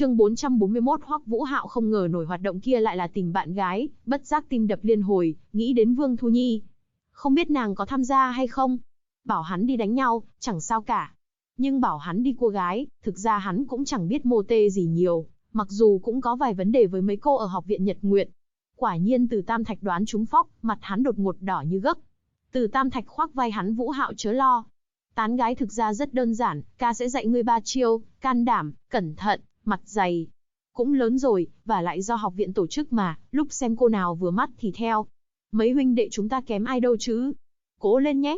Chương 441 Hoắc Vũ Hạo không ngờ nổi hoạt động kia lại là tình bạn gái, bất giác tim đập liên hồi, nghĩ đến Vương Thu Nhi. Không biết nàng có tham gia hay không? Bảo hắn đi đánh nhau, chẳng sao cả. Nhưng bảo hắn đi cua gái, thực ra hắn cũng chẳng biết mô tê gì nhiều, mặc dù cũng có vài vấn đề với mấy cô ở học viện Nhật Nguyệt. Quả nhiên Từ Tam Thạch đoán trúng phóc, mặt hắn đột ngột đỏ như gấc. Từ Tam Thạch khoác vai hắn: Vũ Hạo chớ lo. Tán gái thực ra rất đơn giản, ca sẽ dạy ngươi 3 chiêu: can đảm, cẩn thận, mặt dày. Cũng lớn rồi, và lại do học viện tổ chức mà, lúc xem cô nào vừa mắt thì theo. Mấy huynh đệ chúng ta kém ai đâu chứ. Cố lên nhé.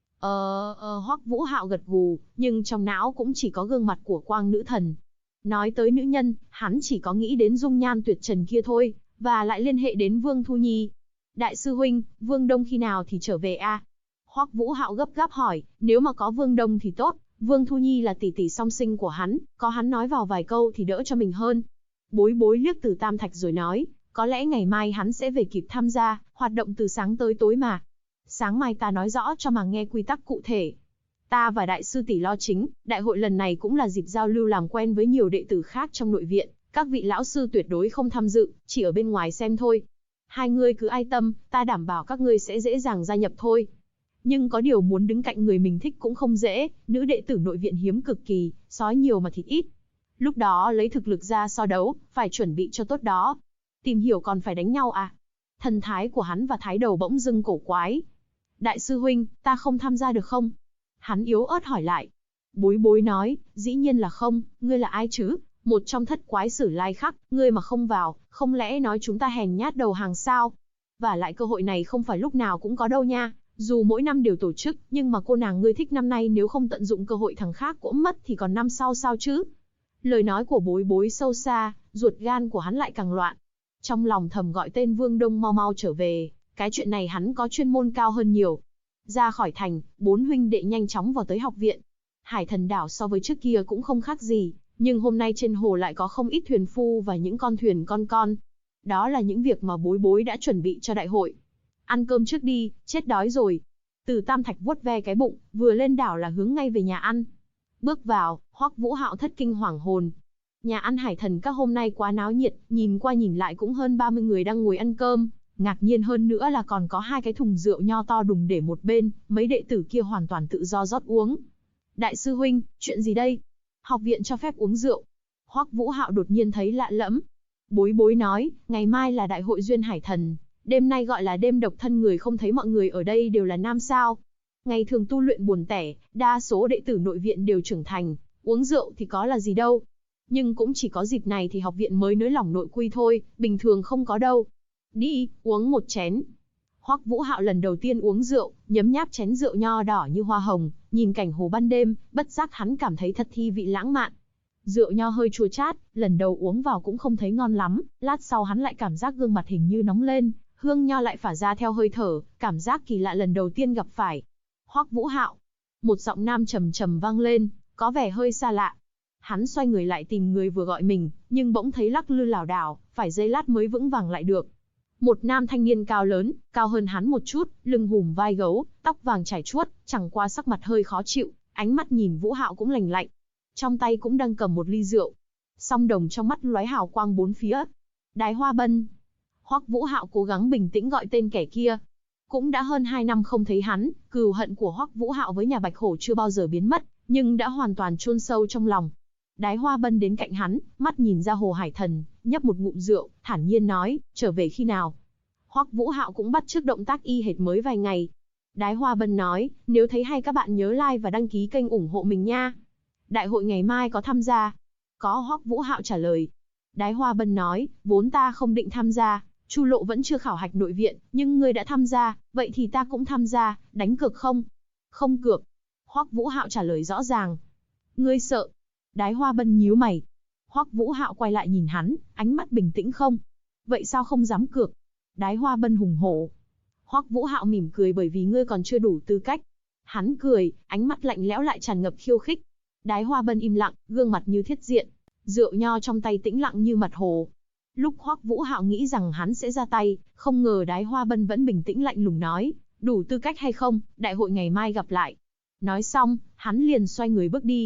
Hoắc Vũ Hạo gật gù, nhưng trong não cũng chỉ có gương mặt của Quang nữ thần. Nói tới nữ nhân, hắn chỉ có nghĩ đến dung nhan tuyệt trần kia thôi, và lại liên hệ đến Vương Thu Nhi. Đại sư huynh, Vương Đông khi nào thì trở về a? Hoắc Vũ Hạo gấp gáp hỏi, nếu mà có Vương Đông thì tốt, Vương Thu Nhi là tỷ tỷ song sinh của hắn, có hắn nói vào vài câu thì đỡ cho mình hơn. Bối bối liếc Từ Tam Thạch rồi nói, có lẽ ngày mai hắn sẽ về kịp tham gia, hoạt động từ sáng tới tối mà. Sáng mai ta nói rõ cho mà nghe quy tắc cụ thể. Ta và đại sư tỷ lo chính, đại hội lần này cũng là dịp giao lưu làm quen với nhiều đệ tử khác trong nội viện, các vị lão sư tuyệt đối không tham dự, chỉ ở bên ngoài xem thôi. Hai người cứ ai tâm, ta đảm bảo các ngươi sẽ dễ dàng gia nhập thôi. Nhưng có điều muốn đứng cạnh người mình thích cũng không dễ, nữ đệ tử nội viện hiếm cực kỳ, sói nhiều mà thịt ít. Lúc đó lấy thực lực ra so đấu, phải chuẩn bị cho tốt đó. Tìm hiểu còn phải đánh nhau à? Thần thái của hắn và thái đầu bỗng dưng cổ quái. Đại sư huynh, ta không tham gia được không? Hắn yếu ớt hỏi lại. Bối bối nói, dĩ nhiên là không, ngươi là ai chứ? Một trong thất quái sử lai khắc, ngươi mà không vào, không lẽ nói chúng ta hèn nhát đầu hàng sao? Và lại cơ hội này không phải lúc nào cũng có đâu nha. Dù mỗi năm đều tổ chức, nhưng mà cô nàng ngươi thích năm nay nếu không tận dụng cơ hội thằng khác cũng mất thì còn năm sau sao chứ? Lời nói của bối bối sâu xa, ruột gan của hắn lại càng loạn. Trong lòng thầm gọi tên Vương Đông mau mau trở về, cái chuyện này hắn có chuyên môn cao hơn nhiều. Ra khỏi thành, 4 huynh đệ nhanh chóng vào tới học viện. Hải Thần đảo so với trước kia cũng không khác gì, nhưng hôm nay trên hồ lại có không ít thuyền phu và những con thuyền con. Đó là những việc mà bối bối đã chuẩn bị cho đại hội. Ăn cơm trước đi, chết đói rồi. Từ Tam Thạch vuốt ve cái bụng, vừa lên đảo là hướng ngay về nhà ăn. Bước vào, Hoắc Vũ Hạo thất kinh hoảng hồn. Nhà ăn Hải Thần các hôm nay quá náo nhiệt, nhìn qua nhìn lại cũng hơn 30 người đang ngồi ăn cơm. Ngạc nhiên hơn nữa là còn có 2 cái thùng rượu nho to đùng để một bên, mấy đệ tử kia hoàn toàn tự do rót uống. Đại sư huynh, chuyện gì đây? Học viện cho phép uống rượu. Hoắc Vũ Hạo đột nhiên thấy lạ lẫm. Bối bối nói, ngày mai là đại hội duyên Hải Thần. Đêm nay gọi là đêm độc thân, người không thấy mọi người ở đây đều là nam sao. Ngày thường tu luyện buồn tẻ, đa số đệ tử nội viện đều trưởng thành, uống rượu thì có là gì đâu. Nhưng cũng chỉ có dịp này thì học viện mới nới lỏng nội quy thôi, bình thường không có đâu. Đi, uống một chén. Hoắc Vũ Hạo lần đầu tiên uống rượu, nhấm nháp chén rượu nho đỏ như hoa hồng, nhìn cảnh hồ ban đêm, bất giác hắn cảm thấy thật thi vị lãng mạn. Rượu nho hơi chua chát, lần đầu uống vào cũng không thấy ngon lắm, lát sau hắn lại cảm giác gương mặt hình như nóng lên, hương nho lại phả ra theo hơi thở, cảm giác kỳ lạ lần đầu tiên gặp phải. Hoắc Vũ Hạo. Một giọng nam trầm trầm vang lên, có vẻ hơi xa lạ. Hắn xoay người lại tìm người vừa gọi mình, nhưng bỗng thấy lắc lư lảo đảo, phải giây lát mới vững vàng lại được. Một nam thanh niên cao lớn, cao hơn hắn một chút, lưng hùm vai gấu, tóc vàng chảy chuốt, chẳng qua sắc mặt hơi khó chịu, ánh mắt nhìn Vũ Hạo cũng lạnh lạnh. Trong tay cũng đang cầm một ly rượu. Song đồng trong mắt lóe hào quang bốn phía. Đái Hoa Bân. Hoắc Vũ Hạo cố gắng bình tĩnh gọi tên kẻ kia. Cũng đã hơn 2 năm không thấy hắn, cừu hận của Hoắc Vũ Hạo với nhà Bạch Hổ chưa bao giờ biến mất, nhưng đã hoàn toàn chôn sâu trong lòng. Đái Hoa Bân đến cạnh hắn, mắt nhìn ra hồ Hải Thần, nhấp một ngụm rượu, thản nhiên nói, trở về khi nào? Hoắc Vũ Hạo cũng bắt chước động tác y hệt mới vài ngày. Đái Hoa Bân nói, nếu thấy hay các bạn nhớ like và đăng ký kênh ủng hộ mình nha. Đại hội ngày mai có tham gia? Có, Hoắc Vũ Hạo trả lời. Đái Hoa Bân nói, vốn ta không định tham gia, Chu Lộ vẫn chưa khảo hạch nội viện, nhưng ngươi đã tham gia, vậy thì ta cũng tham gia, đánh cược không? Không cược. Hoắc Vũ Hạo trả lời rõ ràng. Ngươi sợ? Đái Hoa Bân nhíu mày. Hoắc Vũ Hạo quay lại nhìn hắn, ánh mắt bình tĩnh không? Vậy sao không dám cược? Đái Hoa Bân hùng hổ. Hoắc Vũ Hạo mỉm cười, bởi vì ngươi còn chưa đủ tư cách. Hắn cười, ánh mắt lạnh lẽo lại tràn ngập khiêu khích. Đái Hoa Bân im lặng, gương mặt như thiết diện, rượu nho trong tay tĩnh lặng như mặt hồ. Lúc Hoắc Vũ Hạo nghĩ rằng hắn sẽ ra tay, không ngờ Đái Hoa Bân vẫn bình tĩnh lạnh lùng nói, đủ tư cách hay không, đại hội ngày mai gặp lại. Nói xong, hắn liền xoay người bước đi.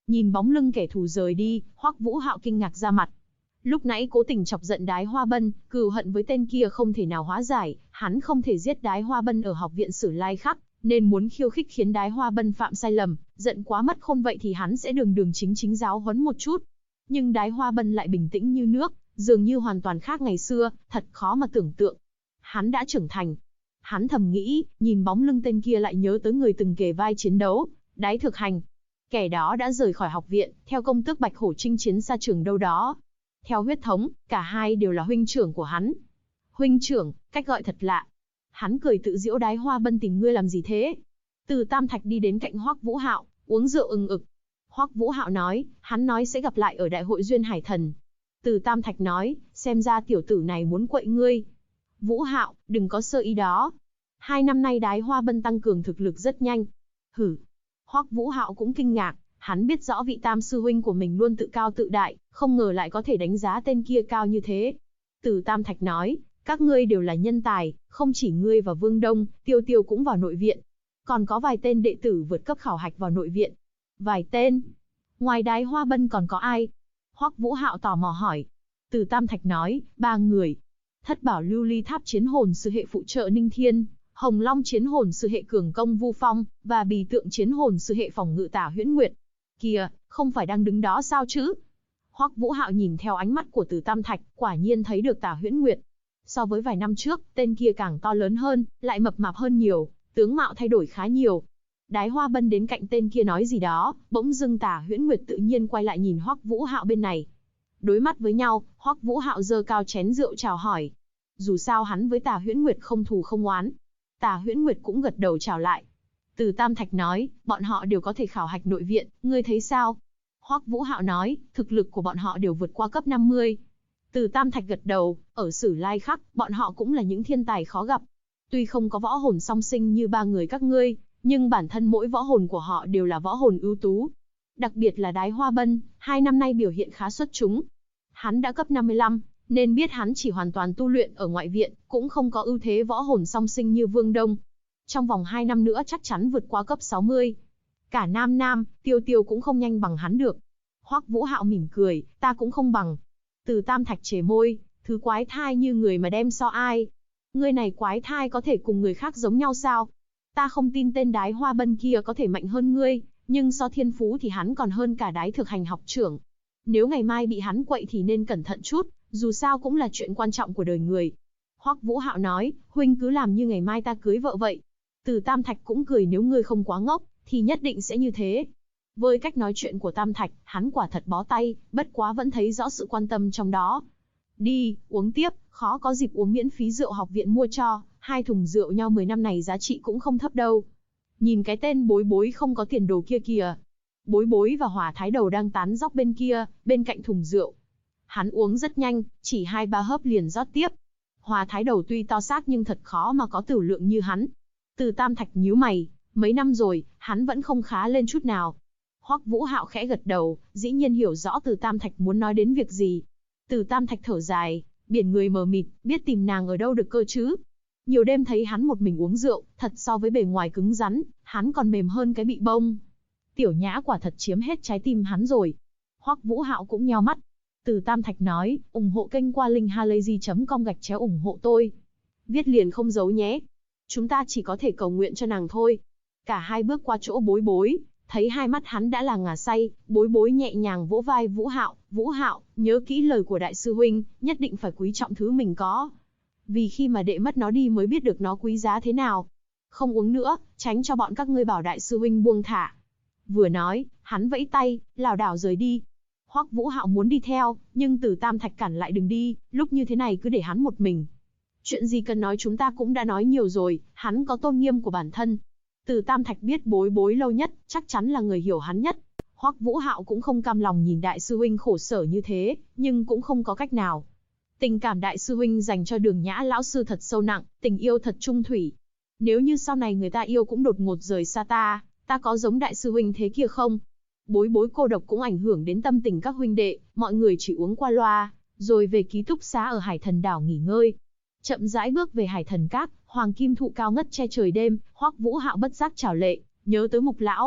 Nhìn bóng lưng kẻ thù rời đi, Hoắc Vũ Hạo kinh ngạc ra mặt. Lúc nãy cố tình chọc giận Đái Hoa Bân, cừu hận với tên kia không thể nào hóa giải, hắn không thể giết Đái Hoa Bân ở học viện Sử Lai Khắc, nên muốn khiêu khích khiến Đái Hoa Bân phạm sai lầm, giận quá mất khôn vậy thì hắn sẽ đường đường chính chính giáo huấn một chút. Nhưng Đái Hoa Bân lại bình tĩnh như nước, dường như hoàn toàn khác ngày xưa, thật khó mà tưởng tượng. Hắn đã trưởng thành. Hắn thầm nghĩ, nhìn bóng lưng tên kia lại nhớ tới người từng kề vai chiến đấu, Đái Thực Hành. Kẻ đó đã rời khỏi học viện, theo công tước Bạch Hổ chinh chiến xa trường đâu đó. Theo huyết thống, cả hai đều là huynh trưởng của hắn. Huynh trưởng, cách gọi thật lạ. Hắn cười tự giễu, Đái Hoa Bân tìm ngươi làm gì thế? Từ Tam Thạch đi đến cạnh Hoắc Vũ Hạo, uống rượu ừng ực. Hoắc Vũ Hạo nói, hắn nói sẽ gặp lại ở đại hội Duyên Hải Thần. Từ Tam Thạch nói, xem ra tiểu tử này muốn quậy ngươi. Vũ Hạo, đừng có sơ ý đó. 2 năm nay Đái Hoa Bân tăng cường thực lực rất nhanh. Hử. Hoắc Vũ Hạo cũng kinh ngạc, hắn biết rõ vị Tam sư huynh của mình luôn tự cao tự đại, không ngờ lại có thể đánh giá tên kia cao như thế. Từ Tam Thạch nói, các ngươi đều là nhân tài, không chỉ ngươi và Vương Đông, Tiêu Tiêu cũng vào nội viện. Còn có vài tên đệ tử vượt cấp khảo hạch vào nội viện. Vài tên? Ngoài Đái Hoa Bân còn có ai? Hoắc Vũ Hạo tò mò hỏi. Từ Tam Thạch nói, 3 người. Thất Bảo Lưu Ly Tháp chiến hồn sư hệ phụ trợ Ninh Thiên, Hồng Long chiến hồn sư hệ cường công Vu Phong, và Bì Tượng chiến hồn sư hệ phòng ngự Tả Huyễn Nguyệt. Kìa, không phải đang đứng đó sao chứ? Hoắc Vũ Hạo nhìn theo ánh mắt của Từ Tam Thạch, quả nhiên thấy được Tả Huyễn Nguyệt. So với vài năm trước, tên kia càng to lớn hơn, lại mập mạp hơn nhiều, tướng mạo thay đổi khá nhiều. Đái Hoa Bân đến cạnh tên kia nói gì đó, bỗng dưng Tả Huyễn Nguyệt tự nhiên quay lại nhìn Hoắc Vũ Hạo bên này. Đối mắt với nhau, Hoắc Vũ Hạo giơ cao chén rượu chào hỏi. Dù sao hắn với Tả Huyễn Nguyệt không thù không oán. Tả Huyễn Nguyệt cũng gật đầu chào lại. Từ Tam Thạch nói, bọn họ đều có thể khảo hạch nội viện, ngươi thấy sao? Hoắc Vũ Hạo nói, thực lực của bọn họ đều vượt qua cấp 50. Từ Tam Thạch gật đầu, ở Sử Lai Khắc, bọn họ cũng là những thiên tài khó gặp. Tuy không có võ hồn song sinh như 3 người các ngươi, nhưng bản thân mỗi võ hồn của họ đều là võ hồn ưu tú. Đặc biệt là Đái Hoa Bân, 2 năm nay biểu hiện khá xuất chúng. Hắn đã cấp 55, nên biết hắn chỉ hoàn toàn tu luyện ở ngoại viện, cũng không có ưu thế võ hồn song sinh như Vương Đông. Trong vòng 2 năm nữa chắc chắn vượt qua cấp 60. Cả Nam, Tiêu Tiêu cũng không nhanh bằng hắn được. Hoắc Vũ Hạo mỉm cười, ta cũng không bằng. Từ Tam Thạch chề môi, thứ quái thai như người mà đem so ai. Ngươi này quái thai có thể cùng người khác giống nhau sao? Ta không tin tên Đái Hoa Bân kia có thể mạnh hơn ngươi, nhưng so thiên phú thì hắn còn hơn cả Đái Thực Hành học trưởng. Nếu ngày mai bị hắn quậy thì nên cẩn thận chút, dù sao cũng là chuyện quan trọng của đời người. Hoắc Vũ Hạo nói, huynh cứ làm như ngày mai ta cưới vợ vậy. Từ Tam Thạch cũng cười, nếu ngươi không quá ngốc, thì nhất định sẽ như thế. Với cách nói chuyện của Tam Thạch, hắn quả thật bó tay, bất quá vẫn thấy rõ sự quan tâm trong đó. Đi, uống tiếp, khó có dịp uống miễn phí rượu học viện mua cho, 2 thùng rượu nho 10 năm này giá trị cũng không thấp đâu. Nhìn cái tên Bối Bối không có tiền đồ kia kìa. Bối Bối và Hỏa Thái Đầu đang tán dóc bên kia, bên cạnh thùng rượu. Hắn uống rất nhanh, chỉ 2-3 hớp liền rót tiếp. Hỏa Thái Đầu tuy to xác nhưng thật khó mà có tửu lượng như hắn. Từ Tam Thạch nhíu mày, mấy năm rồi, hắn vẫn không khá lên chút nào. Hoắc Vũ Hạo khẽ gật đầu, dĩ nhiên hiểu rõ Từ Tam Thạch muốn nói đến việc gì. Từ Tam Thạch thở dài, biển người mờ mịt, biết tìm nàng ở đâu được cơ chứ. Nhiều đêm thấy hắn một mình uống rượu, thật so với bề ngoài cứng rắn, hắn còn mềm hơn cái bị bông. Tiểu Nhã quả thật chiếm hết trái tim hắn rồi. Hoắc Vũ Hạo cũng nheo mắt. Từ Tam Thạch nói, ủng hộ kênh qua link halayzi.com ủng hộ tôi. Viết liền không giấu nhé. Chúng ta chỉ có thể cầu nguyện cho nàng thôi. Cả hai bước qua chỗ Bối Bối, thấy hai mắt hắn đã là ngà say, Bối Bối nhẹ nhàng vỗ vai Vũ Hạo, nhớ kỹ lời của đại sư huynh, nhất định phải quý trọng thứ mình có. Vì khi mà đệ mất nó đi mới biết được nó quý giá thế nào. Không uống nữa, tránh cho bọn các ngươi bảo đại sư huynh buông thả. Vừa nói, hắn vẫy tay, lảo đảo rời đi. Hoắc Vũ Hạo muốn đi theo, nhưng Từ Tam Thạch cản lại, đừng đi, lúc như thế này cứ để hắn một mình. Chuyện gì cần nói chúng ta cũng đã nói nhiều rồi, hắn có tôn nghiêm của bản thân. Từ Tam Thạch biết Bối Bối lâu nhất, chắc chắn là người hiểu hắn nhất. Hoắc Vũ Hạo cũng không cam lòng nhìn đại sư huynh khổ sở như thế, nhưng cũng không có cách nào. Tình cảm đại sư huynh dành cho Đường Nhã lão sư thật sâu nặng, tình yêu thật trung thủy. Nếu như sau này người ta yêu cũng đột ngột rời xa ta có giống đại sư huynh thế kia không? Bối Bối cô độc cũng ảnh hưởng đến tâm tình các huynh đệ, mọi người chỉ uống qua loa, rồi về ký túc xá ở Hải Thần đảo nghỉ ngơi. Chậm rãi bước về Hải Thần Các, hoàng kim thụ cao ngất che trời đêm, Hoắc Vũ Hạo bất giác chào lệ, nhớ tới Mục lão.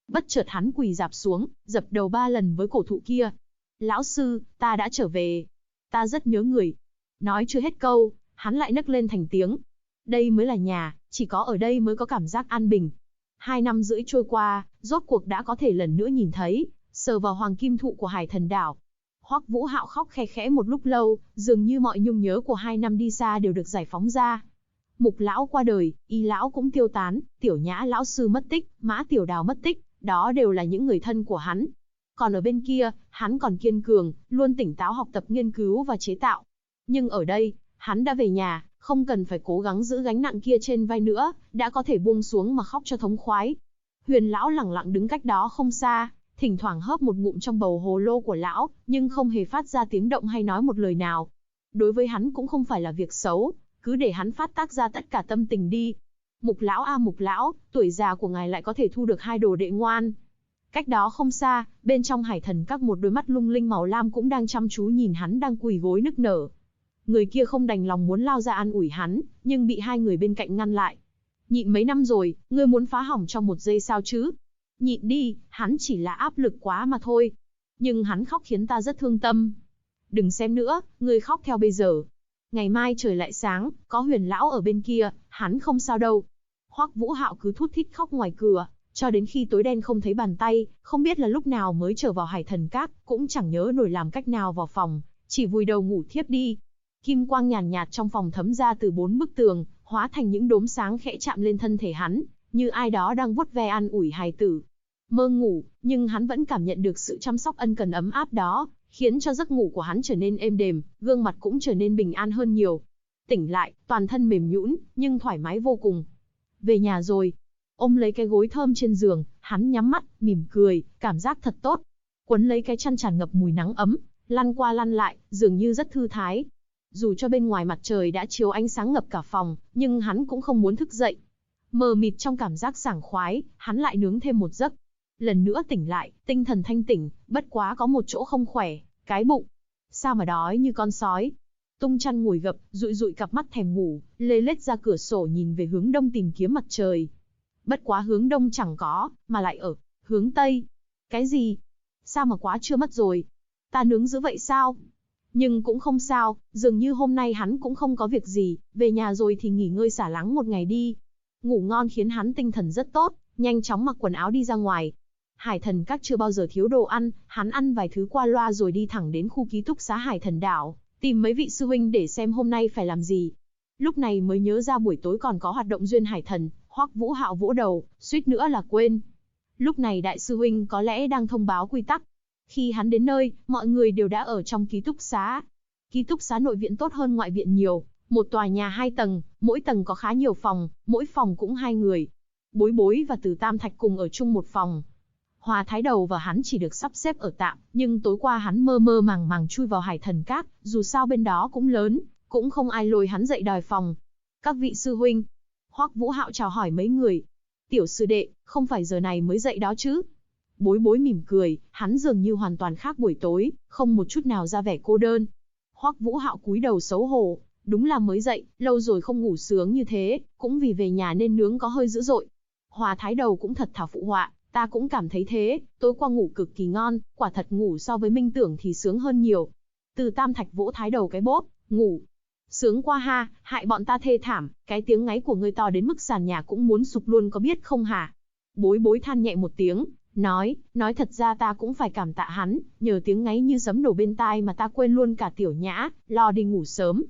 Bất chợt hắn quỳ rạp xuống, dập đầu 3 lần với cổ thụ kia. Lão sư, ta đã trở về. Ta rất nhớ người. Nói chưa hết câu, hắn lại nấc lên thành tiếng. Đây mới là nhà, chỉ có ở đây mới có cảm giác an bình. 2 năm rưỡi trôi qua, rốt cuộc đã có thể lần nữa nhìn thấy, sờ vào hoàng kim thụ của Hải Thần Đảo. Hoắc Vũ Hạo khóc khe khẽ một lúc lâu, dường như mọi nhung nhớ của 2 năm đi xa đều được giải phóng ra. Mục lão qua đời, Y lão cũng tiêu tán, Tiểu Nhã lão sư mất tích, Mã Tiểu Đào mất tích, đó đều là những người thân của hắn. Còn ở bên kia, hắn còn kiên cường, luôn tỉnh táo học tập nghiên cứu và chế tạo. Nhưng ở đây, hắn đã về nhà, không cần phải cố gắng giữ gánh nặng kia trên vai nữa, đã có thể buông xuống mà khóc cho thống khoái. Huyền lão lẳng lặng đứng cách đó không xa, thỉnh thoảng hớp một ngụm trong bầu hồ lô của lão, nhưng không hề phát ra tiếng động hay nói một lời nào. Đối với hắn cũng không phải là việc xấu, cứ để hắn phát tác ra tất cả tâm tình đi. Mục lão a Mục lão, tuổi già của ngài lại có thể thu được 2 đồ đệ ngoan. Cách đó không xa, bên trong Hải Thần Các một đôi mắt lung linh màu lam cũng đang chăm chú nhìn hắn đang quỳ gối nức nở. Người kia không đành lòng muốn lao ra an ủi hắn, nhưng bị 2 người bên cạnh ngăn lại. Nhịn mấy năm rồi, ngươi muốn phá hỏng trong 1 giây sao chứ? Nhịn đi, hắn chỉ là áp lực quá mà thôi. Nhưng hắn khóc khiến ta rất thương tâm. Đừng xem nữa, ngươi khóc theo bây giờ. Ngày mai trời lại sáng, có Huyền lão ở bên kia, hắn không sao đâu. Hoắc Vũ Hạo cứ thút thít khóc ngoài cửa, cho đến khi tối đen không thấy bàn tay, không biết là lúc nào mới trở vào Hải Thần Các, cũng chẳng nhớ nổi làm cách nào vào phòng, chỉ vùi đầu ngủ thiếp đi. Kim quang nhàn nhạt trong phòng thấm ra từ 4 bức tường, hóa thành những đốm sáng khẽ chạm lên thân thể hắn, như ai đó đang vuốt ve an ủi hài tử. Mơ ngủ, nhưng hắn vẫn cảm nhận được sự chăm sóc ân cần ấm áp đó, khiến cho giấc ngủ của hắn trở nên êm đềm, gương mặt cũng trở nên bình an hơn nhiều. Tỉnh lại, toàn thân mềm nhũn, nhưng thoải mái vô cùng. Về nhà rồi. Ôm lấy cái gối thơm trên giường, hắn nhắm mắt, mỉm cười, cảm giác thật tốt. Quấn lấy cái chăn tràn ngập mùi nắng ấm, lăn qua lăn lại, dường như rất thư thái. Dù cho bên ngoài mặt trời đã chiếu ánh sáng ngập cả phòng, nhưng hắn cũng không muốn thức dậy. Mờ mịt trong cảm giác sảng khoái, hắn lại nướng thêm một giấc. Lần nữa tỉnh lại, tinh thần thanh tỉnh, bất quá có một chỗ không khỏe, cái bụng. Sao mà đói như con sói. Tung chăn ngồi gập, dụi dụi cặp mắt thèm ngủ, lê lết ra cửa sổ nhìn về hướng đông tìm kiếm mặt trời. Bất quá hướng đông chẳng có, mà lại ở hướng tây. Cái gì? Sao mà quá trưa mất rồi? Ta nướng dữ vậy sao? Nhưng cũng không sao, dường như hôm nay hắn cũng không có việc gì, về nhà rồi thì nghỉ ngơi xả láng một ngày đi. Ngủ ngon khiến hắn tinh thần rất tốt, nhanh chóng mặc quần áo đi ra ngoài. Hải Thần Các chưa bao giờ thiếu đồ ăn, hắn ăn vài thứ qua loa rồi đi thẳng đến khu ký túc xá Hải Thần Đảo, tìm mấy vị sư huynh để xem hôm nay phải làm gì. Lúc này mới nhớ ra buổi tối còn có hoạt động duyên Hải Thần, Hoắc Vũ Hạo vỗ đầu, suýt nữa là quên. Lúc này đại sư huynh có lẽ đang thông báo quy tắc. Khi hắn đến nơi, mọi người đều đã ở trong ký túc xá. Ký túc xá nội viện tốt hơn ngoại viện nhiều, một tòa nhà 2 tầng, mỗi tầng có khá nhiều phòng, mỗi phòng cũng 2 người. Bối Bối và Từ Tam Thạch cùng ở chung một phòng. Hòa Thái Đầu và hắn chỉ được sắp xếp ở tạm, nhưng tối qua hắn mơ mơ màng màng chui vào Hải Thần Các, dù sao bên đó cũng lớn, cũng không ai lôi hắn dậy đòi phòng. Các vị sư huynh. Hoắc Vũ Hạo chào hỏi mấy người. Tiểu sư đệ, không phải giờ này mới dậy đó chứ? Bối Bối mỉm cười, hắn dường như hoàn toàn khác buổi tối, không một chút nào ra vẻ cô đơn. Hoắc Vũ Hạo cúi đầu xấu hổ, đúng là mới dậy, lâu rồi không ngủ sướng như thế, cũng vì về nhà nên nướng có hơi dữ dội. Hòa Thái Đầu cũng thật thà phụ họa, ta cũng cảm thấy thế, tối qua ngủ cực kỳ ngon, quả thật ngủ so với minh tưởng thì sướng hơn nhiều. Từ Tam Thạch vỗ Thái Đầu cái bốp, ngủ. Sướng quá ha, hại bọn ta thê thảm, cái tiếng ngáy của ngươi to đến mức sàn nhà cũng muốn sụp luôn có biết không hả? Bối Bối than nhẹ một tiếng, nói thật ra ta cũng phải cảm tạ hắn, nhờ tiếng ngáy như sấm nổ bên tai mà ta quên luôn cả Tiểu Nhã, lo đi ngủ sớm.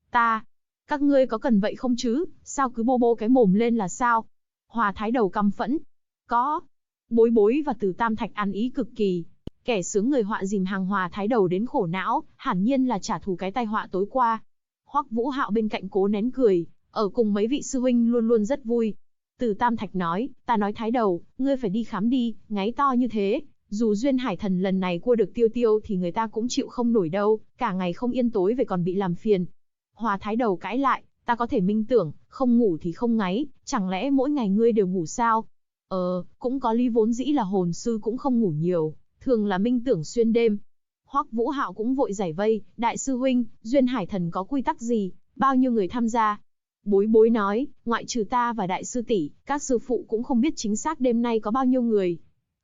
Các ngươi có cần vậy không chứ, sao cứ bô bô cái mồm lên là sao? Hòa Thái Đầu căm phẫn. Có. Bối Bối và Từ Tam Thạch ăn ý cực kỳ. Kẻ sướng người họa dìm hàng Hòa Thái Đầu đến khổ não, hẳn nhiên là trả thù cái tai họa tối qua. Hoắc Vũ Hạo bên cạnh cố nén cười, ở cùng mấy vị sư huynh luôn luôn rất vui. Từ Tam Thạch nói, ta nói Thái Đầu, ngươi phải đi khám đi, ngáy to như thế, dù duyên Hải Thần lần này cua được Tiêu Tiêu thì người ta cũng chịu không nổi đâu, cả ngày không yên tối về còn bị làm phiền. Hòa Thái Đầu cãi lại, ta có thể minh tưởng, không ngủ thì không ngáy, chẳng lẽ mỗi ngày ngươi đều ngủ sao? Cũng có lý, vốn dĩ là hồn sư cũng không ngủ nhiều, thường là minh tưởng xuyên đêm. Hoắc Vũ Hạo cũng vội giải vây, đại sư huynh, duyên Hải Thần có quy tắc gì, bao nhiêu người tham gia? Bối Bối nói, ngoại trừ ta và đại sư tỷ, các sư phụ cũng không biết chính xác đêm nay có bao nhiêu người.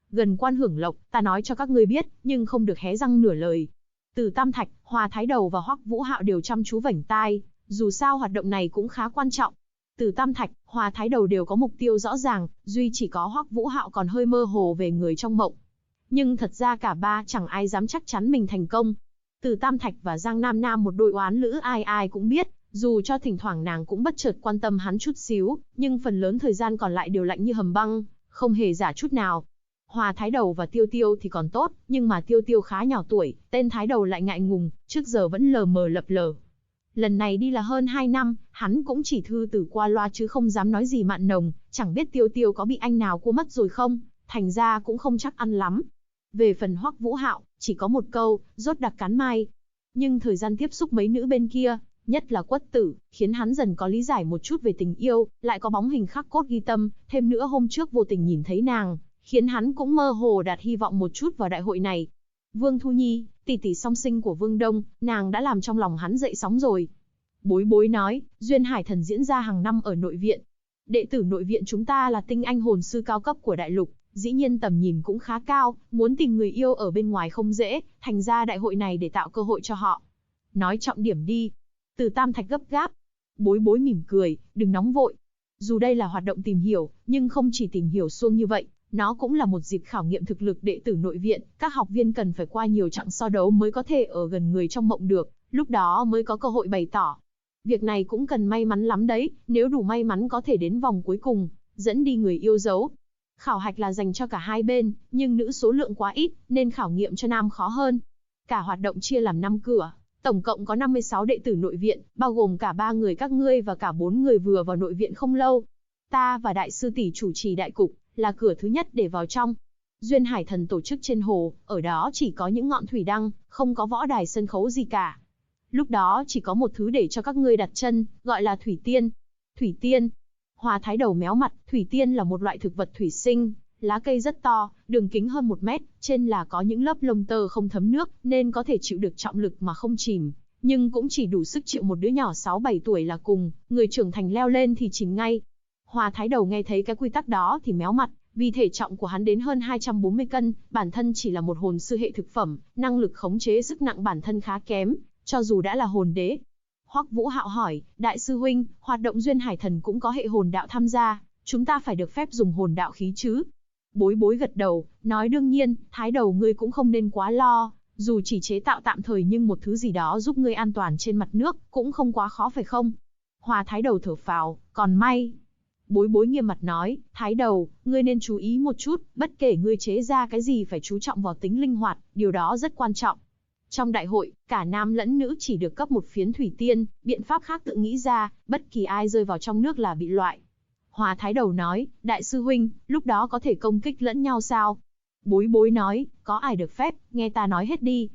gần quan hưởng lộc, ta nói cho các ngươi biết, nhưng không được hé răng nửa lời. Từ Tam Thạch, Hòa Thái Đầu và Hoắc Vũ Hạo đều chăm chú vảnh tai, dù sao hoạt động này cũng khá quan trọng. Từ Tam Thạch, Hòa Thái Đầu đều có mục tiêu rõ ràng, duy chỉ có Hoắc Vũ Hạo còn hơi mơ hồ về người trong mộng. Nhưng thật ra cả ba chẳng ai dám chắc chắn mình thành công. Từ Tam Thạch và Giang Nam Nam một đôi oán lữ ai ai cũng biết, dù cho thỉnh thoảng nàng cũng bất chợt quan tâm hắn chút xíu, nhưng phần lớn thời gian còn lại đều lạnh như hầm băng, không hề giả chút nào. Hòa Thái Đầu và Tiêu Tiêu thì còn tốt, nhưng mà Tiêu Tiêu khá nhỏ tuổi, tên Thái Đầu lại ngại ngùng, trước giờ vẫn lờ mờ lập lờ. Lần này đi là hơn 2 năm, hắn cũng chỉ thư từ qua loa chứ không dám nói gì mặn nồng, chẳng biết Tiêu Tiêu có bị anh nào cua mất rồi không, thành ra cũng không chắc ăn lắm. Về phần Hoắc Vũ Hạo, chỉ có một câu, rốt đặc cắn mai. Nhưng thời gian tiếp xúc mấy nữ bên kia, nhất là Quất Tử, khiến hắn dần có lý giải một chút về tình yêu, lại có bóng hình khắc cốt ghi tâm, thêm nữa hôm trước vô tình nhìn thấy nàng, khiến hắn cũng mơ hồ đặt hy vọng một chút vào đại hội này. Vương Thu Nhi, tỷ tỷ song sinh của Vương Đông, nàng đã làm trong lòng hắn dậy sóng rồi. Bối Bối nói, Duyên Hải Thần diễn ra hàng năm ở nội viện. Đệ tử nội viện chúng ta là tinh anh hồn sư cao cấp của đại lục, dĩ nhiên tầm nhìn cũng khá cao, muốn tìm người yêu ở bên ngoài không dễ, thành ra đại hội này để tạo cơ hội cho họ. Nói trọng điểm đi. Từ Tam Thạch gấp gáp. Bối Bối mỉm cười, đừng nóng vội. Dù đây là hoạt động tìm hiểu, nhưng không chỉ tìm hiểu suông như vậy, nó cũng là một dịp khảo nghiệm thực lực đệ tử nội viện, các học viên cần phải qua nhiều chặng so đấu mới có thể ở gần người trong mộng được, lúc đó mới có cơ hội bày tỏ. Việc này cũng cần may mắn lắm đấy, nếu đủ may mắn có thể đến vòng cuối cùng, dẫn đi người yêu dấu. Khảo hạch là dành cho cả hai bên, nhưng nữ số lượng quá ít, nên khảo nghiệm cho nam khó hơn. Cả hoạt động chia làm 5 cửa, tổng cộng có 56 đệ tử nội viện, bao gồm cả 3 người các ngươi và cả 4 người vừa vào nội viện không lâu. Ta và đại sư tỷ chủ trì đại cục, là cửa thứ nhất để vào trong. Duyên Hải Thần tổ chức trên hồ, ở đó chỉ có những ngọn thủy đăng, không có võ đài sân khấu gì cả. Lúc đó chỉ có một thứ để cho các ngươi đặt chân, gọi là thủy tiên. Thủy tiên. Hòa Thái Đầu méo mặt, thủy tiên là một loại thực vật thủy sinh, lá cây rất to, đường kính hơn 1 mét, trên là có những lớp lông tơ không thấm nước, nên có thể chịu được trọng lực mà không chìm, nhưng cũng chỉ đủ sức chịu một đứa nhỏ 6-7 tuổi là cùng, người trưởng thành leo lên thì chìm ngay. Hòa Thái Đầu nghe thấy cái quy tắc đó thì méo mặt, vì thể trọng của hắn đến hơn 240 cân, bản thân chỉ là một hồn sư hệ thực phẩm, năng lực khống chế sức nặng bản thân khá kém, cho dù đã là hồn đế. Hoắc Vũ Hạo hỏi, đại sư huynh, hoạt động Duyên Hải Thần cũng có hệ hồn đạo tham gia, chúng ta phải được phép dùng hồn đạo khí chứ? Bối Bối gật đầu, nói đương nhiên, Thái Đầu ngươi cũng không nên quá lo, dù chỉ chế tạo tạm thời nhưng một thứ gì đó giúp ngươi an toàn trên mặt nước, cũng không quá khó phải không? Hòa Thái Đầu thở phào, còn may. Bối Bối nghiêm mặt nói, Thái Đầu, ngươi nên chú ý một chút, bất kể ngươi chế ra cái gì phải chú trọng vào tính linh hoạt, điều đó rất quan trọng. Trong đại hội, cả nam lẫn nữ chỉ được cấp một phiến thủy tiên, biện pháp khác tự nghĩ ra, bất kỳ ai rơi vào trong nước là bị loại. Hòa Thái Đầu nói, đại sư huynh, lúc đó có thể công kích lẫn nhau sao? Bối Bối nói, có ai được phép, nghe ta nói hết đi.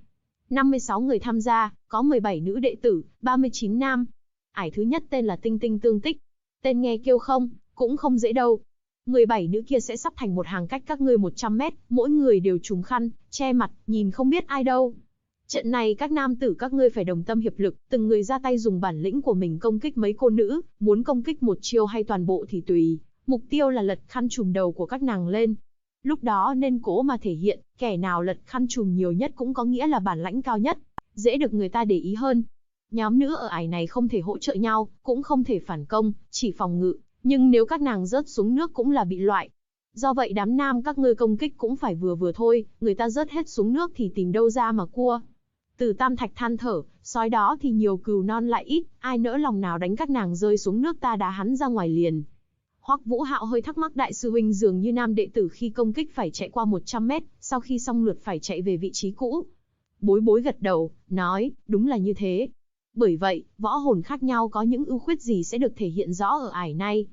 56 người tham gia, có 17 nữ đệ tử, 39 nam. Ải thứ nhất tên là Tinh Tinh Tương Tích. Tên nghe kiêu không, cũng không dễ đâu. 17 nữ kia sẽ sắp thành một hàng cách các ngươi 100 mét, mỗi người đều trùm khăn, che mặt, nhìn không biết ai đâu. Trận này các nam tử các ngươi phải đồng tâm hiệp lực, từng người ra tay dùng bản lĩnh của mình công kích mấy cô nữ, muốn công kích một chiêu hay toàn bộ thì tùy, mục tiêu là lật khăn trùm đầu của các nàng lên. Lúc đó nên cố mà thể hiện, kẻ nào lật khăn trùm nhiều nhất cũng có nghĩa là bản lãnh cao nhất, dễ được người ta để ý hơn. Nhóm nữ ở ải này không thể hỗ trợ nhau, cũng không thể phản công, chỉ phòng ngự, nhưng nếu các nàng rớt xuống nước cũng là bị loại. Do vậy đám nam các ngươi công kích cũng phải vừa vừa thôi, người ta rớt hết xuống nước thì tìm đâu ra mà cua. Từ Tam Thạch than thở, sói đó thì nhiều cừu non lại ít, ai nỡ lòng nào đánh các nàng rơi xuống nước ta đá hắn ra ngoài liền. Hoắc Vũ Hạo hơi thắc mắc đại sư huynh dường như nam đệ tử khi công kích phải chạy qua 100 mét, sau khi xong lượt phải chạy về vị trí cũ. Bối Bối gật đầu, nói, đúng là như thế. Bởi vậy, võ hồn khác nhau có những ưu khuyết gì sẽ được thể hiện rõ ở ải này.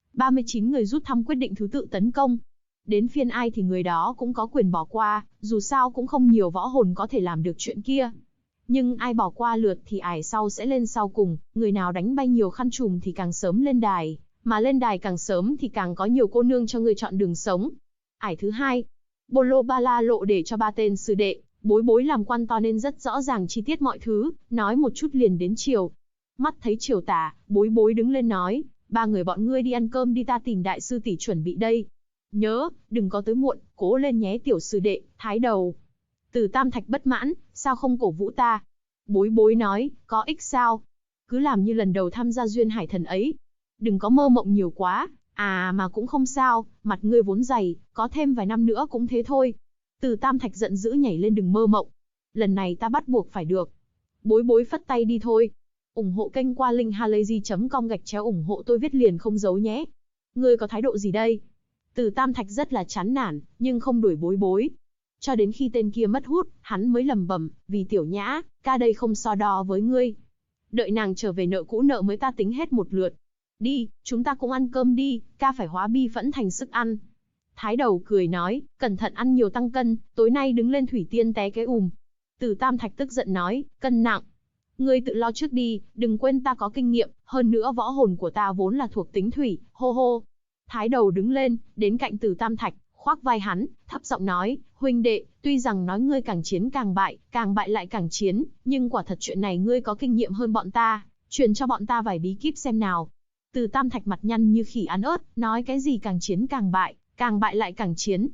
39 người rút thăm quyết định thứ tự tấn công. Đến phiên ai thì người đó cũng có quyền bỏ qua, dù sao cũng không nhiều võ hồn có thể làm được chuyện kia. Nhưng ai bỏ qua lượt thì ải sau sẽ lên sau cùng, người nào đánh bay nhiều khăn trùm thì càng sớm lên đài, mà lên đài càng sớm thì càng có nhiều cô nương cho người chọn đường sống. Ải thứ hai, Bolo Ba La lộ để cho 3 tên sư đệ, Bối Bối làm quan to nên rất rõ ràng chi tiết mọi thứ, nói một chút liền đến chiều. Mắt thấy chiều tà, Bối Bối đứng lên nói, 3 người bọn ngươi đi ăn cơm đi, ta tìm đại sư tỷ chuẩn bị đây. Nhớ, đừng có tới muộn, cố lên nhé tiểu sư đệ, Thái Đầu. Từ Tam Thạch bất mãn, sao không cổ vũ ta? Bối bối nói, có ích sao? Cứ làm như lần đầu tham gia duyên hải thần ấy. Đừng có mơ mộng nhiều quá, mà cũng không sao, mặt ngươi vốn dày, có thêm vài năm nữa cũng thế thôi. Từ Tam Thạch giận dữ nhảy lên, đừng mơ mộng. Lần này ta bắt buộc phải được. Bối bối phất tay đi thôi. Ủng hộ kênh qua linkhalazy.com ủng hộ tôi viết liền không giấu nhé. Ngươi có thái độ gì đây? Từ Tam Thạch rất là chán nản, nhưng không đuổi bối bối. Cho đến khi tên kia mất hút, hắn mới lầm bầm, vì Tiểu Nhã, ca đây không so đo với ngươi. Đợi nàng trở về nợ cũ nợ mới ta tính hết một lượt. Đi, chúng ta cũng ăn cơm đi, ca phải hóa bi phẫn thành sức ăn. Thái Đầu cười nói, cẩn thận ăn nhiều tăng cân, tối nay đứng lên thủy tiên té cái ùm. Từ Tam Thạch tức giận nói, cân nặng. Ngươi tự lo trước đi, đừng quên ta có kinh nghiệm, hơn nữa võ hồn của ta vốn là thuộc tính thủy, hô hô. Thái Đầu đứng lên, đến cạnh Từ Tam Thạch, khoác vai hắn, thấp giọng nói, huynh đệ, tuy rằng nói ngươi càng chiến càng bại lại càng chiến, nhưng quả thật chuyện này ngươi có kinh nghiệm hơn bọn ta, truyền cho bọn ta vài bí kíp xem nào. Từ Tam Thạch mặt nhăn như khỉ ăn ớt, nói cái gì càng chiến càng bại lại càng chiến.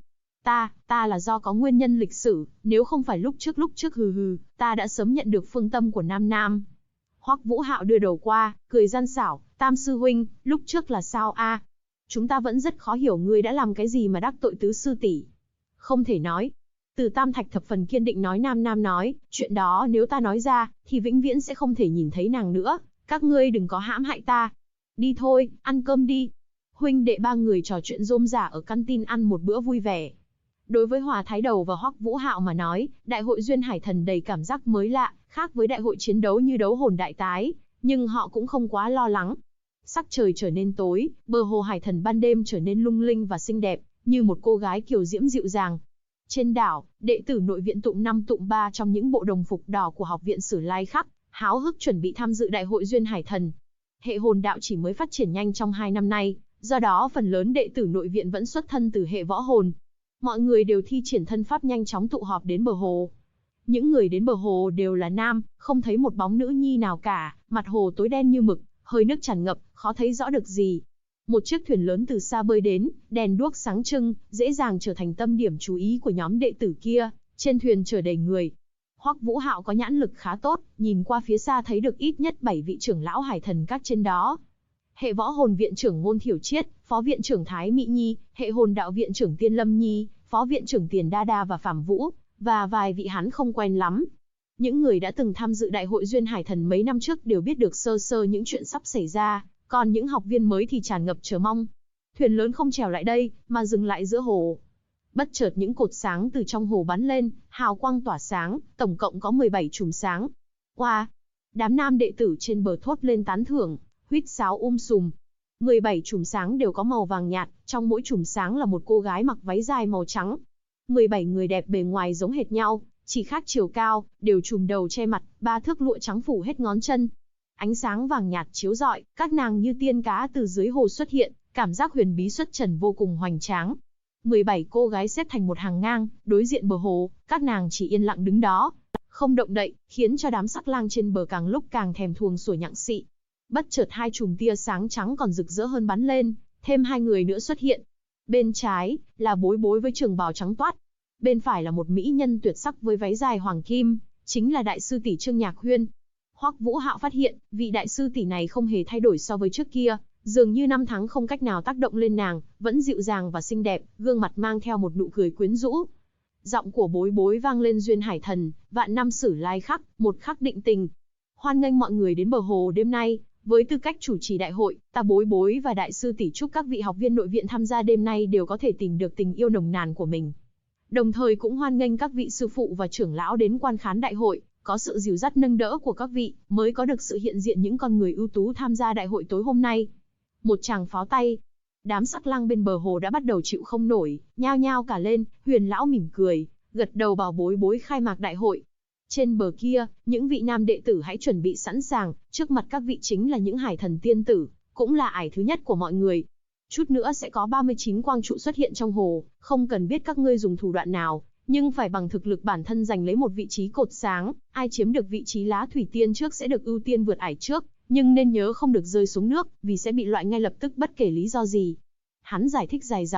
Ta là do có nguyên nhân lịch sử, nếu không phải lúc trước ta đã sớm nhận được phương tâm của Nam Nam. Hoắc Vũ Hạo đưa đầu qua, cười gian xảo, Tam sư huynh, lúc trước là sao a? Chúng ta vẫn rất khó hiểu ngươi đã làm cái gì mà đắc tội tứ sư tỷ. Không thể nói. Từ Tam Thạch thập phần kiên định nói, Nam Nam nói, chuyện đó nếu ta nói ra, thì vĩnh viễn sẽ không thể nhìn thấy nàng nữa, các ngươi đừng có hãm hại ta. Đi thôi, ăn cơm đi. Huynh đệ ba người trò chuyện rôm rả ở căn tin ăn một bữa vui vẻ. Đối với Hòa Thái Đầu và Hoắc Vũ Hạo mà nói, đại hội duyên hải thần đầy cảm giác mới lạ, khác với đại hội chiến đấu như đấu hồn đại tái, nhưng họ cũng không quá lo lắng. Sắc trời trở nên tối, bờ hồ hải thần ban đêm trở nên lung linh và xinh đẹp, như một cô gái kiều diễm dịu dàng. Trên đảo, đệ tử nội viện tụng 5 tụng 3 trong những bộ đồng phục đỏ của học viện Sử Lai Khắc, háo hức chuẩn bị tham dự đại hội duyên hải thần. Hệ hồn đạo chỉ mới phát triển nhanh trong 2 năm nay, do đó phần lớn đệ tử nội viện vẫn xuất thân từ hệ võ hồn. Mọi người đều thi triển thân pháp nhanh chóng tụ họp đến bờ hồ. Những người đến bờ hồ đều là nam, không thấy một bóng nữ nhi nào cả, mặt hồ tối đen như mực, hơi nước tràn ngập, khó thấy rõ được gì. Một chiếc thuyền lớn từ xa bơi đến, đèn đuốc sáng trưng, dễ dàng trở thành tâm điểm chú ý của nhóm đệ tử kia. Trên thuyền chở đầy người. Hoắc Vũ Hạo có nhãn lực khá tốt, nhìn qua phía xa thấy được ít nhất 7 vị trưởng lão hải thần các trên đó. Hệ võ hồn viện trưởng Ngôn Thiểu Chiết, phó viện trưởng Thái Mỹ Nhi, hệ hồn đạo viện trưởng Tiên Lâm Nhi, phó viện trưởng Tiền Đa Đa và Phạm Vũ, và vài vị hắn không quen lắm. Những người đã từng tham dự đại hội duyên hải thần mấy năm trước đều biết được sơ sơ những chuyện sắp xảy ra, còn những học viên mới thì tràn ngập chờ mong. Thuyền lớn không trèo lại đây, mà dừng lại giữa hồ. Bất chợt những cột sáng từ trong hồ bắn lên, hào quang tỏa sáng, tổng cộng có 17 chùm sáng. Wow! Đám nam đệ tử trên bờ thốt lên tán thưởng, huýt sáo sùm. 17 chùm sáng đều có màu vàng nhạt, trong mỗi chùm sáng là một cô gái mặc váy dài màu trắng. 17 người đẹp bề ngoài giống hệt nhau, chỉ khác chiều cao, đều trùm đầu che mặt, 3 thước lụa trắng phủ hết ngón chân. Ánh sáng vàng nhạt chiếu rọi, các nàng như tiên cá từ dưới hồ xuất hiện, cảm giác huyền bí xuất trần vô cùng hoành tráng. 17 cô gái xếp thành một hàng ngang, đối diện bờ hồ, các nàng chỉ yên lặng đứng đó, không động đậy, khiến cho đám sắc lang trên bờ càng lúc càng thèm thuồng sủa nhặng xị. Bất chợt 2 chùm tia sáng trắng còn rực rỡ hơn bắn lên, thêm 2 người nữa xuất hiện. Bên trái là Bối Bối với trường bào trắng toát, bên phải là một mỹ nhân tuyệt sắc với váy dài hoàng kim, chính là đại sư tỷ Trương Nhạc Huyên. Hoắc Vũ Hạo phát hiện, vị đại sư tỷ này không hề thay đổi so với trước kia, dường như năm tháng không cách nào tác động lên nàng, vẫn dịu dàng và xinh đẹp, gương mặt mang theo một nụ cười quyến rũ. Giọng của Bối Bối vang lên duyên hải thần, vạn năm Sử Lai Khắc, một khắc định tình. Hoan nghênh mọi người đến bờ hồ đêm nay, với tư cách chủ trì đại hội, ta Bối Bối và đại sư tỷ chúc các vị học viên nội viện tham gia đêm nay đều có thể tìm được tình yêu nồng nàn của mình. Đồng thời cũng hoan nghênh các vị sư phụ và trưởng lão đến quan khán đại hội, có sự dìu dắt nâng đỡ của các vị, mới có được sự hiện diện những con người ưu tú tham gia đại hội tối hôm nay. Một tràng pháo tay, đám sắc lang bên bờ hồ đã bắt đầu chịu không nổi, nhao nhao cả lên. Huyền lão mỉm cười, gật đầu bảo Bối Bối khai mạc đại hội. Trên bờ kia, những vị nam đệ tử hãy chuẩn bị sẵn sàng, trước mặt các vị chính là những hải thần tiên tử, cũng là ải thứ nhất của mọi người. Chút nữa sẽ có 39 quang trụ xuất hiện trong hồ, không cần biết các ngươi dùng thủ đoạn nào, nhưng phải bằng thực lực bản thân giành lấy một vị trí cột sáng, ai chiếm được vị trí lá thủy tiên trước sẽ được ưu tiên vượt ải trước, nhưng nên nhớ không được rơi xuống nước, vì sẽ bị loại ngay lập tức bất kể lý do gì. Hắn giải thích dài dòng,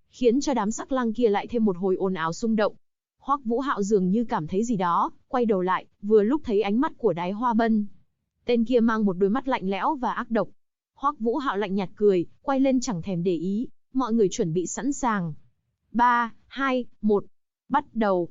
khiến cho đám sắc lang kia lại thêm một hồi ồn ào xung động. Hoắc Vũ Hạo dường như cảm thấy gì đó, quay đầu lại, vừa lúc thấy ánh mắt của Đái Hoa Bân. Tên kia mang một đôi mắt lạnh lẽo và ác độc. Hoắc Vũ Hạo lạnh nhạt cười, quay lên chẳng thèm để ý, mọi người chuẩn bị sẵn sàng. 3, 2, 1, bắt đầu.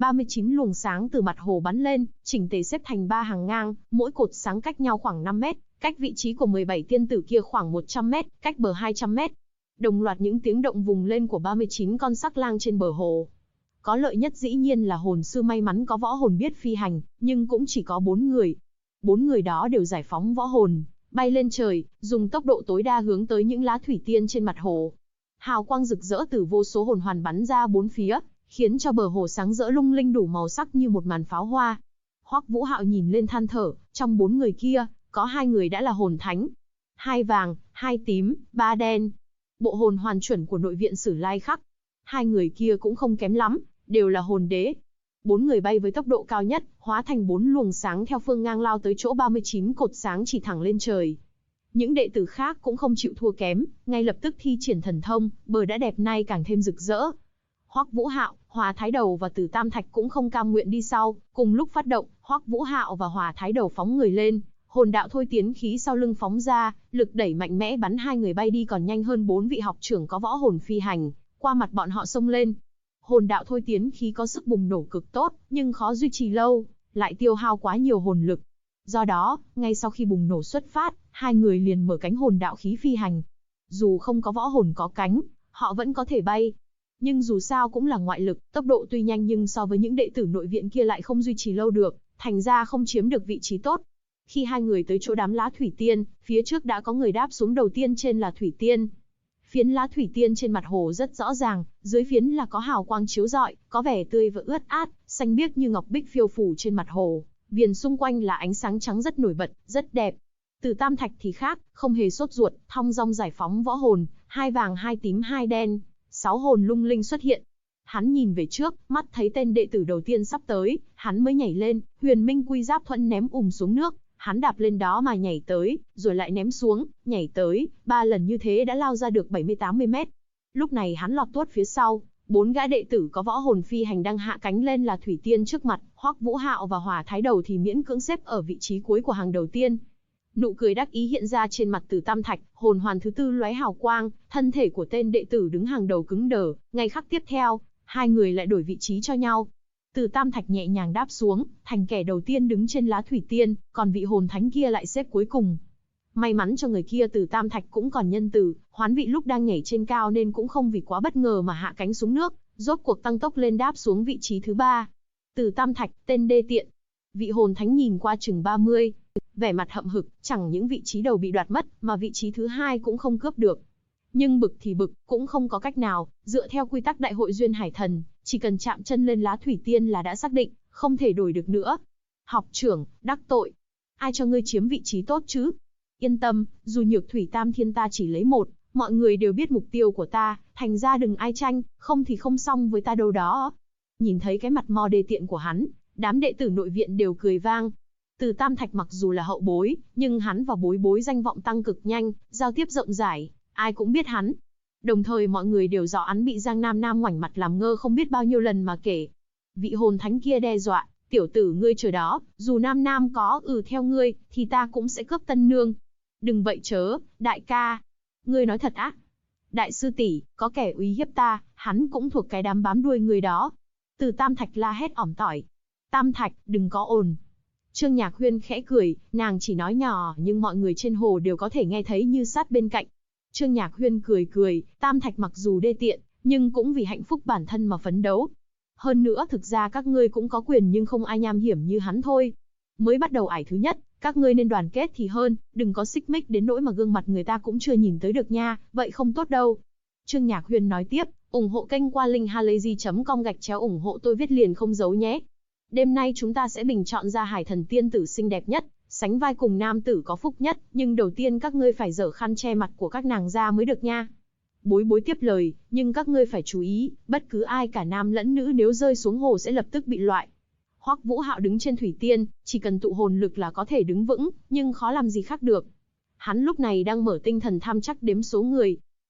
39 luồng sáng từ mặt hồ bắn lên, chỉnh tề xếp thành 3 hàng ngang, mỗi cột sáng cách nhau khoảng 5 mét, cách vị trí của 17 tiên tử kia khoảng 100 mét, cách bờ 200 mét. Đồng loạt những tiếng động vùng lên của 39 con sắc lang trên bờ hồ. Có lợi nhất dĩ nhiên là hồn sư may mắn có võ hồn biết phi hành, nhưng cũng chỉ có 4 người. 4 người đó đều giải phóng võ hồn, bay lên trời, dùng tốc độ tối đa hướng tới những lá thủy tiên trên mặt hồ. Hào quang rực rỡ từ vô số hồn hoàn bắn ra bốn phía, khiến cho bờ hồ sáng rỡ lung linh đủ màu sắc như một màn pháo hoa. Hoắc Vũ Hạo nhìn lên than thở, trong 4 người kia, có 2 người đã là hồn thánh. 2 vàng, 2 tím, 3 đen. Bộ hồn hoàn chuẩn của nội viện Sử Lai Khắc. 2 người kia cũng không kém lắm, đều là hồn đế. 4 người bay với tốc độ cao nhất, hóa thành 4 luồng sáng theo phương ngang lao tới chỗ 39 cột sáng chỉ thẳng lên trời. Những đệ tử khác cũng không chịu thua kém, ngay lập tức thi triển thần thông, bờ đã đẹp nay càng thêm rực rỡ. Hoắc Vũ Hạo, Hỏa Thái Đầu và Tử Tam Thạch cũng không cam nguyện đi sau, cùng lúc phát động, Hoắc Vũ Hạo và Hỏa Thái Đầu phóng người lên, hồn đạo thôi tiến khí sau lưng phóng ra, lực đẩy mạnh mẽ bắn 2 người bay đi còn nhanh hơn 4 vị học trưởng có võ hồn phi hành, qua mặt bọn họ xông lên. Hồn đạo thôi tiến khí có sức bùng nổ cực tốt, nhưng khó duy trì lâu, lại tiêu hao quá nhiều hồn lực. Do đó, ngay sau khi bùng nổ xuất phát, 2 người liền mở cánh hồn đạo khí phi hành. Dù không có võ hồn có cánh, họ vẫn có thể bay. Nhưng dù sao cũng là ngoại lực, tốc độ tuy nhanh nhưng so với những đệ tử nội viện kia lại không duy trì lâu được, thành ra không chiếm được vị trí tốt. Khi 2 người tới chỗ đám lá thủy tiên, phía trước đã có người đáp xuống đầu tiên trên là thủy tiên. Phiến lá thủy tiên trên mặt hồ rất rõ ràng, dưới phiến là có hào quang chiếu rọi, có vẻ tươi và ướt át, xanh biếc như ngọc bích phiêu phù trên mặt hồ. Viền xung quanh là ánh sáng trắng rất nổi bật, rất đẹp. Tử Tam Thạch thì khác, không hề sốt ruột, thong dong giải phóng võ hồn, 2 vàng 2 tím 2 đen, 6 hồn lung linh xuất hiện. Hắn nhìn về trước, mắt thấy tên đệ tử đầu tiên sắp tới, hắn mới nhảy lên, Huyền Minh Quy Giáp Thuẫn ném xuống nước, hắn đạp lên đó mà nhảy tới, rồi lại ném xuống, nhảy tới, 3 lần như thế đã lao ra được 70-80 mét. Lúc này hắn lọt tuốt phía sau, 4 gã đệ tử có võ hồn phi hành đang hạ cánh lên là thủy tiên trước mặt, Hoắc Vũ Hạo và Hỏa Thái Đầu thì miễn cưỡng xếp ở vị trí cuối của hàng đầu tiên. Nụ cười đắc ý hiện ra trên mặt Tử Tam Thạch, hồn hoàn thứ tư lóe hào quang, thân thể của tên đệ tử đứng hàng đầu cứng đờ, ngay khắc tiếp theo, 2 người lại đổi vị trí cho nhau. Tử Tam Thạch nhẹ nhàng đáp xuống, thành kẻ đầu tiên đứng trên lá thủy tiên, còn vị hồn thánh kia lại xếp cuối cùng. May mắn cho người kia Tử Tam Thạch cũng còn nhân từ, hoán vị lúc đang nhảy trên cao nên cũng không vì quá bất ngờ mà hạ cánh xuống nước, rốt cuộc tăng tốc lên đáp xuống vị trí thứ 3. Tử Tam Thạch, tên đê tiện. Vị hồn thánh nhìn qua chừng 30, vẻ mặt hậm hực, chẳng những vị trí đầu bị đoạt mất, mà vị trí thứ 2 cũng không cướp được. Nhưng bực thì bực, cũng không có cách nào, dựa theo quy tắc đại hội Duyên Hải Thần, chỉ cần chạm chân lên lá thủy tiên là đã xác định, không thể đổi được nữa. Học trưởng, đắc tội. Ai cho ngươi chiếm vị trí tốt chứ? Yên tâm, dù Nhược Thủy Tam Thiên ta chỉ lấy 1, mọi người đều biết mục tiêu của ta, thành ra đừng ai tranh, không thì không xong với ta đâu đó. Nhìn thấy cái mặt mo đê tiện của hắn, đám đệ tử nội viện đều cười vang. Từ Tam Thạch mặc dù là hậu bối, nhưng hắn và bối bối danh vọng tăng cực nhanh, giao tiếp rộng rãi, ai cũng biết hắn. Đồng thời mọi người đều rõ hắn bị Giang Nam Nam ngoảnh mặt làm ngơ không biết bao nhiêu lần mà kể. Vị hồn thánh kia đe dọa, tiểu tử ngươi chờ đó, dù Nam Nam có theo ngươi, thì ta cũng sẽ cướp tân nương. Đừng vậy chớ, đại ca. Ngươi nói thật á? Đại sư tỷ, có kẻ uy hiếp ta, hắn cũng thuộc cái đám bám đuôi người đó. Từ Tam Thạch la hét ỏm tỏi. Tam Thạch, đừng có ồn. Trương Nhạc Huyên khẽ cười, nàng chỉ nói nhỏ nhưng mọi người trên hồ đều có thể nghe thấy như sát bên cạnh. Trương Nhạc Huyên cười cười, Tam Thạch mặc dù đê tiện, nhưng cũng vì hạnh phúc bản thân mà phấn đấu. Hơn nữa thực ra các ngươi cũng có quyền nhưng không ai nham hiểm như hắn thôi. Mới bắt đầu ải thứ nhất, các ngươi nên đoàn kết thì hơn, đừng có xích mích đến nỗi mà gương mặt người ta cũng chưa nhìn tới được nha, vậy không tốt đâu. Trương Nhạc Huyên nói tiếp, ủng hộ kênh qua link halayzi.com ủng hộ tôi viết liền không giấu nhé. Đêm nay chúng ta sẽ bình chọn ra hải thần tiên tử xinh đẹp nhất, sánh vai cùng nam tử có phúc nhất, nhưng đầu tiên các ngươi phải dở khăn che mặt của các nàng ra mới được nha. Bối bối tiếp lời, nhưng các ngươi phải chú ý, bất cứ ai cả nam lẫn nữ nếu rơi xuống hồ sẽ lập tức bị loại. Hoắc Vũ Hạo đứng trên thủy tiên, chỉ cần tụ hồn lực là có thể đứng vững, nhưng khó làm gì khác được. Hắn lúc này đang mở tinh thần tham chắc đếm số người.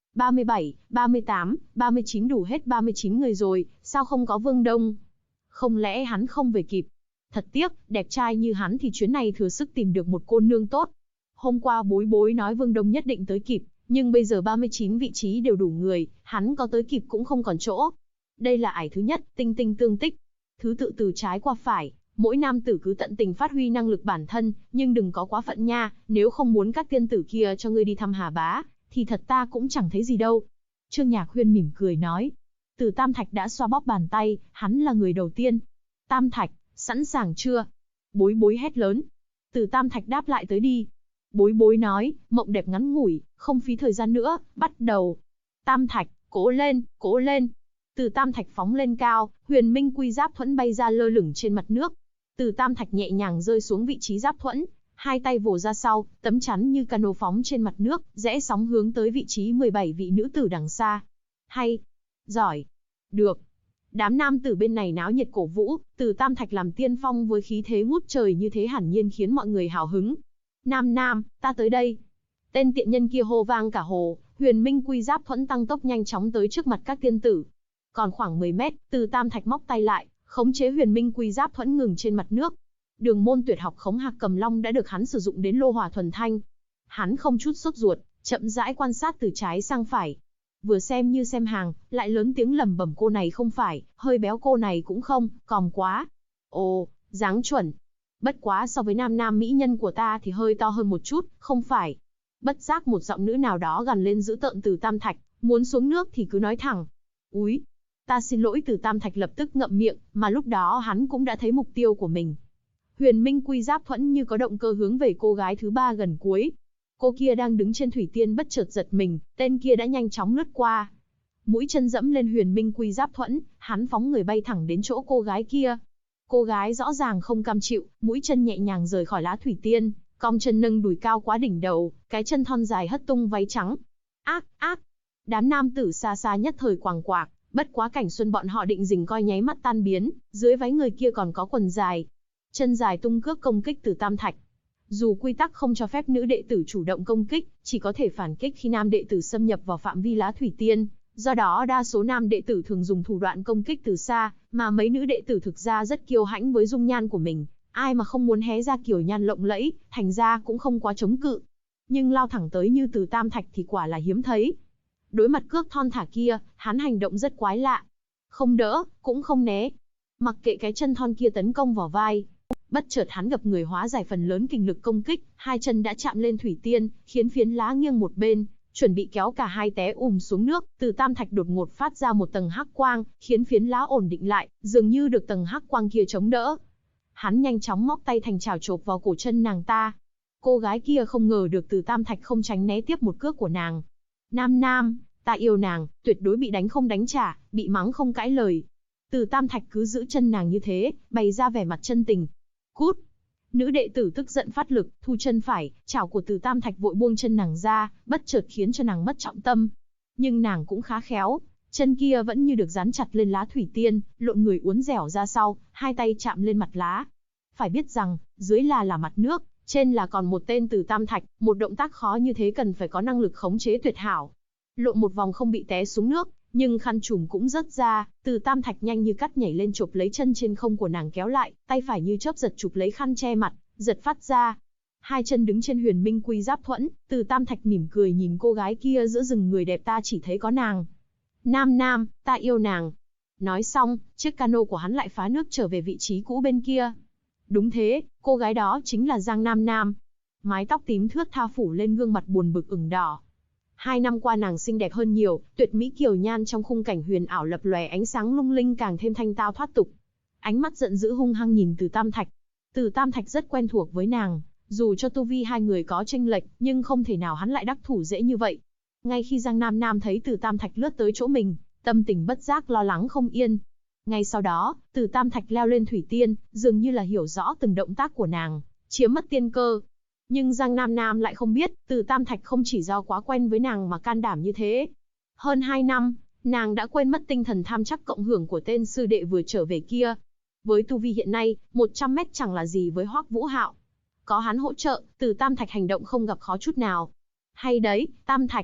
37, 38, 39 đủ hết 39 người rồi, sao không có Vương Đông? Không lẽ hắn không về kịp? Thật tiếc, đẹp trai như hắn thì chuyến này thừa sức tìm được một cô nương tốt. Hôm qua bối bối nói Vương Đông nhất định tới kịp, nhưng bây giờ 39 vị trí đều đủ người, hắn có tới kịp cũng không còn chỗ. Đây là ải thứ nhất, tinh tinh tương tích. Thứ tự từ trái qua phải, mỗi nam tử cứ tận tình phát huy năng lực bản thân, nhưng đừng có quá phận nha, nếu không muốn các tiên tử kia cho ngươi đi thăm Hà Bá, thì thật ta cũng chẳng thấy gì đâu. Trương Nhạc Huyên mỉm cười nói. Từ Tam Thạch đã xoa bóp bàn tay, hắn là người đầu tiên. Tam Thạch, sẵn sàng chưa? Bối bối hét lớn. Từ Tam Thạch đáp lại tới đi. Bối bối nói, mộng đẹp ngắn ngủi, không phí thời gian nữa, bắt đầu. Tam Thạch, cố lên, cố lên. Từ Tam Thạch phóng lên cao, Huyền Minh Quy Giáp Thuẫn bay ra lơ lửng trên mặt nước. Từ Tam Thạch nhẹ nhàng rơi xuống vị trí Giáp Thuẫn, hai tay vồ ra sau, tấm chắn như cano phóng trên mặt nước, rẽ sóng hướng tới vị trí 17 vị nữ tử đằng xa. Hay, giỏi, được. Đám nam tử bên này náo nhiệt cổ vũ, Từ Tam Thạch làm tiên phong với khí thế ngút trời như thế hẳn nhiên khiến mọi người hào hứng. Nam Nam, ta tới đây. Tên tiện nhân kia hô vang cả hồ, Huyền Minh Quy Giáp Thuẫn tăng tốc nhanh chóng tới trước mặt các tiên tử. Còn khoảng 10 mét, Từ Tam Thạch móc tay lại, khống chế Huyền Minh Quy Giáp Thuẫn ngừng trên mặt nước. Đường môn tuyệt học khống hạc cầm long đã được hắn sử dụng đến lô hỏa thuần thanh. Hắn không chút sốt ruột, chậm rãi quan sát từ trái sang phải. Vừa xem như xem hàng, lại lớn tiếng lẩm bẩm cô này không phải, hơi béo cô này cũng không, còm quá. Ồ, dáng chuẩn. Bất quá so với nam nam mỹ nhân của ta thì hơi to hơn một chút, không phải. Bất giác một giọng nữ nào đó gằn lên dữ tợn Từ Tam Thạch, muốn xuống nước thì cứ nói thẳng. Úi, ta xin lỗi. Từ Tam Thạch lập tức ngậm miệng, mà lúc đó hắn cũng đã thấy mục tiêu của mình. Huyền Minh Quy Giáp Thuẫn như có động cơ hướng về cô gái thứ ba gần cuối. Cô kia đang đứng trên thủy tiên bất chợt giật mình, tên kia đã nhanh chóng lướt qua. Mũi chân dẫm lên Huyền Minh Quy Giáp Thuẫn, hắn phóng người bay thẳng đến chỗ cô gái kia. Cô gái rõ ràng không cam chịu, mũi chân nhẹ nhàng rời khỏi lá thủy tiên, cong chân nâng đùi cao quá đỉnh đầu, cái chân thon dài hất tung váy trắng. Ác, ác! Đám nam tử xa xa nhất thời quàng quạc, bất quá cảnh xuân bọn họ định dình coi nháy mắt tan biến, dưới váy người kia còn có quần dài. Chân dài tung cước công kích Từ Tam Thạch. Dù quy tắc không cho phép nữ đệ tử chủ động công kích, chỉ có thể phản kích khi nam đệ tử xâm nhập vào phạm vi lá thủy tiên, do đó đa số nam đệ tử thường dùng thủ đoạn công kích từ xa, mà mấy nữ đệ tử thực ra rất kiêu hãnh với dung nhan của mình, ai mà không muốn hé ra kiểu nhan lộng lẫy, thành ra cũng không quá chống cự. Nhưng lao thẳng tới như Từ Tam Thạch thì quả là hiếm thấy. Đối mặt cước thon thả kia, hắn hành động rất quái lạ. Không đỡ, cũng không né. Mặc kệ cái chân thon kia tấn công vào vai. Bất chợt hắn gập người hóa giải phần lớn kình lực công kích, hai chân đã chạm lên thủy tiên, khiến phiến lá nghiêng một bên, chuẩn bị kéo cả hai té xuống nước. Từ Tam Thạch đột ngột phát ra một tầng hắc quang, khiến phiến lá ổn định lại, dường như được tầng hắc quang kia chống đỡ. Hắn nhanh chóng móc tay thành chảo chộp vào cổ chân nàng ta. Cô gái kia không ngờ được Từ Tam Thạch không tránh né tiếp một cước của nàng. Nam Nam, ta yêu nàng, tuyệt đối bị đánh không đánh trả, bị mắng không cãi lời. Từ Tam Thạch cứ giữ chân nàng như thế, bày ra vẻ mặt chân tình. Cút! Nữ đệ tử tức giận phát lực, thu chân phải, chảo của Từ Tam Thạch vội buông chân nàng ra, bất chợt khiến cho nàng mất trọng tâm. Nhưng nàng cũng khá khéo, chân kia vẫn như được dán chặt lên lá thủy tiên, lộn người uốn dẻo ra sau, hai tay chạm lên mặt lá. Phải biết rằng, dưới là mặt nước, trên là còn một tên Từ Tam Thạch, một động tác khó như thế cần phải có năng lực khống chế tuyệt hảo. Lộn một vòng không bị té xuống nước, nhưng khăn trùm cũng rớt ra, Từ Tam Thạch nhanh như cắt nhảy lên chộp lấy chân trên không của nàng kéo lại, tay phải như chớp giật chụp lấy khăn che mặt, giật phát ra. Hai chân đứng trên Huyền Minh Quy Giáp Thuẫn, Từ Tam Thạch mỉm cười nhìn cô gái kia giữa rừng người đẹp ta chỉ thấy có nàng. Nam Nam, ta yêu nàng. Nói xong, chiếc cano của hắn lại phá nước trở về vị trí cũ bên kia. Đúng thế, cô gái đó chính là Giang Nam Nam. Mái tóc tím thướt tha phủ lên gương mặt buồn bực ửng đỏ. 2 năm qua nàng xinh đẹp hơn nhiều, tuyệt mỹ kiều nhan trong khung cảnh huyền ảo lập lòe ánh sáng lung linh càng thêm thanh tao thoát tục. Ánh mắt giận dữ hung hăng nhìn Từ Tam Thạch. Từ Tam Thạch rất quen thuộc với nàng, dù cho tu vi hai người có chênh lệch, nhưng không thể nào hắn lại đắc thủ dễ như vậy. Ngay khi Giang Nam Nam thấy Từ Tam Thạch lướt tới chỗ mình, tâm tình bất giác lo lắng không yên. Ngay sau đó, Từ Tam Thạch leo lên thủy tiên, dường như là hiểu rõ từng động tác của nàng, chiếm mất tiên cơ. Nhưng Giang Nam Nam lại không biết, Từ Tam Thạch không chỉ do quá quen với nàng mà can đảm như thế. Hơn 2 năm, nàng đã quên mất tinh thần tham chắc cộng hưởng của tên sư đệ vừa trở về kia. Với tu vi hiện nay, 100 mét chẳng là gì với Hoắc Vũ Hạo. Có hắn hỗ trợ, Từ Tam Thạch hành động không gặp khó chút nào. Hay đấy, Tam Thạch.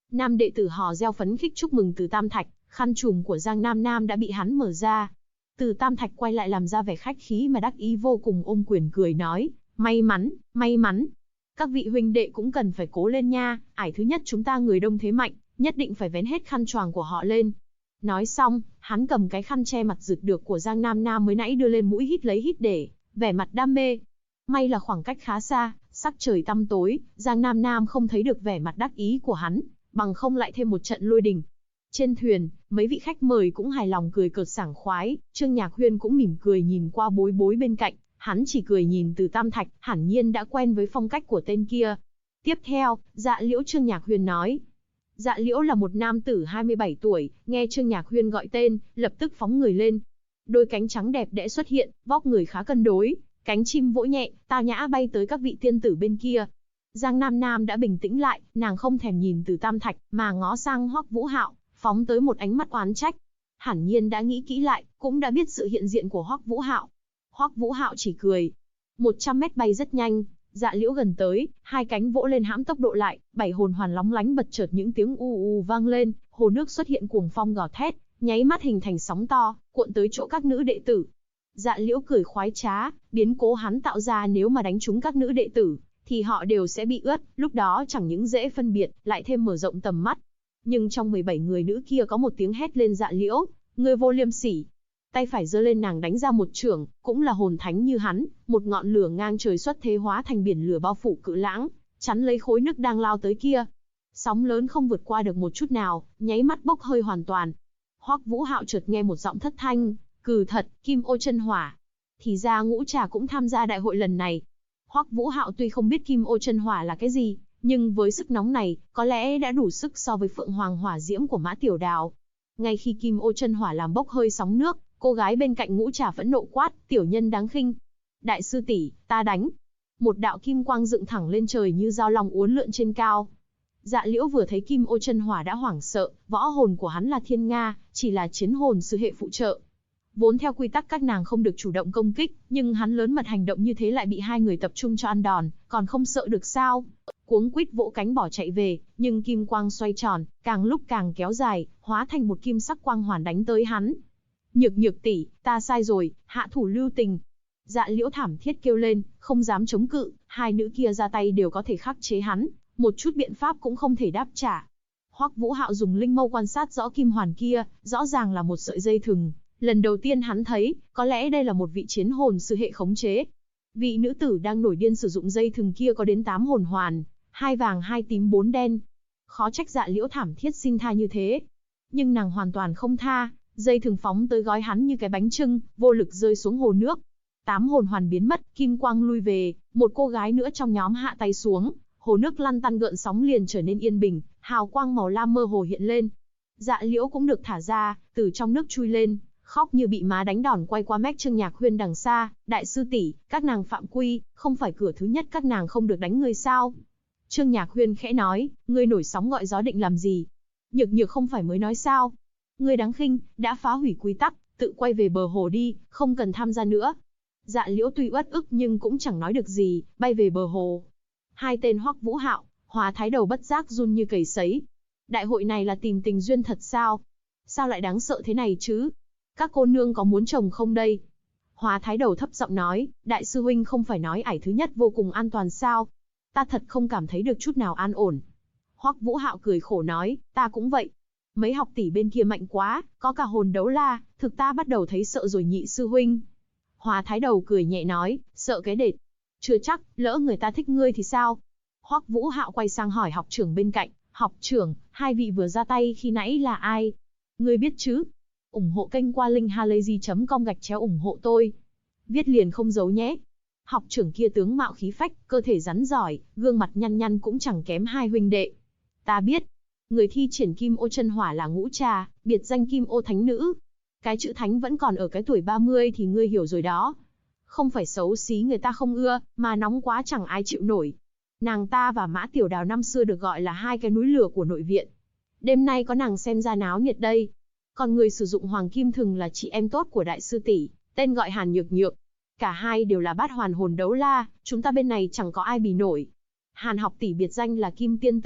Nam đệ tử hò reo phấn khích chúc mừng Từ Tam Thạch, khăn trùm của Giang Nam Nam đã bị hắn mở ra. Từ Tam Thạch quay lại làm ra vẻ khách khí mà đắc ý vô cùng, ôm quyền cười nói, may mắn, may mắn. Các vị huynh đệ cũng cần phải cố lên nha, ải thứ nhất chúng ta người đông thế mạnh, nhất định phải vén hết khăn choàng của họ lên. Nói xong, hắn cầm cái khăn che mặt rực được của Giang Nam Nam mới nãy đưa lên mũi hít lấy hít để, vẻ mặt đam mê. May là khoảng cách khá xa, sắc trời tăm tối, Giang Nam Nam không thấy được vẻ mặt đắc ý của hắn, bằng không lại thêm một trận lôi đình. Trên thuyền, mấy vị khách mời cũng hài lòng cười cợt sảng khoái, Trương Nhạc Huyên cũng mỉm cười nhìn qua Bối Bối bên cạnh, hắn chỉ cười nhìn Từ Tam Thạch, hẳn nhiên đã quen với phong cách của tên kia. Tiếp theo, Dạ Liễu Trương Nhạc Huyên nói. Dạ Liễu là một nam tử 27 tuổi, nghe Trương Nhạc Huyên gọi tên, lập tức phóng người lên. Đôi cánh trắng đẹp đẽ xuất hiện, vóc người khá cân đối, cánh chim vỗ nhẹ, tao nhã bay tới các vị tiên tử bên kia. Giang Nam Nam đã bình tĩnh lại, nàng không thèm nhìn Từ Tam Thạch, mà ngó sang Hoắc Vũ Hạo, phóng tới một ánh mắt oán trách. Hẳn nhiên đã nghĩ kỹ lại, cũng đã biết sự hiện diện của Hoắc Vũ Hạo. Hoắc Vũ Hạo chỉ cười. 100 mét bay rất nhanh, Dạ Liễu gần tới, hai cánh vỗ lên hãm tốc độ lại, 7 hồn hoàn lóng lánh bật chợt những tiếng u u vang lên, hồ nước xuất hiện cuồng phong gào thét, nháy mắt hình thành sóng to, cuộn tới chỗ các nữ đệ tử. Dạ Liễu cười khoái trá, biến cố hắn tạo ra nếu mà đánh trúng các nữ đệ tử, thì họ đều sẽ bị ướt, lúc đó chẳng những dễ phân biệt, lại thêm mở rộng tầm mắt. Nhưng trong 17 người nữ kia có một tiếng hét lên Dạ Liễu, ngươi vô liêm sỉ. Tay phải giơ lên nàng đánh ra một chưởng, cũng là hồn thánh như hắn, một ngọn lửa ngang trời xuất thế hóa thành biển lửa bao phủ cự lãng, chắn lấy khối nước đang lao tới kia. Sóng lớn không vượt qua được một chút nào, nháy mắt bốc hơi hoàn toàn. Hoắc Vũ Hạo chợt nghe một giọng thất thanh, cừ thật, Kim Ô Chân Hỏa. Thì ra Ngũ Trà cũng tham gia đại hội lần này. Hoắc Vũ Hạo tuy không biết Kim Ô Chân Hỏa là cái gì, nhưng với sức nóng này, có lẽ đã đủ sức so với Phượng Hoàng Hỏa Diễm của Mã Tiểu Đào. Ngay khi Kim Ô Chân Hỏa làm bốc hơi sóng nước, cô gái bên cạnh Ngũ Trà phẫn nộ quát, tiểu nhân đáng khinh. Đại sư tỷ, ta đánh. Một đạo kim quang dựng thẳng lên trời như dao long uốn lượn trên cao. Dạ Liễu vừa thấy Kim Ô Chân Hỏa đã hoảng sợ, võ hồn của hắn là Thiên Nga, chỉ là chiến hồn sư hệ phụ trợ. Vốn theo quy tắc các nàng không được chủ động công kích, nhưng hắn lớn mật hành động như thế lại bị hai người tập trung cho ăn đòn, còn không sợ được sao? Cuống quýt vỗ cánh bỏ chạy về, nhưng kim quang xoay tròn, càng lúc càng kéo dài, hóa thành một kim sắc quang hoàn đánh tới hắn. Nhược Nhược tỷ, ta sai rồi, hạ thủ lưu tình. Dạ Liễu thảm thiết kêu lên, không dám chống cự, hai nữ kia ra tay đều có thể khắc chế hắn, một chút biện pháp cũng không thể đáp trả. Hoắc Vũ Hạo dùng linh mâu quan sát rõ kim hoàn kia, rõ ràng là một sợi dây thừng. Lần đầu tiên hắn thấy, có lẽ đây là một vị chiến hồn sư hệ khống chế. Vị nữ tử đang nổi điên sử dụng dây thừng kia có đến 8 hồn hoàn, 2 vàng 2 tím 4 đen. Khó trách Dạ Liễu thảm thiết xin tha như thế. Nhưng nàng hoàn toàn không tha, dây thừng phóng tới gói hắn như cái bánh chưng, vô lực rơi xuống hồ nước. 8 hồn hoàn biến mất, kim quang lui về, một cô gái nữa trong nhóm hạ tay xuống, hồ nước lăn tăn gợn sóng liền trở nên yên bình, hào quang màu lam mơ hồ hiện lên. Dạ Liễu cũng được thả ra, từ trong nước chui lên, khóc như bị má đánh đòn, quay qua mách Trương Nhạc Huyên đằng xa, đại sư tỷ, các nàng phạm quy, không phải cửa thứ nhất các nàng không được đánh người sao? Trương Nhạc Huyên khẽ nói, ngươi nổi sóng gọi gió định làm gì? Nhược Nhược không phải mới nói sao? Ngươi đáng khinh, đã phá hủy quy tắc, tự quay về bờ hồ đi, không cần tham gia nữa. Dạ Liễu tuy uất ức nhưng cũng chẳng nói được gì, bay về bờ hồ. Hai tên Hoắc Vũ Hạo, Hóa Thái Đầu bất giác run như cầy sấy. Đại hội này là tìm tình duyên thật sao? Sao lại đáng sợ thế này chứ? Các cô nương có muốn chồng không đây? Hóa Thái Đầu thấp giọng nói, đại sư huynh không phải nói ải thứ nhất vô cùng an toàn sao? Ta thật không cảm thấy được chút nào an ổn. Hoắc Vũ Hạo cười khổ nói, ta cũng vậy. Mấy học tỷ bên kia mạnh quá, có cả hồn đấu la, thực ta bắt đầu thấy sợ rồi nhị sư huynh. Hóa Thái Đầu cười nhẹ nói, sợ cái đệt. Chưa chắc, lỡ người ta thích ngươi thì sao? Hoắc Vũ Hạo quay sang hỏi học trưởng bên cạnh, học trưởng, hai vị vừa ra tay khi nãy là ai? Ngươi biết chứ? Ủng hộ kênh qua link halayzi.com/ủng hộ tôi. Viết liền không giấu nhé. Học trưởng kia tướng mạo khí phách, cơ thể rắn giỏi, gương mặt nhăn nhăn cũng chẳng kém hai huynh đệ. Ta biết, người thi triển Kim Ô Chân Hỏa là Ngũ Trà, biệt danh Kim Ô Thánh Nữ. Cái chữ thánh vẫn còn ở cái tuổi 30 thì ngươi hiểu rồi đó. Không phải xấu xí người ta không ưa, mà nóng quá chẳng ai chịu nổi. Nàng ta và Mã Tiểu Đào năm xưa được gọi là hai cái núi lửa của nội viện. Đêm nay có nàng xem ra náo nhiệt đây. Còn người sử dụng Hoàng Kim Thừng là chị em tốt của đại sư tỷ, tên gọi Hàn Nhược Nhược. Cả hai đều là bát hoàn hồn đấu la, chúng ta bên này chẳng có ai bì nổi. Hàn học tỷ biệt danh là Kim Tiên Tử,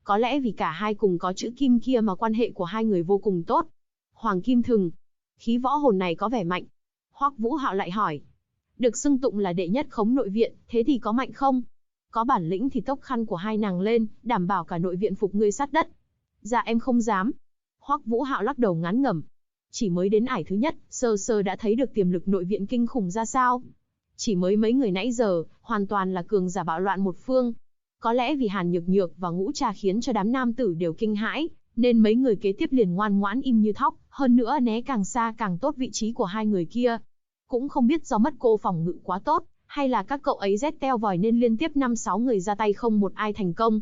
Có lẽ vì cả hai cùng có chữ Kim kia mà quan hệ của hai người vô cùng tốt. Hoàng Kim Thừng, khí võ hồn này có vẻ mạnh. Hoắc Vũ Hạo lại hỏi. Được xưng tụng là đệ nhất khống nội viện, thế thì có mạnh không? Có bản lĩnh thì tốc khăn của hai nàng lên, đảm bảo cả nội viện phục ngươi sát đất. Dạ em không dám. Hoắc Vũ Hạo lắc đầu ngán ngẩm. Chỉ mới đến ải thứ nhất, sơ sơ đã thấy được tiềm lực nội viện kinh khủng ra sao. Chỉ mới mấy người nãy giờ, hoàn toàn là cường giả bạo loạn một phương. Có lẽ vì Hàn Nhược Nhược và Ngũ Trà khiến cho đám nam tử đều kinh hãi, nên mấy người kế tiếp liền ngoan ngoãn im như thóc, hơn nữa né càng xa càng tốt vị trí của hai người kia. Cũng không biết do mất cô phòng ngự quá tốt, hay là các cậu ấy rét teo vòi nên liên tiếp 5-6 người ra tay không một ai thành công.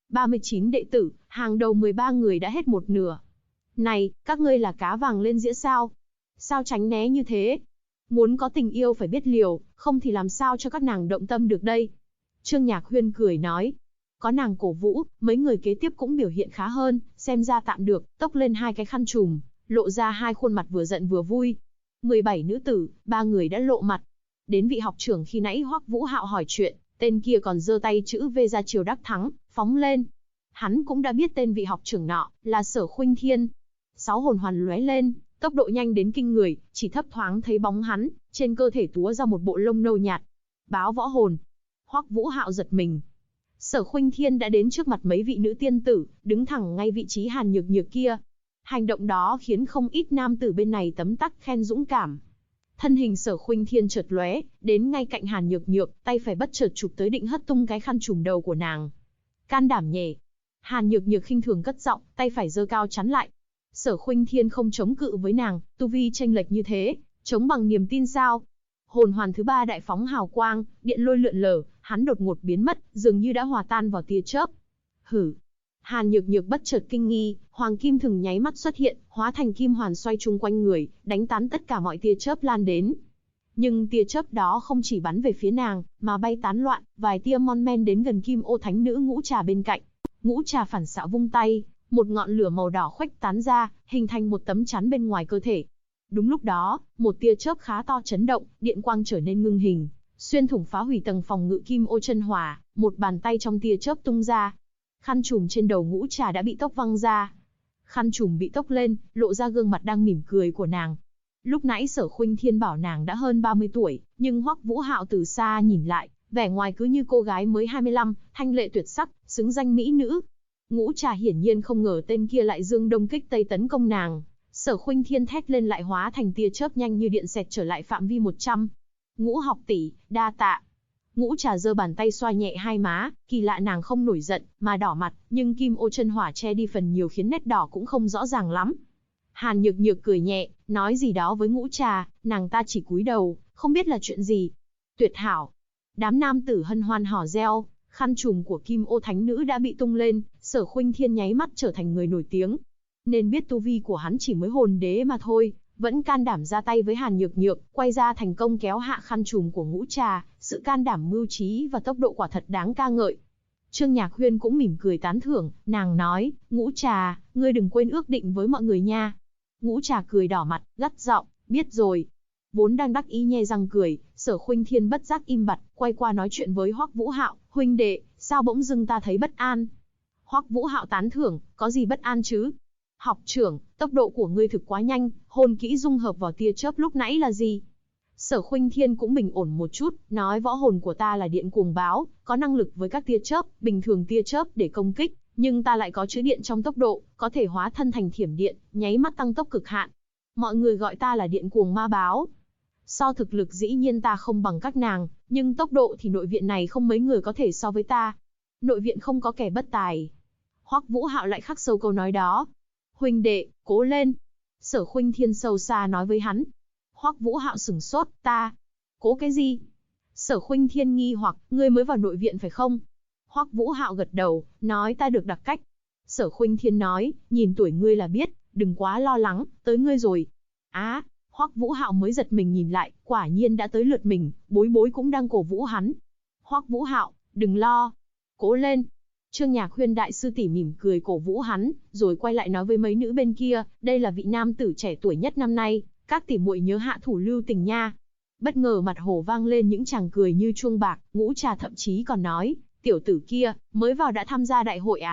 39 đệ tử, hàng đầu 13 người đã hết một nửa. Này, các ngươi là cá vàng lên dĩa sao? Sao tránh né như thế? Muốn có tình yêu phải biết liều, không thì làm sao cho các nàng động tâm được đây? Trương Nhạc Huyên cười nói. Có nàng cổ vũ, mấy người kế tiếp cũng biểu hiện khá hơn, xem ra tạm được, tốc lên hai cái khăn trùm, lộ ra hai khuôn mặt vừa giận vừa vui. 17 nữ tử, 3 người đã lộ mặt. Đến vị học trưởng khi nãy Hoắc Vũ Hạo hỏi chuyện, tên kia còn giơ tay chữ V ra chiều đắc thắng, phóng lên. Hắn cũng đã biết tên vị học trưởng nọ, là Sở Khuynh Thiên. 6 hồn hoàn lóe lên, tốc độ nhanh đến kinh người, chỉ thấp thoáng thấy bóng hắn, trên cơ thể túa ra một bộ lông nâu nhạt. Báo võ hồn. Hoắc Vũ Hạo giật mình. Sở Khuynh Thiên đã đến trước mặt mấy vị nữ tiên tử, đứng thẳng ngay vị trí Hàn Nhược Nhược kia. Hành động đó khiến không ít nam tử bên này tấm tắc khen dũng cảm. Thân hình Sở Khuynh Thiên chợt lóe, đến ngay cạnh Hàn Nhược Nhược, tay phải bất chợt chụp tới định hất tung cái khăn trùm đầu của nàng. Can đảm nhỉ? Hàn Nhược Nhược khinh thường cất giọng, tay phải giơ cao chắn lại. Sở Khuynh Thiên không chống cự với nàng, tu vi chênh lệch như thế, chống bằng niềm tin sao? Hồn hoàn thứ 3 đại phóng hào quang, điện lôi lượn lờ, hắn đột ngột biến mất, dường như đã hòa tan vào tia chớp. Hử! Hàn Nhược Nhược bất chợt kinh nghi, Hoàng Kim Thừng nháy mắt xuất hiện, hóa thành kim hoàn xoay chung quanh người, đánh tán tất cả mọi tia chớp lan đến. Nhưng tia chớp đó không chỉ bắn về phía nàng, mà bay tán loạn, vài tia mon men đến gần Kim Ô Thánh Nữ Ngũ Trà bên cạnh. Ngũ Trà phản xạ vung tay, một ngọn lửa màu đỏ khuếch tán ra, hình thành một tấm chắn bên ngoài cơ thể. Đúng lúc đó, một tia chớp khá to chấn động, điện quang trở nên ngưng hình, xuyên thủng phá hủy tầng phòng ngự Kim Ô chân hỏa, một bàn tay trong tia chớp tung ra. Khăn trùm trên đầu Ngũ Trà đã bị tốc văng ra. Khăn trùm bị tốc lên, lộ ra gương mặt đang mỉm cười của nàng. Lúc nãy Sở Khuynh Thiên bảo nàng đã hơn 30 tuổi, nhưng Hoắc Vũ Hạo từ xa nhìn lại, vẻ ngoài cứ như cô gái mới 25, thanh lệ tuyệt sắc, xứng danh mỹ nữ. Ngũ Trà hiển nhiên không ngờ tên kia lại dương đông kích tây tấn công nàng. Sở Khuynh Thiên thét lên lại hóa thành tia chớp nhanh như điện xẹt trở lại phạm vi 100. Ngũ học tỷ, đa tạ. Ngũ Trà giơ bàn tay xoa nhẹ hai má, kỳ lạ nàng không nổi giận, mà đỏ mặt, nhưng Kim Ô chân hỏa che đi phần nhiều khiến nét đỏ cũng không rõ ràng lắm. Hàn Nhược Nhược cười nhẹ, nói gì đó với Ngũ Trà, nàng ta chỉ cúi đầu, không biết là chuyện gì. Tuyệt hảo. Đám nam tử hân hoan hò reo, khăn trùm của Kim Ô Thánh Nữ đã bị tung lên, Sở Khuynh Thiên nháy mắt trở thành người nổi tiếng. Nên biết tu vi của hắn chỉ mới hồn đế mà thôi, vẫn can đảm ra tay với Hàn Nhược Nhược, quay ra thành công kéo hạ khăn trùm của Ngũ Trà, sự can đảm mưu trí và tốc độ quả thật đáng ca ngợi. Trương Nhạc Huyên cũng mỉm cười tán thưởng, nàng nói, Ngũ Trà, ngươi đừng quên ước định với mọi người nha. Ngũ Trà cười đỏ mặt, gắt giọng, biết rồi. Vốn đang đắc ý nhe răng cười, Sở Khuynh Thiên bất giác im bặt, quay qua nói chuyện với Hoắc Vũ Hạo, huynh đệ, sao bỗng dưng ta thấy bất an? Hoắc Vũ Hạo tán thưởng, có gì bất an chứ? Học trưởng, tốc độ của ngươi thực quá nhanh, hồn kỹ dung hợp vào tia chớp lúc nãy là gì? Sở Khuynh Thiên cũng bình ổn một chút, nói võ hồn của ta là điện cuồng báo, có năng lực với các tia chớp, bình thường tia chớp để công kích, nhưng ta lại có chứa điện trong tốc độ, có thể hóa thân thành thiểm điện, nháy mắt tăng tốc cực hạn. Mọi người gọi ta là điện cuồng ma báo. So thực lực dĩ nhiên ta không bằng các nàng, nhưng tốc độ thì nội viện này không mấy người có thể so với ta. Nội viện không có kẻ bất tài. Hoắc Vũ Hạo lại khắc sâu câu nói đó. Huynh đệ, cố lên. Sở Khuynh Thiên sâu xa nói với hắn. Hoắc Vũ Hạo sửng sốt, ta. Cố cái gì? Sở Khuynh Thiên nghi hoặc, ngươi mới vào nội viện phải không? Hoắc Vũ Hạo gật đầu, nói ta được đặc cách. Sở Khuynh Thiên nói, nhìn tuổi ngươi là biết, đừng quá lo lắng, tới ngươi rồi. Á, Hoắc Vũ Hạo mới giật mình nhìn lại, quả nhiên đã tới lượt mình, Bối Bối cũng đang cổ vũ hắn. Hoắc Vũ Hạo, đừng lo. Cố lên. Trương Nhạc Huyên đại sư tỷ mỉm cười cổ vũ hắn, rồi quay lại nói với mấy nữ bên kia, đây là vị nam tử trẻ tuổi nhất năm nay, các tỷ muội nhớ hạ thủ lưu tình nha. Bất ngờ mặt hồ vang lên những tràng cười như chuông bạc, Ngũ Trà thậm chí còn nói, tiểu tử kia, mới vào đã tham gia đại hội à?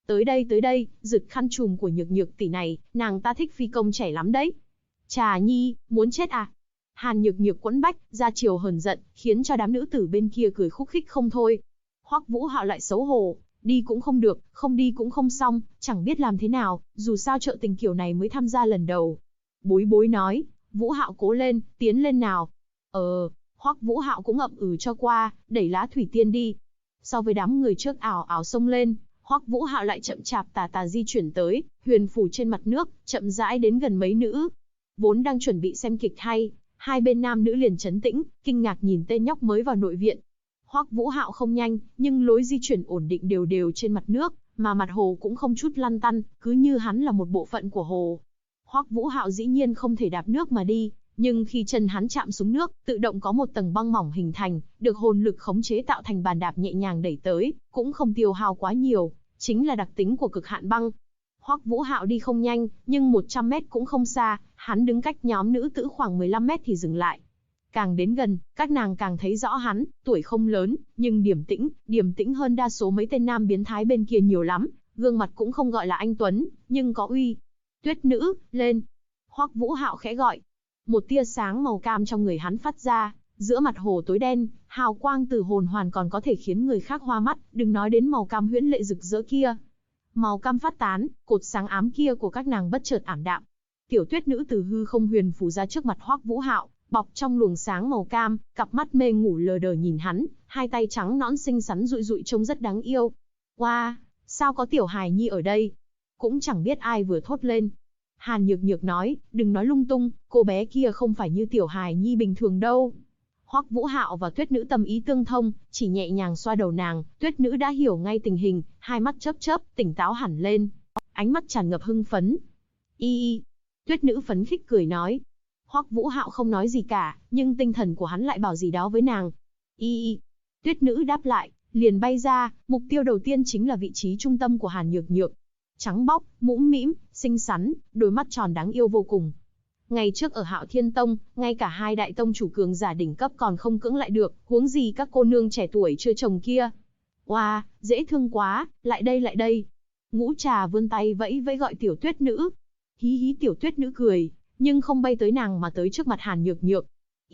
tới đây, giật khăn trùm của Nhược Nhược tỷ này, nàng ta thích phi công trẻ lắm đấy. Trà Nhi, muốn chết à? Hàn Nhược Nhược quẫn bách, ra chiều hờn giận, khiến cho đám nữ tử bên kia cười khúc khích không thôi. Hoắc Vũ Hạo lại xấu hổ, đi cũng không được, không đi cũng không xong, chẳng biết làm thế nào, dù sao chợ tình kiểu này mới tham gia lần đầu. Bối bối nói, Vũ Hạo cố lên, tiến lên nào. Hoắc Vũ Hạo cũng ậm ừ cho qua, đẩy lá thủy tiên đi. So với đám người trước ảo ảo xông lên, Hoắc Vũ Hạo lại chậm chạp tà tà di chuyển tới, huyền phù trên mặt nước, chậm rãi đến gần mấy nữ. Vốn đang chuẩn bị xem kịch hay, hai bên nam nữ liền trấn tĩnh, kinh ngạc nhìn tên nhóc mới vào nội viện. Hoắc Vũ Hạo không nhanh, nhưng lối di chuyển ổn định đều đều trên mặt nước, mà mặt hồ cũng không chút lăn tăn, cứ như hắn là một bộ phận của hồ. Hoắc Vũ Hạo dĩ nhiên không thể đạp nước mà đi, nhưng khi chân hắn chạm xuống nước, tự động có một tầng băng mỏng hình thành, được hồn lực khống chế tạo thành bàn đạp nhẹ nhàng đẩy tới, cũng không tiêu hao quá nhiều, chính là đặc tính của cực hạn băng. Hoắc Vũ Hạo đi không nhanh, nhưng 100 mét cũng không xa, hắn đứng cách nhóm nữ tử khoảng 15 mét thì dừng lại. Càng đến gần, các nàng càng thấy rõ hắn, tuổi không lớn, nhưng điềm tĩnh hơn đa số mấy tên nam biến thái bên kia nhiều lắm, gương mặt cũng không gọi là anh tuấn, nhưng có uy. Tuyết nữ, lên. Hoắc Vũ Hạo khẽ gọi. Một tia sáng màu cam trong người hắn phát ra, giữa mặt hồ tối đen, hào quang từ hồn hoàn còn có thể khiến người khác hoa mắt, đừng nói đến màu cam huyễn lệ rực rỡ kia. Màu cam phát tán, cột sáng ám kia của các nàng bất chợt ảm đạm. Tiểu Tuyết nữ từ hư không huyền phù ra trước mặt Hoắc Vũ Hạo, bọc trong luồng sáng màu cam, cặp mắt mê ngủ lờ đờ nhìn hắn, hai tay trắng nõn xinh xắn rụi rụi trông rất đáng yêu. Wow, sao có tiểu hài nhi ở đây? Cũng chẳng biết ai vừa thốt lên. Hàn Nhược Nhược nói, đừng nói lung tung, cô bé kia không phải như tiểu hài nhi bình thường đâu. Hoắc Vũ Hạo và Tuyết nữ tâm ý tương thông, chỉ nhẹ nhàng xoa đầu nàng, Tuyết nữ đã hiểu ngay tình hình, hai mắt chớp chớp, tỉnh táo hẳn lên, ánh mắt tràn ngập hưng phấn. Tuyết nữ phấn khích cười nói. Hoắc Vũ Hạo không nói gì cả, nhưng tinh thần của hắn lại bảo gì đó với nàng. Tuyết nữ đáp lại, liền bay ra, mục tiêu đầu tiên chính là vị trí trung tâm của Hàn Nhược Nhược. Trắng bóc, mũm mĩm, xinh xắn, đôi mắt tròn đáng yêu vô cùng. Ngày trước ở Hạo Thiên Tông, ngay cả hai đại tông chủ cường giả đỉnh cấp còn không cưỡng lại được, huống gì các cô nương trẻ tuổi chưa chồng kia. Wow, dễ thương quá, lại đây. Ngũ Trà vươn tay vẫy vẫy gọi tiểu Tuyết nữ. Hí hí, tiểu Tuyết nữ cười, nhưng không bay tới nàng mà tới trước mặt Hàn Nhược Nhược.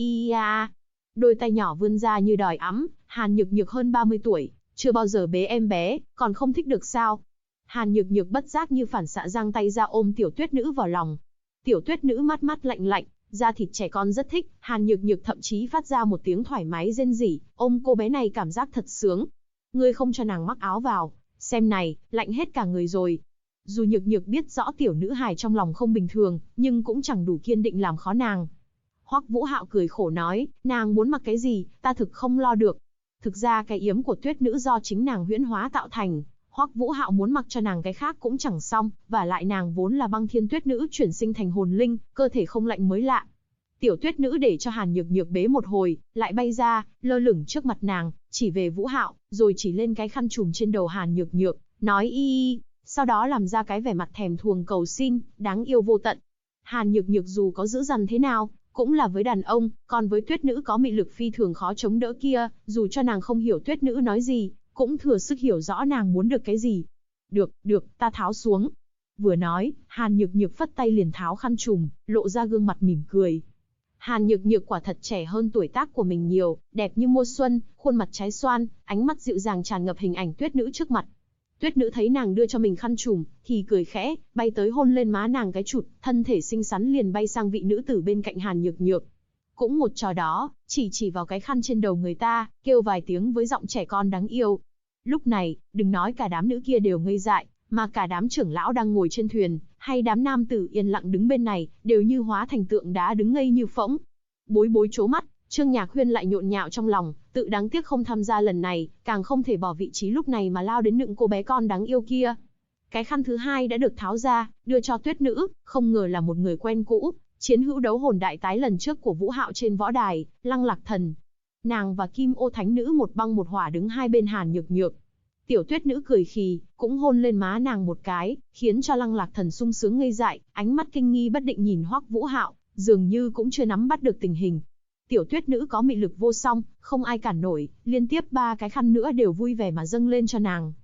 Đôi tay nhỏ vươn ra như đòi ẵm, Hàn Nhược Nhược hơn 30 tuổi, chưa bao giờ bế em bé, còn không thích được sao? Hàn Nhược Nhược bất giác như phản xạ giang tay ra ôm tiểu Tuyết nữ vào lòng. Tiểu Tuyết nữ mắt mắt lạnh lạnh, da thịt trẻ con rất thích, Hàn Nhược Nhược thậm chí phát ra một tiếng thoải mái rên rỉ, ôm cô bé này cảm giác thật sướng. Ngươi không cho nàng mắc áo vào, xem này, lạnh hết cả người rồi. Dù Nhược Nhược biết rõ tiểu nữ hài trong lòng không bình thường, nhưng cũng chẳng đủ kiên định làm khó nàng. Hoắc Vũ Hạo cười khổ nói, nàng muốn mặc cái gì, ta thực không lo được. Thực ra cái yếm của Tuyết nữ do chính nàng huyễn hóa tạo thành, Hoắc Vũ Hạo muốn mặc cho nàng cái khác cũng chẳng xong, và lại nàng vốn là băng thiên tuyết nữ chuyển sinh thành hồn linh, cơ thể không lạnh mới lạ. Tiểu Tuyết nữ để cho Hàn Nhược Nhược bế một hồi, lại bay ra, lơ lửng trước mặt nàng, chỉ về Vũ Hạo, rồi chỉ lên cái khăn trùm trên đầu Hàn Nhược Nhược, nói sau đó làm ra cái vẻ mặt thèm thuồng cầu xin, đáng yêu vô tận. Hàn Nhược Nhược dù có dữ dằn thế nào, cũng là với đàn ông, còn với Tuyết nữ có mị lực phi thường khó chống đỡ kia, dù cho nàng không hiểu Tuyết nữ nói gì, cũng thừa sức hiểu rõ nàng muốn được cái gì. Được, ta tháo xuống. Vừa nói, Hàn Nhược Nhược phất tay liền tháo khăn trùm, lộ ra gương mặt mỉm cười. Hàn Nhược Nhược quả thật trẻ hơn tuổi tác của mình nhiều, đẹp như mùa xuân, khuôn mặt trái xoan, ánh mắt dịu dàng tràn ngập hình ảnh Tuyết nữ trước mặt. Tuyết nữ thấy nàng đưa cho mình khăn trùm, thì cười khẽ, bay tới hôn lên má nàng cái chụt, thân thể xinh xắn liền bay sang vị nữ tử bên cạnh Hàn Nhược Nhược. Cũng một trò đó, chỉ vào cái khăn trên đầu người ta, kêu vài tiếng với giọng trẻ con đáng yêu. Lúc này, đừng nói cả đám nữ kia đều ngây dại, mà cả đám trưởng lão đang ngồi trên thuyền, hay đám nam tử yên lặng đứng bên này, đều như hóa thành tượng đá đứng ngây như phỗng. Bối bối trố mắt, Trương Nhạc Huyên lại nhộn nhạo trong lòng, tự đáng tiếc không tham gia lần này, càng không thể bỏ vị trí lúc này mà lao đến nựng cô bé con đáng yêu kia. Cái khăn thứ hai đã được tháo ra, đưa cho Tuyết nữ, không ngờ là một người quen cũ, chiến hữu đấu hồn đại tái lần trước của Vũ Hạo trên võ đài, Lăng Lạc Thần. Nàng và Kim Ô Thánh nữ một băng một hỏa đứng hai bên Hàn Nhược Nhược. Tiểu Tuyết nữ cười khì, cũng hôn lên má nàng một cái, khiến cho Lăng Lạc Thần sung sướng ngây dại, ánh mắt kinh nghi bất định nhìn Hoắc Vũ Hạo, dường như cũng chưa nắm bắt được tình hình. Tiểu Tuyết nữ có mị lực vô song, không ai cản nổi, liên tiếp 3 cái khăn nữa đều vui vẻ mà dâng lên cho nàng.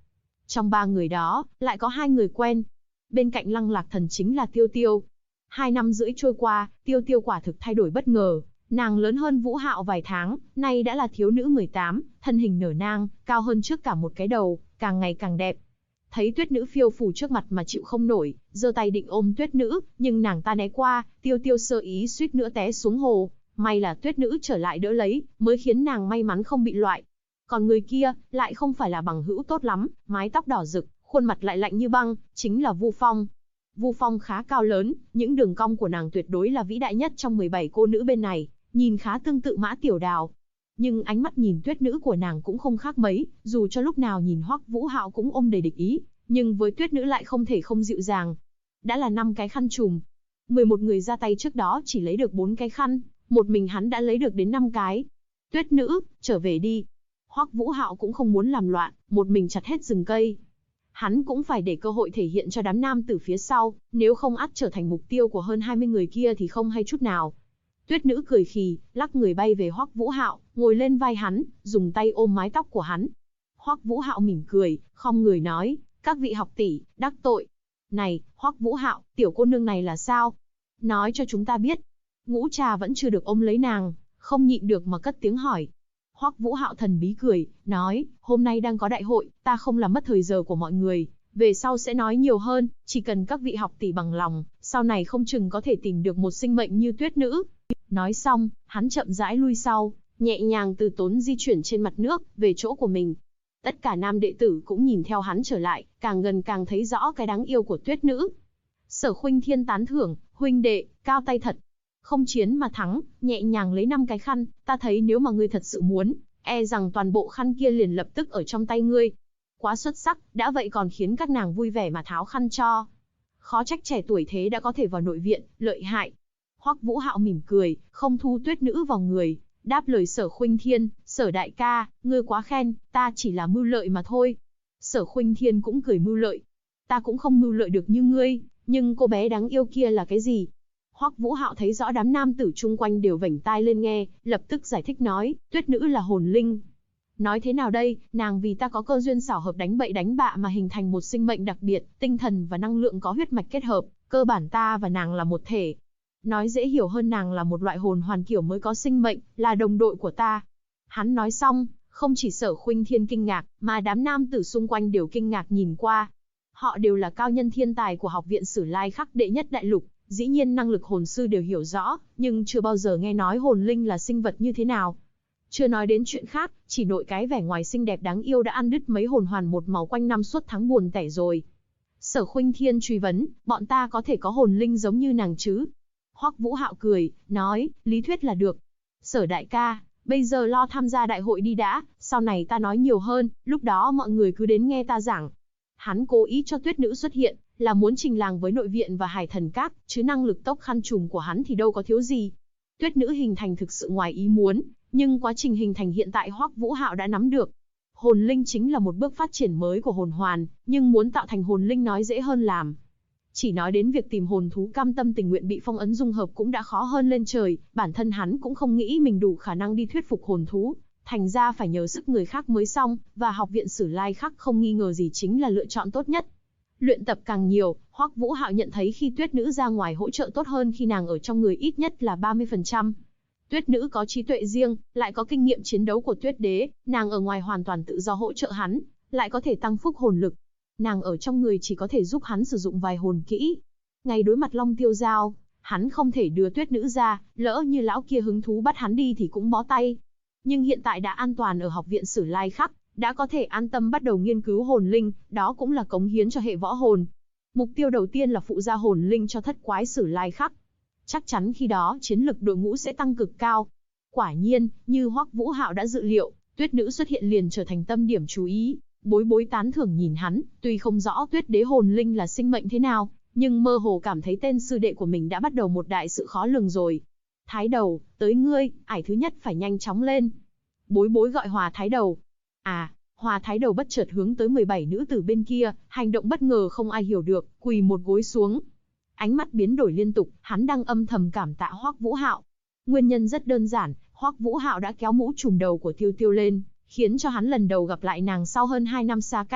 Trong 3 người đó, lại có 2 người quen. Bên cạnh Lăng Lạc Thần chính là Tiêu Tiêu. 2 năm rưỡi trôi qua, Tiêu Tiêu quả thực thay đổi bất ngờ. Nàng lớn hơn Vũ Hạo vài tháng, nay đã là thiếu nữ 18, thân hình nở nang, cao hơn trước cả một cái đầu, càng ngày càng đẹp. Thấy Tuyết Nữ phiêu phù trước mặt mà chịu không nổi, giơ tay định ôm Tuyết Nữ, nhưng nàng ta né qua, Tiêu Tiêu sơ ý suýt nữa té xuống hồ. May là Tuyết Nữ trở lại đỡ lấy, mới khiến nàng may mắn không bị loại. Còn người kia, lại không phải là bằng hữu tốt lắm, mái tóc đỏ rực, khuôn mặt lại lạnh như băng, chính là Vu Phong. Vu Phong khá cao lớn, những đường cong của nàng tuyệt đối là vĩ đại nhất trong 17 cô nữ bên này, nhìn khá tương tự Mã Tiểu Đào. Nhưng ánh mắt nhìn Tuyết Nữ của nàng cũng không khác mấy, dù cho lúc nào nhìn Hoắc Vũ Hạo cũng ôm đầy địch ý, nhưng với Tuyết Nữ lại không thể không dịu dàng. Đã là 5 cái khăn trùm. 11 người ra tay trước đó chỉ lấy được 4 cái khăn, một mình hắn đã lấy được đến 5 cái. Tuyết Nữ, trở về đi. Hoắc Vũ Hạo cũng không muốn làm loạn, một mình chặt hết rừng cây. Hắn cũng phải để cơ hội thể hiện cho đám nam tử phía sau, nếu không ắt trở thành mục tiêu của hơn 20 người kia thì không hay chút nào. Tuyết Nữ cười khì, lắc người bay về Hoắc Vũ Hạo, ngồi lên vai hắn, dùng tay ôm mái tóc của hắn. Hoắc Vũ Hạo mỉm cười, khom người nói, các vị học tỷ, đắc tội. Này, Hoắc Vũ Hạo, tiểu cô nương này là sao? Nói cho chúng ta biết. Ngũ Trà vẫn chưa được ôm lấy nàng, không nhịn được mà cất tiếng hỏi. Hoắc Vũ Hạo thần bí cười, nói, hôm nay đang có đại hội, ta không làm mất thời giờ của mọi người, về sau sẽ nói nhiều hơn, chỉ cần các vị học tỷ bằng lòng, sau này không chừng có thể tìm được một sinh mệnh như Tuyết Nữ. Nói xong, hắn chậm rãi lui sau, nhẹ nhàng từ tốn di chuyển trên mặt nước, về chỗ của mình. Tất cả nam đệ tử cũng nhìn theo hắn trở lại, càng gần càng thấy rõ cái đáng yêu của Tuyết Nữ. Sở Khuynh Thiên tán thưởng, huynh đệ, cao tay thật. Không chiến mà thắng, nhẹ nhàng lấy 5 cái khăn, ta thấy nếu mà ngươi thật sự muốn, e rằng toàn bộ khăn kia liền lập tức ở trong tay ngươi. Quá xuất sắc, đã vậy còn khiến các nàng vui vẻ mà tháo khăn cho. Khó trách trẻ tuổi thế đã có thể vào nội viện, lợi hại. Hoắc Vũ Hạo mỉm cười, không thu Tuyết Nữ vào người, đáp lời Sở Khuynh Thiên, Sở đại ca, ngươi quá khen, ta chỉ là mưu lợi mà thôi. Sở Khuynh Thiên cũng cười mưu lợi. Ta cũng không mưu lợi được như ngươi, nhưng cô bé đáng yêu kia là cái gì? Hoắc Vũ Hạo thấy rõ đám nam tử chung quanh đều vểnh tai lên nghe, lập tức giải thích nói, Tuyết Nữ là hồn linh. Nói thế nào đây, nàng vì ta có cơ duyên xảo hợp đánh bậy đánh bạ mà hình thành một sinh mệnh đặc biệt, tinh thần và năng lượng có huyết mạch kết hợp, cơ bản ta và nàng là một thể. Nói dễ hiểu hơn, nàng là một loại hồn hoàn kiểu mới có sinh mệnh, là đồng đội của ta. Hắn nói xong, không chỉ Sở Khuynh Thiên kinh ngạc, mà đám nam tử xung quanh đều kinh ngạc nhìn qua. Họ đều là cao nhân thiên tài của học viện Sử Lai Khắc đệ nhất đại lục, dĩ nhiên năng lực hồn sư đều hiểu rõ, nhưng chưa bao giờ nghe nói hồn linh là sinh vật như thế nào. Chưa nói đến chuyện khác, chỉ nội cái vẻ ngoài xinh đẹp đáng yêu đã ăn đứt mấy hồn hoàn một màu quanh năm suốt tháng buồn tẻ rồi. Sở Khuynh Thiên truy vấn, bọn ta có thể có hồn linh giống như nàng chứ? Hoắc Vũ Hạo cười, nói, lý thuyết là được. Sở đại ca, bây giờ lo tham gia đại hội đi đã, sau này ta nói nhiều hơn, lúc đó mọi người cứ đến nghe ta giảng. Hắn cố ý cho Tuyết Nữ xuất hiện, là muốn trình làng với nội viện và Hải Thần Các, chứ năng lực tốc khăn trùm của hắn thì đâu có thiếu gì. Tuyết Nữ hình thành thực sự ngoài ý muốn, nhưng quá trình hình thành hiện tại Hoắc Vũ Hạo đã nắm được. Hồn linh chính là một bước phát triển mới của hồn hoàn, nhưng muốn tạo thành hồn linh nói dễ hơn làm. Chỉ nói đến việc tìm hồn thú cam tâm tình nguyện bị phong ấn dung hợp cũng đã khó hơn lên trời, bản thân hắn cũng không nghĩ mình đủ khả năng đi thuyết phục hồn thú, thành ra phải nhờ sức người khác mới xong, và học viện Sử Lai Khắc không nghi ngờ gì chính là lựa chọn tốt nhất. Luyện tập càng nhiều, Hoắc Vũ Hạo nhận thấy khi Tuyết Nữ ra ngoài hỗ trợ tốt hơn khi nàng ở trong người ít nhất là 30%. Tuyết Nữ có trí tuệ riêng, lại có kinh nghiệm chiến đấu của Tuyết Đế, nàng ở ngoài hoàn toàn tự do hỗ trợ hắn, lại có thể tăng phúc hồn lực. Nàng ở trong người chỉ có thể giúp hắn sử dụng vài hồn kỹ. Ngày đối mặt Long Tiêu Giao, hắn không thể đưa Tuyết Nữ ra, lỡ như lão kia hứng thú bắt hắn đi thì cũng bó tay. Nhưng hiện tại đã an toàn ở học viện Sử Lai Khắc, đã có thể an tâm bắt đầu nghiên cứu hồn linh, đó cũng là cống hiến cho hệ võ hồn. Mục tiêu đầu tiên là phụ gia hồn linh cho thất quái Sử Lai Khắc. Chắc chắn khi đó chiến lực đội ngũ sẽ tăng cực cao. Quả nhiên, như Hoắc Vũ Hạo đã dự liệu, Tuyết Nữ xuất hiện liền trở thành tâm điểm chú ý. Bối bối tán thưởng nhìn hắn, tuy không rõ Tuyết Đế hồn linh là sinh mệnh thế nào, nhưng mơ hồ cảm thấy tên sư đệ của mình đã bắt đầu một đại sự khó lường rồi. Thái đầu, tới ngươi, ải thứ nhất phải nhanh chóng lên. Bối bối gọi Hòa Thái đầu. À, Hòa Thái đầu bất chợt hướng tới 17 nữ tử bên kia, hành động bất ngờ không ai hiểu được, quỳ một gối xuống. Ánh mắt biến đổi liên tục, hắn đang âm thầm cảm tạ Hoắc Vũ Hạo. Nguyên nhân rất đơn giản, Hoắc Vũ Hạo đã kéo mũ trùm đầu của Tiêu Tiêu lên, khiến cho hắn lần đầu gặp lại nàng sau hơn 2 năm xa cách.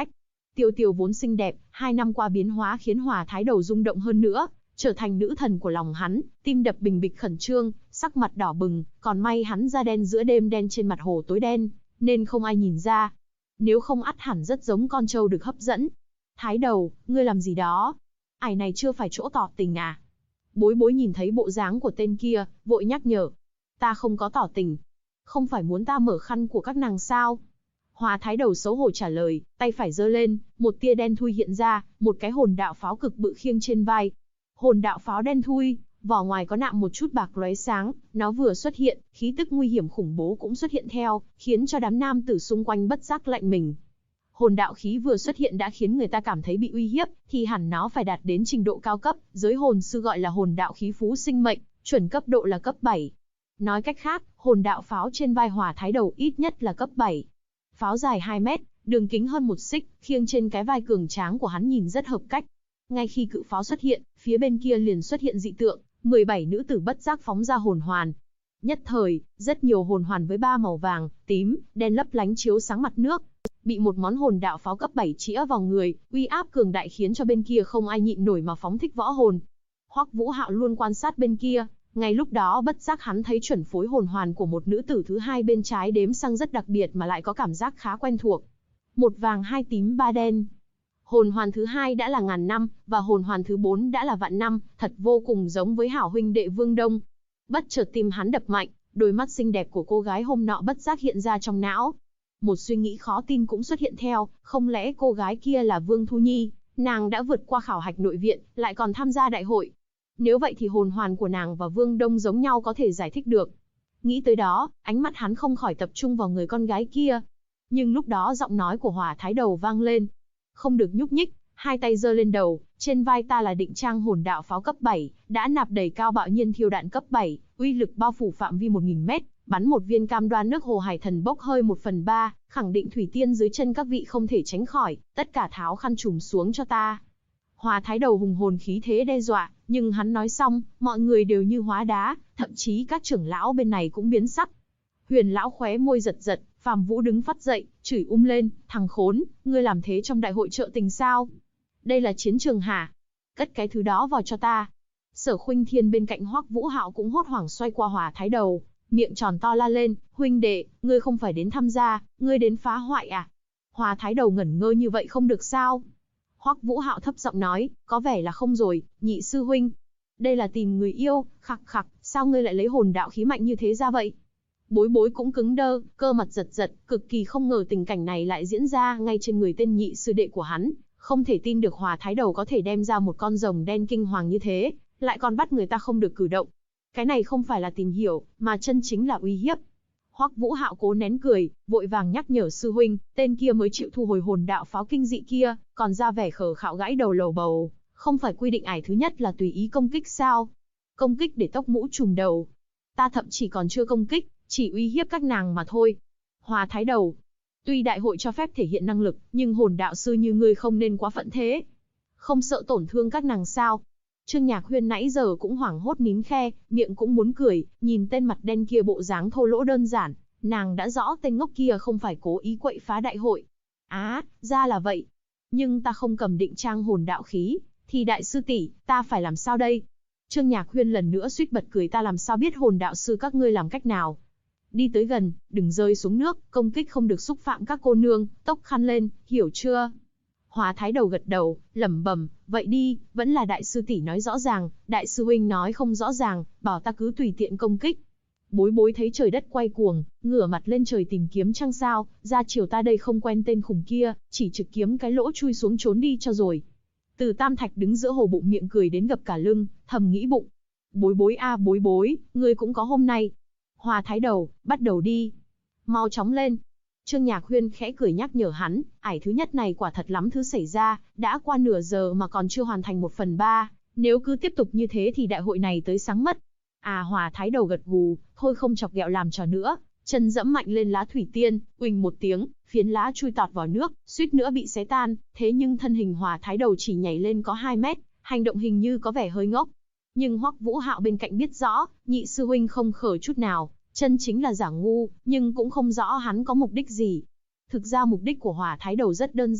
Tiêu Tiêu vốn xinh đẹp, 2 năm qua biến hóa khiến Hòa Thái Đầu rung động hơn nữa, trở thành nữ thần của lòng hắn, tim đập bình bịch khẩn trương, sắc mặt đỏ bừng, còn may hắn da đen giữa đêm đen trên mặt hồ tối đen, nên không ai nhìn ra. Nếu không ắt hẳn rất giống con trâu được hấp dẫn. Thái Đầu, ngươi làm gì đó? Ải này chưa phải chỗ tỏ tình à? Bối Bối nhìn thấy bộ dáng của tên kia, vội nhắc nhở. Ta không có tỏ tình. Không phải muốn ta mở khăn của các nàng sao? Hòa Thái Đầu xấu hổ trả lời, tay phải giơ lên, một tia đen thui hiện ra, một cái hồn đạo pháo cực bự khiêng trên vai. Hồn đạo pháo đen thui, vỏ ngoài có nạm một chút bạc lóe sáng, nó vừa xuất hiện, khí tức nguy hiểm khủng bố cũng xuất hiện theo, khiến cho đám nam tử xung quanh bất giác lạnh mình. Hồn đạo khí vừa xuất hiện đã khiến người ta cảm thấy bị uy hiếp, thì hẳn nó phải đạt đến trình độ cao cấp, giới hồn sư gọi là hồn đạo khí phú sinh mệnh, chuẩn cấp độ là cấp 7. Nói cách khác, hồn đạo pháo trên vai Hòa Thái Đầu ít nhất là cấp 7. Pháo dài 2 mét, đường kính hơn 1 xích, khiêng trên cái vai cường tráng của hắn nhìn rất hợp cách. Ngay khi cự pháo xuất hiện, phía bên kia liền xuất hiện dị tượng, 17 nữ tử bất giác phóng ra hồn hoàn. Nhất thời, rất nhiều hồn hoàn với 3 màu vàng, tím, đen lấp lánh chiếu sáng mặt nước. Bị một món hồn đạo pháo cấp 7 chĩa vào người, uy áp cường đại khiến cho bên kia không ai nhịn nổi mà phóng thích võ hồn. Hoắc Vũ Hạo luôn quan sát bên kia, ngay lúc đó bất giác hắn thấy chuẩn phối hồn hoàn của một nữ tử thứ hai bên trái đếm sang rất đặc biệt mà lại có cảm giác khá quen thuộc. 1 vàng 2 tím 3 đen. Hồn hoàn thứ hai đã là ngàn năm, và hồn hoàn thứ 4 đã là vạn năm, thật vô cùng giống với hảo huynh đệ Vương Đông. Bất chợt tim hắn đập mạnh, đôi mắt xinh đẹp của cô gái hôm nọ bất giác hiện ra trong não. Một suy nghĩ khó tin cũng xuất hiện theo, không lẽ cô gái kia là Vương Thu Nhi, nàng đã vượt qua khảo hạch nội viện, lại còn tham gia đại hội. Nếu vậy thì hồn hoàn của nàng và Vương Đông giống nhau có thể giải thích được. Nghĩ tới đó, ánh mắt hắn không khỏi tập trung vào người con gái kia. Nhưng lúc đó giọng nói của Hòa Thái Đầu vang lên. Không được nhúc nhích, hai tay giơ lên đầu, trên vai ta là định trang hồn đạo pháo cấp 7, đã nạp đầy cao bạo nhiên thiêu đạn cấp 7, uy lực bao phủ phạm vi 1000 mét, bắn một viên cam đoan nước hồ hải thần bốc hơi 1/3, khẳng định thủy tiên dưới chân các vị không thể tránh khỏi, tất cả tháo khăn trùm xuống cho ta. Hòa Thái Đầu hùng hồn khí thế đe dọa, nhưng hắn nói xong, mọi người đều như hóa đá, thậm chí các trưởng lão bên này cũng biến sắc. Huyền lão khóe môi giật giật, Phàm Vũ đứng phắt dậy, chửi lên, thằng khốn, ngươi làm thế trong đại hội trợ tình sao? Đây là chiến trường hả? Cất cái thứ đó vào cho ta. Sở Khuynh Thiên bên cạnh Hoắc Vũ Hạo cũng hốt hoảng xoay qua Hòa Thái Đầu, miệng tròn to la lên, huynh đệ, ngươi không phải đến tham gia, ngươi đến phá hoại à? Hòa Thái Đầu ngẩn ngơ như vậy không được sao? Hoắc Vũ Hạo thấp giọng nói, có vẻ là không rồi, nhị sư huynh. Đây là tìm người yêu, khặc khặc, sao ngươi lại lấy hồn đạo khí mạnh như thế ra vậy? Bối Bối cũng cứng đơ, cơ mặt giật giật, cực kỳ không ngờ tình cảnh này lại diễn ra ngay trên người tên nhị sư đệ của hắn, không thể tin được Hòa Thái Đầu có thể đem ra một con rồng đen kinh hoàng như thế, lại còn bắt người ta không được cử động. Cái này không phải là tìm hiểu, mà chân chính là uy hiếp. Hoắc Vũ Hạo cố nén cười, vội vàng nhắc nhở sư huynh, tên kia mới chịu thu hồi hồn đạo pháo kinh dị kia, còn ra vẻ khờ khạo gãi đầu lầu bầu, không phải quy định ải thứ nhất là tùy ý công kích sao? Công kích để tóc mũ trùm đầu. Ta thậm chí còn chưa công kích, chỉ uy hiếp các nàng mà thôi. Hòa Thái Đầu, tuy đại hội cho phép thể hiện năng lực, nhưng hồn đạo sư như ngươi không nên quá phận thế. Không sợ tổn thương các nàng sao? Trương Nhạc Huyên nãy giờ cũng hoảng hốt nín khe, miệng cũng muốn cười, nhìn tên mặt đen kia bộ dáng thô lỗ đơn giản, nàng đã rõ tên ngốc kia không phải cố ý quậy phá đại hội. Á, ra là vậy. Nhưng ta không cầm định trang hồn đạo khí, thì đại sư tỷ, ta phải làm sao đây? Trương Nhạc Huyên lần nữa suýt bật cười, ta làm sao biết hồn đạo sư các ngươi làm cách nào? Đi tới gần, đừng rơi xuống nước, công kích không được xúc phạm các cô nương, tốc khăn lên, hiểu chưa? Hòa Thái Đầu gật đầu, lẩm bẩm, vậy đi, vẫn là đại sư tỷ nói rõ ràng, đại sư huynh nói không rõ ràng, bảo ta cứ tùy tiện công kích. Bối Bối thấy trời đất quay cuồng, ngửa mặt lên trời tìm kiếm trăng sao, ra chiều ta đây không quen tên khủng kia, chỉ trực kiếm cái lỗ chui xuống trốn đi cho rồi. Từ Tam Thạch đứng giữa hồ bụng miệng cười đến gập cả lưng, thầm nghĩ bụng. Bối Bối a Bối Bối, ngươi cũng có hôm nay. Hòa Thái Đầu, bắt đầu đi. Mau chóng lên. Trương Nhạc Huyên khẽ cười nhắc nhở hắn, ải thứ nhất này quả thật lắm thứ xảy ra, đã qua nửa giờ mà còn chưa hoàn thành 1/3, nếu cứ tiếp tục như thế thì đại hội này tới sáng mất. À, Hòa Thái Đầu gật gù, thôi không chọc ghẹo làm trò nữa, chân dẫm mạnh lên lá thủy tiên, uỳnh một tiếng, phiến lá chui tọt vào nước, suýt nữa bị xé tan, thế nhưng thân hình Hòa Thái Đầu chỉ nhảy lên có 2 mét, hành động hình như có vẻ hơi ngốc. Nhưng Hoắc Vũ Hạo bên cạnh biết rõ, nhị sư huynh không khờ chút nào, chân chính là giả ngu, nhưng cũng không rõ hắn có mục đích gì. Thực ra mục đích của Hòa Thái Đầu rất đơn giản,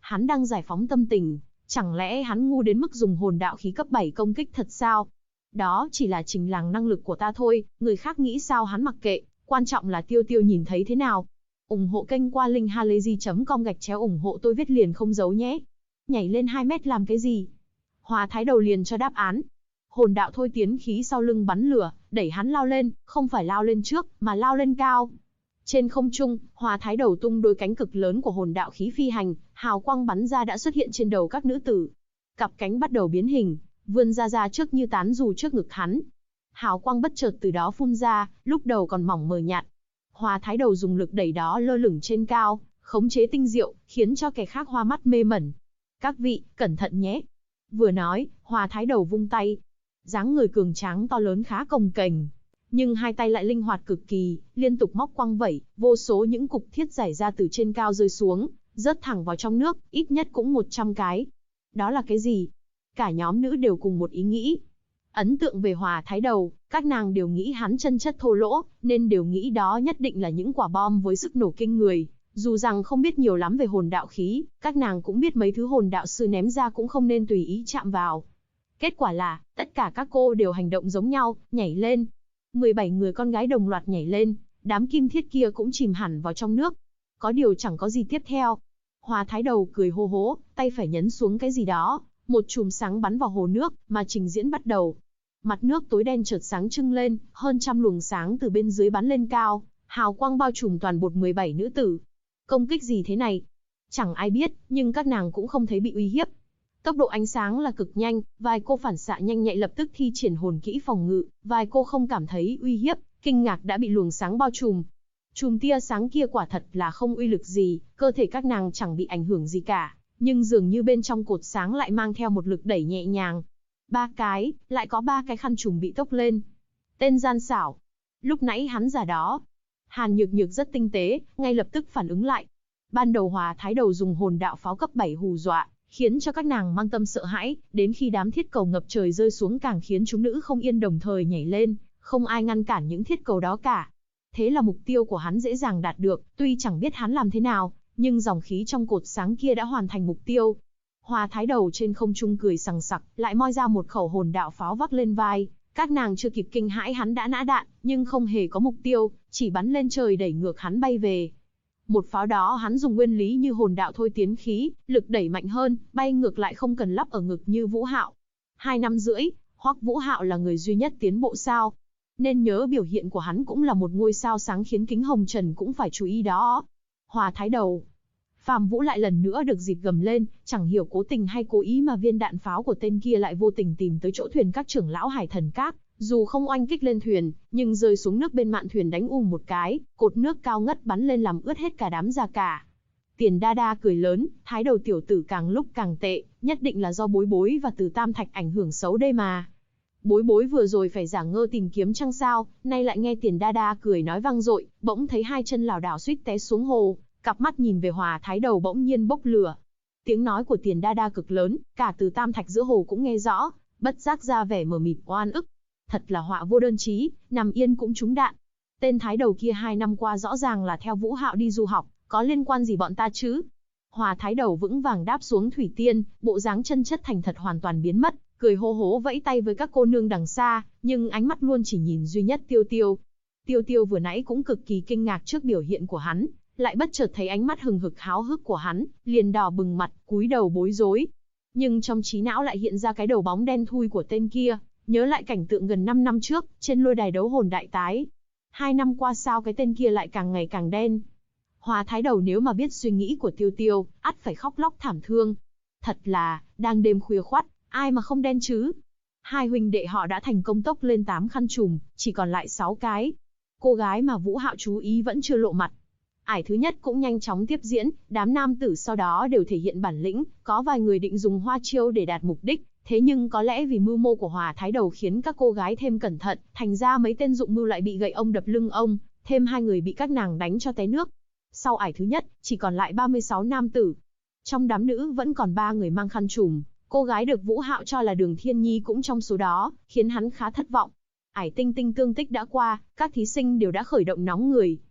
Hắn đang giải phóng tâm tình, chẳng lẽ hắn ngu đến mức dùng hồn đạo khí cấp 7 công kích thật sao? Đó chỉ là trình làng năng lực của ta thôi, người khác nghĩ sao hắn mặc kệ, quan trọng là Tiêu Tiêu nhìn thấy thế nào. Ủng hộ kênh qua linkhalazy.com ủng hộ tôi viết liền không giấu nhé. Nhảy lên 2 mét làm cái gì? Hòa Thái Đầu liền cho đáp án. Hồn đạo thôi tiến khí sau lưng bắn lửa, đẩy hắn lao lên, không phải lao lên trước, mà lao lên cao. Trên không trung, Hòa Thái Đầu tung đôi cánh cực lớn của hồn đạo khí phi hành, hào quang bắn ra đã xuất hiện trên đầu các nữ tử. Cặp cánh bắt đầu biến hình, vươn ra trước như tán dù trước ngực hắn. Hào quang bất chợt từ đó phun ra, lúc đầu còn mỏng mờ nhạt. Hòa Thái Đầu dùng lực đẩy đó lơ lửng trên cao, khống chế tinh diệu, khiến cho kẻ khác hoa mắt mê mẩn. Các vị, cẩn thận nhé. Vừa nói, Hòa Thái Đầu vung tay. Dáng người cường tráng to lớn khá cồng kềnh, nhưng hai tay lại linh hoạt cực kỳ, liên tục móc quăng vẩy, vô số những cục thiết rải ra từ trên cao rơi xuống, rớt thẳng vào trong nước, ít nhất cũng 100 cái. Đó là cái gì? Cả nhóm nữ đều cùng một ý nghĩ. Ấn tượng về Hòa Thái Đầu, các nàng đều nghĩ hắn chân chất thô lỗ, nên đều nghĩ đó nhất định là những quả bom với sức nổ kinh người. Dù rằng không biết nhiều lắm về hồn đạo khí, các nàng cũng biết mấy thứ hồn đạo sư ném ra cũng không nên tùy ý chạm vào. Kết quả là, tất cả các cô đều hành động giống nhau, nhảy lên. 17 người con gái đồng loạt nhảy lên, đám kim thiết kia cũng chìm hẳn vào trong nước. Có điều chẳng có gì tiếp theo. Hòa Thái Đầu cười hô hố, tay phải nhấn xuống cái gì đó, một chùm sáng bắn vào hồ nước, mà trình diễn bắt đầu. Mặt nước tối đen chợt sáng trưng lên, hơn trăm luồng sáng từ bên dưới bắn lên cao, hào quang bao trùm toàn bộ 17 nữ tử. Công kích gì thế này? Chẳng ai biết, nhưng các nàng cũng không thấy bị uy hiếp. Tốc độ ánh sáng là cực nhanh, vài cô phản xạ nhanh nhạy lập tức thi triển hồn kỹ phòng ngự, vài cô không cảm thấy uy hiếp, kinh ngạc đã bị luồng sáng bao trùm. Chùm tia sáng kia quả thật là không uy lực gì, cơ thể các nàng chẳng bị ảnh hưởng gì cả, nhưng dường như bên trong cột sáng lại mang theo một lực đẩy nhẹ nhàng. Lại có 3 cái khăn trùm bị tốc lên. Tên gian xảo. Lúc nãy hắn giả đó. Hàn Nhược Nhược rất tinh tế, ngay lập tức phản ứng lại. Ban đầu Hòa Thái Đầu dùng hồn đạo pháo cấp 7 hù dọa, khiến cho các nàng mang tâm sợ hãi, đến khi đám thiết cầu ngập trời rơi xuống càng khiến chúng nữ không yên đồng thời nhảy lên, không ai ngăn cản những thiết cầu đó cả. Thế là mục tiêu của hắn dễ dàng đạt được, tuy chẳng biết hắn làm thế nào, nhưng dòng khí trong cột sáng kia đã hoàn thành mục tiêu. Hòa Thái Đầu trên không trung cười sằng sặc, lại moi ra một khẩu hồn đạo pháo vác lên vai. Các nàng chưa kịp kinh hãi hắn đã nã đạn, nhưng không hề có mục tiêu, chỉ bắn lên trời đẩy ngược hắn bay về. Một pháo đó hắn dùng nguyên lý như hồn đạo thôi tiến khí, lực đẩy mạnh hơn, bay ngược lại không cần lắp ở ngực như Vũ Hạo. 2 năm rưỡi, Hoắc Vũ Hạo là người duy nhất tiến bộ sao? Nên nhớ biểu hiện của hắn cũng là một ngôi sao sáng khiến kính hồng trần cũng phải chú ý đó. Hòa Thái Đầu. Phàm Vũ lại lần nữa được dịp gầm lên, chẳng hiểu cố tình hay cố ý mà viên đạn pháo của tên kia lại vô tình tìm tới chỗ thuyền các trưởng lão Hải Thần Các. Dù không oanh kích lên thuyền, nhưng rơi xuống nước bên mạn thuyền đánh một cái, cột nước cao ngất bắn lên làm ướt hết cả đám da cả. Tiền Đa Đa cười lớn, Thái Đầu tiểu tử càng lúc càng tệ, nhất định là do Bối Bối và Từ Tam Thạch ảnh hưởng xấu đây mà. Bối Bối vừa rồi phải giả ngơ tìm kiếm chăng sao, nay lại nghe Tiền Đa Đa cười nói vang dội, bỗng thấy hai chân lảo đảo suýt té xuống hồ, cặp mắt nhìn về Hòa Thái Đầu bỗng nhiên bốc lửa. Tiếng nói của Tiền Đa Đa cực lớn, cả Từ Tam Thạch giữa hồ cũng nghe rõ, bất giác ra vẻ mờ mịt oan ức. Thật là họa vô đơn chí, nằm yên cũng trúng đạn. Tên Thái Đầu kia 2 năm qua rõ ràng là theo Vũ Hạo đi du học, có liên quan gì bọn ta chứ? Hòa Thái Đầu vững vàng đáp xuống thủy tiên, bộ dáng chân chất thành thật hoàn toàn biến mất, cười hô hố vẫy tay với các cô nương đằng xa, nhưng ánh mắt luôn chỉ nhìn duy nhất Tiêu Tiêu. Tiêu Tiêu vừa nãy cũng cực kỳ kinh ngạc trước biểu hiện của hắn, lại bất chợt thấy ánh mắt hừng hực háo hức của hắn, liền đỏ bừng mặt, cúi đầu bối rối. Nhưng trong trí não lại hiện ra cái đầu bóng đen thui của tên kia, nhớ lại cảnh tượng gần 5 năm trước, trên lôi đài đấu hồn đại tái. 2 năm qua sao cái tên kia lại càng ngày càng đen. Hòa Thái Đầu nếu mà biết suy nghĩ của Tiêu Tiêu, ắt phải khóc lóc thảm thương. Thật là, đang đêm khuya khoắt, ai mà không đen chứ? Hai huynh đệ họ đã thành công tốc lên 8 khăn trùm, chỉ còn lại 6 cái. Cô gái mà Vũ Hạo chú ý vẫn chưa lộ mặt. Ải thứ nhất cũng nhanh chóng tiếp diễn, đám nam tử sau đó đều thể hiện bản lĩnh, có vài người định dùng hoa chiêu để đạt mục đích, thế nhưng có lẽ vì mưu mô của Hòa Thái Đầu khiến các cô gái thêm cẩn thận, thành ra mấy tên dụng mưu lại bị gậy ông đập lưng ông, thêm 2 người bị các nàng đánh cho té nước. Sau ải thứ nhất, chỉ còn lại 36 nam tử. Trong đám nữ vẫn còn 3 người mang khăn trùm, cô gái được Vũ Hạo cho là Đường Thiên Nhi cũng trong số đó, khiến hắn khá thất vọng. Ải tinh tinh tương tích đã qua, các thí sinh đều đã khởi động nóng người.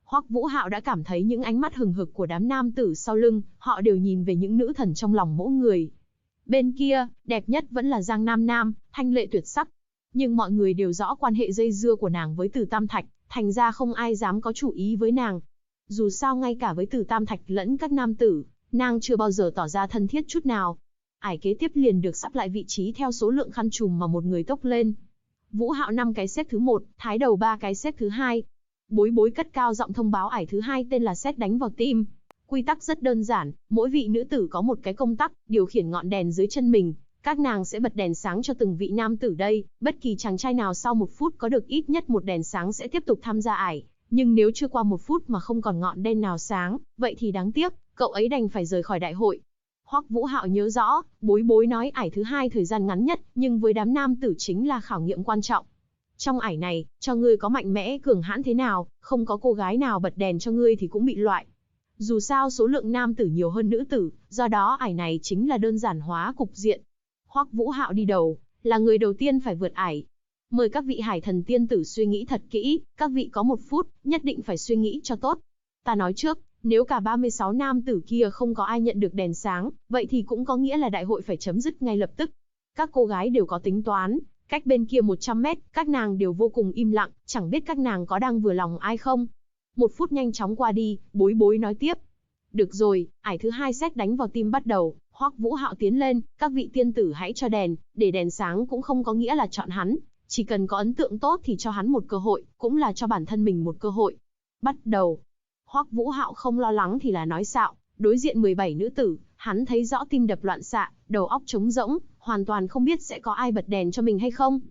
Hoắc Vũ Hạo đã cảm thấy những ánh mắt hừng hực của đám nam tử sau lưng, họ đều nhìn về những nữ thần trong lòng mỗi người. Bên kia, đẹp nhất vẫn là Giang Nam Nam, thanh lệ tuyệt sắc. Nhưng mọi người đều rõ quan hệ dây dưa của nàng với Từ Tam Thạch, thành ra không ai dám có chủ ý với nàng. Dù sao ngay cả với Từ Tam Thạch lẫn các nam tử, nàng chưa bao giờ tỏ ra thân thiết chút nào. Ải kế tiếp liền được sắp lại vị trí theo số lượng khăn trùm mà một người tốc lên. Vũ Hạo 5 cái xếp thứ 1, Thái Đầu 3 cái xếp thứ 2. Bối Bối cất cao giọng thông báo ải thứ 2 tên là sét đánh vào tim. Quy tắc rất đơn giản, mỗi vị nữ tử có một cái công tắc, điều khiển ngọn đèn dưới chân mình. Các nàng sẽ bật đèn sáng cho từng vị nam tử đây, bất kỳ chàng trai nào sau 1 phút có được ít nhất một đèn sáng sẽ tiếp tục tham gia ải. Nhưng nếu chưa qua 1 phút mà không còn ngọn đèn nào sáng, vậy thì đáng tiếc, cậu ấy đành phải rời khỏi đại hội. Hoắc Vũ Hạo nhớ rõ, Bối Bối nói ải thứ 2 thời gian ngắn nhất, nhưng với đám nam tử chính là khảo nghiệm quan trọng. Trong ải này, cho ngươi có mạnh mẽ cường hãn thế nào, không có cô gái nào bật đèn cho ngươi thì cũng bị loại. Dù sao số lượng nam tử nhiều hơn nữ tử, do đó ải này chính là đơn giản hóa cục diện. Hoắc Vũ Hạo đi đầu, là người đầu tiên phải vượt ải. Mời các vị hải thần tiên tử suy nghĩ thật kỹ, các vị có 1 phút, nhất định phải suy nghĩ cho tốt. Ta nói trước, nếu cả 36 nam tử kia không có ai nhận được đèn sáng, vậy thì cũng có nghĩa là đại hội phải chấm dứt ngay lập tức. Các cô gái đều có tính toán, cách bên kia 100 mét, các nàng đều vô cùng im lặng, chẳng biết các nàng có đang vừa lòng ai không. 1 phút nhanh chóng qua đi, Bối Bối nói tiếp. Được rồi, ải thứ 2 sét đánh vào tim bắt đầu. Hoắc Vũ Hạo tiến lên, các vị tiên tử hãy cho đèn, để đèn sáng cũng không có nghĩa là chọn hắn, chỉ cần có ấn tượng tốt thì cho hắn một cơ hội, cũng là cho bản thân mình một cơ hội. Bắt đầu. Hoắc Vũ Hạo không lo lắng thì là nói xạo, đối diện 17 nữ tử, hắn thấy rõ tim đập loạn xạ, đầu óc trống rỗng, hoàn toàn không biết sẽ có ai bật đèn cho mình hay không.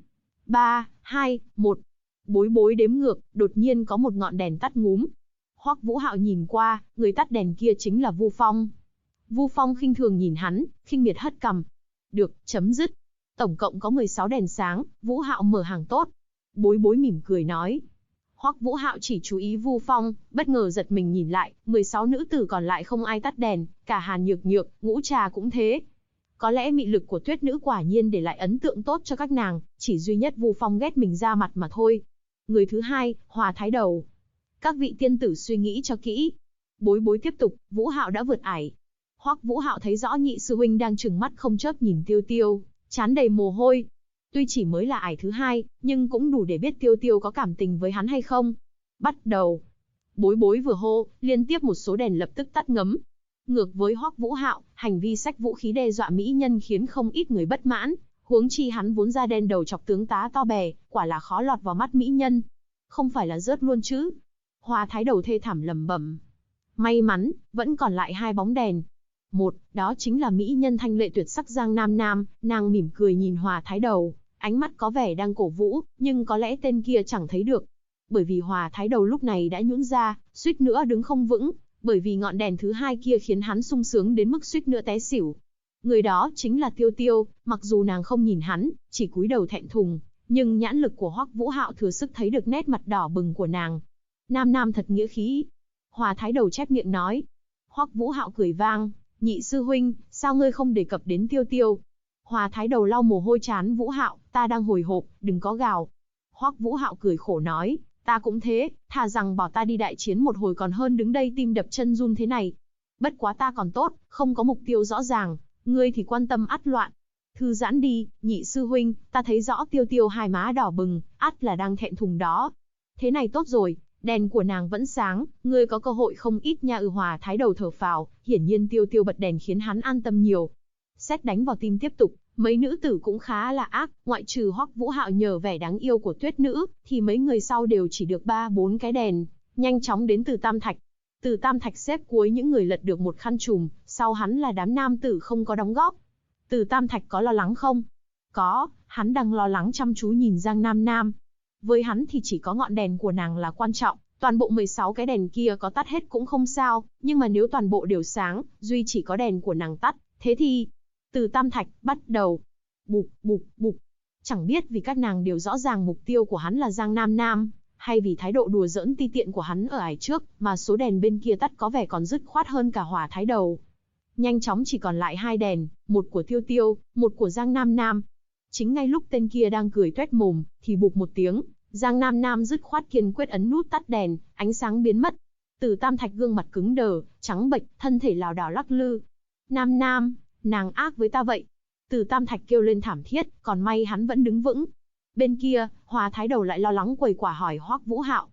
3, 2, 1. Bối Bối đếm ngược, đột nhiên có một ngọn đèn tắt ngúm. Hoắc Vũ Hạo nhìn qua, người tắt đèn kia chính là Vu Phong. Vu Phong khinh thường nhìn hắn, khinh miệt hất cằm. Được, chấm dứt. Tổng cộng có 16 đèn sáng, Vũ Hạo mở hàng tốt. Bối Bối mỉm cười nói. Hoắc Vũ Hạo chỉ chú ý Vu Phong, bất ngờ giật mình nhìn lại, 16 nữ tử còn lại không ai tắt đèn, cả Hàn Nhược Nhược, Ngũ Trà cũng thế. Có lẽ mị lực của Tuyết Nữ quả nhiên để lại ấn tượng tốt cho các nàng, chỉ duy nhất Vu Phong ghét mình ra mặt mà thôi. Người thứ 2, Hòa Thái Đầu. Các vị tiên tử suy nghĩ cho kỹ. Bối Bối tiếp tục, Vũ Hạo đã vượt ải. Hoắc Vũ Hạo thấy rõ nhị sư huynh đang trừng mắt không chớp nhìn Tiêu Tiêu, trán đầy mồ hôi. Tuy chỉ mới là ải thứ 2, nhưng cũng đủ để biết Tiêu Tiêu có cảm tình với hắn hay không. Bắt đầu. Bối Bối vừa hô, liên tiếp một số đèn lập tức tắt ngấm. Ngược với Hoắc Vũ Hạo, hành vi xách vũ khí đe dọa mỹ nhân khiến không ít người bất mãn, huống chi hắn vốn da đen đầu chọc tướng tá to bè, quả là khó lọt vào mắt mỹ nhân. Không phải là rớt luôn chứ? Hoa Thái Đầu thê thảm lẩm bẩm. May mắn, vẫn còn lại 2 bóng đèn. Một, đó chính là mỹ nhân thanh lệ tuyệt sắc Giang Nam Nam, nàng mỉm cười nhìn Hòa Thái Đầu, ánh mắt có vẻ đang cổ vũ, nhưng có lẽ tên kia chẳng thấy được. Bởi vì Hòa Thái Đầu lúc này đã nhũn ra, suýt nữa đứng không vững, bởi vì ngọn đèn thứ 2 kia khiến hắn sung sướng đến mức suýt nữa té xỉu. Người đó chính là Tiêu Tiêu, mặc dù nàng không nhìn hắn, chỉ cúi đầu thẹn thùng, nhưng nhãn lực của Hoắc Vũ Hạo thừa sức thấy được nét mặt đỏ bừng của nàng. Nam Nam thật nghĩa khí. Hòa Thái Đầu chép miệng nói. Hoắc Vũ Hạo cười vang. Nhị sư huynh, sao ngươi không đề cập đến Tiêu Tiêu? Hòa Thái Đầu lau mồ hôi trán Vũ Hạo, ta đang hồi hộp, đừng có gào. Hoắc Vũ Hạo cười khổ nói, ta cũng thế, thà rằng bỏ ta đi đại chiến một hồi còn hơn đứng đây tim đập chân run thế này. Bất quá ta còn tốt, không có mục tiêu rõ ràng, ngươi thì quan tâm ắt loạn. Thư giãn đi, nhị sư huynh, ta thấy rõ Tiêu Tiêu hai má đỏ bừng, ắt là đang thẹn thùng đó. Thế này tốt rồi, đèn của nàng vẫn sáng, ngươi có cơ hội không ít nha. Hòa Thái Đầu thở phào, hiển nhiên Tiêu Tiêu bật đèn khiến hắn an tâm nhiều. Sét đánh vào tim tiếp tục, mấy nữ tử cũng khá là ác, ngoại trừ Hoắc Vũ Hạo nhờ vẻ đáng yêu của Tuyết Nữ, thì mấy người sau đều chỉ được 3-4 cái đèn, nhanh chóng đến Từ Tam Thạch. Từ Tam Thạch xếp cuối những người lật được một khăn trùm, sau hắn là đám nam tử không có đóng góp. Từ Tam Thạch có lo lắng không? Có, hắn đang lo lắng chăm chú nhìn Giang Nam Nam. Với hắn thì chỉ có ngọn đèn của nàng là quan trọng, toàn bộ 16 cái đèn kia có tắt hết cũng không sao, nhưng mà nếu toàn bộ đều sáng, duy chỉ có đèn của nàng tắt, thế thì... Từ Tam Thạch, bắt đầu. Bụp, bụp, bụp. Chẳng biết vì các nàng đều rõ ràng mục tiêu của hắn là Giang Nam Nam, hay vì thái độ đùa giỡn ti tiện của hắn ở ải trước, mà số đèn bên kia tắt có vẻ còn dứt khoát hơn cả Hỏa Thái Đầu. Nhanh chóng chỉ còn lại 2 đèn, một của Tiêu Tiêu, một của Giang Nam Nam. Chính ngay lúc tên kia đang cười toét mồm, thì bụp một tiếng, Giang Nam Nam dứt khoát kiên quyết ấn nút tắt đèn, ánh sáng biến mất. Từ Tam Thạch gương mặt cứng đờ, trắng bệch, thân thể lảo đảo lắc lư. Nam Nam, nàng ác với ta vậy. Từ Tam Thạch kêu lên thảm thiết, còn may hắn vẫn đứng vững. Bên kia, Hòa Thái Đầu lại lo lắng quầy quả hỏi Hoắc Vũ Hạo,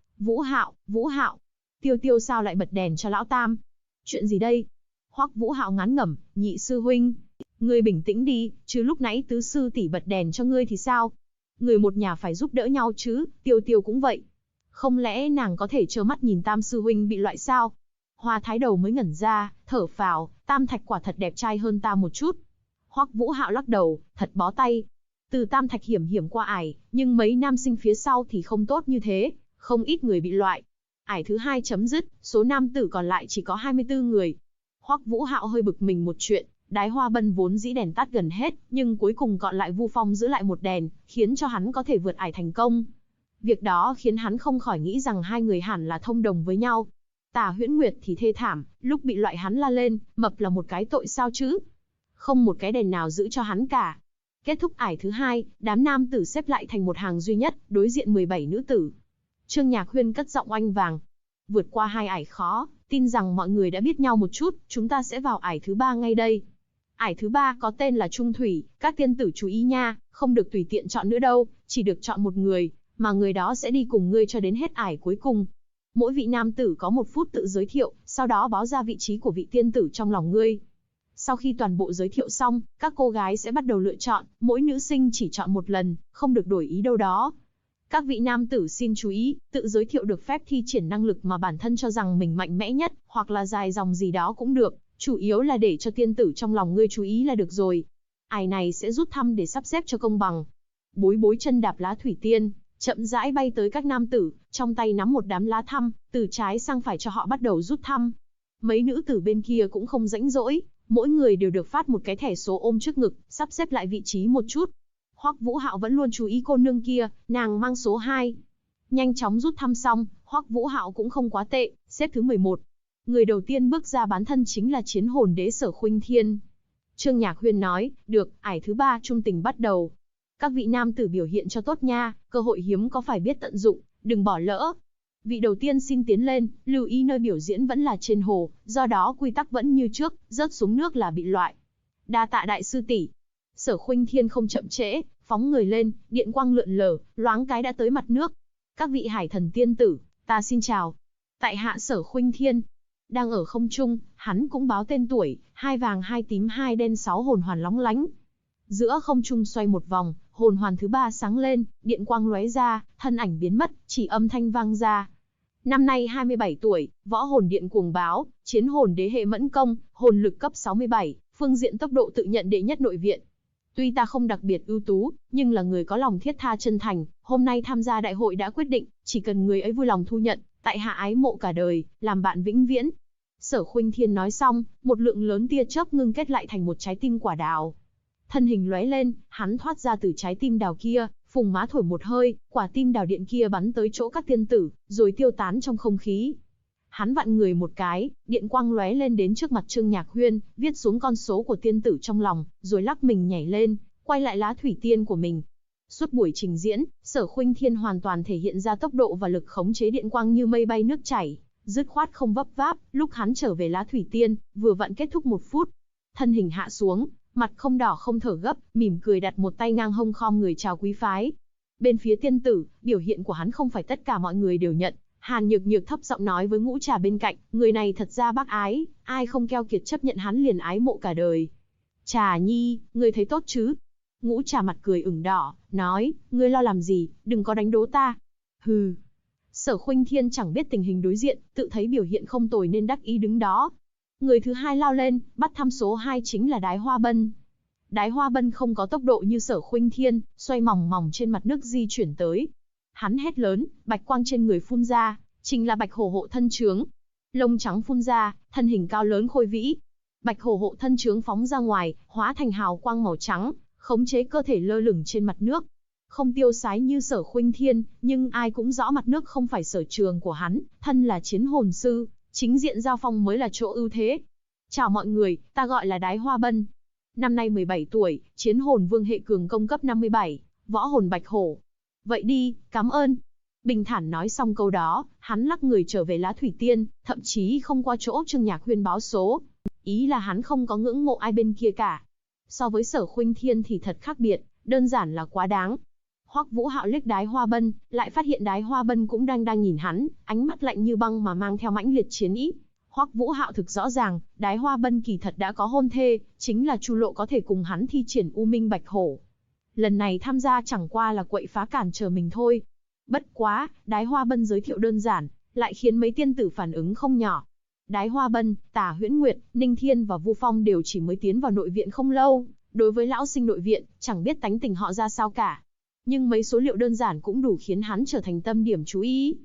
Vũ Hạo, Tiêu Tiêu sao lại bật đèn cho lão Tam? Chuyện gì đây? Hoắc Vũ Hạo ngán ngẩm, nhị sư huynh, ngươi bình tĩnh đi, chứ lúc nãy tứ sư tỷ bật đèn cho ngươi thì sao? Người một nhà phải giúp đỡ nhau chứ, Tiêu Tiêu cũng vậy. Không lẽ nàng có thể trơ mắt nhìn Tam sư huynh bị loại sao? Hoa Thái Đầu mới ngẩn ra, thở phào, Tam Thạch quả thật đẹp trai hơn ta một chút. Hoắc Vũ Hạo lắc đầu, thật bó tay. Từ Tam Thạch hiểm hiểm qua ải, nhưng mấy nam sinh phía sau thì không tốt như thế, không ít người bị loại. Ải thứ hai chấm dứt, số nam tử còn lại chỉ có 24 người. Hoắc Vũ Hạo hơi bực mình một chuyện, Đái Hoa Bân vốn dĩ đèn tắt gần hết, nhưng cuối cùng còn lại Vu Phong giữ lại một đèn, khiến cho hắn có thể vượt ải thành công. Việc đó khiến hắn không khỏi nghĩ rằng hai người hẳn là thông đồng với nhau. Tả Huyễn Nguyệt thì thê thảm, lúc bị loại hắn la lên, mập là một cái tội sao chứ? Không một cái đèn nào giữ cho hắn cả. Kết thúc ải thứ hai, đám nam tử xếp lại thành một hàng duy nhất, đối diện 17 nữ tử. Trương Nhạc Huyên cất giọng oanh vàng. Vượt qua hai ải khó, tin rằng mọi người đã biết nhau một chút, chúng ta sẽ vào ải thứ ba ngay đây. Ải thứ ba có tên là Trung Thủy, các tiên tử chú ý nha, không được tùy tiện chọn nữa đâu, chỉ được chọn một người, mà người đó sẽ đi cùng ngươi cho đến hết ải cuối cùng. Mỗi vị nam tử có 1 phút tự giới thiệu, sau đó báo ra vị trí của vị tiên tử trong lòng ngươi. Sau khi toàn bộ giới thiệu xong, các cô gái sẽ bắt đầu lựa chọn, mỗi nữ sinh chỉ chọn một lần, không được đổi ý đâu đó. Các vị nam tử xin chú ý, tự giới thiệu được phép thi triển năng lực mà bản thân cho rằng mình mạnh mẽ nhất, hoặc là dài dòng gì đó cũng được, chủ yếu là để cho tiên tử trong lòng ngươi chú ý là được rồi. Ải này sẽ rút thăm để sắp xếp cho công bằng. Bối Bối chân đạp lá thủy tiên, chậm rãi bay tới các nam tử, trong tay nắm một đám lá thăm, từ trái sang phải cho họ bắt đầu rút thăm. Mấy nữ tử bên kia cũng không rãnh rỗi, mỗi người đều được phát một cái thẻ số ôm trước ngực, sắp xếp lại vị trí một chút. Hoắc Vũ Hạo vẫn luôn chú ý cô nương kia, nàng mang số 2. Nhanh chóng rút thăm xong, Hoắc Vũ Hạo cũng không quá tệ, xếp thứ 11. Người đầu tiên bước ra bán thân chính là chiến hồn đế Sở Khuynh Thiên. Trương Nhạc Huyên nói, được, ải thứ 3 trung tình bắt đầu. Các vị nam tử biểu hiện cho tốt nha, cơ hội hiếm có phải biết tận dụng, đừng bỏ lỡ. Vị đầu tiên xin tiến lên, lưu ý nơi biểu diễn vẫn là trên hồ, do đó quy tắc vẫn như trước, rớt xuống nước là bị loại. Đa tạ đại sư tỷ. Sở Khuynh Thiên không chậm trễ, phóng người lên, điện quang lượn lờ, loáng cái đã tới mặt nước. Các vị hải thần tiên tử, ta xin chào. Tại hạ Sở Khuynh Thiên. Đang ở không trung, hắn cũng báo tên tuổi, 2 vàng 2 tím 2 đen 6 hồn hoàn lóng lánh. Giữa không trung xoay một vòng, hồn hoàn thứ 3 sáng lên, điện quang lóe ra, thân ảnh biến mất, chỉ âm thanh vang ra. Năm nay 27 tuổi, võ hồn điện cuồng báo, chiến hồn đế hệ mẫn công, hồn lực cấp 67, phương diện tốc độ tự nhận đệ nhất nội viện. Tuy ta không đặc biệt ưu tú, nhưng là người có lòng thiết tha chân thành, hôm nay tham gia đại hội đã quyết định, chỉ cần người ấy vui lòng thu nhận, tại hạ ái mộ cả đời, làm bạn vĩnh viễn. Sở Khuynh Thiên nói xong, một lượng lớn tia chớp ngưng kết lại thành một trái tim quả đào. Thân hình lóe lên, hắn thoát ra từ trái tim đào kia, phùng má thổi một hơi, quả tim đào điện kia bắn tới chỗ các tiên tử, rồi tiêu tán trong không khí. Hắn vặn người một cái, điện quang lóe lên đến trước mặt Trương Nhạc Huyên, viết xuống con số của tiên tử trong lòng, rồi lắc mình nhảy lên, quay lại lá thủy tiên của mình. Suốt buổi trình diễn, Sở Khuynh Thiên hoàn toàn thể hiện ra tốc độ và lực khống chế điện quang như mây bay nước chảy, dứt khoát không vấp váp. Lúc hắn trở về lá thủy tiên, vừa vặn kết thúc 1 phút, thân hình hạ xuống, mặt không đỏ không thở gấp, mỉm cười đặt một tay ngang hông khom người chào quý phái. Bên phía tiên tử, biểu hiện của hắn không phải tất cả mọi người đều nhận. Hàn Nhược Nhược thấp giọng nói với Ngũ Trà bên cạnh, người này thật ra bác ái, ai không keo kiệt chấp nhận hắn liền ái mộ cả đời. Trà Nhi, người thấy tốt chứ? Ngũ Trà mặt cười ửng đỏ, nói, ngươi lo làm gì, đừng có đánh đố ta. Hừ. Sở Khuynh Thiên chẳng biết tình hình đối diện, tự thấy biểu hiện không tồi nên đắc ý đứng đó. Người thứ hai lao lên, bắt thăm số 2 chính là Đái Hoa Bân. Đái Hoa Bân không có tốc độ như Sở Khuynh Thiên, xoay mòng mòng trên mặt nước di chuyển tới. Hắn hét lớn, bạch quang trên người phun ra, chính là bạch hổ hộ thân trướng. Lông trắng phun ra, thân hình cao lớn khôi vĩ. Bạch hổ hộ thân trướng phóng ra ngoài, hóa thành hào quang màu trắng, khống chế cơ thể lơ lửng trên mặt nước. Không tiêu sái như Sở Khuynh Thiên, nhưng ai cũng rõ mặt nước không phải sở trường của hắn, thân là chiến hồn sư, chính diện giao phong mới là chỗ ưu thế. Chào mọi người, ta gọi là Đái Hoa Bân. Năm nay 17 tuổi, chiến hồn vương hệ cường công cấp 57, võ hồn bạch hổ. Vậy đi, cảm ơn. Bình thản nói xong câu đó, hắn lắc người trở về Lá Thủy Tiên, thậm chí không qua chỗ Trương Nhạc Huyên báo số. Ý là hắn không có ngưỡng mộ ai bên kia cả. So với Sở Khuynh Thiên thì thật khác biệt, đơn giản là quá đáng. Hoắc Vũ Hạo liếc Đái Hoa Bân, lại phát hiện Đái Hoa Bân cũng đang nhìn hắn, ánh mắt lạnh như băng mà mang theo mãnh liệt chiến ý. Hoắc Vũ Hạo thực rõ ràng, Đái Hoa Bân kỳ thật đã có hôn thê, chính là Chu Lộ có thể cùng hắn thi triển U Minh Bạch Hổ. Lần này tham gia chẳng qua là quậy phá cản trở mình thôi. Bất quá, Đái Hoa Bân giới thiệu đơn giản, lại khiến mấy tiên tử phản ứng không nhỏ. Đái Hoa Bân, Tả Huyễn Nguyệt, Ninh Thiên và Vu Phong đều chỉ mới tiến vào nội viện không lâu, đối với lão sinh nội viện, chẳng biết tánh tình họ ra sao cả. Nhưng mấy số liệu đơn giản cũng đủ khiến hắn trở thành tâm điểm chú ý.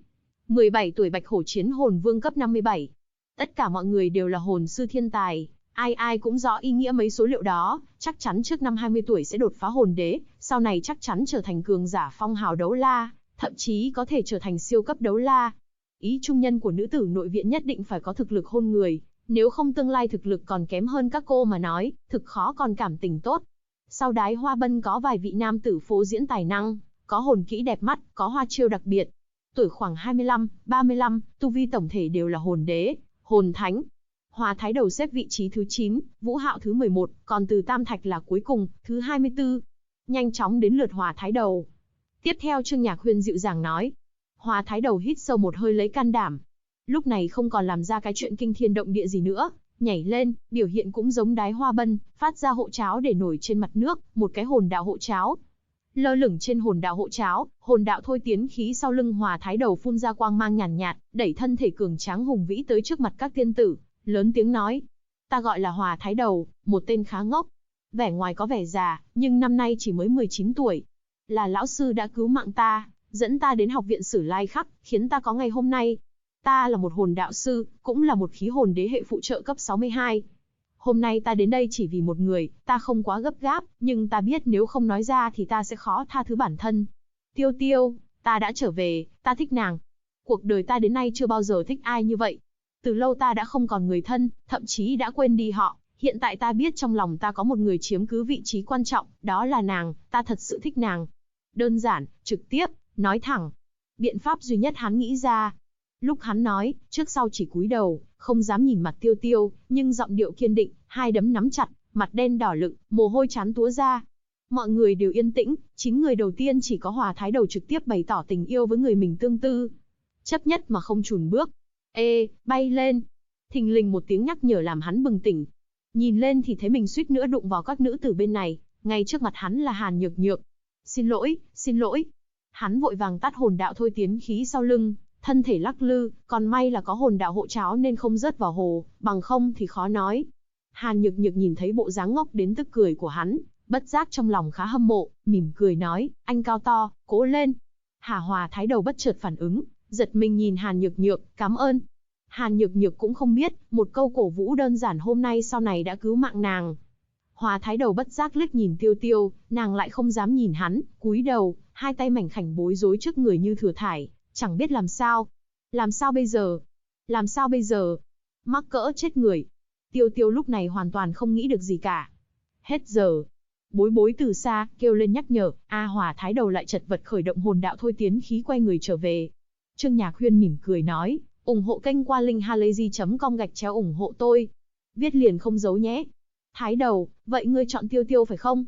17 tuổi Bạch Hổ Chiến Hồn Vương cấp 57. Tất cả mọi người đều là hồn sư thiên tài, ai cũng rõ ý nghĩa mấy số liệu đó, chắc chắn trước năm 20 tuổi sẽ đột phá hồn đế, sau này chắc chắn trở thành cường giả phong hào đấu la, thậm chí có thể trở thành siêu cấp đấu la. Ý trung nhân của nữ tử nội viện nhất định phải có thực lực hôn người, nếu không tương lai thực lực còn kém hơn các cô mà nói, thực khó còn cảm tình tốt. Sau Đái Hoa Bân có vài vị nam tử phô diễn tài năng, có hồn kỹ đẹp mắt, có hoa chiêu đặc biệt. Tuổi khoảng 25, 35, tu vi tổng thể đều là hồn đế, hồn thánh. Hòa Thái Đầu xếp vị trí thứ 9, Vũ Hạo thứ 11, còn Từ Tam Thạch là cuối cùng, thứ 24. Nhanh chóng đến lượt Hòa Thái Đầu. Tiếp theo Trương Nhạc Huyên dịu dàng nói. Hòa Thái Đầu hít sâu một hơi lấy can đảm. Lúc này không còn làm ra cái chuyện kinh thiên động địa gì nữa, nhảy lên, biểu hiện cũng giống Đái Hoa Bân, phát ra hộ cháo để nổi trên mặt nước, một cái hồn đạo hộ cháo. Lơ lửng trên hồn đạo hộ cháo, hồn đạo thôi tiến khí sau lưng Hòa Thái Đầu phun ra quang mang nhàn nhạt, đẩy thân thể cường tráng hùng vĩ tới trước mặt các tiên tử, lớn tiếng nói: "Ta gọi là Hòa Thái Đầu, một tên khá ngốc. Vẻ ngoài có vẻ già, nhưng năm nay chỉ mới 19 tuổi. Là lão sư đã cứu mạng ta, dẫn ta đến học viện Sử Lai Khắc, khiến ta có ngày hôm nay. Ta là một hồn đạo sư, cũng là một khí hồn đế hệ phụ trợ cấp 62. Hôm nay ta đến đây chỉ vì một người, ta không quá gấp gáp, nhưng ta biết nếu không nói ra thì ta sẽ khó tha thứ bản thân. Tiêu Tiêu, ta đã trở về, ta thích nàng. Cuộc đời ta đến nay chưa bao giờ thích ai như vậy. Từ lâu ta đã không còn người thân, thậm chí đã quên đi họ. Hiện tại ta biết trong lòng ta có một người chiếm cứ vị trí quan trọng, đó là nàng, ta thật sự thích nàng." Đơn giản, trực tiếp, nói thẳng. Biện pháp duy nhất hắn nghĩ ra. Lúc hắn nói, trước sau chỉ cúi đầu, không dám nhìn mặt Tiêu Tiêu, nhưng giọng điệu kiên định, hai đấm nắm chặt, mặt đen đỏ lựng, mồ hôi trán túa ra. Mọi người đều yên tĩnh, chính người đầu tiên chỉ có Hòa Thái Đầu trực tiếp bày tỏ tình yêu với người mình tương tư. Chấp nhất mà không chùn bước. Ê, bay lên. Thình lình một tiếng nhắc nhở làm hắn bừng tỉnh. Nhìn lên thì thấy mình suýt nữa đụng vào các nữ tử bên này, ngay trước mặt hắn là Hàn Nhược Nhược. Xin lỗi, xin lỗi. Hắn vội vàng tắt hồn đạo thôi tiến khí sau lưng, thân thể lắc lư, còn may là có hồn đạo hộ cháo nên không rớt vào hồ, bằng không thì khó nói. Hàn Nhược Nhược nhìn thấy bộ dáng ngốc đến tức cười của hắn, bất giác trong lòng khá hâm mộ, mỉm cười nói, anh cao to, cố lên. Hà Hòa Thái Đầu bất chợt phản ứng, giật mình nhìn Hàn Nhược Nhược, cảm ơn. Hàn Nhược Nhược cũng không biết, một câu cổ vũ đơn giản hôm nay sau này đã cứu mạng nàng. Hòa Thái Đầu bất giác liếc nhìn Tiêu Tiêu, nàng lại không dám nhìn hắn, cúi đầu, hai tay mảnh khảnh bối rối trước người như thừa thải, chẳng biết làm sao. Làm sao bây giờ? Làm sao bây giờ? Mắc cỡ chết người. Tiêu Tiêu lúc này hoàn toàn không nghĩ được gì cả. Hết giờ. Bối bối từ xa, kêu lên nhắc nhở, Hòa Thái Đầu lại chật vật khởi động hồn đạo thôi tiến khí quay người trở về. Trương Nhạc Huyên mỉm cười nói, ủng hộ kênh qua linkhalazy.com ủng hộ tôi. Viết liền không giấu nhé. Thái Đầu, vậy ngươi chọn Tiêu Tiêu phải không?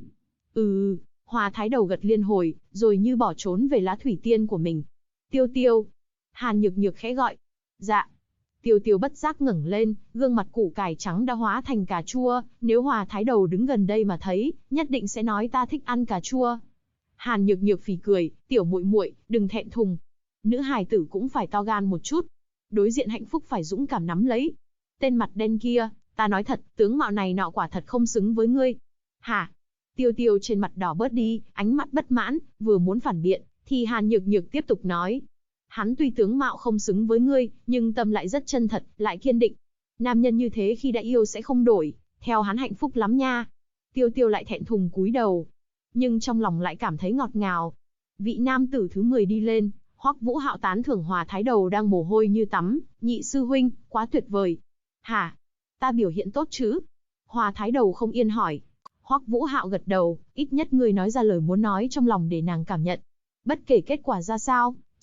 Hòa Thái Đầu gật liên hồi, rồi như bỏ trốn về Lá Thủy Tiên của mình. Tiêu Tiêu. Hàn Nhược Nhược khẽ gọi. Dạ. Tiêu Tiêu bất giác ngẩng lên, gương mặt củ cải trắng đã hóa thành cà chua, nếu Hòa Thái Đầu đứng gần đây mà thấy, nhất định sẽ nói ta thích ăn cà chua. Hàn Nhược Nhược phì cười, tiểu muội muội, đừng thẹn thùng. Nữ hài tử cũng phải to gan một chút. Đối diện hạnh phúc phải dũng cảm nắm lấy. Tên mặt đen kia, ta nói thật, tướng mạo này nọ quả thật không xứng với ngươi. Hả? Tiêu Tiêu trên mặt đỏ bớt đi, ánh mắt bất mãn, vừa muốn phản biện, thì Hàn Nhược Nhược tiếp tục nói. Hắn tuy tướng mạo không xứng với ngươi, nhưng tâm lại rất chân thật, lại kiên định. Nam nhân như thế khi đã yêu sẽ không đổi, theo hắn hạnh phúc lắm nha. Tiêu Tiêu lại thẹn thùng cúi đầu, nhưng trong lòng lại cảm thấy ngọt ngào. Vị nam tử thứ 10 đi lên, Hoắc Vũ Hạo tán thưởng Hòa Thái Đầu đang mồ hôi như tắm, nhị sư huynh, quá tuyệt vời. Hả? Ta biểu hiện tốt chứ? Hòa Thái Đầu không yên hỏi. Hoắc Vũ Hạo gật đầu, ít nhất ngươi nói ra lời muốn nói trong lòng để nàng cảm nhận. Bất kể kết quả ra sao,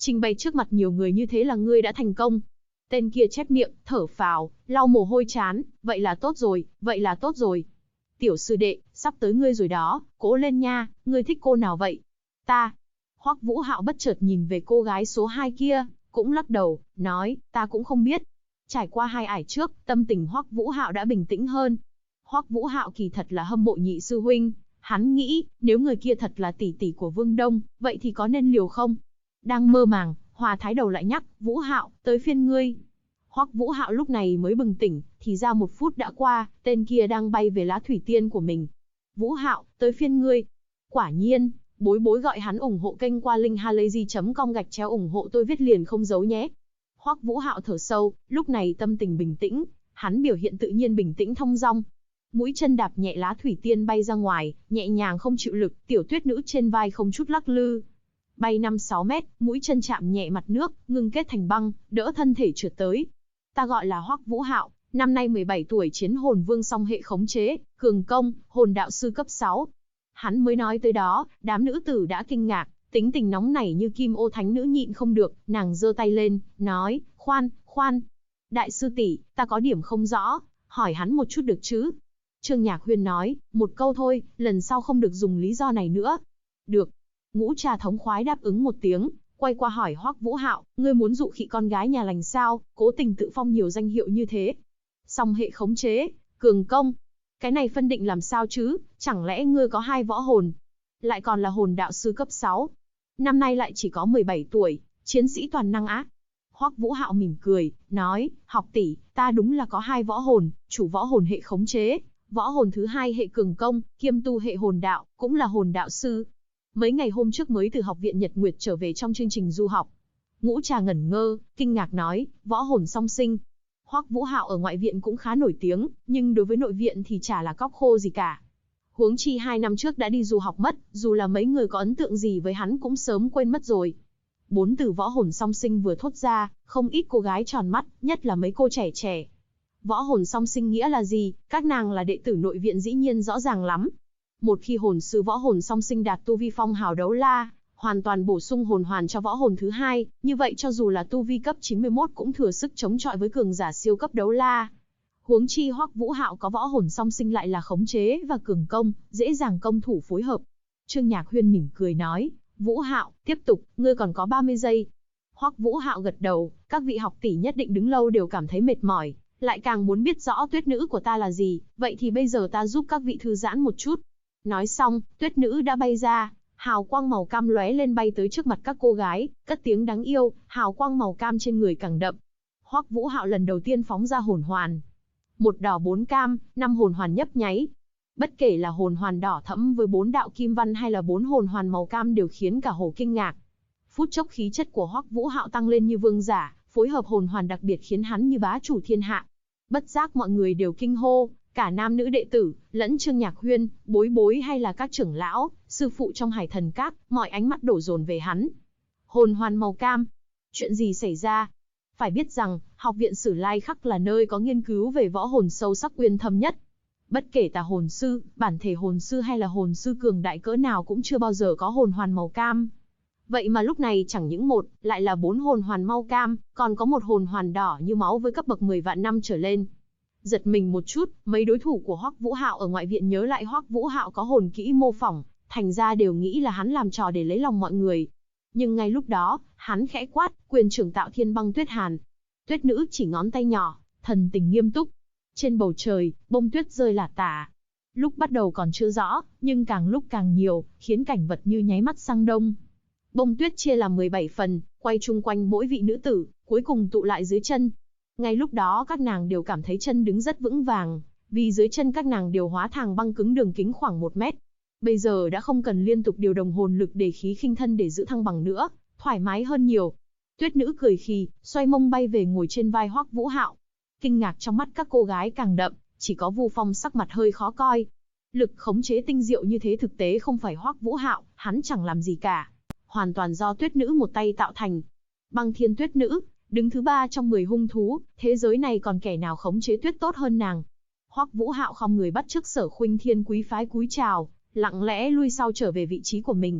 Trình bày trước mặt nhiều người như thế là ngươi đã thành công. Tên kia chép miệng, thở phào, lau mồ hôi trán, vậy là tốt rồi, vậy là tốt rồi. Tiểu sư đệ, sắp tới ngươi rồi đó, cố lên nha, ngươi thích cô nào vậy? Ta. Hoắc Vũ Hạo bất chợt nhìn về cô gái số 2 kia, cũng lắc đầu, nói, ta cũng không biết. Trải qua 2 ải trước, tâm tình Hoắc Vũ Hạo đã bình tĩnh hơn. Hoắc Vũ Hạo kỳ thật là hâm mộ nhị sư huynh, hắn nghĩ, nếu người kia thật là tỷ tỷ của Vương Đông, vậy thì có nên liều không? Đang mơ màng, Hòa Thái Đầu lại nhắc, Vũ Hạo, tới phiên ngươi. Hoắc Vũ Hạo lúc này mới bừng tỉnh, thì ra 1 phút đã qua, tên kia đang bay về lá thủy tiên của mình. Vũ Hạo, tới phiên ngươi. Quả nhiên, Bối Bối gọi hắn ủng hộ kênh qua link halayzi.com ủng hộ tôi viết liền không giấu nhé. Hoắc Vũ Hạo thở sâu, lúc này tâm tình bình tĩnh, hắn biểu hiện tự nhiên bình tĩnh thong dong. Mũi chân đạp nhẹ lá thủy tiên bay ra ngoài, nhẹ nhàng không chịu lực, tiểu tuyết nữ trên vai không chút lắc lư. Bay 5-6 mét, mũi chân chạm nhẹ mặt nước, ngưng kết thành băng, đỡ thân thể trượt tới. Ta gọi là Hoắc Vũ Hạo, năm nay 17 tuổi, chiến hồn vương song hệ khống chế, cường công, hồn đạo sư cấp 6. Hắn mới nói tới đó, đám nữ tử đã kinh ngạc, tính tình nóng nảy như Kim Ô thánh nữ nhịn không được, nàng giơ tay lên, nói, khoan. Đại sư tỷ, ta có điểm không rõ, hỏi hắn một chút được chứ? Trương Nhạc Huyên nói, một câu thôi, lần sau không được dùng lý do này nữa. Được. Ngũ Trà thống khoái đáp ứng một tiếng, quay qua hỏi Hoắc Vũ Hạo, ngươi muốn dụ khị con gái nhà lành sao, cố tình tự phong nhiều danh hiệu như thế. Song hệ khống chế, cường công. Cái này phân định làm sao chứ, chẳng lẽ ngươi có 2 võ hồn, lại còn là hồn đạo sư cấp 6. Năm nay lại chỉ có 17 tuổi, chiến sĩ toàn năng á. Hoắc Vũ Hạo mỉm cười, nói, học tỷ, ta đúng là có 2 võ hồn, chủ võ hồn hệ khống chế, võ hồn thứ 2 hệ cường công, kiêm tu hệ hồn đạo, cũng là hồn đạo sư. Mấy ngày hôm trước mới từ học viện Nhật Nguyệt trở về trong chương trình du học. Ngũ Trà ngẩn ngơ, kinh ngạc nói, võ hồn song sinh. Hoắc Vũ Hạo ở ngoại viện cũng khá nổi tiếng, nhưng đối với nội viện thì chả là cóc khô gì cả. Huống chi 2 năm trước đã đi du học mất, dù là mấy người có ấn tượng gì với hắn cũng sớm quên mất rồi. 4 từ võ hồn song sinh vừa thốt ra, không ít cô gái tròn mắt, nhất là mấy cô trẻ trẻ. Võ hồn song sinh nghĩa là gì, các nàng là đệ tử nội viện dĩ nhiên rõ ràng lắm. Một khi hồn sư võ hồn song sinh đạt tu vi phong hào đấu la, hoàn toàn bổ sung hồn hoàn cho võ hồn thứ 2, như vậy cho dù là tu vi cấp 91 cũng thừa sức chống chọi với cường giả siêu cấp đấu la. Huống chi Hoắc Vũ Hạo có võ hồn song sinh lại là khống chế và cường công, dễ dàng công thủ phối hợp. Trương Nhạc Huyên mỉm cười nói, Vũ Hạo, tiếp tục, ngươi còn có 30 giây. Hoắc Vũ Hạo gật đầu, các vị học tỷ nhất định đứng lâu đều cảm thấy mệt mỏi, lại càng muốn biết rõ tuyết nữ của ta là gì, vậy thì bây giờ ta giúp các vị thư giãn một chút. Nói xong, tuyết nữ đã bay ra, hào quang màu cam lóe lên bay tới trước mặt các cô gái, cất tiếng đáng yêu, hào quang màu cam trên người càng đậm. Hoắc Vũ Hạo lần đầu tiên phóng ra hồn hoàn. 1 đỏ 4 cam, 5 hồn hoàn nhấp nháy. Bất kể là hồn hoàn đỏ thẫm với 4 đạo kim văn hay là 4 hồn hoàn màu cam đều khiến cả hồ kinh ngạc. Phút chốc khí chất của Hoắc Vũ Hạo tăng lên như vương giả, phối hợp hồn hoàn đặc biệt khiến hắn như bá chủ thiên hạ. Bất giác mọi người đều kinh hô, cả nam nữ đệ tử, lẫn Trương Nhạc Huyên, Bối Bối hay là các trưởng lão, sư phụ trong Hải Thần Các, mọi ánh mắt đổ dồn về hắn. Hồn hoàn màu cam. Chuyện gì xảy ra? Phải biết rằng, học viện Sử Lai Khắc là nơi có nghiên cứu về võ hồn sâu sắc uyên thâm nhất. Bất kể tà hồn sư, bản thể hồn sư hay là hồn sư cường đại cỡ nào cũng chưa bao giờ có hồn hoàn màu cam. Vậy mà lúc này chẳng những một, lại là 4 hồn hoàn màu cam, còn có một hồn hoàn đỏ như máu với cấp bậc 10 vạn năm trở lên. Giật mình một chút, mấy đối thủ của Hoắc Vũ Hạo ở ngoại viện nhớ lại Hoắc Vũ Hạo có hồn kỹ mô phỏng, thành ra đều nghĩ là hắn làm trò để lấy lòng mọi người. Nhưng ngay lúc đó, hắn khẽ quát, quyền trưởng tạo thiên băng tuyết hàn. Tuyết nữ chỉ ngón tay nhỏ, thần tình nghiêm túc. Trên bầu trời, bông tuyết rơi lả tả. Lúc bắt đầu còn chưa rõ, nhưng càng lúc càng nhiều, khiến cảnh vật như nháy mắt sang đông. Bông tuyết chia làm 17 phần, quay chung quanh mỗi vị nữ tử, cuối cùng tụ lại dưới chân. Ngay lúc đó các nàng đều cảm thấy chân đứng rất vững vàng, vì dưới chân các nàng đều hóa thành băng cứng đường kính khoảng 1 mét. Bây giờ đã không cần liên tục điều động hồn lực để khí khinh thân để giữ thăng bằng nữa, thoải mái hơn nhiều. Tuyết nữ cười khì, xoay mông bay về ngồi trên vai Hoắc Vũ Hạo. Kinh ngạc trong mắt các cô gái càng đậm, chỉ có Vu Phong sắc mặt hơi khó coi. Lực khống chế tinh diệu như thế thực tế không phải Hoắc Vũ Hạo, hắn chẳng làm gì cả, hoàn toàn do tuyết nữ một tay tạo thành. Băng Thiên Tuyết Nữ, đứng thứ 3 trong 10 hung thú, thế giới này còn kẻ nào khống chế tuyết tốt hơn nàng. Hoắc Vũ Hạo không người bắt chước Sở Khuynh Thiên quý phái cúi chào, lặng lẽ lui sau trở về vị trí của mình.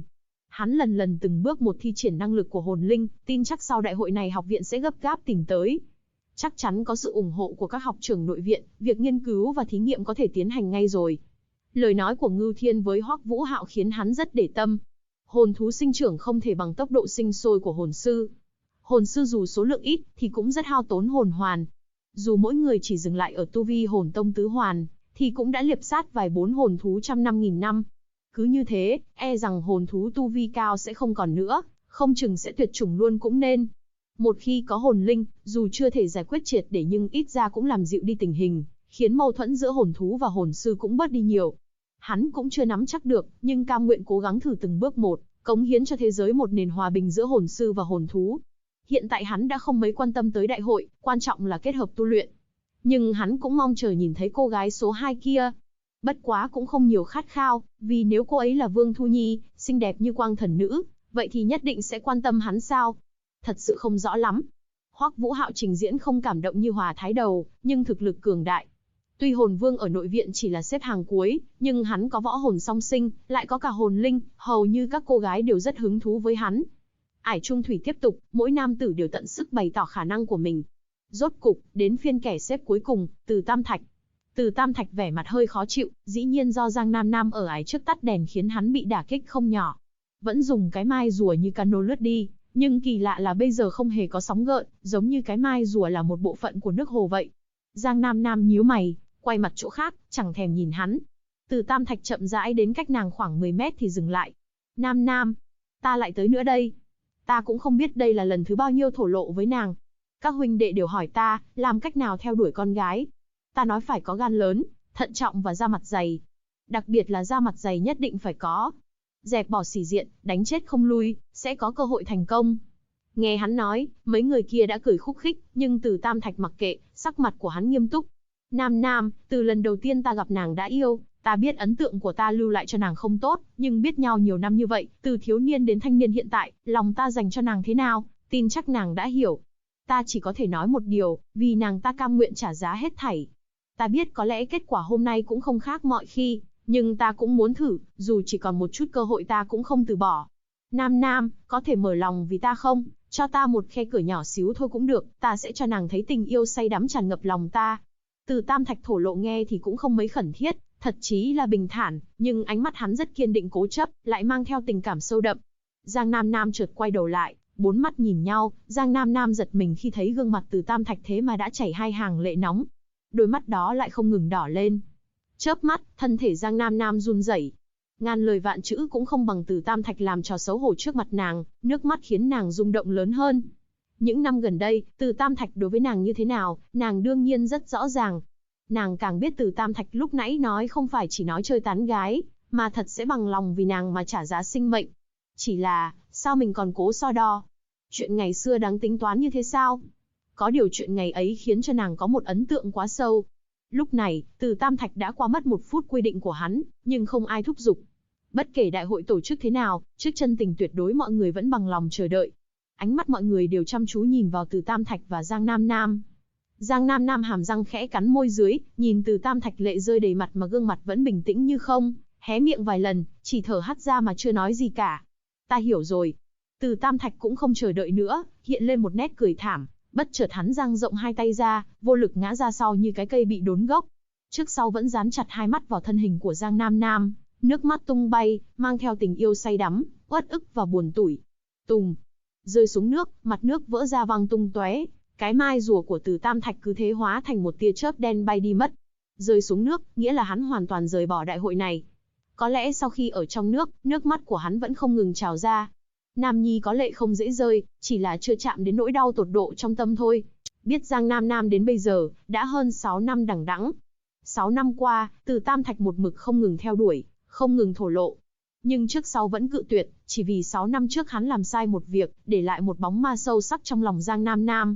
Hắn lần lần từng bước một thi triển năng lực của hồn linh, tin chắc sau đại hội này học viện sẽ gấp gáp tìm tới. Chắc chắn có sự ủng hộ của các học trưởng nội viện, việc nghiên cứu và thí nghiệm có thể tiến hành ngay rồi. Lời nói của Ngưu Thiên với Hoắc Vũ Hạo khiến hắn rất để tâm. Hồn thú sinh trưởng không thể bằng tốc độ sinh sôi của hồn sư. Hồn sư dù số lượng ít thì cũng rất hao tốn hồn hoàn. Dù mỗi người chỉ dừng lại ở tu vi hồn tông tứ hoàn, thì cũng đã liệp sát vài 4 hồn thú trăm năm nghìn năm. Cứ như thế, e rằng hồn thú tu vi cao sẽ không còn nữa, không chừng sẽ tuyệt chủng luôn cũng nên. Một khi có hồn linh, dù chưa thể giải quyết triệt để nhưng ít ra cũng làm dịu đi tình hình, khiến mâu thuẫn giữa hồn thú và hồn sư cũng bớt đi nhiều. Hắn cũng chưa nắm chắc được, nhưng cam nguyện cố gắng thử từng bước một, cống hiến cho thế giới một nền hòa bình giữa hồn sư và hồn thú. Hiện tại hắn đã không mấy quan tâm tới đại hội, quan trọng là kết hợp tu luyện. Nhưng hắn cũng mong chờ nhìn thấy cô gái số 2 kia. Bất quá cũng không nhiều khát khao, vì nếu cô ấy là Vương Thu Nhi, xinh đẹp như quang thần nữ, vậy thì nhất định sẽ quan tâm hắn sao? Thật sự không rõ lắm. Hoắc Vũ Hạo trình diễn không cảm động như Hòa Thái Đầu, nhưng thực lực cường đại. Tuy hồn vương ở nội viện chỉ là xếp hàng cuối, nhưng hắn có võ hồn song sinh, lại có cả hồn linh, hầu như các cô gái đều rất hứng thú với hắn. Ải Trung Thủy tiếp tục, mỗi nam tử đều tận sức bày tỏ khả năng của mình. Rốt cục, đến phiên kẻ xếp cuối cùng, Từ Tam Thạch. Từ Tam Thạch vẻ mặt hơi khó chịu, dĩ nhiên do Giang Nam Nam ở ải trước tắt đèn khiến hắn bị đả kích không nhỏ. Vẫn dùng cái mai rùa như cano lướt đi, nhưng kỳ lạ là bây giờ không hề có sóng gợn, giống như cái mai rùa là một bộ phận của nước hồ vậy. Giang Nam Nam nhíu mày, quay mặt chỗ khác, chẳng thèm nhìn hắn. Từ Tam Thạch chậm rãi đến cách nàng khoảng 10 mét thì dừng lại. Nam Nam, ta lại tới nữa đây. Ta cũng không biết đây là lần thứ bao nhiêu thổ lộ với nàng. Các huynh đệ đều hỏi ta, làm cách nào theo đuổi con gái. Ta nói phải có gan lớn, thận trọng và da mặt dày. Đặc biệt là da mặt dày nhất định phải có. Dẹp bỏ sĩ diện, đánh chết không lui, sẽ có cơ hội thành công. Nghe hắn nói, mấy người kia đã cười khúc khích, nhưng Từ Tam Thạch mặc kệ, sắc mặt của hắn nghiêm túc. Nam Nam, từ lần đầu tiên ta gặp nàng đã yêu, ta biết ấn tượng của ta lưu lại cho nàng không tốt, nhưng biết nhau nhiều năm như vậy, từ thiếu niên đến thanh niên hiện tại, lòng ta dành cho nàng thế nào, tin chắc nàng đã hiểu. Ta chỉ có thể nói một điều, vì nàng ta cam nguyện trả giá hết thảy. Ta biết có lẽ kết quả hôm nay cũng không khác mọi khi, nhưng ta cũng muốn thử, dù chỉ còn một chút cơ hội ta cũng không từ bỏ. Nam Nam, có thể mở lòng vì ta không? Cho ta một khe cửa nhỏ xíu thôi cũng được, ta sẽ cho nàng thấy tình yêu say đắm tràn ngập lòng ta. Từ Tam Thạch thổ lộ nghe thì cũng không mấy khẩn thiết, thật chí là bình thản, nhưng ánh mắt hắn rất kiên định cố chấp, lại mang theo tình cảm sâu đậm. Giang Nam Nam chợt quay đầu lại, bốn mắt nhìn nhau, Giang Nam Nam giật mình khi thấy gương mặt Từ Tam Thạch thế mà đã chảy hai hàng lệ nóng. Đôi mắt đó lại không ngừng đỏ lên. Chớp mắt, thân thể Giang Nam Nam run rẩy. Ngàn lời vạn chữ cũng không bằng Từ Tam Thạch làm trò xấu hổ trước mặt nàng, nước mắt khiến nàng rung động lớn hơn. Những năm gần đây, Từ Tam Thạch đối với nàng như thế nào, nàng đương nhiên rất rõ ràng. Nàng càng biết Từ Tam Thạch lúc nãy nói không phải chỉ nói chơi tán gái, mà thật sẽ bằng lòng vì nàng mà trả giá sinh mệnh. Chỉ là, sao mình còn cố so đo? Chuyện ngày xưa đáng tính toán như thế sao? Có điều chuyện ngày ấy khiến cho nàng có một ấn tượng quá sâu. Lúc này, Từ Tam Thạch đã qua mất 1 phút quy định của hắn, nhưng không ai thúc giục. Bất kể đại hội tổ chức thế nào, trước chân tình tuyệt đối mọi người vẫn bằng lòng chờ đợi. Ánh mắt mọi người đều chăm chú nhìn vào Từ Tam Thạch và Giang Nam Nam. Giang Nam Nam hàm răng khẽ cắn môi dưới, nhìn Từ Tam Thạch lệ rơi đầy mặt mà gương mặt vẫn bình tĩnh như không, hé miệng vài lần, chỉ thở hắt ra mà chưa nói gì cả. Ta hiểu rồi. Từ Tam Thạch cũng không chờ đợi nữa, hiện lên một nét cười thảm, bất chợt hắn dang rộng hai tay ra, vô lực ngã ra sau như cái cây bị đốn gốc. Trước sau vẫn dán chặt hai mắt vào thân hình của Giang Nam Nam, nước mắt tung bay, mang theo tình yêu say đắm, uất ức và buồn tủi. Tùng, rơi xuống nước, mặt nước vỡ ra văng tung tóe. Cái mai rùa của Từ Tam Thạch cứ thế hóa thành một tia chớp đen bay đi mất. Rơi xuống nước, nghĩa là hắn hoàn toàn rời bỏ đại hội này. Có lẽ sau khi ở trong nước, nước mắt của hắn vẫn không ngừng trào ra. Nam nhi có lệ không dễ rơi, chỉ là chưa chạm đến nỗi đau tột độ trong tâm thôi. Biết Giang Nam Nam đến bây giờ, đã hơn 6 năm đằng đẵng. 6 năm qua, Từ Tam Thạch một mực không ngừng theo đuổi, không ngừng thổ lộ. Nhưng trước sau vẫn cự tuyệt, chỉ vì 6 năm trước hắn làm sai một việc, để lại một bóng ma sâu sắc trong lòng Giang Nam Nam.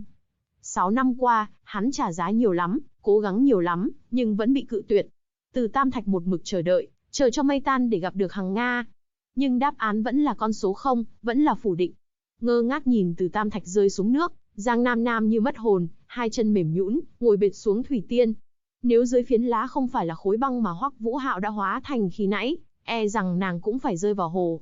6 năm qua, hắn trả giá nhiều lắm, cố gắng nhiều lắm, nhưng vẫn bị cự tuyệt. Từ Tam Thạch một mực chờ đợi, chờ cho mây tan để gặp được Hằng Nga. Nhưng đáp án vẫn là con số 0, vẫn là phủ định. Ngơ ngác nhìn Từ Tam Thạch rơi xuống nước, Giang Nam Nam như mất hồn, hai chân mềm nhũn, ngồi bệt xuống thủy tiên. Nếu dưới phiến lá không phải là khối băng mà Hoắc Vũ Hạo đã hóa thành khi nãy, e rằng nàng cũng phải rơi vào hồ.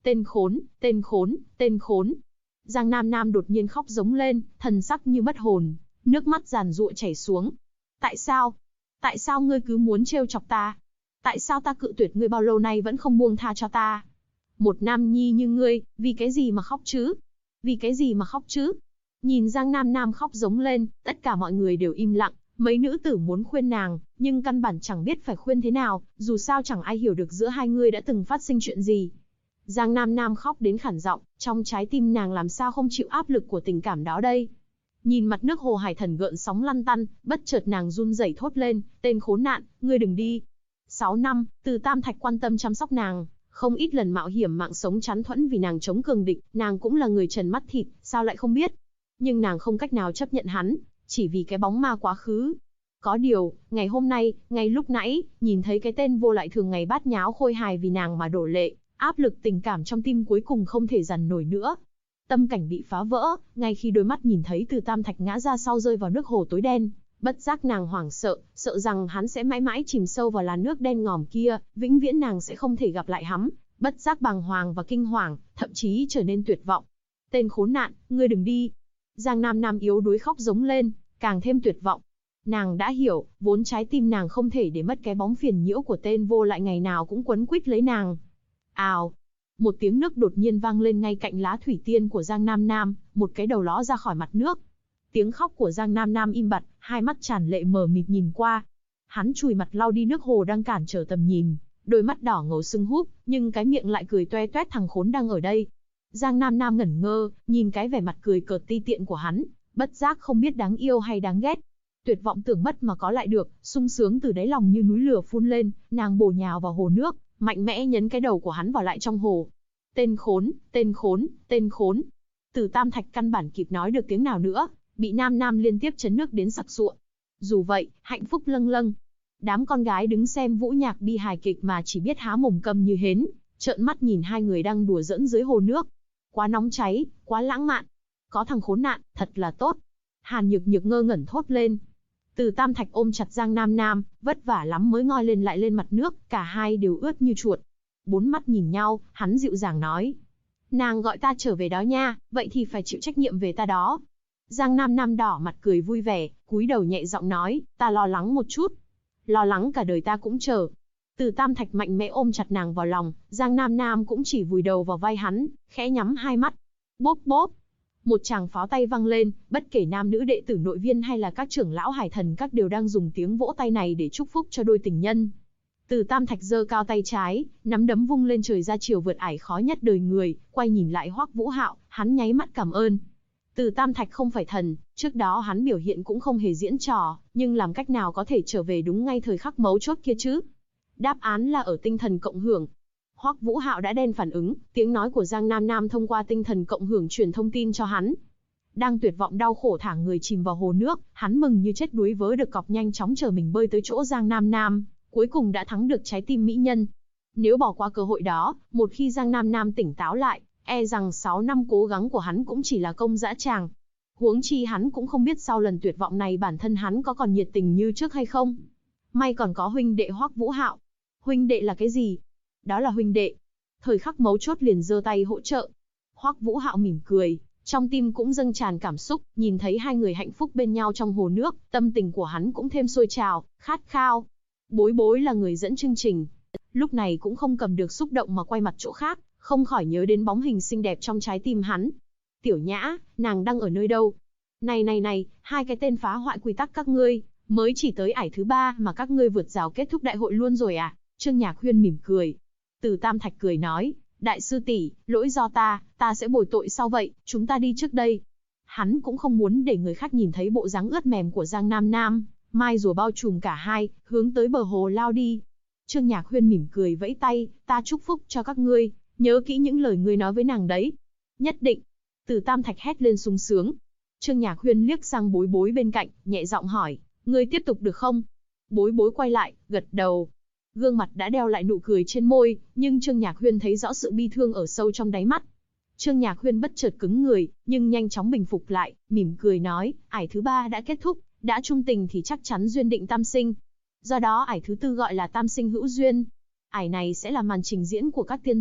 Tên khốn, tên khốn, tên khốn. Giang Nam Nam đột nhiên khóc giống lên, thần sắc như mất hồn, nước mắt giàn giụa chảy xuống. Tại sao? Tại sao ngươi cứ muốn trêu chọc ta? Tại sao ta cự tuyệt ngươi bao lâu nay vẫn không buông tha cho ta? Một nam nhi như ngươi, vì cái gì mà khóc chứ? Vì cái gì mà khóc chứ? Nhìn Giang Nam Nam khóc giống lên, tất cả mọi người đều im lặng. Mấy nữ tử muốn khuyên nàng, nhưng căn bản chẳng biết phải khuyên thế nào, dù sao chẳng ai hiểu được giữa hai người đã từng phát sinh chuyện gì. Giang Nam Nam khóc đến khản giọng, trong trái tim nàng làm sao không chịu áp lực của tình cảm đó đây. Nhìn mặt nước hồ hải thần gợn sóng lăn tăn, bất chợt nàng run rẩy thốt lên, tên khốn nạn, ngươi đừng đi. 6 năm, Từ Tam Thạch quan tâm chăm sóc nàng, không ít lần mạo hiểm mạng sống chắn thuẫn vì nàng chống cường địch, nàng cũng là người trần mắt thịt, sao lại không biết. Nhưng nàng không cách nào chấp nhận hắn, chỉ vì cái bóng ma quá khứ. Có điều, ngày hôm nay, ngay lúc nãy, nhìn thấy cái tên vô lại thường ngày bát nháo khôi hài vì nàng mà đổ lệ, áp lực tình cảm trong tim cuối cùng không thể dằn nổi nữa. Tâm cảnh bị phá vỡ, ngay khi đôi mắt nhìn thấy Từ Tam Thạch ngã ra sau rơi vào nước hồ tối đen, bất giác nàng hoảng sợ, sợ rằng hắn sẽ mãi mãi chìm sâu vào làn nước đen ngòm kia, vĩnh viễn nàng sẽ không thể gặp lại hắn, bất giác bàng hoàng và kinh hoàng, thậm chí trở nên tuyệt vọng. Tên khốn nạn, ngươi đừng đi. Giang Nam Nam yếu đuối khóc giống lên, càng thêm tuyệt vọng. Nàng đã hiểu, vốn trái tim nàng không thể để mất cái bóng phiền nhiễu của tên vô lại ngày nào cũng quấn quýt lấy nàng. Ào! Một tiếng nước đột nhiên vang lên ngay cạnh lá thủy tiên của Giang Nam Nam, một cái đầu ló ra khỏi mặt nước. Tiếng khóc của Giang Nam Nam im bặt, hai mắt tràn lệ mờ mịt nhìn qua. Hắn chùi mặt lau đi nước hồ đang cản trở tầm nhìn, đôi mắt đỏ ngầu sưng húp, nhưng cái miệng lại cười toe toét, thằng khốn đang ở đây. Giang Nam Nam ngẩn ngơ, nhìn cái vẻ mặt cười cợt ti tiện của hắn, bất giác không biết đáng yêu hay đáng ghét. Tuyệt vọng tưởng mất mà có lại được, sung sướng từ đáy lòng như núi lửa phun lên, nàng bổ nhào vào hồ nước, mạnh mẽ nhấn cái đầu của hắn vào lại trong hồ. Tên khốn, tên khốn, tên khốn. Từ Tam Thạch căn bản kịp nói được tiếng nào nữa, bị Nam Nam liên tiếp chấn nước đến sặc sụa. Dù vậy, hạnh phúc lâng lâng. Đám con gái đứng xem vũ nhạc bi hài kịch mà chỉ biết há mồm câm như hến, trợn mắt nhìn hai người đang đùa giỡn dưới hồ nước. Quá nóng cháy, quá lãng mạn. Có thằng khốn nạn, thật là tốt. Hàn Nhược Nhược ngơ ngẩn thốt lên. Từ Tam Thạch ôm chặt Giang Nam Nam, vất vả lắm mới ngoi lên lại lên mặt nước, cả hai đều ướt như chuột. Bốn mắt nhìn nhau, hắn dịu dàng nói. Nàng gọi ta trở về đó nha, vậy thì phải chịu trách nhiệm về ta đó. Giang Nam Nam đỏ mặt cười vui vẻ, cúi đầu nhẹ giọng nói, ta lo lắng một chút. Lo lắng cả đời ta cũng chờ. Từ Tam Thạch mạnh mẽ ôm chặt nàng vào lòng, Giang Nam Nam cũng chỉ vùi đầu vào vai hắn, khẽ nhắm hai mắt. Bốp bốp. Một tràng pháo tay vang lên, bất kể nam nữ đệ tử nội viên hay là các trưởng lão hải thần các đều đang dùng tiếng vỗ tay này để chúc phúc cho đôi tình nhân. Từ Tam Thạch giơ cao tay trái, nắm đấm vung lên trời ra chiều vượt ải khó nhất đời người, quay nhìn lại Hoắc Vũ Hạo, hắn nháy mắt cảm ơn. Từ Tam Thạch không phải thần, trước đó hắn biểu hiện cũng không hề diễn trò, nhưng làm cách nào có thể trở về đúng ngay thời khắc mấu chốt kia chứ? Đáp án là ở tinh thần cộng hưởng. Hoắc Vũ Hạo đã đen phản ứng, tiếng nói của Giang Nam Nam thông qua tinh thần cộng hưởng truyền thông tin cho hắn. Đang tuyệt vọng đau khổ thả người chìm vào hồ nước, hắn mừng như chết đuối vớ được cọc nhanh chóng chờ mình bơi tới chỗ Giang Nam Nam, cuối cùng đã thắng được trái tim mỹ nhân. Nếu bỏ qua cơ hội đó, một khi Giang Nam Nam tỉnh táo lại, e rằng 6 năm cố gắng của hắn cũng chỉ là công dã tràng. Huống chi hắn cũng không biết sau lần tuyệt vọng này bản thân hắn có còn nhiệt tình như trước hay không. May còn có huynh đệ Hoắc Vũ Hạo. Huynh đệ là cái gì? Đó là huynh đệ. Thời khắc mấu chốt liền giơ tay hỗ trợ. Hoắc Vũ Hạo mỉm cười, trong tim cũng dâng tràn cảm xúc, nhìn thấy hai người hạnh phúc bên nhau trong hồ nước, tâm tình của hắn cũng thêm sôi trào, khát khao. Bối Bối là người dẫn chương trình, lúc này cũng không cầm được xúc động mà quay mặt chỗ khác, không khỏi nhớ đến bóng hình xinh đẹp trong trái tim hắn. Tiểu Nhã, nàng đang ở nơi đâu? Này, hai cái tên phá hoại quy tắc các ngươi, mới chỉ tới ải thứ 3 mà các ngươi vượt rào kết thúc đại hội luôn rồi à? Trương Nhạc Huyên mỉm cười. Từ Tam Thạch cười nói, đại sư tỷ, lỗi do ta sẽ bồi tội sau vậy, chúng ta đi trước đây. Hắn cũng không muốn để người khác nhìn thấy bộ dáng ướt mềm của Giang Nam Nam, mai rùa bao trùm cả hai, hướng tới bờ hồ lao đi. Trương Nhạc Huyên mỉm cười vẫy tay, ta chúc phúc cho các ngươi, nhớ kỹ những lời ngươi nói với nàng đấy. Nhất định. Từ Tam Thạch hét lên sung sướng. Trương Nhạc Huyên liếc sang Bối Bối bên cạnh, nhẹ giọng hỏi, ngươi tiếp tục được không? Bối Bối quay lại, gật đầu. Gương mặt đã đeo lại nụ cười trên môi, nhưng Trương Nhạc Huyên thấy rõ sự bi thương ở sâu trong đáy mắt. Trương Nhạc Huyên bất chợt cứng người, nhưng nhanh chóng bình phục lại, mỉm cười nói, ải thứ 3 đã kết thúc, đã chung tình thì chắc chắn duyên định tam sinh. Do đó ải thứ 4 gọi là tam sinh hữu duyên. Ải này sẽ là màn trình diễn của các tiên tử,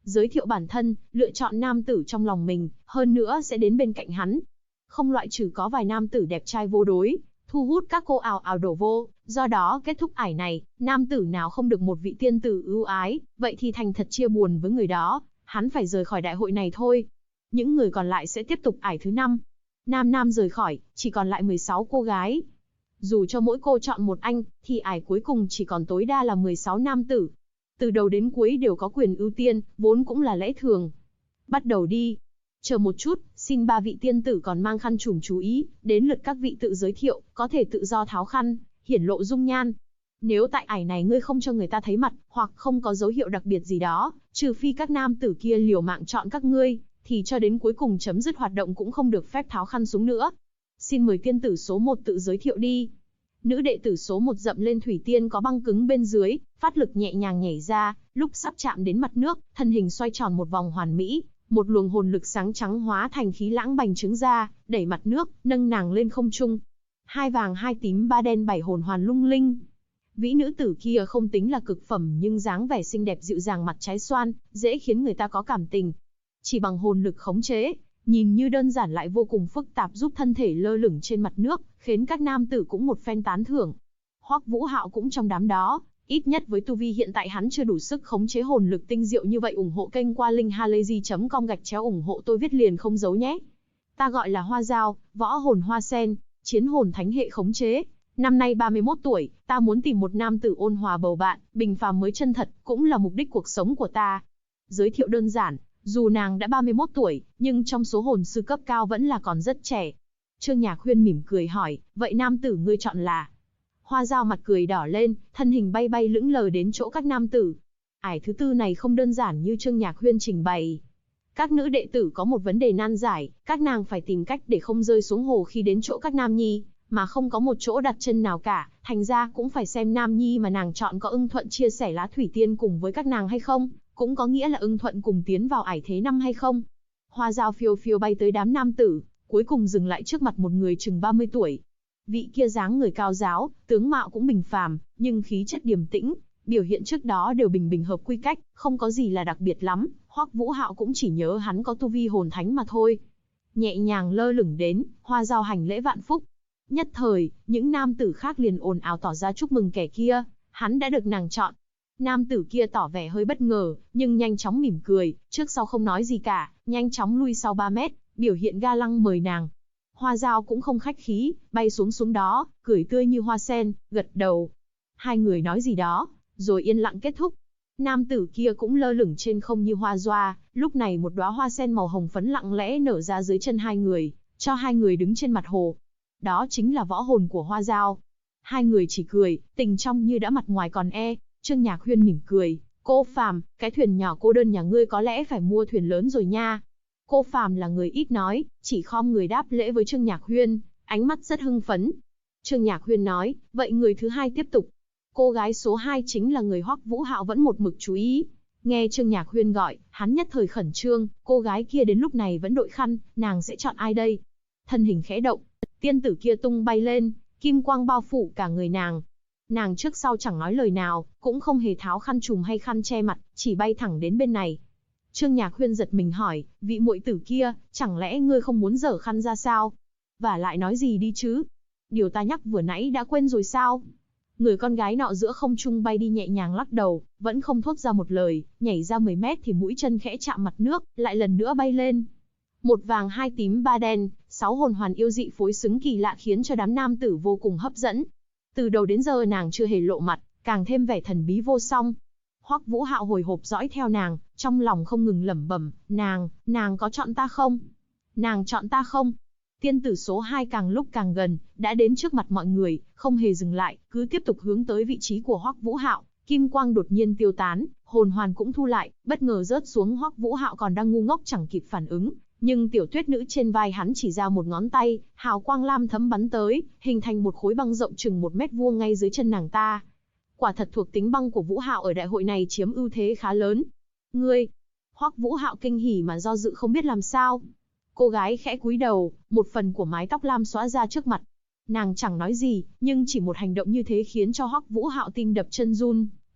giới thiệu bản thân, lựa chọn nam tử trong lòng mình, hơn nữa sẽ đến bên cạnh hắn. Không loại trừ có vài nam tử đẹp trai vô đối, thu hút các cô ào ào đổ vô, do đó kết thúc ải này, nam tử nào không được một vị tiên tử ưu ái, vậy thì thành thật chia buồn với người đó, hắn phải rời khỏi đại hội này thôi. Những người còn lại sẽ tiếp tục ải thứ 5. Nam rời khỏi, chỉ còn lại 16 cô gái. Dù cho mỗi cô chọn một anh, thì ải cuối cùng chỉ còn tối đa là 16 nam tử. Từ đầu đến cuối đều có quyền ưu tiên, vốn cũng là lẽ thường. Bắt đầu đi. Chờ một chút, xin 3 vị tiên tử còn mang khăn trùm chú ý, đến lượt các vị tự giới thiệu, có thể tự do tháo khăn, hiển lộ dung nhan. Nếu tại ải này ngươi không cho người ta thấy mặt, hoặc không có dấu hiệu đặc biệt gì đó, trừ phi các nam tử kia liều mạng chọn các ngươi, thì cho đến cuối cùng chấm dứt hoạt động cũng không được phép tháo khăn xuống nữa. Xin mời tiên tử số 1 tự giới thiệu đi. Nữ đệ tử số 1 dậm lên thủy tiên có băng cứng bên dưới, phát lực nhẹ nhàng nhảy ra, lúc sắp chạm đến mặt nước, thân hình xoay tròn một vòng hoàn mỹ, một luồng hồn lực sáng trắng hóa thành khí lãng bành trướng ra, đẩy mặt nước, nâng nàng lên không trung. 2 vàng 2 tím 3 đen 7 hồn hoàn lung linh. Vĩ nữ tử kia không tính là cực phẩm nhưng dáng vẻ xinh đẹp dịu dàng mặt trái xoan, dễ khiến người ta có cảm tình. Chỉ bằng hồn lực khống chế, nhìn như đơn giản lại vô cùng phức tạp giúp thân thể lơ lửng trên mặt nước, khiến các nam tử cũng một phen tán thưởng. Hoắc Vũ Hạo cũng trong đám đó, ít nhất với tu vi hiện tại hắn chưa đủ sức khống chế hồn lực tinh diệu như vậy. Ủng hộ kênh qua linkhalazy.com /ủng hộ tôi viết liền không giấu nhé. Ta gọi là Hoa Dao, võ hồn hoa sen, chiến hồn thánh hệ khống chế. Năm nay 31 tuổi, ta muốn tìm một nam tử ôn hòa bầu bạn, bình phàm mới chân thật, cũng là mục đích cuộc sống của ta. Giới thiệu đơn giản, dù nàng đã 31 tuổi, nhưng trong số hồn sư cấp cao vẫn là còn rất trẻ. Trương Nhạc Huyên mỉm cười hỏi, vậy nam tử ngươi chọn là? Hoa Dao mặt cười đỏ lên, thân hình bay bay lững lờ đến chỗ các nam tử. Ải thứ 4 này không đơn giản như Trương Nhạc Huyên trình bày. Các nữ đệ tử có một vấn đề nan giải, các nàng phải tìm cách để không rơi xuống hồ khi đến chỗ các nam nhi, mà không có một chỗ đặt chân nào cả, thành ra cũng phải xem nam nhi mà nàng chọn có ưng thuận chia sẻ lá thủy tiên cùng với các nàng hay không, cũng có nghĩa là ưng thuận cùng tiến vào ải thế 5 hay không. Hoa Dao phiêu phiêu bay tới đám nam tử, cuối cùng dừng lại trước mặt một người chừng 30 tuổi. Vị kia dáng người cao giáo, tướng mạo cũng bình phàm, nhưng khí chất điềm tĩnh, biểu hiện trước đó đều bình bình hợp quy cách, không có gì là đặc biệt lắm. Hoắc Vũ Hạo cũng chỉ nhớ hắn có tu vi hồn thánh mà thôi. Nhẹ nhàng lơ lửng đến, Hoa Dao hành lễ vạn phúc. Nhất thời, những nam tử khác liền ồn ào tỏ ra chúc mừng kẻ kia, hắn đã được nàng chọn. Nam tử kia tỏ vẻ hơi bất ngờ, nhưng nhanh chóng mỉm cười, trước sau không nói gì cả, nhanh chóng lui sau 3 mét, biểu hiện ga lăng mời nàng. Hoa Dao cũng không khách khí, bay xuống đó, cười tươi như hoa sen, gật đầu. Hai người nói gì đó, rồi yên lặng kết thúc. Nam tử kia cũng lơ lửng trên không như hoa doa, lúc này một đóa hoa sen màu hồng phấn lặng lẽ nở ra dưới chân hai người, cho hai người đứng trên mặt hồ. Đó chính là võ hồn của Hoa Dao. Hai người chỉ cười, tình trong như đã mặt ngoài còn e. Trương Nhạc Huyên mỉm cười, cô Phàm, cái thuyền nhỏ cô đơn nhà ngươi có lẽ phải mua thuyền lớn rồi nha. Cô Phàm là người ít nói, chỉ khom người đáp lễ với Trương Nhạc Huyên, ánh mắt rất hưng phấn. Trương Nhạc Huyên nói, vậy người thứ hai tiếp tục. Cô gái số 2 chính là người Hoắc Vũ Hạo vẫn một mực chú ý. Nghe Trương Nhạc Huyên gọi, hắn nhất thời khẩn trương, cô gái kia đến lúc này vẫn đội khăn, nàng sẽ chọn ai đây? Thân hình khẽ động, tiên tử kia tung bay lên, kim quang bao phủ cả người nàng. Nàng trước sau chẳng nói lời nào, cũng không hề tháo khăn trùm hay khăn che mặt, chỉ bay thẳng đến bên này. Trương Nhạc Huyên giật mình hỏi, vị muội tử kia, chẳng lẽ ngươi không muốn dở khăn ra sao? Và lại nói gì đi chứ? Điều ta nhắc vừa nãy đã quên rồi sao? Người con gái nọ giữa không trung bay đi nhẹ nhàng lắc đầu, vẫn không thốt ra một lời, nhảy ra 10 mét thì mũi chân khẽ chạm mặt nước, lại lần nữa bay lên. 1 vàng 2 tím 3 đen, 6 hồn hoàn yêu dị phối xứng kỳ lạ khiến cho đám nam tử vô cùng hấp dẫn. Từ đầu đến giờ nàng chưa hề lộ mặt, càng thêm vẻ thần bí vô song. Hoắc Vũ Hạo hồi hộp dõi theo nàng, trong lòng không ngừng lẩm bẩm, nàng có chọn ta không? Nàng chọn ta không? Tiên tử số 2 càng lúc càng gần, đã đến trước mặt mọi người, không hề dừng lại, cứ tiếp tục hướng tới vị trí của Hoắc Vũ Hạo. Kim quang đột nhiên tiêu tán, hồn hoàn cũng thu lại, bất ngờ rớt xuống. Hoắc Vũ Hạo còn đang ngu ngốc chẳng kịp phản ứng, nhưng tiểu tuyết nữ trên vai hắn chỉ ra một ngón tay, hào quang lam thấm bắn tới, hình thành một khối băng rộng chừng 1 mét vuông ngay dưới chân nàng ta. Quả thật thuộc tính băng của Vũ Hạo ở đại hội này chiếm ưu thế khá lớn. Ngươi! Hoắc Vũ Hạo kinh hỉ mà do dự không biết làm sao. Cô gái khẽ cúi đầu, một phần của mái tóc lam xõa ra trước mặt. Nàng chẳng nói gì, nhưng chỉ một hành động như thế khiến cho Hoắc Vũ Hạo tim đập chân run.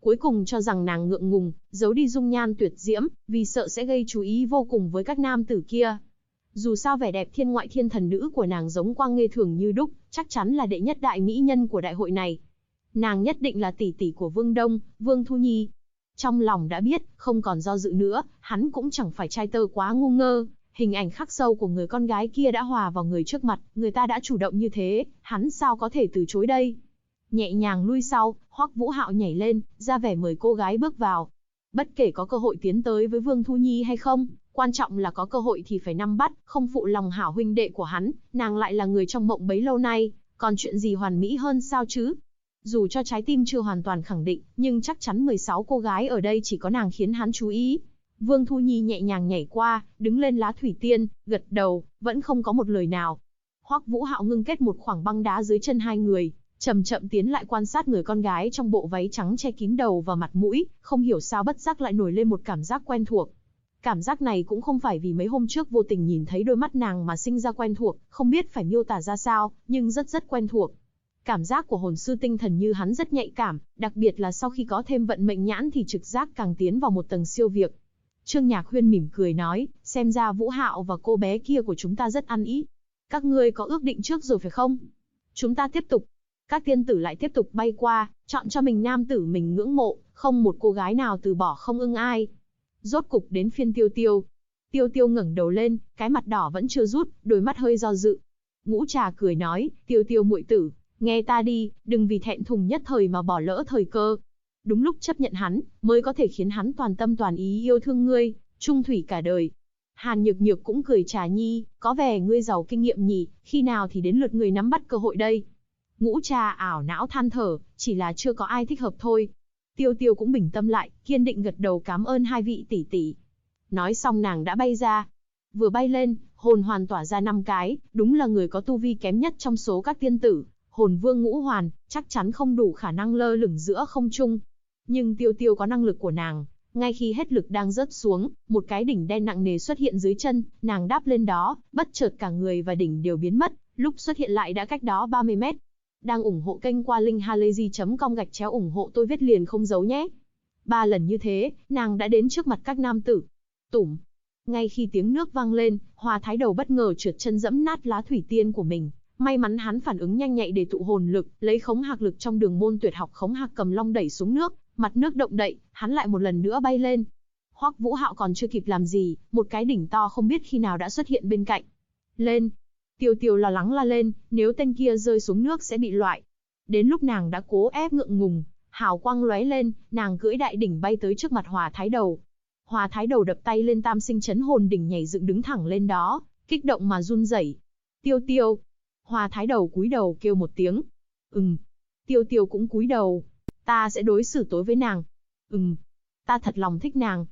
cuối cùng cho rằng nàng ngượng ngùng, giấu đi dung nhan tuyệt diễm, vì sợ sẽ gây chú ý vô cùng với các nam tử kia. Dù sao vẻ đẹp thiên ngoại thiên thần nữ của nàng giống quang nghê thường như đúc, chắc chắn là đệ nhất đại mỹ nhân của đại hội này. Nàng nhất định là tỷ tỷ của Vương Đông, Vương Thu Nhi. Trong lòng đã biết, không còn do dự nữa, hắn cũng chẳng phải trai tơ quá ngu ngơ. Hình ảnh khắc sâu của người con gái kia đã hòa vào người trước mặt, người ta đã chủ động như thế, hắn sao có thể từ chối đây. Nhẹ nhàng lui sau, Hoắc Vũ Hạo nhảy lên, ra vẻ mời cô gái bước vào. Bất kể có cơ hội tiến tới với Vương Thu Nhi hay không, quan trọng là có cơ hội thì phải nắm bắt, không phụ lòng hảo huynh đệ của hắn, nàng lại là người trong mộng bấy lâu nay, còn chuyện gì hoàn mỹ hơn sao chứ? Dù cho trái tim chưa hoàn toàn khẳng định, nhưng chắc chắn 16 cô gái ở đây chỉ có nàng khiến hắn chú ý. Vương Thu Nhi nhẹ nhàng nhảy qua, đứng lên lá thủy tiên, gật đầu, vẫn không có một lời nào. Hoắc Vũ Hạo ngưng kết một khoảng băng đá dưới chân hai người, chậm chậm tiến lại quan sát người con gái trong bộ váy trắng che kín đầu và mặt mũi, không hiểu sao bất giác lại nổi lên một cảm giác quen thuộc. Cảm giác này cũng không phải vì mấy hôm trước vô tình nhìn thấy đôi mắt nàng mà sinh ra quen thuộc, không biết phải miêu tả ra sao, nhưng rất quen thuộc. Cảm giác của hồn sư tinh thần như hắn rất nhạy cảm, đặc biệt là sau khi có thêm vận mệnh nhãn thì trực giác càng tiến vào một tầng siêu việt. Trương Nhạc Huyên mỉm cười nói, xem ra Vũ Hạo và cô bé kia của chúng ta rất ăn ý. Các ngươi có ước định trước rồi phải không? Chúng ta tiếp tục. Các tiên tử lại tiếp tục bay qua, chọn cho mình nam tử mình ngưỡng mộ, không một cô gái nào từ bỏ không ưng ai. Rốt cục đến phiên Tiêu Tiêu. Tiêu Tiêu ngẩng đầu lên, cái mặt đỏ vẫn chưa rút, đôi mắt hơi do dự. Ngũ Trà cười nói, Tiêu Tiêu muội tử, nghe ta đi, đừng vì thẹn thùng nhất thời mà bỏ lỡ thời cơ. Đúng lúc chấp nhận hắn, mới có thể khiến hắn toàn tâm toàn ý yêu thương ngươi, chung thủy cả đời. Hàn Nhược Nhược cũng cười Trà Nhi, có vẻ ngươi giàu kinh nghiệm nhỉ, khi nào thì đến lượt ngươi nắm bắt cơ hội đây. Ngũ Trà ảo não than thở, chỉ là chưa có ai thích hợp thôi. Tiêu Tiêu cũng bình tâm lại, kiên định gật đầu cảm ơn hai vị tỷ tỷ. Nói xong nàng đã bay ra. Vừa bay lên, hồn hoàn tỏa ra 5 cái, đúng là người có tu vi kém nhất trong số các tiên tử. Hồn vương ngũ hoàn, chắc chắn không đủ khả năng lơ lửng giữa không trung. Nhưng Tiêu Tiêu có năng lực của nàng, ngay khi hết lực đang rớt xuống, một cái đỉnh đen nặng nề xuất hiện dưới chân, nàng đáp lên đó, bất chợt cả người và đỉnh đều biến mất, lúc xuất hiện lại đã cách đó 30 mét. Đang ủng hộ kênh qua link halayzi.com ủng hộ tôi viết liền không giấu nhé. 3 lần như thế, nàng đã đến trước mặt các nam tử. Tủm. Ngay khi tiếng nước vang lên, Hoa Thái Đầu bất ngờ trượt chân dẫm nát lá thủy tiên của mình. May mắn hắn phản ứng nhanh nhạy để tụ hồn lực, lấy khống hạc lực trong đường môn tuyệt học khống hạc cầm long đẩy xuống nước, mặt nước động đậy, hắn lại một lần nữa bay lên. Hoắc Vũ Hạo còn chưa kịp làm gì, một cái đỉnh to không biết khi nào đã xuất hiện bên cạnh. Lên! Tiêu Tiêu lo lắng la lên, nếu tên kia rơi xuống nước sẽ bị loại. Đến lúc nàng đã cố ép ngượng ngùng, hào quang lóe lên, nàng cưỡi đại đỉnh bay tới trước mặt Hoa Thái Đầu. Hoa Thái Đầu đập tay lên tam sinh chấn hồn đỉnh nhảy dựng đứng thẳng lên đó, kích động mà run rẩy. Tiêu Tiêu! Hoa Thái Đầu cúi đầu kêu một tiếng. Tiêu Tiêu cũng cúi đầu. Ta sẽ đối xử tối với nàng. Ta thật lòng thích nàng.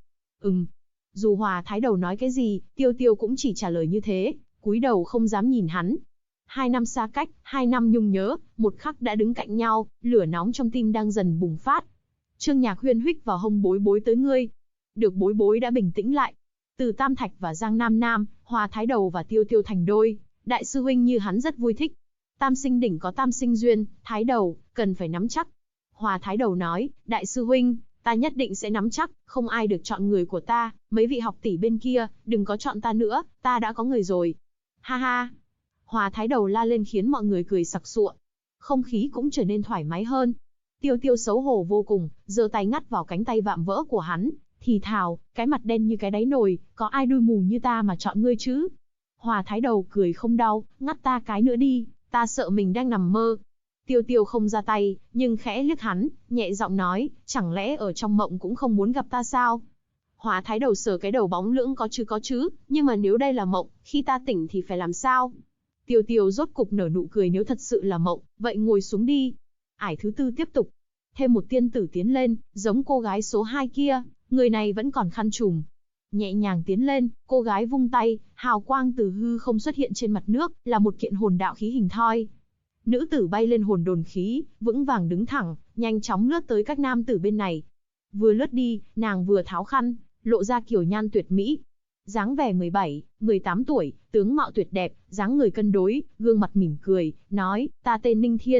Dù Hoa Thái Đầu nói cái gì, Tiêu Tiêu cũng chỉ trả lời như thế, cúi đầu không dám nhìn hắn. 2 năm xa cách, 2 năm nhung nhớ, một khắc đã đứng cạnh nhau, lửa nóng trong tim đang dần bùng phát. Trương Nhạc Huyên huých vào hông Bối Bối tới ngươi. Được Bối Bối đã bình tĩnh lại. Từ Tam Thạch và Giang Nam Nam, Hoa Thái Đầu và Tiêu Tiêu thành đôi. Đại sư huynh như hắn rất vui thích. Tam sinh đỉnh có tam sinh duyên, Thái Đầu, cần phải nắm chắc. Hoa Thái Đầu nói, đại sư huynh, ta nhất định sẽ nắm chắc, không ai được chọn người của ta, mấy vị học tỷ bên kia, đừng có chọn ta nữa, ta đã có người rồi. Ha ha. Hoa Thái Đầu la lên khiến mọi người cười sặc sụa. Không khí cũng trở nên thoải mái hơn. Tiêu Tiêu xấu hổ vô cùng, giơ tay ngắt vào cánh tay vạm vỡ của hắn, thì thào, cái mặt đen như cái đáy nồi, có ai đuôi mù như ta mà chọn ngươi chứ? Hoa Thái Đầu cười không đau, ngắt ta cái nữa đi, ta sợ mình đang nằm mơ. Tiêu Tiêu không ra tay, nhưng khẽ liếc hắn, nhẹ giọng nói, chẳng lẽ ở trong mộng cũng không muốn gặp ta sao? Hoa Thái Đầu sờ cái đầu bóng lưỡng có chứ, nhưng mà nếu đây là mộng, khi ta tỉnh thì phải làm sao? Tiêu Tiêu rốt cục nở nụ cười, nếu thật sự là mộng, vậy ngồi xuống đi. Ải thứ tư tiếp tục. Thêm một tiên tử tiến lên, giống cô gái số 2 kia, người này vẫn còn khăn trùm. Nhẹ nhàng tiến lên, cô gái vung tay, hào quang từ hư không xuất hiện trên mặt nước, là một kiện hồn đạo khí hình thoi. Nữ tử bay lên hồn đồn khí, vững vàng đứng thẳng, nhanh chóng lướt tới các nam tử bên này. Vừa lướt đi, nàng vừa tháo khăn, lộ ra kiểu nhan tuyệt mỹ. Dáng vẻ 17, 18 tuổi, tướng mạo tuyệt đẹp, dáng người cân đối, gương mặt mỉm cười, nói, ta tên Ninh Thiên,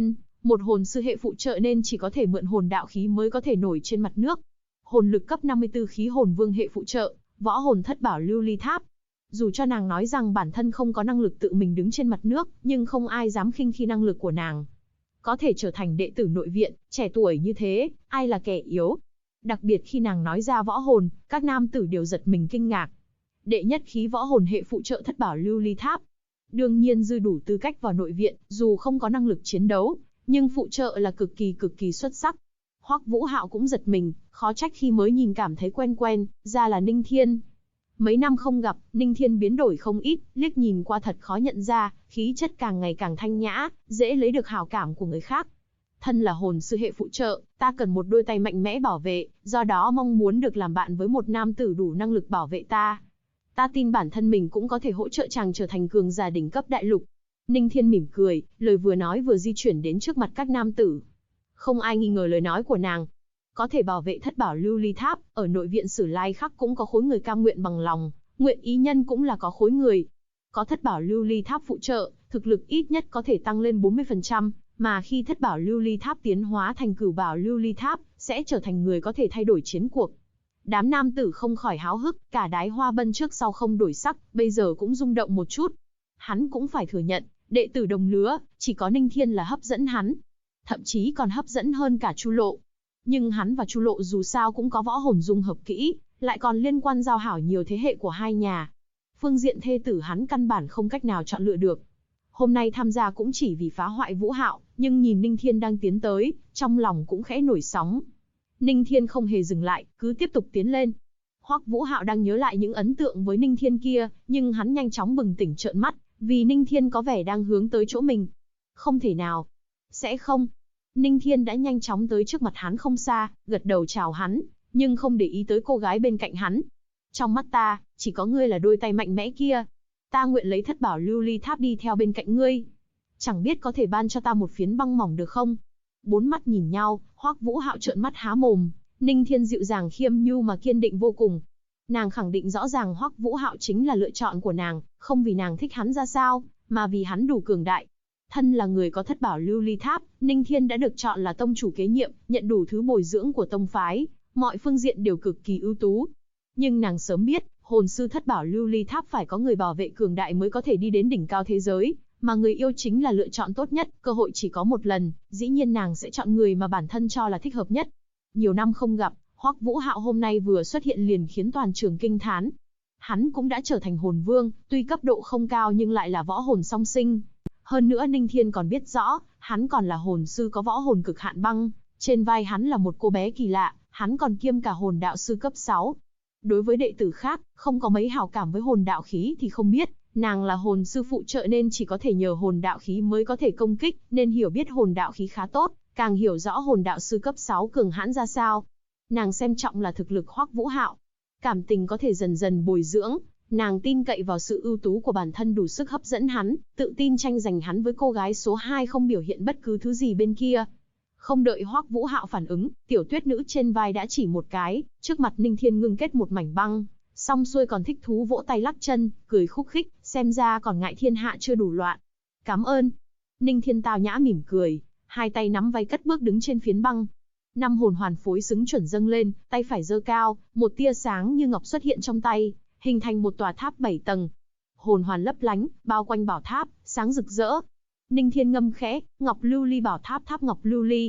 Một hồn sư hệ phụ trợ nên chỉ có thể mượn hồn đạo khí mới có thể nổi trên mặt nước. Hồn lực cấp 54 khí hồn vương hệ phụ trợ, võ hồn thất bảo lưu ly tháp. Dù cho nàng nói rằng bản thân không có năng lực tự mình đứng trên mặt nước, nhưng không ai dám khinh khi năng lực của nàng. Có thể trở thành đệ tử nội viện, trẻ tuổi như thế, ai là kẻ yếu. Đặc biệt khi nàng nói ra võ hồn, các nam tử đều giật mình kinh ngạc. Đệ nhất khí võ hồn hệ phụ trợ thất bảo lưu ly tháp. Đương nhiên dư đủ tư cách vào nội viện, dù không có năng lực chiến đấu, nhưng phụ trợ là cực kỳ xuất sắc. Hoắc Vũ Hạo cũng giật mình, khó trách khi mới nhìn cảm thấy quen quen, ra là Ninh Thiên. Mấy năm không gặp, Ninh Thiên biến đổi không ít, liếc nhìn qua thật khó nhận ra, khí chất càng ngày càng thanh nhã, dễ lấy được hảo cảm của người khác. Thân là hồn sư hệ phụ trợ, ta cần một đôi tay mạnh mẽ bảo vệ, do đó mong muốn được làm bạn với một nam tử đủ năng lực bảo vệ ta. Ta tin bản thân mình cũng có thể hỗ trợ chàng trở thành cường giả đỉnh cấp đại lục. Ninh Thiên mỉm cười, lời vừa nói vừa di chuyển đến trước mặt các nam tử. Không ai nghi ngờ lời nói của nàng. Có thể bảo vệ thất bảo lưu ly tháp, ở nội viện Sử Lai Khắc cũng có khối người cam nguyện bằng lòng, nguyện ý nhân cũng là có khối người. Có thất bảo lưu ly tháp phụ trợ, thực lực ít nhất có thể tăng lên 40%, mà khi thất bảo lưu ly tháp tiến hóa thành cửu bảo lưu ly tháp, sẽ trở thành người có thể thay đổi chiến cuộc. Đám nam tử không khỏi háo hức, cả đái hoa bân trước sau không đổi sắc, bây giờ cũng rung động một chút. Hắn cũng phải thừa nhận, đệ tử đồng lứa, chỉ có Ninh Thiên là hấp dẫn hắn. Thậm chí còn hấp dẫn hơn cả Chu Lộ. Nhưng hắn và Chu Lộ dù sao cũng có võ hồn dung hợp kỹ, lại còn liên quan giao hảo nhiều thế hệ của hai nhà. Phương diện thê tử hắn căn bản không cách nào chọn lựa được. Hôm nay tham gia cũng chỉ vì phá hoại Vũ Hạo, nhưng nhìn Ninh Thiên đang tiến tới, trong lòng cũng khẽ nổi sóng. Ninh Thiên không hề dừng lại, cứ tiếp tục tiến lên. Hoắc Vũ Hạo đang nhớ lại những ấn tượng với Ninh Thiên kia, nhưng hắn nhanh chóng bừng tỉnh trợn mắt, vì Ninh Thiên có vẻ đang hướng tới chỗ mình. Không thể nào. Sẽ không. Ninh Thiên đã nhanh chóng tới trước mặt hắn không xa, gật đầu chào hắn, nhưng không để ý tới cô gái bên cạnh hắn. Trong mắt ta, chỉ có ngươi là đôi tay mạnh mẽ kia. Ta nguyện lấy thất bảo lưu ly tháp đi theo bên cạnh ngươi. Chẳng biết có thể ban cho ta một phiến băng mỏng được không? Bốn mắt nhìn nhau, Hoắc Vũ Hạo trợn mắt há mồm. Ninh Thiên dịu dàng khiêm nhu mà kiên định vô cùng. Nàng khẳng định rõ ràng Hoắc Vũ Hạo chính là lựa chọn của nàng, không vì nàng thích hắn ra sao, mà vì hắn đủ cường đại. Thân là người có thất bảo lưu ly tháp, Ninh Thiên đã được chọn là tông chủ kế nhiệm, nhận đủ thứ bồi dưỡng của tông phái, mọi phương diện đều cực kỳ ưu tú. Nhưng nàng sớm biết, hồn sư thất bảo lưu ly tháp phải có người bảo vệ cường đại mới có thể đi đến đỉnh cao thế giới, mà người yêu chính là lựa chọn tốt nhất, cơ hội chỉ có một lần, dĩ nhiên nàng sẽ chọn người mà bản thân cho là thích hợp nhất. Nhiều năm không gặp, Hoắc Vũ Hạo hôm nay vừa xuất hiện liền khiến toàn trường kinh thán. Hắn cũng đã trở thành hồn vương, tuy cấp độ không cao nhưng lại là võ hồn song sinh. Hơn nữa Ninh Thiên còn biết rõ, hắn còn là hồn sư có võ hồn cực hạn băng, trên vai hắn là một cô bé kỳ lạ, hắn còn kiêm cả hồn đạo sư cấp 6. Đối với đệ tử khác, không có mấy hảo cảm với hồn đạo khí thì không biết, nàng là hồn sư phụ trợ nên chỉ có thể nhờ hồn đạo khí mới có thể công kích, nên hiểu biết hồn đạo khí khá tốt, càng hiểu rõ hồn đạo sư cấp 6 cường hãn ra sao. Nàng xem trọng là thực lực Hoắc Vũ Hạo. Cảm tình có thể dần dần bồi dưỡng, nàng tin cậy vào sự ưu tú của bản thân đủ sức hấp dẫn hắn, tự tin tranh giành hắn với cô gái số 2 không biểu hiện bất cứ thứ gì bên kia. Không đợi Hoắc Vũ Hạo phản ứng, tiểu tuyết nữ trên vai đã chỉ một cái, trước mặt Ninh Thiên ngưng kết một mảnh băng, xong xuôi còn thích thú vỗ tay lắc chân, cười khúc khích, xem ra còn ngại thiên hạ chưa đủ loạn. Cảm ơn. Ninh Thiên tao nhã mỉm cười, hai tay nắm vai cất bước đứng trên phiến băng. Năm hồn hoàn phối xứng chuẩn dâng lên, tay phải giơ cao, một tia sáng như ngọc xuất hiện trong tay, hình thành một tòa tháp 7 tầng. Hồn hoàn lấp lánh, bao quanh bảo tháp, sáng rực rỡ. Ninh Thiên ngâm khẽ, Ngọc Lưu Ly Bảo Tháp, tháp Ngọc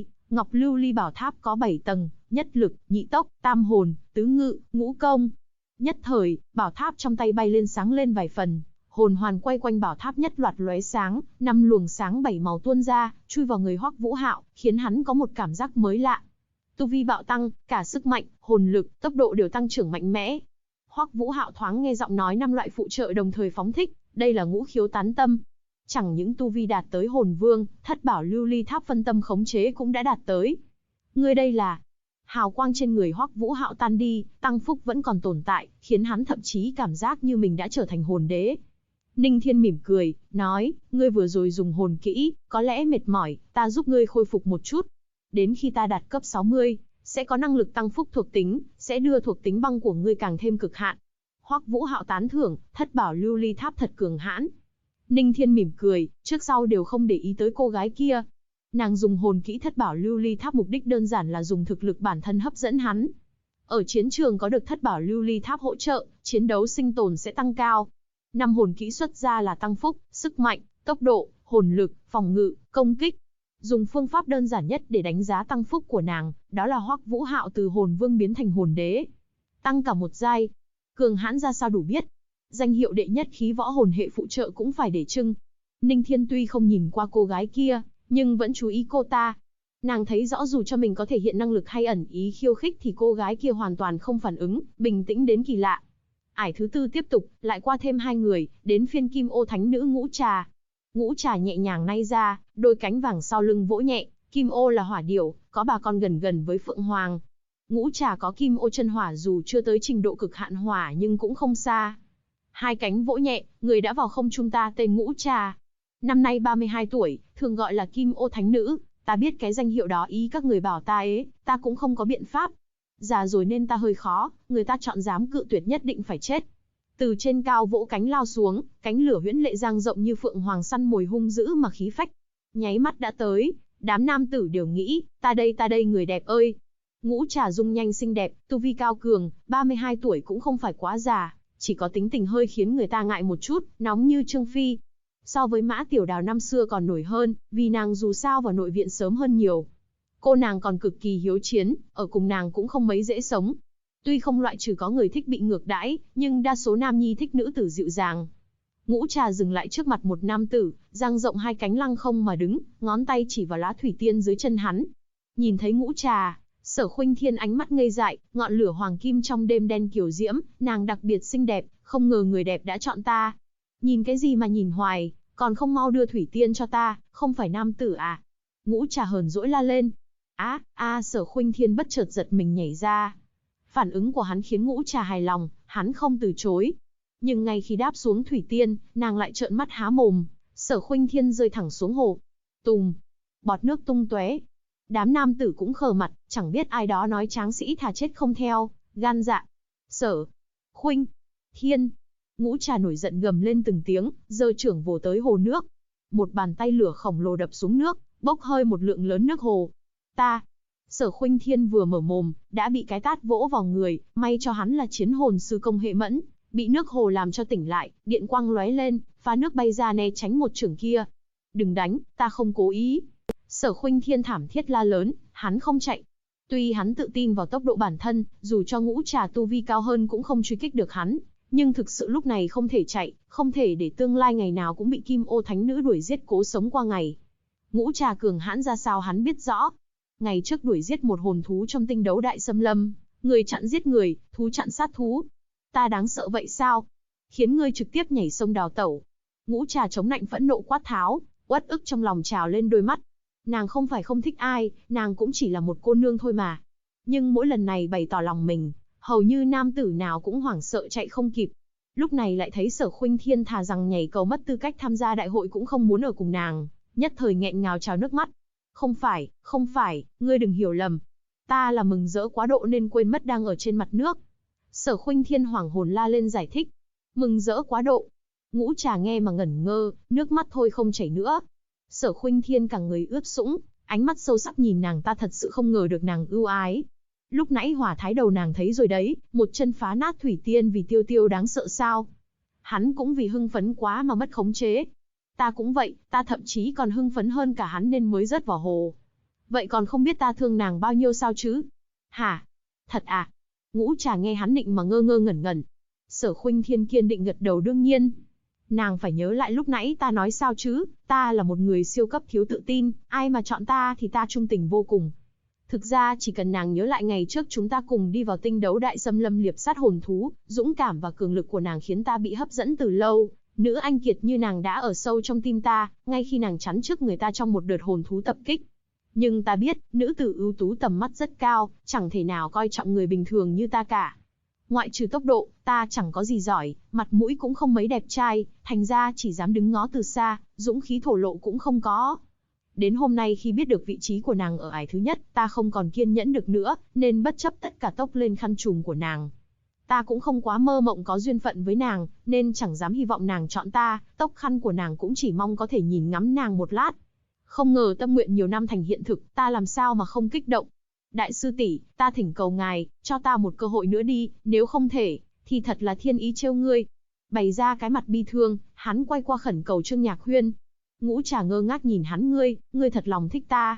Lưu Ly Bảo Tháp có 7 tầng, nhất lực, nhị tốc, tam hồn, tứ ngự, ngũ công. Nhất thời, bảo tháp trong tay bay lên sáng lên vài phần, hồn hoàn quay quanh bảo tháp nhất loạt lóe sáng, 5 luồng sáng 7 màu tuôn ra, chui vào người Hoắc Vũ Hạo, khiến hắn có một cảm giác mới lạ. Tu vi bạo tăng, cả sức mạnh, hồn lực, tốc độ đều tăng trưởng mạnh mẽ. Hoắc Vũ Hạo thoáng nghe giọng nói 5 loại phụ trợ đồng thời phóng thích, đây là ngũ khiếu tán tâm. Chẳng những tu vi đạt tới hồn vương, thất bảo lưu ly tháp phân tâm khống chế cũng đã đạt tới. Ngươi đây là... Hào quang trên người Hoắc Vũ Hạo tan đi, tăng phúc vẫn còn tồn tại, khiến hắn thậm chí cảm giác như mình đã trở thành hồn đế. Ninh Thiên mỉm cười, nói, ngươi vừa rồi dùng hồn kỹ, có lẽ mệt mỏi, ta giúp ngươi khôi phục một chút. Đến khi ta đạt cấp 60, sẽ có năng lực tăng phúc thuộc tính, sẽ đưa thuộc tính băng của ngươi càng thêm cực hạn. Hoắc Vũ Hạo tán thưởng, thất bảo lưu ly tháp thật cường hãn. Ninh Thiên mỉm cười, trước sau đều không để ý tới cô gái kia. Nàng dùng hồn kỹ thất bảo lưu ly tháp mục đích đơn giản là dùng thực lực bản thân hấp dẫn hắn. Ở chiến trường có được thất bảo lưu ly tháp hỗ trợ, chiến đấu sinh tồn sẽ tăng cao. 5 hồn kỹ xuất ra là tăng phúc, sức mạnh, tốc độ, hồn lực, phòng ngự, công kích. Dùng phương pháp đơn giản nhất để đánh giá tăng phúc của nàng, đó là Hoắc Vũ Hạo từ hồn vương biến thành hồn đế. Tăng cả một giai. Cường hãn ra sao đủ biết. Danh hiệu đệ nhất khí võ hồn hệ phụ trợ cũng phải để trưng. Ninh Thiên tuy không nhìn qua cô gái kia, nhưng vẫn chú ý cô ta. Nàng thấy rõ dù cho mình có thể hiện năng lực hay ẩn ý khiêu khích thì cô gái kia hoàn toàn không phản ứng, bình tĩnh đến kỳ lạ. Ải thứ tư tiếp tục, lại qua thêm 2 người, đến phiên Kim Ô Thánh Nữ Ngũ Trà. Ngũ Trà nhẹ nhàng nay ra, đôi cánh vàng sau lưng vỗ nhẹ, Kim Ô là hỏa điểu, có bà con gần gần với Phượng Hoàng. Ngũ Trà có Kim Ô chân hỏa dù chưa tới trình độ cực hạn hỏa nhưng cũng không xa. 2 cánh vỗ nhẹ, người đã vào không trung ta tên Ngũ Trà. Năm nay 32 tuổi, thường gọi là Kim Ô Thánh Nữ, ta biết cái danh hiệu đó ý các người bảo ta ế, ta cũng không có biện pháp. Già rồi nên ta hơi khó, người ta chọn dám cự tuyệt nhất định phải chết. Từ trên cao vỗ cánh lao xuống, cánh lửa huyễn lệ dang rộng như phượng hoàng săn mồi hung dữ mà khí phách. Nháy mắt đã tới, đám nam tử đều nghĩ, ta đây người đẹp ơi. Ngũ Trà dung nhanh xinh đẹp, tu vi cao cường, 32 tuổi cũng không phải quá già, chỉ có tính tình hơi khiến người ta ngại một chút, nóng như Trương Phi. So với Mã Tiểu Đào năm xưa còn nổi hơn, vì nàng dù sao vào nội viện sớm hơn nhiều. Cô nàng còn cực kỳ hiếu chiến, ở cùng nàng cũng không mấy dễ sống. Tuy không loại trừ có người thích bị ngược đãi, nhưng đa số nam nhi thích nữ tử dịu dàng. Ngũ Trà dừng lại trước mặt một nam tử, dang rộng 2 cánh lăng không mà đứng, ngón tay chỉ vào lá thủy tiên dưới chân hắn. Nhìn thấy Ngũ Trà, Sở Khuynh Thiên ánh mắt ngây dại, ngọn lửa hoàng kim trong đêm đen kiều diễm, nàng đặc biệt xinh đẹp, không ngờ người đẹp đã chọn ta. Nhìn cái gì mà nhìn hoài, còn không mau đưa thủy tiên cho ta, không phải nam tử à? Ngũ Trà hờn dỗi la lên. Sở Khuynh Thiên bất chợt giật mình nhảy ra. Phản ứng của hắn khiến Ngũ Trà hài lòng, hắn không từ chối. Nhưng ngay khi đáp xuống thủy tiên, nàng lại trợn mắt há mồm, Sở Khuynh Thiên rơi thẳng xuống hồ. Tùng, bọt nước tung tóe. Đám nam tử cũng khờ mặt, chẳng biết ai đó nói tráng sĩ thà chết không theo, gan dạ. Sở Khuynh Thiên. Ngũ Trà nổi giận gầm lên từng tiếng, giơ trưởng vồ tới hồ nước. Một bàn tay lửa khổng lồ đập xuống nước, bốc hơi một lượng lớn nước hồ. Ta. Sở Khuynh Thiên vừa mở mồm, đã bị cái tát vỗ vào người, may cho hắn là chiến hồn sư công hệ mẫn, bị nước hồ làm cho tỉnh lại, điện quang lóe lên, phá nước bay ra né tránh một chưởng kia. Đừng đánh, ta không cố ý. Sở Khuynh Thiên thảm thiết la lớn, hắn không chạy. Tuy hắn tự tin vào tốc độ bản thân, dù cho Ngũ Trà tu vi cao hơn cũng không truy kích được hắn, nhưng thực sự lúc này không thể chạy, không thể để tương lai ngày nào cũng bị Kim Ô Thánh Nữ đuổi giết cố sống qua ngày. Ngũ Trà cường hãn ra sao hắn biết rõ. Ngày trước đuổi giết một hồn thú trong tinh đấu đại xâm lâm, người chặn giết người, thú chặn sát thú. Ta đáng sợ vậy sao? Khiến ngươi trực tiếp nhảy sông đào tẩu. Ngũ Trà chống nạnh phẫn nộ quát tháo, uất ức trong lòng trào lên đôi mắt. Nàng không phải không thích ai, nàng cũng chỉ là một cô nương thôi mà. Nhưng mỗi lần này bày tỏ lòng mình, hầu như nam tử nào cũng hoảng sợ chạy không kịp. Lúc này lại thấy Sở Khuynh Thiên thà rằng nhảy cầu mất tư cách tham gia đại hội cũng không muốn ở cùng nàng, nhất thời nghẹn ngào trào nước mắt. Không phải, ngươi đừng hiểu lầm. Ta là mừng rỡ quá độ nên quên mất đang ở trên mặt nước. Sở Khuynh Thiên hoảng hồn la lên giải thích. Mừng rỡ quá độ. Ngũ Trà nghe mà ngẩn ngơ, nước mắt thôi không chảy nữa. Sở Khuynh Thiên cả người ướt sũng, ánh mắt sâu sắc nhìn nàng, ta thật sự không ngờ được nàng ưu ái. Lúc nãy hỏa thái đầu nàng thấy rồi đấy, một chân phá nát thủy tiên vì tiêu tiêu đáng sợ sao. Hắn cũng vì hưng phấn quá mà mất khống chế. Ta cũng vậy, ta thậm chí còn hưng phấn hơn cả hắn nên mới rớt vào hồ. Vậy còn không biết ta thương nàng bao nhiêu sao chứ? Hả? Thật à? Ngũ Trà nghe hắn định mà ngơ ngơ ngẩn ngẩn. Sở Khuynh Thiên kiên định gật đầu đương nhiên. Nàng phải nhớ lại lúc nãy ta nói sao chứ, ta là một người siêu cấp thiếu tự tin, ai mà chọn ta thì ta trung tình vô cùng. Thực ra chỉ cần nàng nhớ lại ngày trước chúng ta cùng đi vào tinh đấu đại xâm lâm liệp sát hồn thú, dũng cảm và cường lực của nàng khiến ta bị hấp dẫn từ lâu. Nữ anh kiệt như nàng đã ở sâu trong tim ta, ngay khi nàng chắn trước người ta trong một đợt hồn thú tập kích. Nhưng ta biết, nữ tử ưu tú tầm mắt rất cao, chẳng thể nào coi trọng người bình thường như ta cả. Ngoại trừ tốc độ, ta chẳng có gì giỏi, mặt mũi cũng không mấy đẹp trai, thành ra chỉ dám đứng ngó từ xa, dũng khí thổ lộ cũng không có. Đến hôm nay khi biết được vị trí của nàng ở ải thứ nhất, ta không còn kiên nhẫn được nữa, nên bất chấp tất cả tốc lên khăn trùm của nàng. Ta cũng không quá mơ mộng có duyên phận với nàng, nên chẳng dám hy vọng nàng chọn ta, tốc khăn của nàng cũng chỉ mong có thể nhìn ngắm nàng một lát. Không ngờ tâm nguyện nhiều năm thành hiện thực, ta làm sao mà không kích động. Đại sư tỷ, ta thỉnh cầu ngài, cho ta một cơ hội nữa đi, nếu không thể, thì thật là thiên ý trêu ngươi. Bày ra cái mặt bi thương, hắn quay qua khẩn cầu Trương Nhạc Huyên. Ngũ Trà ngơ ngác nhìn hắn, ngươi thật lòng thích ta.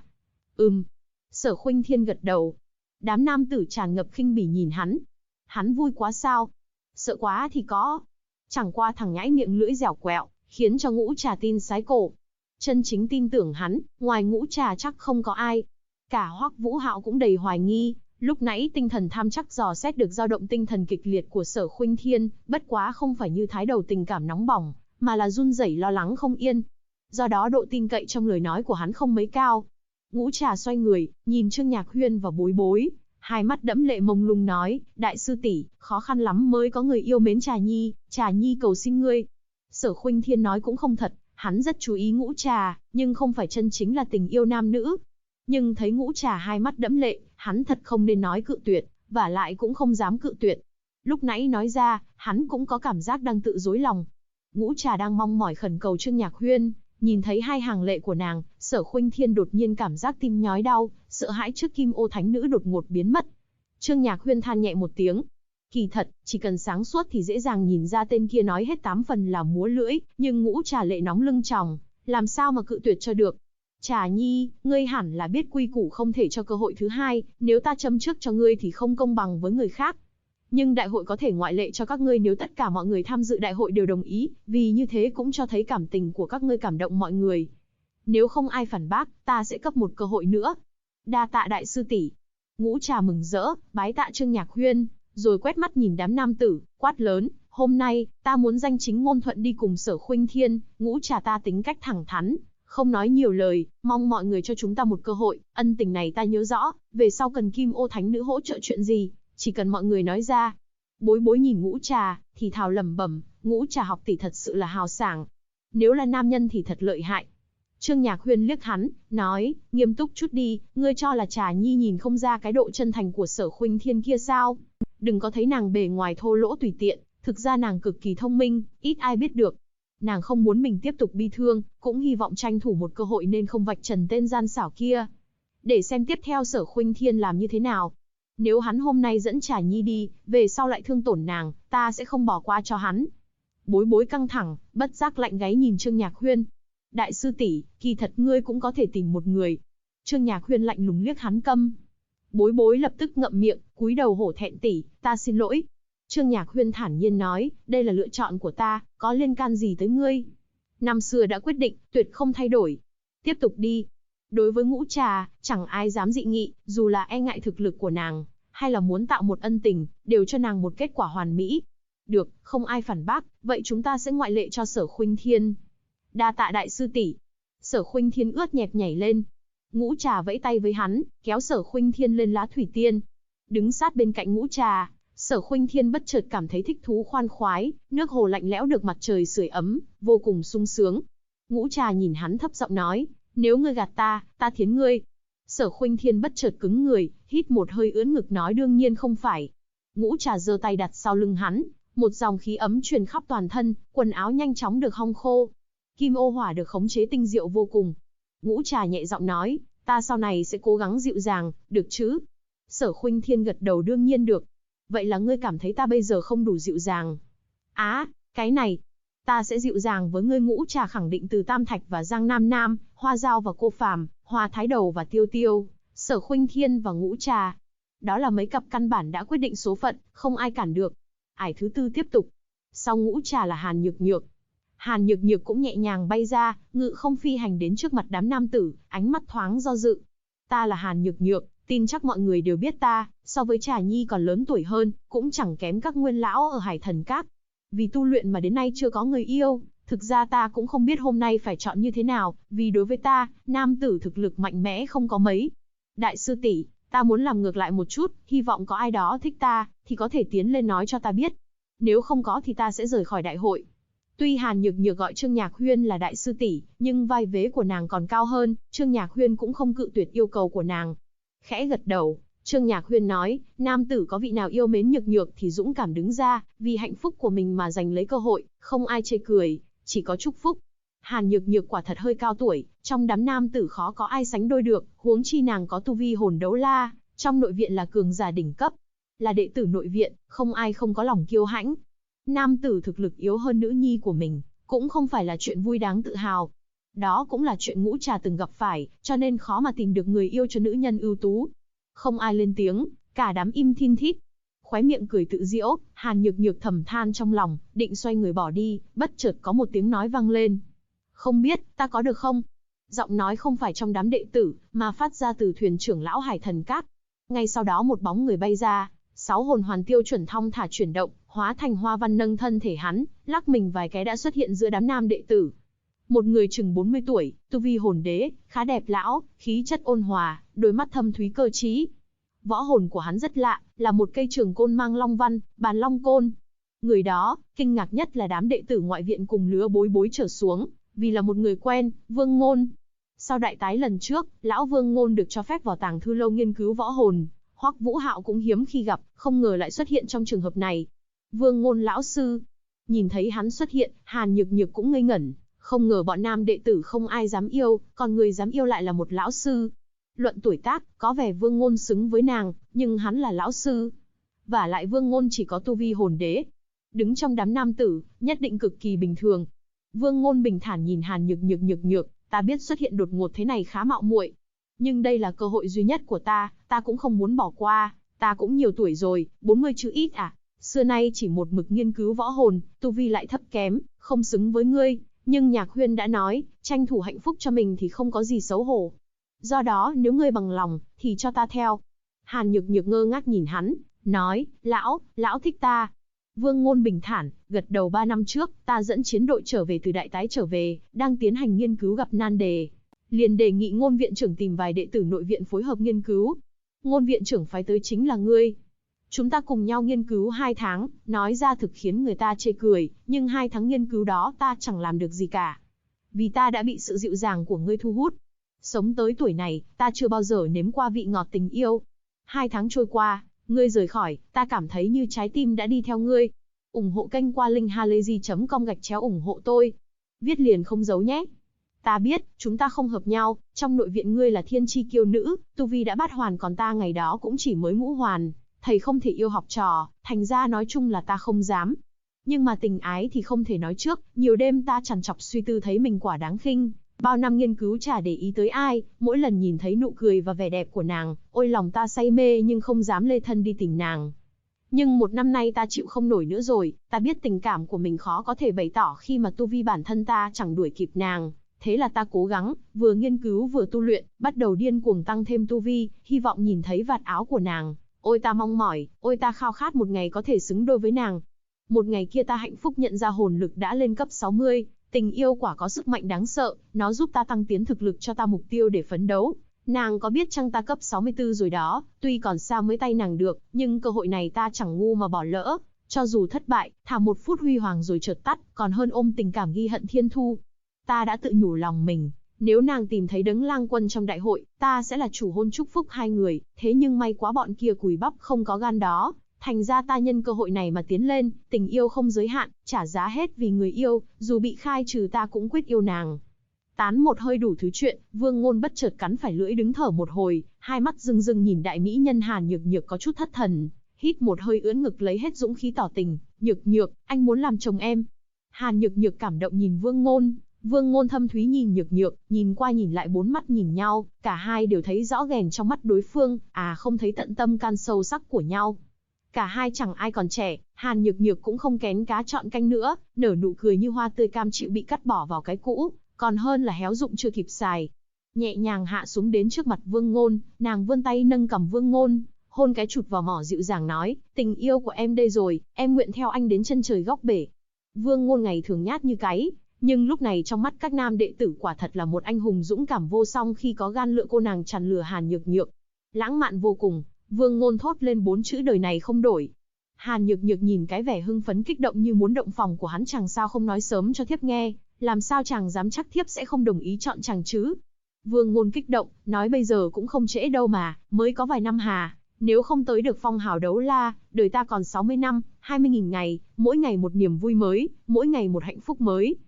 Sở Khuynh Thiên gật đầu. Đám nam tử tràn ngập khinh bỉ nhìn hắn. Hắn vui quá sao? Sợ quá thì có. Chẳng qua thằng nhãi miệng lưỡi dẻo quẹo, khiến cho Ngũ Trà tin sái cổ. Chân chính tin tưởng hắn, ngoài Ngũ Trà chắc không có ai. Cả Hoắc Vũ Hạo cũng đầy hoài nghi, lúc nãy tinh thần tham chắc dò xét được dao động tinh thần kịch liệt của Sở Khuynh Thiên, bất quá không phải như thái đầu tình cảm nóng bỏng, mà là run rẩy lo lắng không yên. Do đó độ tin cậy trong lời nói của hắn không mấy cao. Ngũ Trà xoay người, nhìn Trương Nhạc Huyên và Bối Bối, hai mắt đẫm lệ mông lung nói, đại sư tỷ, khó khăn lắm mới có người yêu mến Trà Nhi cầu xin ngươi. Sở Khuynh Thiên nói cũng không thật, hắn rất chú ý Ngũ Trà, nhưng không phải chân chính là tình yêu nam nữ. Nhưng thấy Ngũ Trà hai mắt đẫm lệ, hắn thật không nên nói cự tuyệt, và lại cũng không dám cự tuyệt. Lúc nãy nói ra, hắn cũng có cảm giác đang tự dối lòng. Ngũ Trà đang mong mỏi khẩn cầu Trương Nhạc Huyên, nhìn thấy hai hàng lệ của nàng, Sở Khuynh Thiên đột nhiên cảm giác tim nhói đau, sợ hãi trước Kim Ô Thánh Nữ đột ngột biến mất. Trương Nhạc Huyên than nhẹ một tiếng. Kỳ thật, chỉ cần sáng suốt thì dễ dàng nhìn ra tên kia nói hết 8 phần là múa lưỡi, nhưng Ngũ Trà lệ nóng lưng tròng, làm sao mà cự tuyệt cho được. Trà Nhi, ngươi hẳn là biết quy củ không thể cho cơ hội thứ hai, nếu ta châm trước cho ngươi thì không công bằng với người khác. Nhưng đại hội có thể ngoại lệ cho các ngươi nếu tất cả mọi người tham dự đại hội đều đồng ý, vì như thế cũng cho thấy cảm tình của các ngươi cảm động mọi người. Nếu không ai phản bác, ta sẽ cấp một cơ hội nữa. Đa tạ đại sư tỷ. Ngũ Trà mừng rỡ, bái tạ Trương Nhạc Huyên, rồi quét mắt nhìn đám nam tử, quát lớn, hôm nay, ta muốn danh chính ngôn thuận đi cùng Sở Khuynh Thiên. Ngũ Trà ta tính cách thẳng thắn, không nói nhiều lời, mong mọi người cho chúng ta một cơ hội, ân tình này ta nhớ rõ, về sau cần Kim Ô Thánh Nữ hỗ trợ chuyện gì, chỉ cần mọi người nói ra. Bối Bối nhìn Ngũ Trà, thì thào lẩm bẩm, Ngũ Trà học tỷ thật sự là hào sảng. Nếu là nam nhân thì thật lợi hại. Trương Nhạc Huyên liếc hắn, nói, nghiêm túc chút đi, ngươi cho là Trà Nhi nhìn không ra cái độ chân thành của Sở Khuynh Thiên kia sao? Đừng có thấy nàng bề ngoài thô lỗ tùy tiện, thực ra nàng cực kỳ thông minh, ít ai biết được. Nàng không muốn mình tiếp tục bi thương, cũng hy vọng tranh thủ một cơ hội nên không vạch trần tên gian xảo kia. Để xem tiếp theo Sở Khuynh Thiên làm như thế nào. Nếu hắn hôm nay dẫn Trà Nhi đi, về sau lại thương tổn nàng, ta sẽ không bỏ qua cho hắn. Bối Bối căng thẳng, bất giác lạnh gáy nhìn Trương Nhạc Huyên. Đại sư tỷ, kỳ thật ngươi cũng có thể tìm một người. Trương Nhạc Huyên lạnh lùng liếc hắn câm. Bối Bối lập tức ngậm miệng, cúi đầu hổ thẹn, tỷ, ta xin lỗi. Trương Nhạc Huyên thản nhiên nói, đây là lựa chọn của ta, có liên can gì tới ngươi? Năm xưa đã quyết định, tuyệt không thay đổi. Tiếp tục đi. Đối với Ngũ Trà, chẳng ai dám dị nghị, dù là e ngại thực lực của nàng, hay là muốn tạo một ân tình, đều cho nàng một kết quả hoàn mỹ. Được, không ai phản bác, vậy chúng ta sẽ ngoại lệ cho Sở Khuynh Thiên. Đa tạ đại sư tỷ. Sở Khuynh Thiên ướt nhẹp nhảy lên. Ngũ Trà vẫy tay với hắn, kéo Sở Khuynh Thiên lên lá thủy tiên. Đứng sát bên cạnh Ngũ Trà, Sở Khuynh Thiên bất chợt cảm thấy thích thú khoan khoái, nước hồ lạnh lẽo được mặt trời sưởi ấm, vô cùng sung sướng. Ngũ Trà nhìn hắn thấp giọng nói, nếu ngươi gạt ta, ta thiến ngươi. Sở Khuynh Thiên bất chợt cứng người, hít một hơi ưỡn ngực nói đương nhiên không phải. Ngũ Trà giơ tay đặt sau lưng hắn, một dòng khí ấm truyền khắp toàn thân, quần áo nhanh chóng được hong khô. Kim ô hỏa được khống chế tinh diệu vô cùng. Ngũ Trà nhẹ giọng nói, ta sau này sẽ cố gắng dịu dàng, được chứ? Sở Khuynh Thiên gật đầu đương nhiên được. Vậy là ngươi cảm thấy ta bây giờ không đủ dịu dàng? Cái này, ta sẽ dịu dàng với ngươi. Ngũ Trà khẳng định từ Tam Thạch và Giang Nam Nam, Hoa Dao và Cô Phàm, Hoa Thái Đầu và Tiêu Tiêu, Sở Khuynh Thiên và Ngũ Trà. Đó là mấy cặp căn bản đã quyết định số phận, không ai cản được. Ải thứ tư tiếp tục. Sau Ngũ Trà là Hàn Nhược Nhược. Hàn Nhược Nhược cũng nhẹ nhàng bay ra, ngự không phi hành đến trước mặt đám nam tử, ánh mắt thoáng do dự. Ta là Hàn Nhược Nhược, tin chắc mọi người đều biết ta, so với Trà Nhi còn lớn tuổi hơn, cũng chẳng kém các nguyên lão ở Hải Thần Các. Vì tu luyện mà đến nay chưa có người yêu, thực ra ta cũng không biết hôm nay phải chọn như thế nào, vì đối với ta, nam tử thực lực mạnh mẽ không có mấy. Đại sư tỷ, ta muốn làm ngược lại một chút, hy vọng có ai đó thích ta, thì có thể tiến lên nói cho ta biết. Nếu không có thì ta sẽ rời khỏi đại hội. Tuy Hàn Nhược Nhược gọi Trương Nhạc Huyên là đại sư tỷ, nhưng vai vế của nàng còn cao hơn, Trương Nhạc Huyên cũng không cự tuyệt yêu cầu của nàng. Khẽ gật đầu, Trương Nhạc Huyên nói, nam tử có vị nào yêu mến Nhược Nhược thì dũng cảm đứng ra, vì hạnh phúc của mình mà giành lấy cơ hội, không ai chê cười, chỉ có chúc phúc. Hàn Nhược Nhược quả thật hơi cao tuổi, trong đám nam tử khó có ai sánh đôi được, huống chi nàng có tu vi hồn đấu la, trong nội viện là cường giả đỉnh cấp. Là đệ tử nội viện, không ai không có lòng kiêu hãnh. Nam tử thực lực yếu hơn nữ nhi của mình, cũng không phải là chuyện vui đáng tự hào. Đó cũng là chuyện Ngũ Trà từng gặp phải, cho nên khó mà tìm được người yêu cho nữ nhân ưu tú. Không ai lên tiếng, cả đám im thin thít. Khóe miệng cười tự giễu, Hàn Nhược Nhược thầm than trong lòng, định xoay người bỏ đi, bất chợt có một tiếng nói vang lên. Không biết, ta có được không? Giọng nói không phải trong đám đệ tử, mà phát ra từ thuyền trưởng lão Hải Thần Cát. Ngay sau đó một bóng người bay ra, 6 hồn hoàn tiêu chuẩn thong thả chuyển động, hóa thành hoa văn nâng thân thể hắn, lắc mình vài cái đã xuất hiện giữa đám nam đệ tử. Một người chừng 40 tuổi, tu vi hồn đế, khá đẹp lão, khí chất ôn hòa, đôi mắt thâm thúy cơ trí. Võ hồn của hắn rất lạ, là một cây trường côn mang long văn, bàn long côn. Người đó, kinh ngạc nhất là đám đệ tử ngoại viện cùng lứa bối bối trở xuống, vì là một người quen, Vương Ngôn. Sau đại tái lần trước, lão Vương Ngôn được cho phép vào tàng thư lâu nghiên cứu võ hồn, Hoắc Vũ Hạo cũng hiếm khi gặp, không ngờ lại xuất hiện trong trường hợp này. Vương Ngôn lão sư. Nhìn thấy hắn xuất hiện, Hàn Nhược Nhược cũng ngây ngẩn, không ngờ bọn nam đệ tử không ai dám yêu, còn người dám yêu lại là một lão sư. Luận tuổi tác, có vẻ Vương Ngôn xứng với nàng, nhưng hắn là lão sư. Vả lại Vương Ngôn chỉ có tu vi hồn đế. Đứng trong đám nam tử, nhất định cực kỳ bình thường. Vương Ngôn bình thản nhìn Hàn Nhược Nhược, ta biết xuất hiện đột ngột thế này khá mạo muội, nhưng đây là cơ hội duy nhất của ta cũng không muốn bỏ qua, ta cũng nhiều tuổi rồi, 40 chứ ít à, xưa nay chỉ một mực nghiên cứu võ hồn, tu vi lại thấp kém, không xứng với ngươi, nhưng Nhạc Huyên đã nói, tranh thủ hạnh phúc cho mình thì không có gì xấu hổ. Do đó nếu ngươi bằng lòng, thì cho ta theo. Hàn Nhược Nhược ngơ ngác nhìn hắn, nói, lão thích ta. Vương Ngôn bình thản, gật đầu 3 năm trước, ta dẫn chiến đội trở về từ đại tái trở về, đang tiến hành nghiên cứu gặp nan đề. Liền đề nghị Ngôn viện trưởng tìm vài đệ tử nội viện phối hợp nghiên cứu. Ngôn viện trưởng phái tới chính là ngươi. Chúng ta cùng nhau nghiên cứu 2 tháng, nói ra thực khiến người ta chê cười, nhưng 2 tháng nghiên cứu đó ta chẳng làm được gì cả. Vì ta đã bị sự dịu dàng của ngươi thu hút. Sống tới tuổi này, ta chưa bao giờ nếm qua vị ngọt tình yêu. 2 tháng trôi qua, ngươi rời khỏi, ta cảm thấy như trái tim đã đi theo ngươi. Ủng hộ kênh qua linkhalazy.com/ủng hộ tôi. Viết liền không giấu nhé. Ta biết, chúng ta không hợp nhau, trong nội viện ngươi là thiên chi kiêu nữ, tu vi đã bát hoàn còn ta ngày đó cũng chỉ mới ngũ hoàn, thầy không thể yêu học trò, thành ra nói chung là ta không dám. Nhưng mà tình ái thì không thể nói trước, nhiều đêm ta trằn trọc suy tư thấy mình quả đáng khinh, bao năm nghiên cứu chả để ý tới ai, mỗi lần nhìn thấy nụ cười và vẻ đẹp của nàng, ôi lòng ta say mê nhưng không dám lê thân đi tìm nàng. Nhưng 1 năm nay ta chịu không nổi nữa rồi, ta biết tình cảm của mình khó có thể bày tỏ khi mà tu vi bản thân ta chẳng đuổi kịp nàng. Thế là ta cố gắng, vừa nghiên cứu vừa tu luyện, bắt đầu điên cuồng tăng thêm tu vi, hy vọng nhìn thấy vạt áo của nàng. Ôi ta mong mỏi, ôi ta khao khát một ngày có thể xứng đôi với nàng. Một ngày kia ta hạnh phúc nhận ra hồn lực đã lên cấp 60, tình yêu quả có sức mạnh đáng sợ, nó giúp ta tăng tiến thực lực cho ta mục tiêu để phấn đấu. Nàng có biết chăng ta cấp 64 rồi đó, tuy còn xa mới tay nàng được, nhưng cơ hội này ta chẳng ngu mà bỏ lỡ. Cho dù thất bại, thả 1 phút huy hoàng rồi chợt tắt, còn hơn ôm tình cảm ghi hận thiên thu. Ta đã tự nhủ lòng mình, nếu nàng tìm thấy Đấng Lang Quân trong đại hội, ta sẽ là chủ hôn chúc phúc 2 người, thế nhưng may quá bọn kia cùi bắp không có gan đó, thành ra ta nhân cơ hội này mà tiến lên, tình yêu không giới hạn, trả giá hết vì người yêu, dù bị khai trừ ta cũng quyết yêu nàng. Tán một hơi đủ thứ chuyện, Vương Ngôn bất chợt cắn phải lưỡi đứng thở một hồi, hai mắt rưng rưng nhìn đại mỹ nhân Hàn Nhược Nhược có chút thất thần, hít một hơi ưỡn ngực lấy hết dũng khí tỏ tình, "Nhược Nhược, anh muốn làm chồng em." Hàn Nhược Nhược cảm động nhìn Vương Ngôn. Vương Ngôn thâm thúy nhìn Nhược Nhược, nhìn qua nhìn lại 4 mắt nhìn nhau, cả hai đều thấy rõ ràng trong mắt đối phương, không thấy tận tâm can sâu sắc của nhau. Cả hai chẳng ai còn trẻ, Hàn Nhược Nhược cũng không kén cá chọn canh nữa, nở nụ cười như hoa tươi cam chịu bị cắt bỏ vào cái cũ, còn hơn là héo rụng chưa kịp xài. Nhẹ nhàng hạ xuống đến trước mặt Vương Ngôn, nàng vươn tay nâng cằm Vương Ngôn, hôn cái chụt vào mỏ dịu dàng nói, "Tình yêu của em đây rồi, em nguyện theo anh đến chân trời góc bể." Vương Ngôn ngày thường nhát như cái, nhưng lúc này trong mắt các nam đệ tử quả thật là một anh hùng dũng cảm vô song khi có gan lựa cô nàng chằn lừa Hàn Nhược Nhược. Lãng mạn vô cùng, Vương Ngôn thốt lên 4 chữ đời này không đổi. Hàn Nhược Nhược nhìn cái vẻ hưng phấn kích động như muốn động phòng của hắn, chàng sao không nói sớm cho thiếp nghe, làm sao chàng dám chắc thiếp sẽ không đồng ý chọn chàng chứ? Vương Ngôn kích động, nói bây giờ cũng không trễ đâu mà, mới có vài năm hà, nếu không tới được phong hào đấu la, đời ta còn 60 năm, 20.000 ngày, mỗi ngày một niềm vui mới, mỗi ngày một hạnh phúc mới.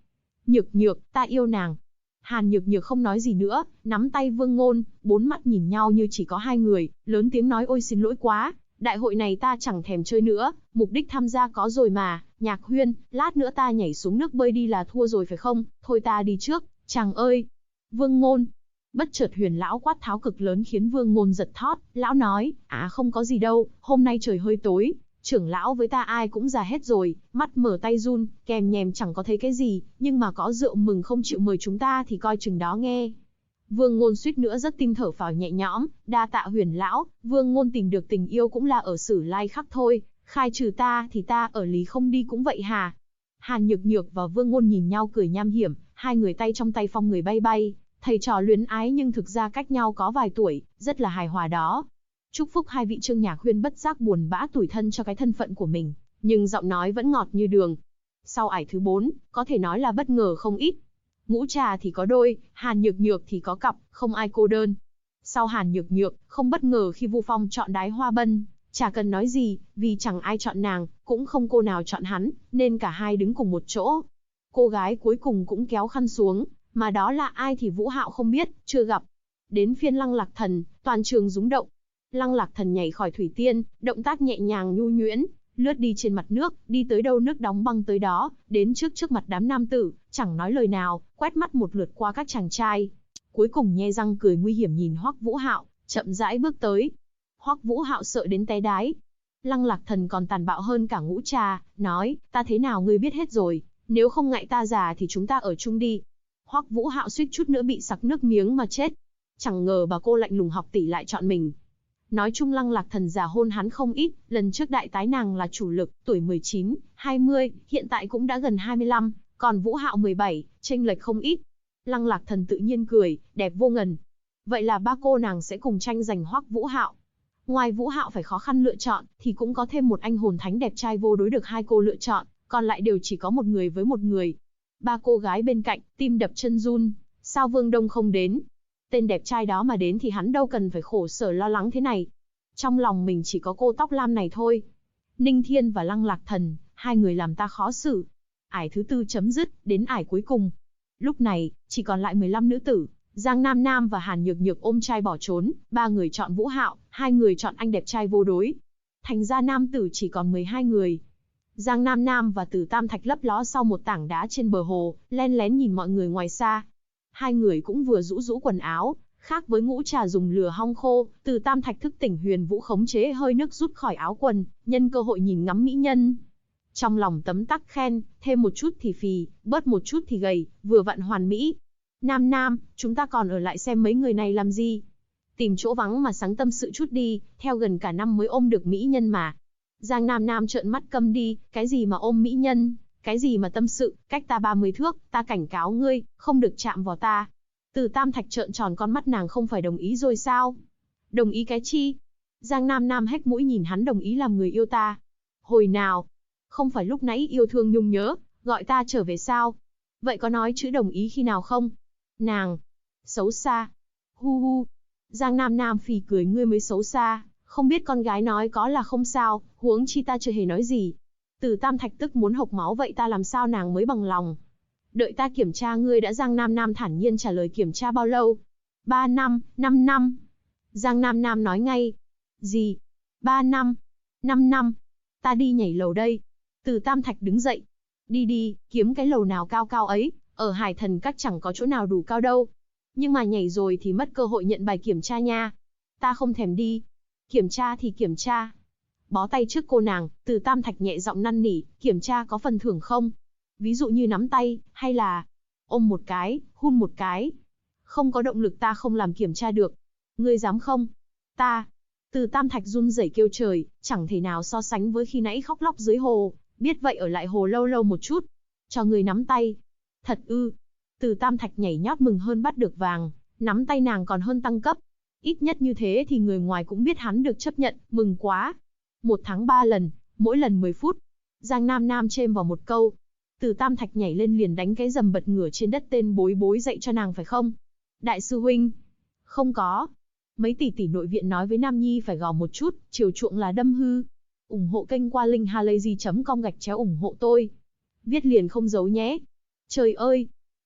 Nhược nhược, ta yêu nàng. Hàn Nhược Nhược không nói gì nữa, nắm tay Vương Ngôn, bốn mắt nhìn nhau như chỉ có hai người, lớn tiếng nói ôi xin lỗi quá, đại hội này ta chẳng thèm chơi nữa, mục đích tham gia có rồi mà, Nhạc Huyên, lát nữa ta nhảy xuống nước bơi đi là thua rồi phải không, thôi ta đi trước, chàng ơi. Vương Ngôn. Bất chợt Huyền lão quát tháo cực lớn khiến Vương Ngôn giật thót, lão nói, không có gì đâu, hôm nay trời hơi tối, trưởng lão với ta ai cũng già hết rồi, mắt mở tay run, kèm nhèm chẳng có thấy cái gì, nhưng mà có rượu mừng không chịu mời chúng ta thì coi chừng đó nghe. Vương Ngôn suýt nữa rất tin thở phào nhẹ nhõm, đa tạ Huyền lão, Vương Ngôn tìm được tình yêu cũng là ở Sử Lai Khắc thôi, khai trừ ta thì ta ở Lý không đi cũng vậy hà. Hàn Nhược Nhược và Vương Ngôn nhìn nhau cười nham hiểm, hai người tay trong tay phong người bay bay, thầy trò luyến ái nhưng thực ra cách nhau có vài tuổi, rất là hài hòa đó. Chúc phúc hai vị Trương Nhạc Huyên bất giác buồn bã tủi thân cho cái thân phận của mình, nhưng giọng nói vẫn ngọt như đường. Sau ải thứ 4, có thể nói là bất ngờ không ít. Ngũ Trà thì có đôi, Hàn Nhược Nhược thì có cặp, không ai cô đơn. Sau Hàn Nhược Nhược, không bất ngờ khi Vu Phong chọn Đái Hoa Bân, chả cần nói gì, vì chẳng ai chọn nàng, cũng không cô nào chọn hắn, nên cả hai đứng cùng một chỗ. Cô gái cuối cùng cũng kéo khăn xuống, mà đó là ai thì Vũ Hạo không biết, chưa gặp. Đến phiên Lăng Lạc Thần, toàn trường rúng động. Lăng Lạc Thần nhảy khỏi thủy tiên, động tác nhẹ nhàng nhu nhuyễn, lướt đi trên mặt nước, đi tới đâu nước đóng băng tới đó, đến trước mặt đám nam tử, chẳng nói lời nào, quét mắt một lượt qua các chàng trai. Cuối cùng nhe răng cười nguy hiểm nhìn Hoắc Vũ Hạo, chậm rãi bước tới. Hoắc Vũ Hạo sợ đến té đái. Lăng Lạc Thần còn tàn bạo hơn cả Ngũ Trà, nói, ta thế nào ngươi biết hết rồi, nếu không ngại ta già thì chúng ta ở chung đi. Hoắc Vũ Hạo suýt chút nữa bị sặc nước miếng mà chết. Chẳng ngờ bà cô lạnh lùng học tỷ lại chọn mình. Nói chung Lăng Lạc Thần già hôn hắn không ít, lần trước đại tái nàng là chủ lực, tuổi 19, 20, hiện tại cũng đã gần 25, còn Vũ Hạo 17, chênh lệch không ít. Lăng Lạc Thần tự nhiên cười, đẹp vô ngần. Vậy là ba cô nàng sẽ cùng tranh giành Hoắc Vũ Hạo. Ngoài Vũ Hạo phải khó khăn lựa chọn, thì cũng có thêm một anh hồn thánh đẹp trai vô đối được hai cô lựa chọn, còn lại đều chỉ có một người với một người. Ba cô gái bên cạnh, tim đập chân run, sao Vương Đông không đến? Tên đẹp trai đó mà đến thì hắn đâu cần phải khổ sở lo lắng thế này. Trong lòng mình chỉ có cô tóc lam này thôi. Ninh Thiên và Lăng Lạc Thần, hai người làm ta khó xử. Ải thứ 4 chấm dứt, đến ải cuối cùng. Lúc này, chỉ còn lại 15 nữ tử. Giang Nam Nam và Hàn Nhược Nhược ôm trai bỏ trốn, 3 người chọn Vũ Hạo, 2 người chọn anh đẹp trai vô đối. Thành ra nam tử chỉ còn 12 người. Giang Nam Nam và Tử Tam Thạch lấp ló sau một tảng đá trên bờ hồ, len lén nhìn mọi người ngoài xa. Hai người cũng vừa rũ rũ quần áo, khác với Ngũ Trà dùng lửa hong khô, Tử Tam Thạch thức tỉnh Huyền Vũ khống chế hơi nước rút khỏi áo quần, nhân cơ hội nhìn ngắm mỹ nhân. Trong lòng tấm tắc khen, thêm một chút thì phì, bớt một chút thì gầy, vừa vặn hoàn mỹ. Nam Nam, chúng ta còn ở lại xem mấy người này làm gì? Tìm chỗ vắng mà sáng tâm sự chút đi, theo gần cả năm mới ôm được mỹ nhân mà. Giang Nam Nam trợn mắt câm đi, cái gì mà ôm mỹ nhân, cái gì mà tâm sự, cách ta 30 thước, ta cảnh cáo ngươi, không được chạm vào ta. Từ Tam Thạch trợn tròn con mắt nàng không phải đồng ý rồi sao? Đồng ý cái chi? Giang Nam Nam hét mũi nhìn hắn đồng ý làm người yêu ta. Hồi nào? Không phải lúc nãy yêu thương nhung nhớ, gọi ta trở về sao? Vậy có nói chữ đồng ý khi nào không? Nàng! Xấu xa! Hu hu! Giang Nam Nam phì cười ngươi mới xấu xa, không biết con gái nói có là không sao, huống chi ta chưa hề nói gì. Từ Tam Thạch tức muốn hộc máu vậy ta làm sao nàng mới bằng lòng. Đợi ta kiểm tra ngươi đã. Giang Nam Nam thản nhiên trả lời kiểm tra bao lâu? 3 năm, 5 năm. Giang Nam Nam nói ngay. Gì? 3 năm, 5 năm. Ta đi nhảy lầu đây. Từ Tam Thạch đứng dậy. Đi đi, kiếm cái lầu nào cao cao ấy, ở Hải Thần Các chẳng có chỗ nào đủ cao đâu. Nhưng mà nhảy rồi thì mất cơ hội nhận bài kiểm tra nha. Ta không thèm đi. Kiểm tra thì kiểm tra. Bó tay trước cô nàng, Từ Tam Thạch nhẹ giọng năn nỉ, kiểm tra có phần thưởng không? Ví dụ như nắm tay, hay là ôm một cái, hun một cái. Không có động lực ta không làm kiểm tra được. Ngươi dám không? Ta. Từ Tam Thạch run rẩy kêu trời, chẳng thể nào so sánh với khi nãy khóc lóc dưới hồ, biết vậy ở lại hồ lâu lâu một chút. Cho ngươi nắm tay. Thật ư? Từ Tam Thạch nhảy nhót mừng hơn bắt được vàng, nắm tay nàng còn hơn tăng cấp. Ít nhất như thế thì người ngoài cũng biết hắn được chấp nhận, mừng quá. 1 tháng 3 lần, mỗi lần 10 phút. Giang Nam Nam chêm vào một câu. Từ Tam Thạch nhảy lên liền đánh cái rầm bật ngửa trên đất tên bối bối dạy cho nàng phải không? Đại sư huynh. Không có. Mấy tỷ tỷ nội viện nói với Nam Nhi phải gò một chút, chiều chuộng là đâm hư. Ủng hộ kênh qua link halayzi.com/ủng hộ tôi. Viết liền không giấu nhé. Trời ơi,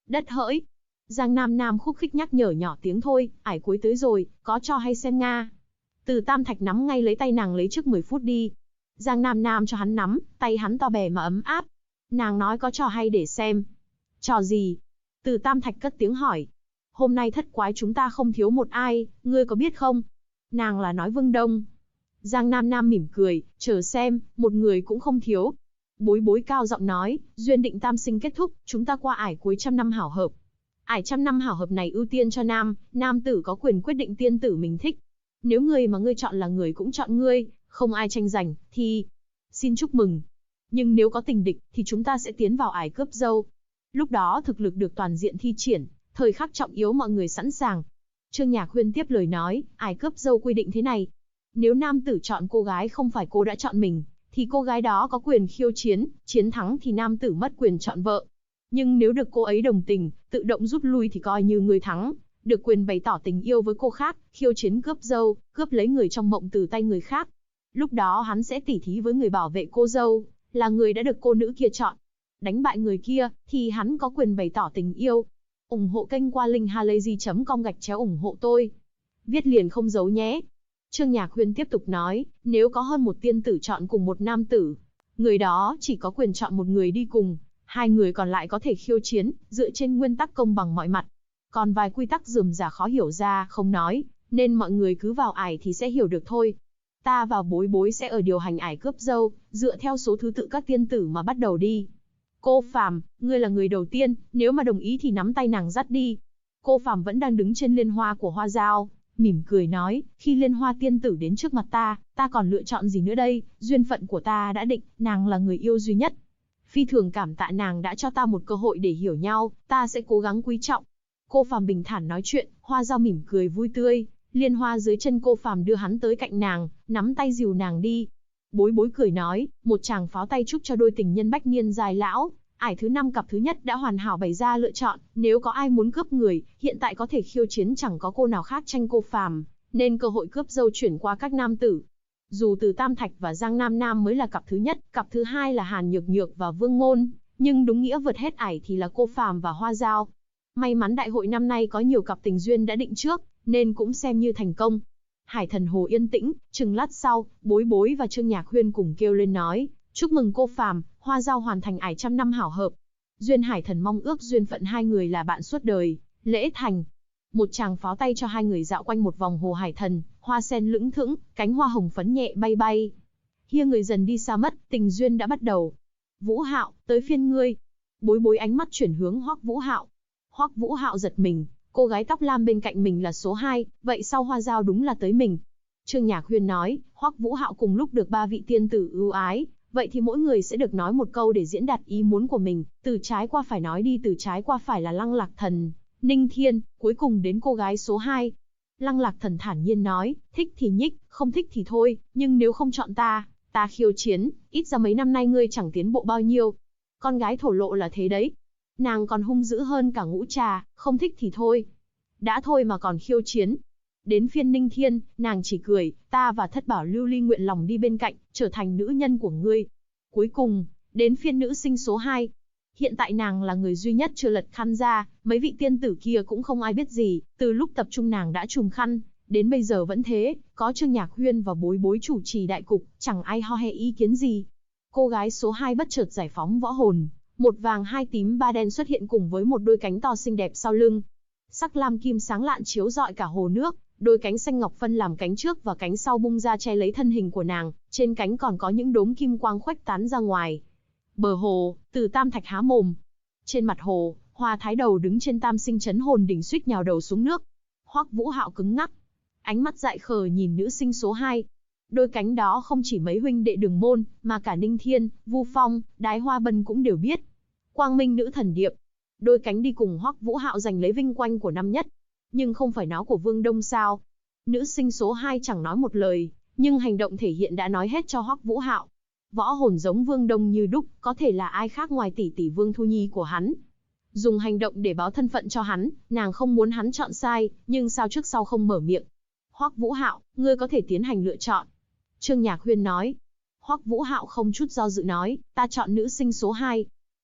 Đất hỡi. Giang Nam Nam khúc khích nhắc nhở nhỏ tiếng thôi, ải cuối tới rồi, có cho hay xem nga. Từ Tam Thạch nắm ngay lấy tay nàng lấy trước 10 phút đi. Giang Nam Nam cho hắn nắm, tay hắn to bè mà ấm áp. Nàng nói có trò hay để xem. Trò gì? Từ Tam Thạch cất tiếng hỏi. Hôm nay thất quái chúng ta không thiếu một ai, ngươi có biết không? Nàng là nói Vương Đông. Giang Nam Nam mỉm cười, chờ xem, một người cũng không thiếu. Bối bối cao giọng nói, duyên định tam sinh kết thúc, chúng ta qua ải cuối trăm năm hảo hợp. Ải trăm năm hảo hợp này ưu tiên cho nam tử có quyền quyết định tiên tử mình thích. Nếu người mà ngươi chọn là người cũng chọn ngươi, không ai tranh giành, thì xin chúc mừng. Nhưng nếu có tình địch, thì chúng ta sẽ tiến vào ải cướp dâu. Lúc đó thực lực được toàn diện thi triển, thời khắc trọng yếu mọi người sẵn sàng. Trương Nhạc Huyên tiếp lời nói, ải cướp dâu quy định thế này. Nếu nam tử chọn cô gái không phải cô đã chọn mình, thì cô gái đó có quyền khiêu chiến, chiến thắng thì nam tử mất quyền chọn vợ. Nhưng nếu được cô ấy đồng tình, tự động rút lui thì coi như người thắng, được quyền bày tỏ tình yêu với cô khác, khiêu chiến cướp dâu, cướp lấy người trong mộng từ tay người khác. Lúc đó hắn sẽ tỉ thí với người bảo vệ cô dâu, là người đã được cô nữ kia chọn. Đánh bại người kia, thì hắn có quyền bày tỏ tình yêu. Ủng hộ kênh qua linkhalazy.com/ủng hộ tôi. Viết liền không giấu nhé. Trương Nhạc Huyên tiếp tục nói, nếu có hơn một tiên tử chọn cùng một nam tử, người đó chỉ có quyền chọn một người đi cùng, hai người còn lại có thể khiêu chiến, dựa trên nguyên tắc công bằng mọi mặt. Còn vài quy tắc rườm rà khó hiểu ra không nói, nên mọi người cứ vào ải thì sẽ hiểu được thôi. Ta và bối bối sẽ ở điều hành ải cướp dâu, dựa theo số thứ tự các tiên tử mà bắt đầu đi. Cô Phàm, ngươi là người đầu tiên, nếu mà đồng ý thì nắm tay nàng dắt đi. Cô Phàm vẫn đang đứng trên liên hoa của hoa dao, mỉm cười nói, khi liên hoa tiên tử đến trước mặt ta còn lựa chọn gì nữa đây, duyên phận của ta đã định, nàng là người yêu duy nhất. Phi thường cảm tạ nàng đã cho ta một cơ hội để hiểu nhau, ta sẽ cố gắng quý trọng. Cô Phàm bình thản nói chuyện, hoa dao mỉm cười vui tươi, liên hoa dưới chân cô Phàm đưa hắn tới cạnh nàng, nắm tay dìu nàng đi. Bối bối cười nói, một tràng pháo tay chúc cho đôi tình nhân bách niên dài lão. Ải thứ 5 cặp thứ nhất đã hoàn hảo bày ra lựa chọn, nếu có ai muốn cướp người, hiện tại có thể khiêu chiến, chẳng có cô nào khác tranh cô Phàm, nên cơ hội cướp dâu chuyển qua các nam tử. Dù Từ Tam Thạch và Giang Nam Nam mới là cặp thứ nhất, cặp thứ hai là Hàn Nhược Nhược và Vương Ngôn, nhưng đúng nghĩa vượt hết ải thì là cô Phàm và Hoa Dao. May mắn đại hội năm nay có nhiều cặp tình duyên đã định trước, nên cũng xem như thành công. Hải Thần Hồ yên tĩnh, chừng lát sau, Bối Bối và Trương Nhạc Huyên cùng kêu lên nói, chúc mừng cô Phàm, Hoa Dao hoàn thành ải trăm năm hảo hợp. Duyên Hải Thần mong ước duyên phận hai người là bạn suốt đời, lễ thành. Một tràng pháo tay cho hai người dạo quanh một vòng Hồ Hải Thần, hoa sen lững thững, cánh hoa hồng phấn nhẹ bay bay. Hia người dần đi xa mất, tình duyên đã bắt đầu. Vũ Hạo, tới phiên ngươi. Bối Bối ánh mắt chuyển hướng Hoắc Vũ Hạo. Hoắc Vũ Hạo giật mình, cô gái tóc lam bên cạnh mình là số 2, vậy sau Hoa Dao đúng là tới mình. Trương Nhạc Huyên nói, Hoắc Vũ Hạo cùng lúc được 3 vị tiên tử ưu ái, vậy thì mỗi người sẽ được nói một câu để diễn đạt ý muốn của mình, từ trái qua phải nói đi, từ trái qua phải là Lăng Lạc Thần, Ninh Thiên, cuối cùng đến cô gái số 2. Lăng Lạc Thần thản nhiên nói, thích thì nhích, không thích thì thôi, nhưng nếu không chọn ta khiêu chiến, ít ra mấy năm nay ngươi chẳng tiến bộ bao nhiêu. Con gái thổ lộ là thế đấy. Nàng còn hung dữ hơn cả Ngũ Trà, không thích thì thôi. Đã thôi mà còn khiêu chiến. Đến phiên Ninh Thiên, nàng chỉ cười, ta và Thất Bảo Lưu Ly nguyện lòng đi bên cạnh, trở thành nữ nhân của ngươi. Cuối cùng, đến phiên nữ sinh số 2. Hiện tại nàng là người duy nhất chưa lật khăn ra, mấy vị tiên tử kia cũng không ai biết gì, từ lúc tập trung nàng đã trùm khăn, đến bây giờ vẫn thế, có Trương Nhạc Huyên và Bối Bối chủ trì đại cục, chẳng ai ho he ý kiến gì. Cô gái số 2 bất chợt giải phóng võ hồn, một vàng hai tím ba đen xuất hiện cùng với một đôi cánh to xinh đẹp sau lưng. Sắc lam kim sáng lạn chiếu rọi cả hồ nước, đôi cánh xanh ngọc phân làm cánh trước và cánh sau bung ra che lấy thân hình của nàng, trên cánh còn có những đốm kim quang khuếch tán ra ngoài. Bờ hồ, Từ Tam Thạch há mồm. Trên mặt hồ, Hoa Thái Đầu đứng trên Tam Sinh Chấn Hồn đỉnh suýt nhào đầu xuống nước. Hoắc Vũ Hạo cứng ngắc, ánh mắt dại khờ nhìn nữ sinh số 2. Đôi cánh đó không chỉ mấy huynh đệ Đường Môn, mà cả Ninh Thiên, Vu Phong, Đái Hoa Bân cũng đều biết. Quang Minh nữ thần điệp, đôi cánh đi cùng Hoắc Vũ Hạo giành lấy vinh quang của năm nhất. Nhưng không phải nó của Vương Đông sao? Nữ sinh số 2 chẳng nói một lời, nhưng hành động thể hiện đã nói hết cho Hoắc Vũ Hạo. Võ hồn giống Vương Đông như đúc, có thể là ai khác ngoài tỷ tỷ Vương Thu Nhi của hắn. Dùng hành động để báo thân phận cho hắn, nàng không muốn hắn chọn sai, nhưng sao trước sau không mở miệng. Hoắc Vũ Hạo, ngươi có thể tiến hành lựa chọn. Trương Nhạc Huyên nói. Hoắc Vũ Hạo không chút do dự nói, ta chọn nữ sinh số 2.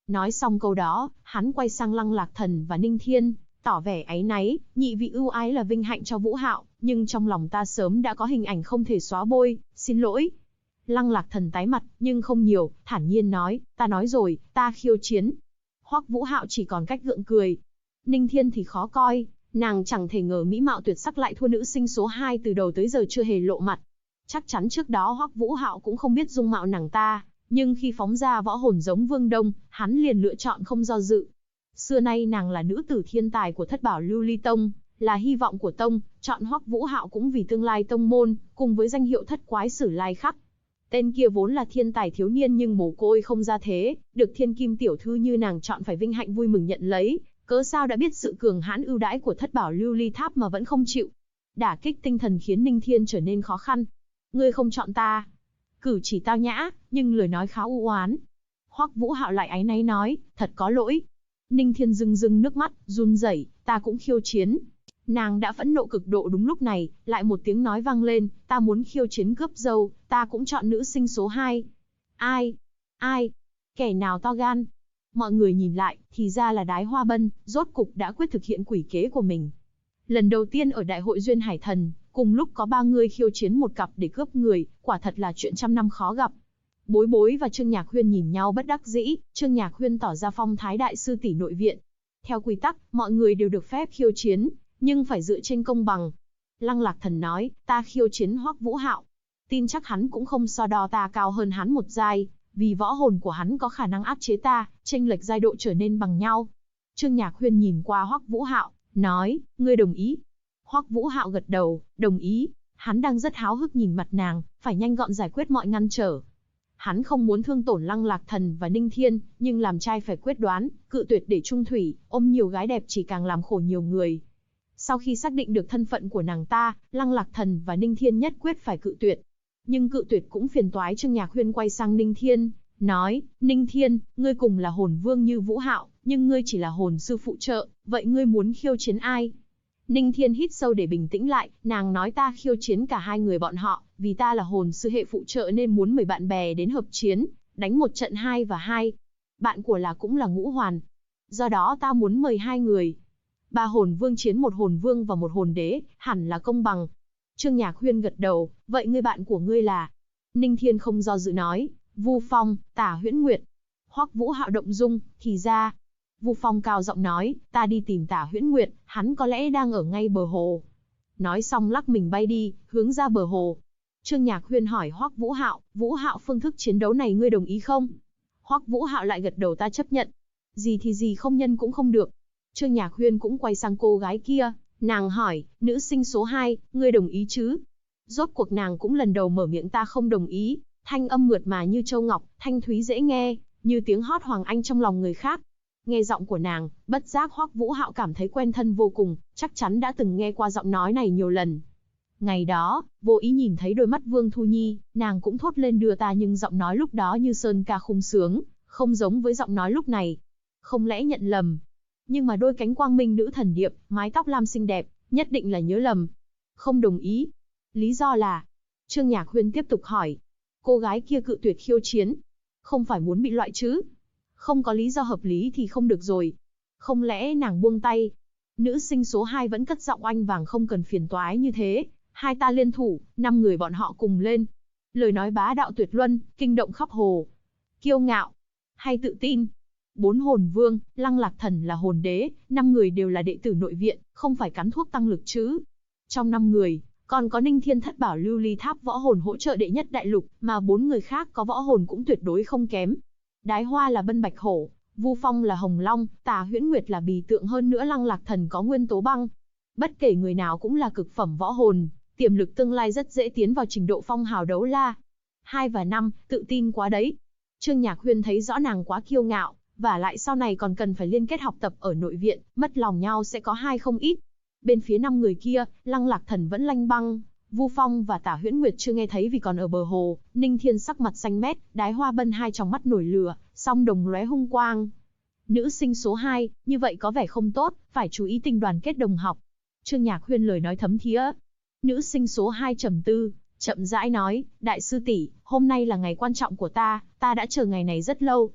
Nói xong câu đó, hắn quay sang Lăng Lạc Thần và Ninh Thiên, tỏ vẻ áy náy, nhị vị ưu ái là vinh hạnh cho Vũ Hạo, nhưng trong lòng ta sớm đã có hình ảnh không thể xóa bôi, xin lỗi. Lăng Lạc Thần tái mặt, nhưng không nhiều, thản nhiên nói, ta nói rồi, ta khiêu chiến. Hoắc Vũ Hạo chỉ còn cách gượng cười. Ninh Thiên thì khó coi, nàng chẳng thể ngờ mỹ mạo tuyệt sắc lại thua nữ sinh số 2 từ đầu tới giờ chưa hề lộ mặt. Chắc chắn trước đó Hoắc Vũ Hạo cũng không biết dung mạo nàng ta, nhưng khi phóng ra võ hồn giống Vương Đông, hắn liền lựa chọn không do dự. Xưa nay nàng là nữ tử thiên tài của Thất Bảo Lưu Ly Tông, là hy vọng của tông, chọn Hoắc Vũ Hạo cũng vì tương lai tông môn, cùng với danh hiệu Thất Quái Sử Lai Khắc. Tên kia vốn là thiên tài thiếu niên nhưng mồ côi không ra thế, được thiên kim tiểu thư như nàng chọn phải vinh hạnh vui mừng nhận lấy, cớ sao đã biết sự cường hãn ưu đãi của Thất Bảo Lưu Ly Tháp mà vẫn không chịu. Đả kích tinh thần khiến Ninh Thiên trở nên khó khăn. Ngươi không chọn ta. Cử chỉ tao nhã, nhưng lời nói khá u oán. Hoắc Vũ Hạo lại áy náy nói, thật có lỗi. Ninh Thiên rưng rưng nước mắt, run rẩy, ta cũng khiêu chiến. Nàng đã phẫn nộ cực độ đúng lúc này, lại một tiếng nói vang lên, ta muốn khiêu chiến cướp dâu, ta cũng chọn nữ sinh số 2. Ai? Ai? Kẻ nào to gan? Mọi người nhìn lại, thì ra là Đái Hoa Bân, rốt cục đã quyết thực hiện quỷ kế của mình. Lần đầu tiên ở Đại hội Duyên Hải Thần, cùng lúc có 3 người khiêu chiến một cặp để cướp người, quả thật là chuyện trăm năm khó gặp. Bối Bối và Trương Nhạc Huyên nhìn nhau bất đắc dĩ, Trương Nhạc Huyên tỏ ra phong thái đại sư tỷ nội viện. Theo quy tắc, mọi người đều được phép khiêu chiến, nhưng phải dựa trên công bằng. Lăng Lạc Thần nói, ta khiêu chiến Hoắc Vũ Hạo. Tin chắc hắn cũng không so đo ta cao hơn hắn một giai, vì võ hồn của hắn có khả năng áp chế ta, chênh lệch giai độ trở nên bằng nhau. Trương Nhạc Huyên nhìn qua Hoắc Vũ Hạo, nói, ngươi đồng ý. Hoắc Vũ Hạo gật đầu, đồng ý. Hắn đang rất háo hức nhìn mặt nàng, phải nhanh gọn giải quyết mọi ngăn trở. Hắn không muốn thương tổn Lăng Lạc Thần và Ninh Thiên, nhưng làm trai phải quyết đoán, cự tuyệt để chung thủy, ôm nhiều gái đẹp chỉ càng làm khổ nhiều người. Sau khi xác định được thân phận của nàng ta, Lăng Lạc Thần và Ninh Thiên nhất quyết phải cự tuyệt. Nhưng cự tuyệt cũng phiền toái. Trương Nhạc Huyên quay sang Ninh Thiên, nói, Ninh Thiên, ngươi cùng là hồn vương như Vũ Hạo, nhưng ngươi chỉ là hồn sư phụ trợ, vậy ngươi muốn khiêu chiến ai? Ninh Thiên hít sâu để bình tĩnh lại, nàng nói ta khiêu chiến cả hai người bọn họ, vì ta là hồn sư hệ phụ trợ nên muốn mời bạn bè đến hợp chiến, đánh một trận 2 và 2. Bạn của là cũng là ngũ hoàn. Do đó ta muốn mời 2 người. 3 hồn vương chiến một hồn vương và một hồn đế, hẳn là công bằng. Trương Nhạc Huyên gật đầu, vậy người bạn của ngươi là? Ninh Thiên không do dự nói, Vu Phong, Tả Huyễn Nguyệt. Hoắc Vũ Hạo động dung, thì ra. Vu Phong cao giọng nói, ta đi tìm Tả Huyễn Nguyệt, hắn có lẽ đang ở ngay bờ hồ. Nói xong lắc mình bay đi, hướng ra bờ hồ. Trương Nhạc Huyên hỏi Hoắc Vũ Hạo phương thức chiến đấu này ngươi đồng ý không? Hoắc Vũ Hạo lại gật đầu ta chấp nhận. Gì thì gì không nhân cũng không được. Trương Nhạc Huyên cũng quay sang cô gái kia, nàng hỏi, nữ sinh số 2, ngươi đồng ý chứ? Rốt cuộc nàng cũng lần đầu mở miệng ta không đồng ý, thanh âm mượt mà như châu ngọc, thanh thúy dễ nghe, như tiếng hót hoàng anh trong lòng người khác. Nghe giọng của nàng, bất giác Hoắc Vũ Hạo cảm thấy quen thân vô cùng, chắc chắn đã từng nghe qua giọng nói này nhiều lần. Ngày đó, vô ý nhìn thấy đôi mắt Vương Thu Nhi, nàng cũng thốt lên đưa ta nhưng giọng nói lúc đó như sơn ca khung sướng, không giống với giọng nói lúc này. Không lẽ nhận lầm? Nhưng mà đôi cánh quang minh nữ thần điệp, mái tóc lam xinh đẹp, nhất định là nhớ lầm. Không đồng ý. Lý do là? Trương Nhạc Huyên tiếp tục hỏi. Cô gái kia cự tuyệt khiêu chiến. Không phải muốn bị loại chứ? Không có lý do hợp lý thì không được rồi. Không lẽ nàng buông tay? Nữ sinh số 2 vẫn cất giọng oanh vàng không cần phiền toái như thế. Hai ta liên thủ, 5 người bọn họ cùng lên. Lời nói bá đạo tuyệt luân, kinh động khắp hồ. Kiêu ngạo, hay tự tin? 4 hồn vương, Lăng Lạc Thần là hồn đế, 5 người đều là đệ tử nội viện, không phải cắn thuốc tăng lực chứ. Trong 5 người, còn có Ninh Thiên Thất Bảo Lưu Ly Tháp võ hồn hỗ trợ đệ nhất đại lục, mà 4 người khác có võ hồn cũng tuyệt đối không kém. Đái Hoa là Bân Bạch Hổ, Vu Phong là Hồng Long, Tả Huyễn Nguyệt là Bì Tượng, hơn nữa Lăng Lạc Thần có nguyên tố băng. Bất kể người nào cũng là cực phẩm võ hồn, tiềm lực tương lai rất dễ tiến vào trình độ phong hào đấu la. 2 và 5, tự tin quá đấy. Trương Nhạc Huyên thấy rõ nàng quá kiêu ngạo, và lại sau này còn cần phải liên kết học tập ở nội viện, mất lòng nhau sẽ có hai không ít. Bên phía 5 người kia, Lăng Lạc Thần vẫn lanh băng, Vu Phong và Tả Huyễn Nguyệt chưa nghe thấy vì còn ở bờ hồ. Ninh Thiên sắc mặt xanh mét, Đái Hoa Bân hai trong mắt nổi lửa, song đồng lóe hung quang. Nữ sinh số 2, như vậy có vẻ không tốt, phải chú ý tình đoàn kết đồng học. Trương Nhạc Huyên lời nói thấm thía. Nữ sinh số 2 trầm tư, chậm rãi nói, đại sư tỷ, hôm nay là ngày quan trọng của ta đã chờ ngày này rất lâu.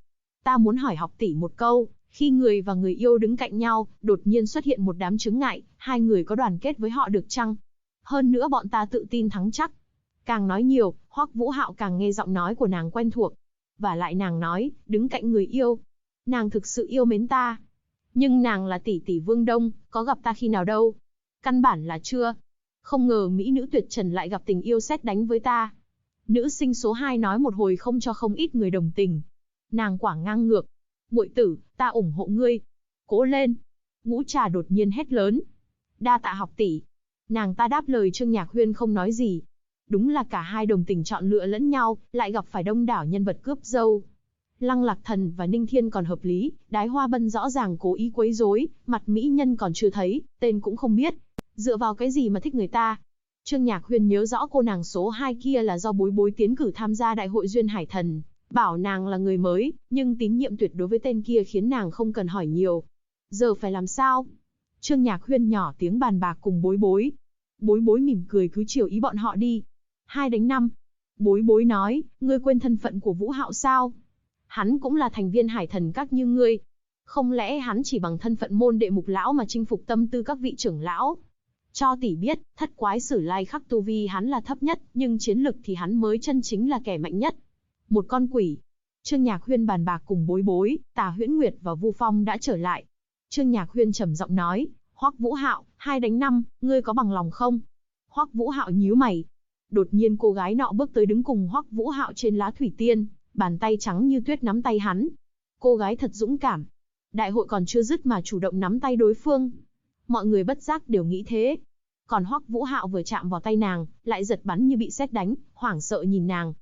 Ta muốn hỏi học tỷ một câu, khi người và người yêu đứng cạnh nhau, đột nhiên xuất hiện một đám chướng ngại, hai người có đoàn kết với họ được chăng? Hơn nữa bọn ta tự tin thắng chắc. Càng nói nhiều, Hoắc Vũ Hạo càng nghe giọng nói của nàng quen thuộc. Và lại nàng nói, đứng cạnh người yêu. Nàng thực sự yêu mến ta. Nhưng nàng là tỷ tỷ Vương Đông, có gặp ta khi nào đâu. Căn bản là chưa. Không ngờ mỹ nữ tuyệt trần lại gặp tình yêu sét đánh với ta. Nữ sinh số 2 nói một hồi không cho không ít người đồng tình. Nàng quả ngang ngược. Muội tử, ta ủng hộ ngươi. Cố lên. Ngũ Trà đột nhiên hét lớn. Đa tạ học tỷ. Nàng ta đáp lời Trương Nhạc Huyên không nói gì. Đúng là cả hai đồng tình chọn lựa lẫn nhau, lại gặp phải đông đảo nhân vật cướp dâu. Lăng Lạc Thần và Ninh Thiên còn hợp lý, Đái Hoa Bân rõ ràng cố ý quấy rối, mặt mỹ nhân còn chưa thấy, tên cũng không biết. Dựa vào cái gì mà thích người ta? Trương Nhạc Huyên nhớ rõ cô nàng số 2 kia là do Bối Bối tiến cử tham gia đại hội Duyên Hải Thần, bảo nàng là người mới, nhưng tín nhiệm tuyệt đối với tên kia khiến nàng không cần hỏi nhiều. Giờ phải làm sao? Trương Nhạc Huyên nhỏ tiếng bàn bạc cùng Bối Bối. Bối Bối mỉm cười cứ chiều ý bọn họ đi. 2 đánh 5. Bối Bối nói, ngươi quên thân phận của Vũ Hạo sao? Hắn cũng là thành viên Hải Thần Các như ngươi. Không lẽ hắn chỉ bằng thân phận môn đệ mục lão mà chinh phục tâm tư các vị trưởng lão? Cho tỷ biết, thất quái Sử Lai Khắc tu vi hắn là thấp nhất, nhưng chiến lực thì hắn mới chân chính là kẻ mạnh nhất. Một con quỷ. Trương Nhạc Huyên bàn bạc cùng Bối Bối, Tà Huyễn Nguyệt và Vu Phong đã trở lại. Trương Nhạc Huyên trầm giọng nói, Hoắc Vũ Hạo, 2 đánh 5, ngươi có bằng lòng không? Hoắc Vũ Hạo nhíu mày. Đột nhiên cô gái nọ bước tới đứng cùng Hoắc Vũ Hạo trên lá thủy tiên, bàn tay trắng như tuyết nắm tay hắn. Cô gái thật dũng cảm. Đại hội còn chưa dứt mà chủ động nắm tay đối phương. Mọi người bất giác đều nghĩ thế. Còn Hoắc Vũ Hạo vừa chạm vào tay nàng, lại giật bắn như bị sét đánh, hoảng sợ nhìn nàng.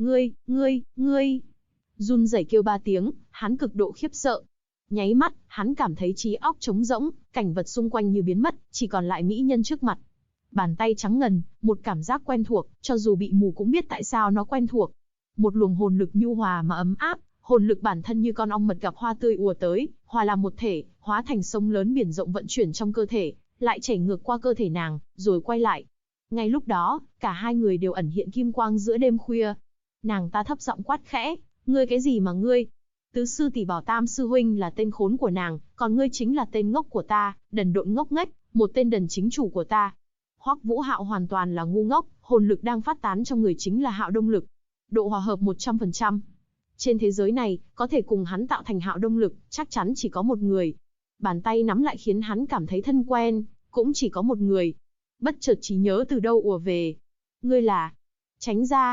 Ngươi. Run rẩy kêu 3 tiếng, hắn cực độ khiếp sợ. Nháy mắt, hắn cảm thấy trí óc trống rỗng, cảnh vật xung quanh như biến mất, chỉ còn lại mỹ nhân trước mặt. Bàn tay trắng ngần, một cảm giác quen thuộc, cho dù bị mù cũng biết tại sao nó quen thuộc. Một luồng hồn lực nhu hòa mà ấm áp, hồn lực bản thân như con ong mật gặp hoa tươi ùa tới, hòa làm một thể, hóa thành sông lớn biển rộng vận chuyển trong cơ thể, lại chảy ngược qua cơ thể nàng, rồi quay lại. Ngay lúc đó, cả hai người đều ẩn hiện kim quang giữa đêm khuya. Nàng ta thấp giọng quát khẽ, ngươi cái gì mà ngươi? Tứ sư tỷ bảo Tam sư huynh là tên khốn của nàng, còn ngươi chính là tên ngốc của ta, đần độn ngốc nghếch, một tên đần chính chủ của ta. Hoắc Vũ Hạo hoàn toàn là ngu ngốc, hồn lực đang phát tán trong người chính là Hạo Đông lực. Độ hòa hợp 100%. Trên thế giới này, có thể cùng hắn tạo thành Hạo Đông lực, chắc chắn chỉ có một người. Bàn tay nắm lại khiến hắn cảm thấy thân quen, cũng chỉ có một người. Bất chợt trí nhớ từ đâu ùa về. Ngươi là... Tránh ra.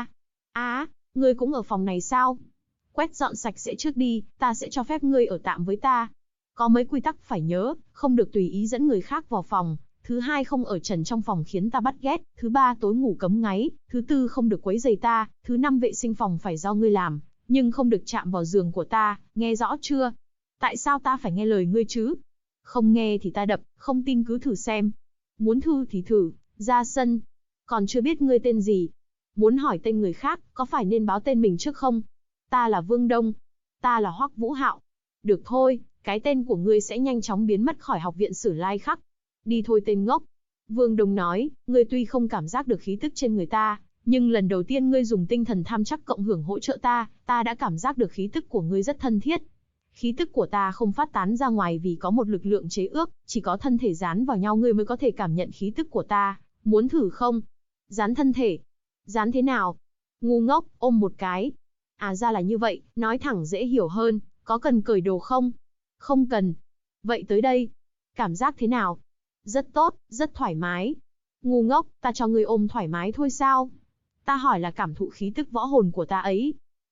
Ngươi cũng ở phòng này sao? Quét dọn sạch sẽ trước đi, ta sẽ cho phép ngươi ở tạm với ta. Có mấy quy tắc phải nhớ, không được tùy ý dẫn người khác vào phòng. Thứ 2 không ở trần trong phòng khiến ta bắt ghét. Thứ 3 tối ngủ cấm ngáy. Thứ 4 không được quấy rầy ta. Thứ 5 vệ sinh phòng phải do ngươi làm, nhưng không được chạm vào giường của ta, nghe rõ chưa? Tại sao ta phải nghe lời ngươi chứ? Không nghe thì ta đập, không tin cứ thử xem. Muốn thử thì thử, ra sân. Còn chưa biết ngươi tên gì? Muốn hỏi tên người khác, có phải nên báo tên mình trước không? Ta là Vương Đông. Ta là Hoắc Vũ Hạo. Được thôi, cái tên của ngươi sẽ nhanh chóng biến mất khỏi học viện Sử Lai Khắc. Đi thôi tên ngốc. Vương Đông nói, ngươi tuy không cảm giác được khí tức trên người ta, nhưng lần đầu tiên ngươi dùng tinh thần tham chắc cộng hưởng hỗ trợ ta, ta đã cảm giác được khí tức của ngươi rất thân thiết. Khí tức của ta không phát tán ra ngoài vì có một lực lượng chế ước, chỉ có thân thể dán vào nhau ngươi mới có thể cảm nhận khí tức của ta. Muốn thử không? Dán thân thể. Dán thế nào? Ngu ngốc, ôm một cái. À ra là như vậy, nói thẳng dễ hiểu hơn, có cần cởi đồ không? Không cần. Vậy tới đây. Cảm giác thế nào? Rất tốt, rất thoải mái. Ngu ngốc, ta cho ngươi ôm thoải mái thôi sao? Ta hỏi là cảm thụ khí tức võ hồn của ta ấy.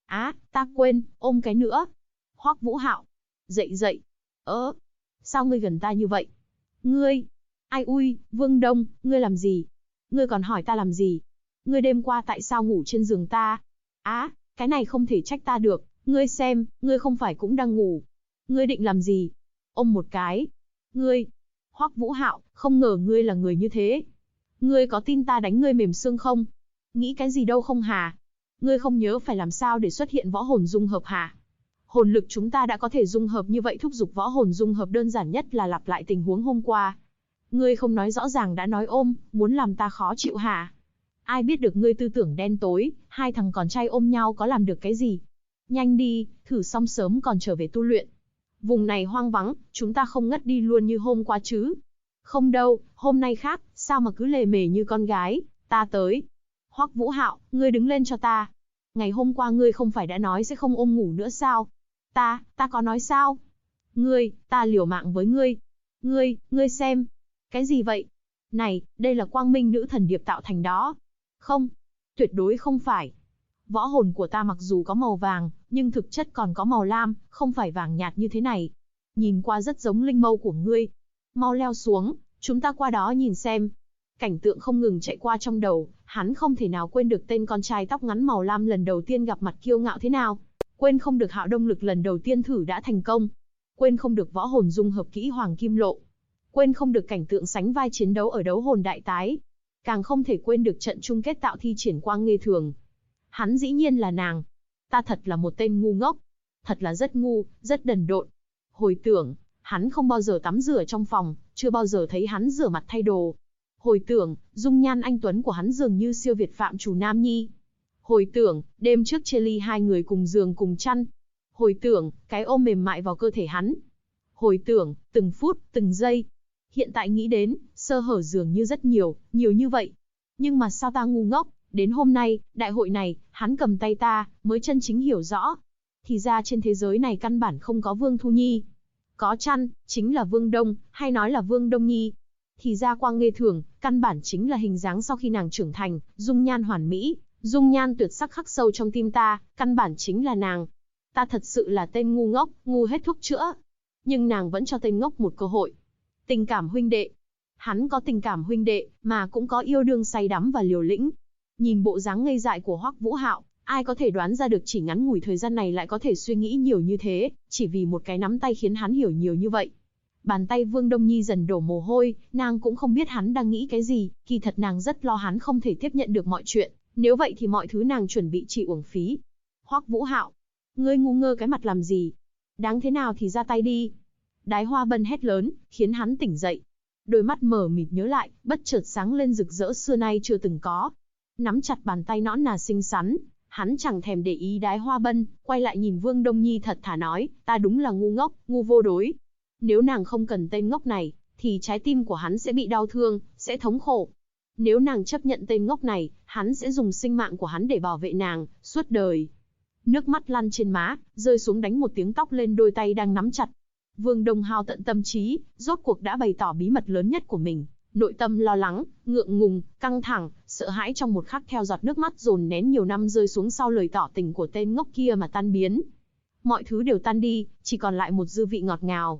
Ta quên, ôm cái nữa. Hoắc Vũ Hạo. Dậy. Sao ngươi gần ta như vậy? Ngươi. Ai ui, Vương Đông, ngươi làm gì? Ngươi còn hỏi ta làm gì? Ngươi đêm qua tại sao ngủ trên giường ta? Cái này không thể trách ta được, ngươi xem, ngươi không phải cũng đang ngủ. Ngươi định làm gì? Ôm một cái. Ngươi. Hoắc Vũ Hạo, không ngờ ngươi là người như thế. Ngươi có tin ta đánh ngươi mềm xương không? Nghĩ cái gì đâu không hả? Ngươi không nhớ phải làm sao để xuất hiện võ hồn dung hợp hả? Hồn lực chúng ta đã có thể dung hợp như vậy, thúc giục võ hồn dung hợp đơn giản nhất là lặp lại tình huống hôm qua. Ngươi không nói rõ ràng đã nói ôm, muốn làm ta khó chịu hả? Ai biết được ngươi tư tưởng đen tối, hai thằng con trai ôm nhau có làm được cái gì? Nhanh đi, thử xong sớm còn trở về tu luyện. Vùng này hoang vắng, chúng ta không ngất đi luôn như hôm qua chứ. Không đâu, hôm nay khác, sao mà cứ lề mề như con gái, ta tới. Hoắc Vũ Hạo, ngươi đứng lên cho ta. Ngày hôm qua ngươi không phải đã nói sẽ không ôm ngủ nữa sao? Ta có nói sao? Ngươi, ta liều mạng với ngươi. Ngươi xem. Cái gì vậy? Này, đây là quang minh nữ thần điệp tạo thành đó. Không, tuyệt đối không phải. Võ hồn của ta mặc dù có màu vàng, nhưng thực chất còn có màu lam, không phải vàng nhạt như thế này. Nhìn qua rất giống linh mâu của ngươi. Mau leo xuống, chúng ta qua đó nhìn xem. Cảnh tượng không ngừng chạy qua trong đầu, hắn không thể nào quên được tên con trai tóc ngắn màu lam lần đầu tiên gặp mặt kiêu ngạo thế nào. Quên không được Hạo Đông Lực lần đầu tiên thử đã thành công. Quên không được võ hồn dung hợp kỹ Hoàng Kim Lộ. Quên không được cảnh tượng sánh vai chiến đấu ở đấu hồn đại tái. Càng không thể quên được trận chung kết tạo thi triển quang nghê thường. Hắn dĩ nhiên là nàng. Ta thật là một tên ngu ngốc. Thật là rất ngu, rất đần độn. Hồi tưởng, hắn không bao giờ tắm rửa trong phòng, chưa bao giờ thấy hắn rửa mặt thay đồ. Hồi tưởng, dung nhan anh tuấn của hắn dường như siêu việt Phạm Chủ Nam Nhi. Hồi tưởng, đêm trước chia ly hai người cùng giường cùng chăn. Hồi tưởng, cái ôm mềm mại vào cơ thể hắn. Hồi tưởng, từng phút, từng giây. Hiện tại nghĩ đến, sơ hở dường như rất nhiều, nhiều như vậy. Nhưng mà sao ta ngu ngốc, đến hôm nay, đại hội này, hắn cầm tay ta, mới chân chính hiểu rõ. Thì ra trên thế giới này căn bản không có Vương Thu Nhi. Có chăng, chính là Vương Đông, hay nói là Vương Đông Nhi. Thì ra quang nghê thường, căn bản chính là hình dáng sau khi nàng trưởng thành, dung nhan hoàn mỹ, dung nhan tuyệt sắc khắc sâu trong tim ta, căn bản chính là nàng. Ta thật sự là tên ngu ngốc, ngu hết thuốc chữa. Nhưng nàng vẫn cho tên ngốc một cơ hội. Tình cảm huynh đệ. Hắn có tình cảm huynh đệ, mà cũng có yêu đương say đắm và liều lĩnh. Nhìn bộ dáng ngây dại của Hoắc Vũ Hạo, ai có thể đoán ra được chỉ ngắn ngủi thời gian này lại có thể suy nghĩ nhiều như thế, chỉ vì một cái nắm tay khiến hắn hiểu nhiều như vậy. Bàn tay Vương Đông Nhi dần đổ mồ hôi, nàng cũng không biết hắn đang nghĩ cái gì, kỳ thật nàng rất lo hắn không thể tiếp nhận được mọi chuyện, nếu vậy thì mọi thứ nàng chuẩn bị chỉ uổng phí. Hoắc Vũ Hạo, ngươi ngu ngơ cái mặt làm gì? Đáng thế nào thì ra tay đi. Đái Hoa Bân hét lớn, khiến hắn tỉnh dậy. Đôi mắt mờ mịt nhớ lại, bất chợt sáng lên rực rỡ xưa nay chưa từng có. Nắm chặt bàn tay nõn nà xinh xắn, hắn chẳng thèm để ý Đái Hoa Bân, quay lại nhìn Vương Đông Nhi thật thà nói, ta đúng là ngu ngốc, ngu vô đối. Nếu nàng không cần tên ngốc này, thì trái tim của hắn sẽ bị đau thương, sẽ thống khổ. Nếu nàng chấp nhận tên ngốc này, hắn sẽ dùng sinh mạng của hắn để bảo vệ nàng, suốt đời. Nước mắt lăn trên má, rơi xuống đánh một tiếng tóc lên đôi tay đang nắm chặt. Vương Đông hao tận tâm trí, rốt cuộc đã bày tỏ bí mật lớn nhất của mình. Nội tâm lo lắng, ngượng ngùng, căng thẳng, sợ hãi trong một khắc theo giọt nước mắt dồn nén nhiều năm rơi xuống sau lời tỏ tình của tên ngốc kia mà tan biến. Mọi thứ đều tan đi, chỉ còn lại một dư vị ngọt ngào.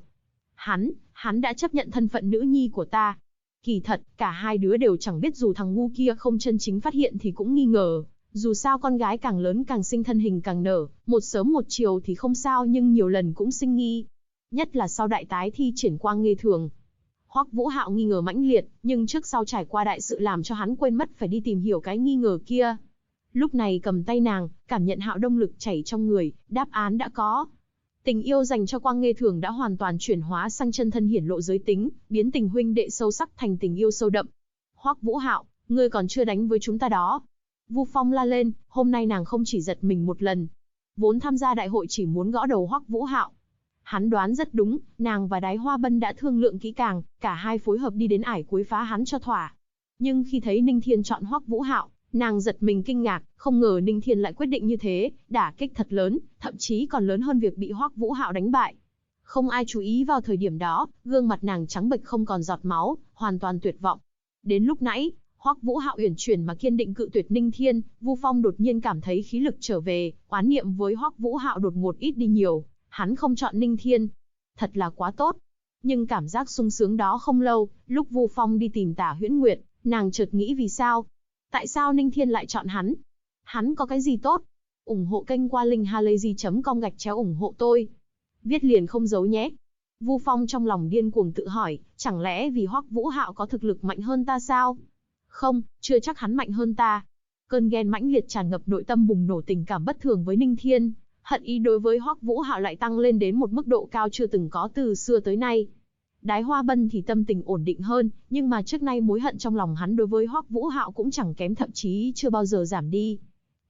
Hắn đã chấp nhận thân phận nữ nhi của ta. Kỳ thật, cả hai đứa đều chẳng biết dù thằng ngu kia không chân chính phát hiện thì cũng nghi ngờ. Dù sao con gái càng lớn càng sinh thân hình càng nở, một sớm một chiều thì không sao nhưng nhiều lần cũng sinh nghi. Nhất là sau đại tái thi triển quang nghê thường. Hoắc Vũ Hạo nghi ngờ mãnh liệt, nhưng trước sau trải qua đại sự làm cho hắn quên mất phải đi tìm hiểu cái nghi ngờ kia. Lúc này cầm tay nàng, cảm nhận Hạo Đông Lực chảy trong người, đáp án đã có. Tình yêu dành cho quang nghê thường đã hoàn toàn chuyển hóa sang chân thân hiển lộ giới tính, biến tình huynh đệ sâu sắc thành tình yêu sâu đậm. Hoắc Vũ Hạo, ngươi còn chưa đánh với chúng ta đó. Vu Phong la lên, hôm nay nàng không chỉ giật mình một lần. Vốn tham gia đại hội chỉ muốn gõ đầu Hoắc Vũ Hạo. Hắn đoán rất đúng, nàng và Đái Hoa Bân đã thương lượng kỹ càng, cả hai phối hợp đi đến ải cuối phá hắn cho thỏa. Nhưng khi thấy Ninh Thiên chọn Hoắc Vũ Hạo, nàng giật mình kinh ngạc, không ngờ Ninh Thiên lại quyết định như thế, đả kích thật lớn, thậm chí còn lớn hơn việc bị Hoắc Vũ Hạo đánh bại. Không ai chú ý vào thời điểm đó, gương mặt nàng trắng bệch không còn giọt máu, hoàn toàn tuyệt vọng. Đến lúc nãy, Hoắc Vũ Hạo uyển chuyển mà kiên định cự tuyệt Ninh Thiên, Vu Phong đột nhiên cảm thấy khí lực trở về, oán niệm với Hoắc Vũ Hạo đột ngột ít đi nhiều. Hắn không chọn Ninh Thiên, thật là quá tốt. Nhưng cảm giác sung sướng đó không lâu, lúc Vu Phong đi tìm Tả Huyễn Nguyệt, nàng chợt nghĩ vì sao? Tại sao Ninh Thiên lại chọn hắn? Hắn có cái gì tốt? Ủng hộ kênh qua linkhalazy.com/ủng hộ tôi. Viết liền không giấu nhé. Vu Phong trong lòng điên cuồng tự hỏi, chẳng lẽ vì Hoắc Vũ Hạo có thực lực mạnh hơn ta sao? Không, chưa chắc hắn mạnh hơn ta. Cơn ghen mãnh liệt tràn ngập nội tâm bùng nổ tình cảm bất thường với Ninh Thiên. Hận ý đối với Hoắc Vũ Hạo lại tăng lên đến một mức độ cao chưa từng có từ xưa tới nay. Đái Hoa Bân thì tâm tình ổn định hơn, nhưng mà trước nay mối hận trong lòng hắn đối với Hoắc Vũ Hạo cũng chẳng kém thậm chí chưa bao giờ giảm đi.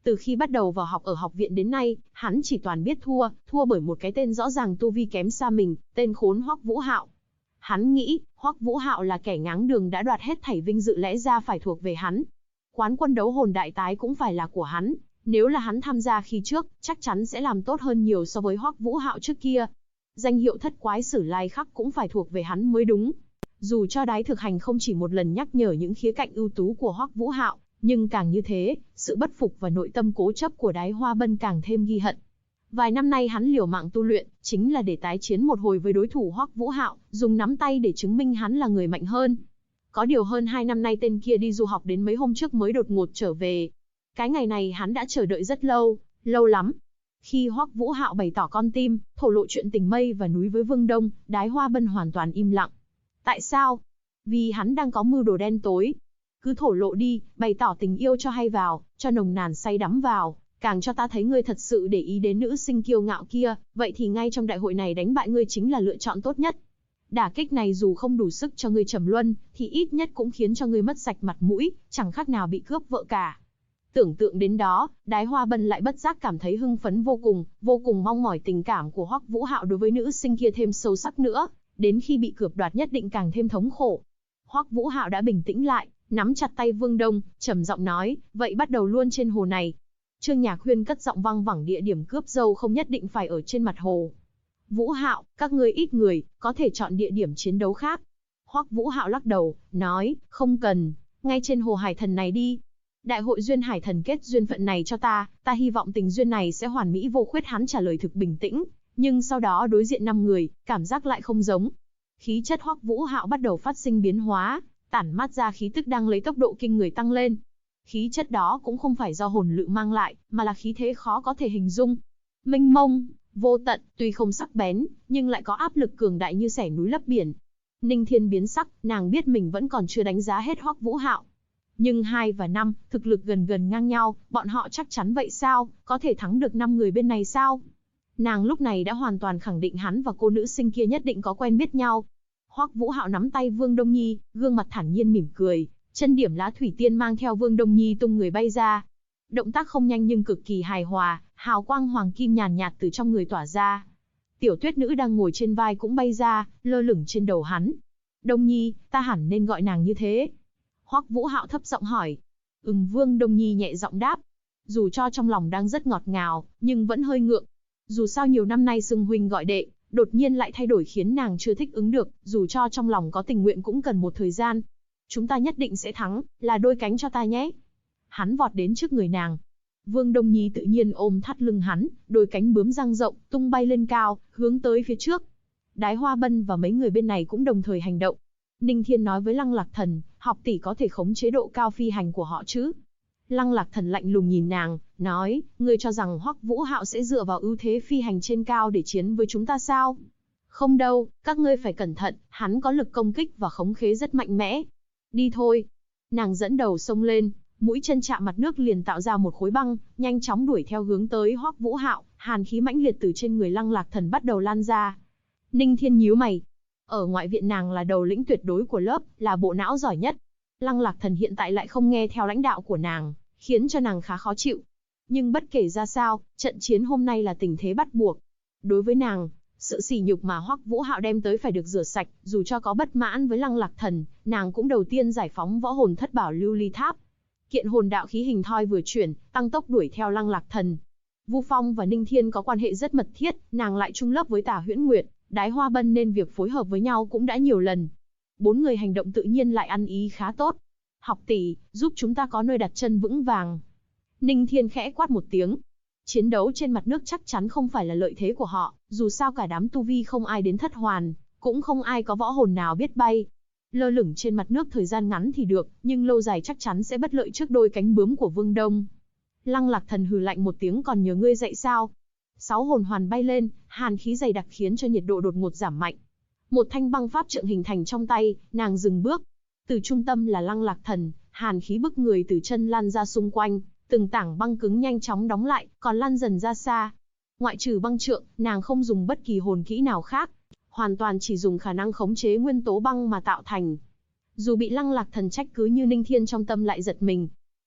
Từ khi bắt đầu vào học ở học viện đến nay, hắn chỉ toàn biết thua, thua bởi một cái tên rõ ràng tu vi kém xa mình, tên khốn Hoắc Vũ Hạo. Hắn nghĩ, Hoắc Vũ Hạo là kẻ ngáng đường đã đoạt hết thảy vinh dự lẽ ra phải thuộc về hắn. Quán quân đấu hồn đại tái cũng phải là của hắn, nếu là hắn tham gia khi trước, chắc chắn sẽ làm tốt hơn nhiều so với Hoắc Vũ Hạo trước kia. Danh hiệu thất quái sử lai khắc cũng phải thuộc về hắn mới đúng. Dù cho Đái Thực Hành không chỉ một lần nhắc nhở những khía cạnh ưu tú của Hoắc Vũ Hạo, nhưng càng như thế, sự bất phục và nội tâm cố chấp của Đái Hoa Bân càng thêm ghi hận. Vài năm nay hắn liều mạng tu luyện, chính là để tái chiến một hồi với đối thủ Hoắc Vũ Hạo, dùng nắm tay để chứng minh hắn là người mạnh hơn. Có điều hơn 2 năm nay tên kia đi du học đến mấy hôm trước mới đột ngột trở về. Cái ngày này hắn đã chờ đợi rất lâu, lâu lắm. Khi Hoắc Vũ Hạo bày tỏ con tim, thổ lộ chuyện tình mây và núi với Vương Đông, Đái Hoa Bân hoàn toàn im lặng. Tại sao? Vì hắn đang có mưu đồ đen tối. Cứ thổ lộ đi, bày tỏ tình yêu cho hay vào, cho nồng nàn say đắm vào, càng cho ta thấy ngươi thật sự để ý đến nữ sinh kiêu ngạo kia, vậy thì ngay trong đại hội này đánh bại ngươi chính là lựa chọn tốt nhất. Đả kích này dù không đủ sức cho ngươi trầm luân, thì ít nhất cũng khiến cho ngươi mất sạch mặt mũi, chẳng khác nào bị cướp vợ cả. Tưởng tượng đến đó, Đái Hoa Bân lại bất giác cảm thấy hưng phấn vô cùng mong mỏi tình cảm của Hoắc Vũ Hạo đối với nữ sinh kia thêm sâu sắc nữa, đến khi bị cướp đoạt nhất định càng thêm thống khổ. Hoắc Vũ Hạo đã bình tĩnh lại, nắm chặt tay Vương Đông, trầm giọng nói, vậy bắt đầu luôn trên hồ này. Trương Nhạc Huyên cất giọng vang vẳng, địa điểm cướp dâu không nhất định phải ở trên mặt hồ. Vũ Hạo, các ngươi ít người, có thể chọn địa điểm chiến đấu khác. Hoắc Vũ Hạo lắc đầu, nói, không cần, ngay trên hồ Hải Thần này đi. Đại hội duyên Hải Thần kết duyên phận này cho ta hy vọng tình duyên này sẽ hoàn mỹ vô khuyết. Hắn trả lời thực bình tĩnh, nhưng sau đó đối diện 5 người, cảm giác lại không giống. Khí chất Hoắc Vũ Hạo bắt đầu phát sinh biến hóa, tản mát ra khí tức đang lấy tốc độ kinh người tăng lên. Khí chất đó cũng không phải do hồn lự mang lại, mà là khí thế khó có thể hình dung. Mênh mông, vô tận, tuy không sắc bén, nhưng lại có áp lực cường đại như xẻ núi lấp biển. Ninh Thiên biến sắc, nàng biết mình vẫn còn chưa đánh giá hết Hoắc Vũ Hạo. Nhưng 2 và 5, thực lực gần gần ngang nhau, bọn họ chắc chắn vậy sao, có thể thắng được 5 người bên này sao? Nàng lúc này đã hoàn toàn khẳng định hắn và cô nữ sinh kia nhất định có quen biết nhau. Hoắc Vũ Hạo nắm tay Vương Đông Nhi, gương mặt thản nhiên mỉm cười, chân điểm lá thủy tiên mang theo Vương Đông Nhi tung người bay ra. Động tác không nhanh nhưng cực kỳ hài hòa, hào quang hoàng kim nhàn nhạt từ trong người tỏa ra. Tiểu Tuyết Nữ đang ngồi trên vai cũng bay ra, lơ lửng trên đầu hắn. Đông Nhi, ta hẳn nên gọi nàng như thế. Hoắc Vũ Hạo thấp giọng hỏi. Vương Đông Nhi nhẹ giọng đáp. Dù cho trong lòng đang rất ngọt ngào, nhưng vẫn hơi ngượng. Dù sao nhiều năm nay xưng huynh gọi đệ, đột nhiên lại thay đổi khiến nàng chưa thích ứng được, dù cho trong lòng có tình nguyện cũng cần một thời gian. Chúng ta nhất định sẽ thắng, là đôi cánh cho ta nhé. Hắn vọt đến trước người nàng. Vương Đông Nhi tự nhiên ôm thắt lưng hắn, đôi cánh bướm dang rộng, tung bay lên cao, hướng tới phía trước. Đái Hoa Bân và mấy người bên này cũng đồng thời hành động. Ninh Thiên nói với Lăng Lạc Thần, học tỷ có thể khống chế độ cao phi hành của họ chứ? Lăng Lạc Thần lạnh lùng nhìn nàng, nói, ngươi cho rằng Hoắc Vũ Hạo sẽ dựa vào ưu thế phi hành trên cao để chiến với chúng ta sao? Không đâu, các ngươi phải cẩn thận, hắn có lực công kích và khống khế rất mạnh mẽ. Đi thôi. Nàng dẫn đầu xông lên, mũi chân chạm mặt nước liền tạo ra một khối băng, nhanh chóng đuổi theo hướng tới Hoắc Vũ Hạo, hàn khí mãnh liệt từ trên người Lăng Lạc Thần bắt đầu lan ra. Ninh Thiên nhíu mày. Ở ngoại viện nàng là đầu lĩnh tuyệt đối của lớp, là bộ não giỏi nhất. Lăng Lạc Thần hiện tại lại không nghe theo lãnh đạo của nàng, khiến cho nàng khá khó chịu. Nhưng bất kể ra sao, trận chiến hôm nay là tình thế bắt buộc. Đối với nàng, sự sỉ nhục mà Hoắc Vũ Hạo đem tới phải được rửa sạch, dù cho có bất mãn với Lăng Lạc Thần, nàng cũng đầu tiên giải phóng võ hồn thất bảo lưu ly tháp. Kiện hồn đạo khí hình thoi vừa chuyển, tăng tốc đuổi theo Lăng Lạc Thần. Vu Phong và Ninh Thiên có quan hệ rất mật thiết, nàng lại chung lớp với Tả Huyễn Nguyệt, Đái Hoa Bân nên việc phối hợp với nhau cũng đã nhiều lần. 4 người hành động tự nhiên lại ăn ý khá tốt. Học tỷ, giúp chúng ta có nơi đặt chân vững vàng. Ninh Thiên khẽ quát một tiếng. Chiến đấu trên mặt nước chắc chắn không phải là lợi thế của họ, dù sao cả đám tu vi không ai đến thất hoàn, cũng không ai có võ hồn nào biết bay. Lơ lửng trên mặt nước thời gian ngắn thì được, nhưng lâu dài chắc chắn sẽ bất lợi trước đôi cánh bướm của Vương Đông. Lăng Lạc Thần hừ lạnh một tiếng, còn nhờ ngươi dạy sao? 6 hồn hoàn bay lên, hàn khí dày đặc khiến cho nhiệt độ đột ngột giảm mạnh. Một thanh băng pháp trượng hình thành trong tay, nàng dừng bước. Từ trung tâm là Lăng Lạc Thần, hàn khí bức người từ chân lan ra xung quanh, từng tảng băng cứng nhanh chóng đóng lại, còn lan dần ra xa. Ngoại trừ băng trượng, nàng không dùng bất kỳ hồn kỹ nào khác, hoàn toàn chỉ dùng khả năng khống chế nguyên tố băng mà tạo thành. Dù bị Lăng Lạc Thần trách cứ như Ninh Thiên trong tâm lại giật mình.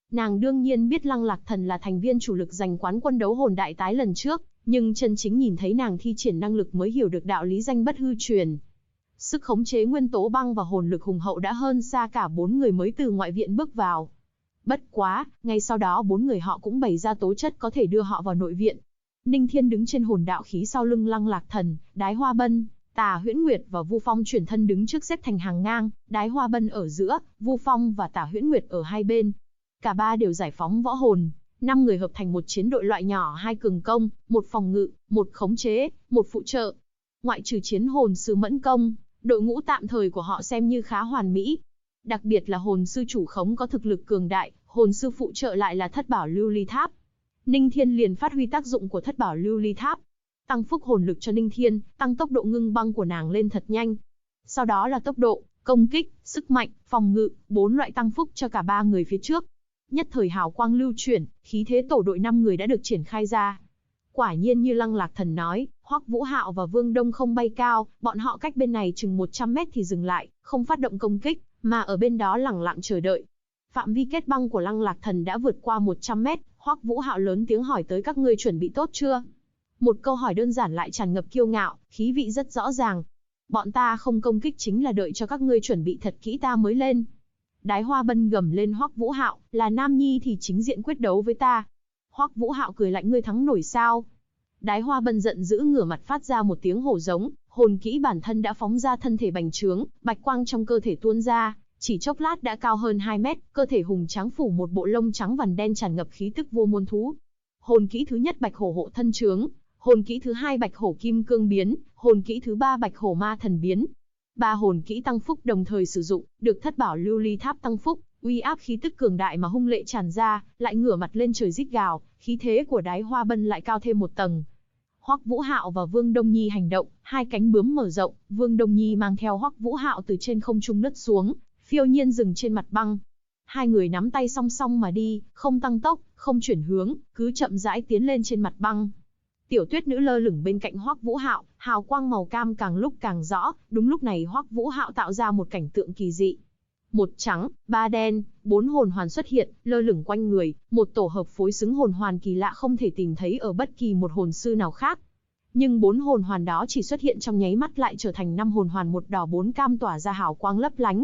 Nàng đương nhiên biết Lăng Lạc Thần là thành viên chủ lực giành quán quân đấu hồn đại tái lần trước, nhưng chân chính nhìn thấy nàng thi triển năng lực mới hiểu được đạo lý danh bất hư truyền. Sức khống chế nguyên tố băng và hồn lực hùng hậu đã hơn xa cả 4 người mới từ ngoại viện bước vào. Bất quá, ngay sau đó 4 người họ cũng bày ra tố chất có thể đưa họ vào nội viện. Ninh Thiên đứng trên hồn đạo khí sau lưng Lăng Lạc Thần, Đái Hoa Bân, Tà Huyễn Nguyệt và Vu Phong chuyển thân đứng trước xếp thành hàng ngang, Đái Hoa Bân ở giữa, Vu Phong và Tà Huyễn Nguyệt ở hai bên. Cả ba đều giải phóng võ hồn, 5 người hợp thành một chiến đội loại nhỏ, 2 cường công, 1 phòng ngự, 1 khống chế, 1 phụ trợ. Ngoại trừ chiến hồn sư mẫn công, đội ngũ tạm thời của họ xem như khá hoàn mỹ. Đặc biệt là hồn sư chủ khống có thực lực cường đại, hồn sư phụ trợ lại là Thất Bảo Lưu Ly Tháp. Ninh Thiên liền phát huy tác dụng của Thất Bảo Lưu Ly Tháp, tăng phúc hồn lực cho Ninh Thiên, tăng tốc độ ngưng băng của nàng lên thật nhanh. Sau đó là tốc độ, công kích, sức mạnh, phòng ngự, 4 loại tăng phúc cho cả 3 người phía trước. Nhất thời hào quang lưu chuyển, khí thế tổ đội 5 người đã được triển khai ra. Quả nhiên như Lăng Lạc Thần nói, Hoắc Vũ Hạo và Vương Đông không bay cao, bọn họ cách bên này chừng 100 mét thì dừng lại, không phát động công kích, mà ở bên đó lẳng lặng chờ đợi. Phạm vi kết băng của Lăng Lạc Thần đã vượt qua 100 mét, Hoắc Vũ Hạo lớn tiếng hỏi tới các ngươi chuẩn bị tốt chưa? Một câu hỏi đơn giản lại tràn ngập kiêu ngạo, khí vị rất rõ ràng. Bọn ta không công kích chính là đợi cho các ngươi chuẩn bị thật kỹ ta mới lên. Đái Hoa Bân gầm lên Hoắc Vũ Hạo, là nam nhi thì chính diện quyết đấu với ta. Hoắc Vũ Hạo cười lạnh, ngươi thắng nổi sao? Đái Hoa Bân giận dữ ngửa mặt phát ra một tiếng hổ giống, hồn kỹ bản thân đã phóng ra thân thể bành trướng, bạch quang trong cơ thể tuôn ra, chỉ chốc lát đã cao hơn 2 mét, cơ thể hùng tráng phủ một bộ lông trắng vằn đen tràn ngập khí tức vô môn thú. Hồn kỹ thứ nhất Bạch Hổ hộ thân trướng, hồn kỹ thứ hai Bạch Hổ kim cương biến, hồn kỹ thứ ba Bạch Hổ ma thần biến. 3 hồn kỹ tăng phúc đồng thời sử dụng, được Thất Bảo Lưu Ly Tháp tăng phúc, uy áp khí tức cường đại mà hung lệ tràn ra, lại ngửa mặt lên trời rít gào, khí thế của Đái Hoa Bân lại cao thêm một tầng. Hoắc Vũ Hạo và Vương Đông Nhi hành động, 2 cánh bướm mở rộng, Vương Đông Nhi mang theo Hoắc Vũ Hạo từ trên không trung lướt xuống, phiêu nhiên dừng trên mặt băng. 2 người nắm tay song song mà đi, không tăng tốc, không chuyển hướng, cứ chậm rãi tiến lên trên mặt băng. Tiểu Tuyết Nữ lơ lửng bên cạnh Hoắc Vũ Hạo, hào quang màu cam càng lúc càng rõ, đúng lúc này Hoắc Vũ Hạo tạo ra một cảnh tượng kỳ dị. 1 trắng, 3 đen, 4 hồn hoàn xuất hiện, lơ lửng quanh người, một tổ hợp phối xứng hồn hoàn kỳ lạ không thể tìm thấy ở bất kỳ một hồn sư nào khác. Nhưng 4 hồn hoàn đó chỉ xuất hiện trong nháy mắt lại trở thành 5 hồn hoàn 1 đỏ 4 cam tỏa ra hào quang lấp lánh.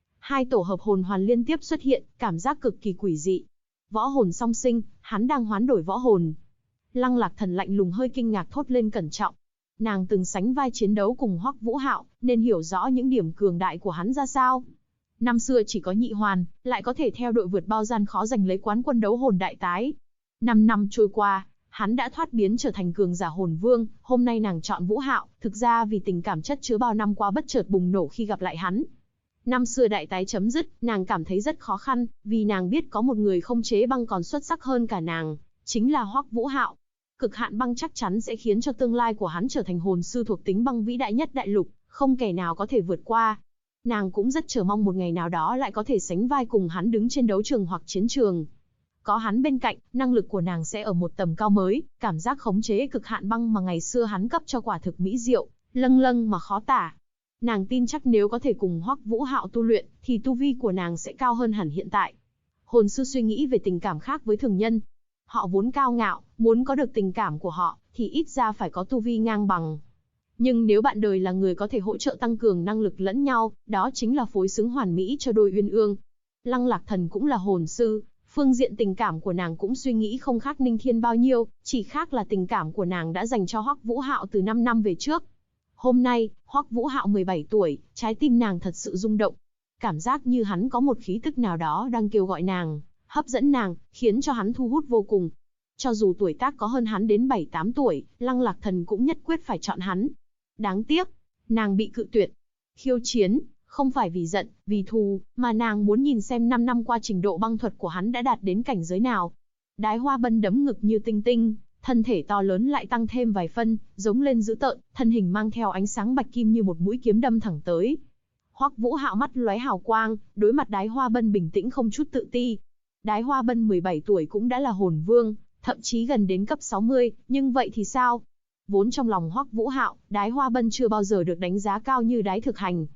2 tổ hợp hồn hoàn liên tiếp xuất hiện, cảm giác cực kỳ quỷ dị. Võ hồn song sinh, hắn đang hoán đổi võ hồn. Lăng Lạc Thần lạnh lùng hơi kinh ngạc thốt lên cẩn trọng. Nàng từng sánh vai chiến đấu cùng Hoắc Vũ Hạo, nên hiểu rõ những điểm cường đại của hắn ra sao. Năm xưa chỉ có nhị hoàn, lại có thể theo đội vượt bao gian khó giành lấy quán quân đấu hồn đại tái. 5 năm trôi qua, hắn đã thoát biến trở thành cường giả hồn vương, hôm nay nàng chọn Vũ Hạo, thực ra vì tình cảm chất chứa bao năm qua bất chợt bùng nổ khi gặp lại hắn. Năm xưa đại tái chấm dứt, nàng cảm thấy rất khó khăn, vì nàng biết có một người không chế băng còn xuất sắc hơn cả nàng, chính là Hoắc Vũ Hạo. Cực hạn băng chắc chắn sẽ khiến cho tương lai của hắn trở thành hồn sư thuộc tính băng vĩ đại nhất đại lục, không kẻ nào có thể vượt qua. Nàng cũng rất chờ mong một ngày nào đó lại có thể sánh vai cùng hắn đứng trên đấu trường hoặc chiến trường. Có hắn bên cạnh, năng lực của nàng sẽ ở một tầm cao mới, cảm giác khống chế cực hạn băng mà ngày xưa hắn cấp cho quả thực mỹ diệu, lâng lâng mà khó tả. Nàng tin chắc nếu có thể cùng Hoắc Vũ Hạo tu luyện, thì tu vi của nàng sẽ cao hơn hẳn hiện tại. Hồn sư suy nghĩ về tình cảm khác với thường nhân. Họ vốn cao ngạo, muốn có được tình cảm của họ, thì ít ra phải có tu vi ngang bằng. Nhưng nếu bạn đời là người có thể hỗ trợ tăng cường năng lực lẫn nhau, đó chính là phối xứng hoàn mỹ cho đôi uyên ương. Lăng Lạc Thần cũng là hồn sư, phương diện tình cảm của nàng cũng suy nghĩ không khác Ninh Thiên bao nhiêu, chỉ khác là tình cảm của nàng đã dành cho Hoắc Vũ Hạo từ 5 năm về trước. Hôm nay, Hoắc Vũ Hạo 17 tuổi, trái tim nàng thật sự rung động. Cảm giác như hắn có một khí tức nào đó đang kêu gọi nàng, hấp dẫn nàng, khiến cho hắn thu hút vô cùng. Cho dù tuổi tác có hơn hắn đến 7-8 tuổi, Lăng Lạc Thần cũng nhất quyết phải chọn hắn. Đáng tiếc, nàng bị cự tuyệt. Khiêu chiến, không phải vì giận, vì thù, mà nàng muốn nhìn xem 5 năm qua trình độ băng thuật của hắn đã đạt đến cảnh giới nào. Đái Hoa Bân đấm ngực như tinh tinh, thân thể to lớn lại tăng thêm vài phân, giống lên dữ tợn, thân hình mang theo ánh sáng bạch kim như một mũi kiếm đâm thẳng tới. Hoắc Vũ Hạo mắt lóe hào quang, đối mặt Đái Hoa Bân bình tĩnh không chút tự ti. Đái Hoa Bân 17 tuổi cũng đã là hồn vương, thậm chí gần đến cấp 60, nhưng vậy thì sao? Vốn trong lòng Hoắc Vũ Hạo, Đái Hoa Bân chưa bao giờ được đánh giá cao như Đái Thực Hành.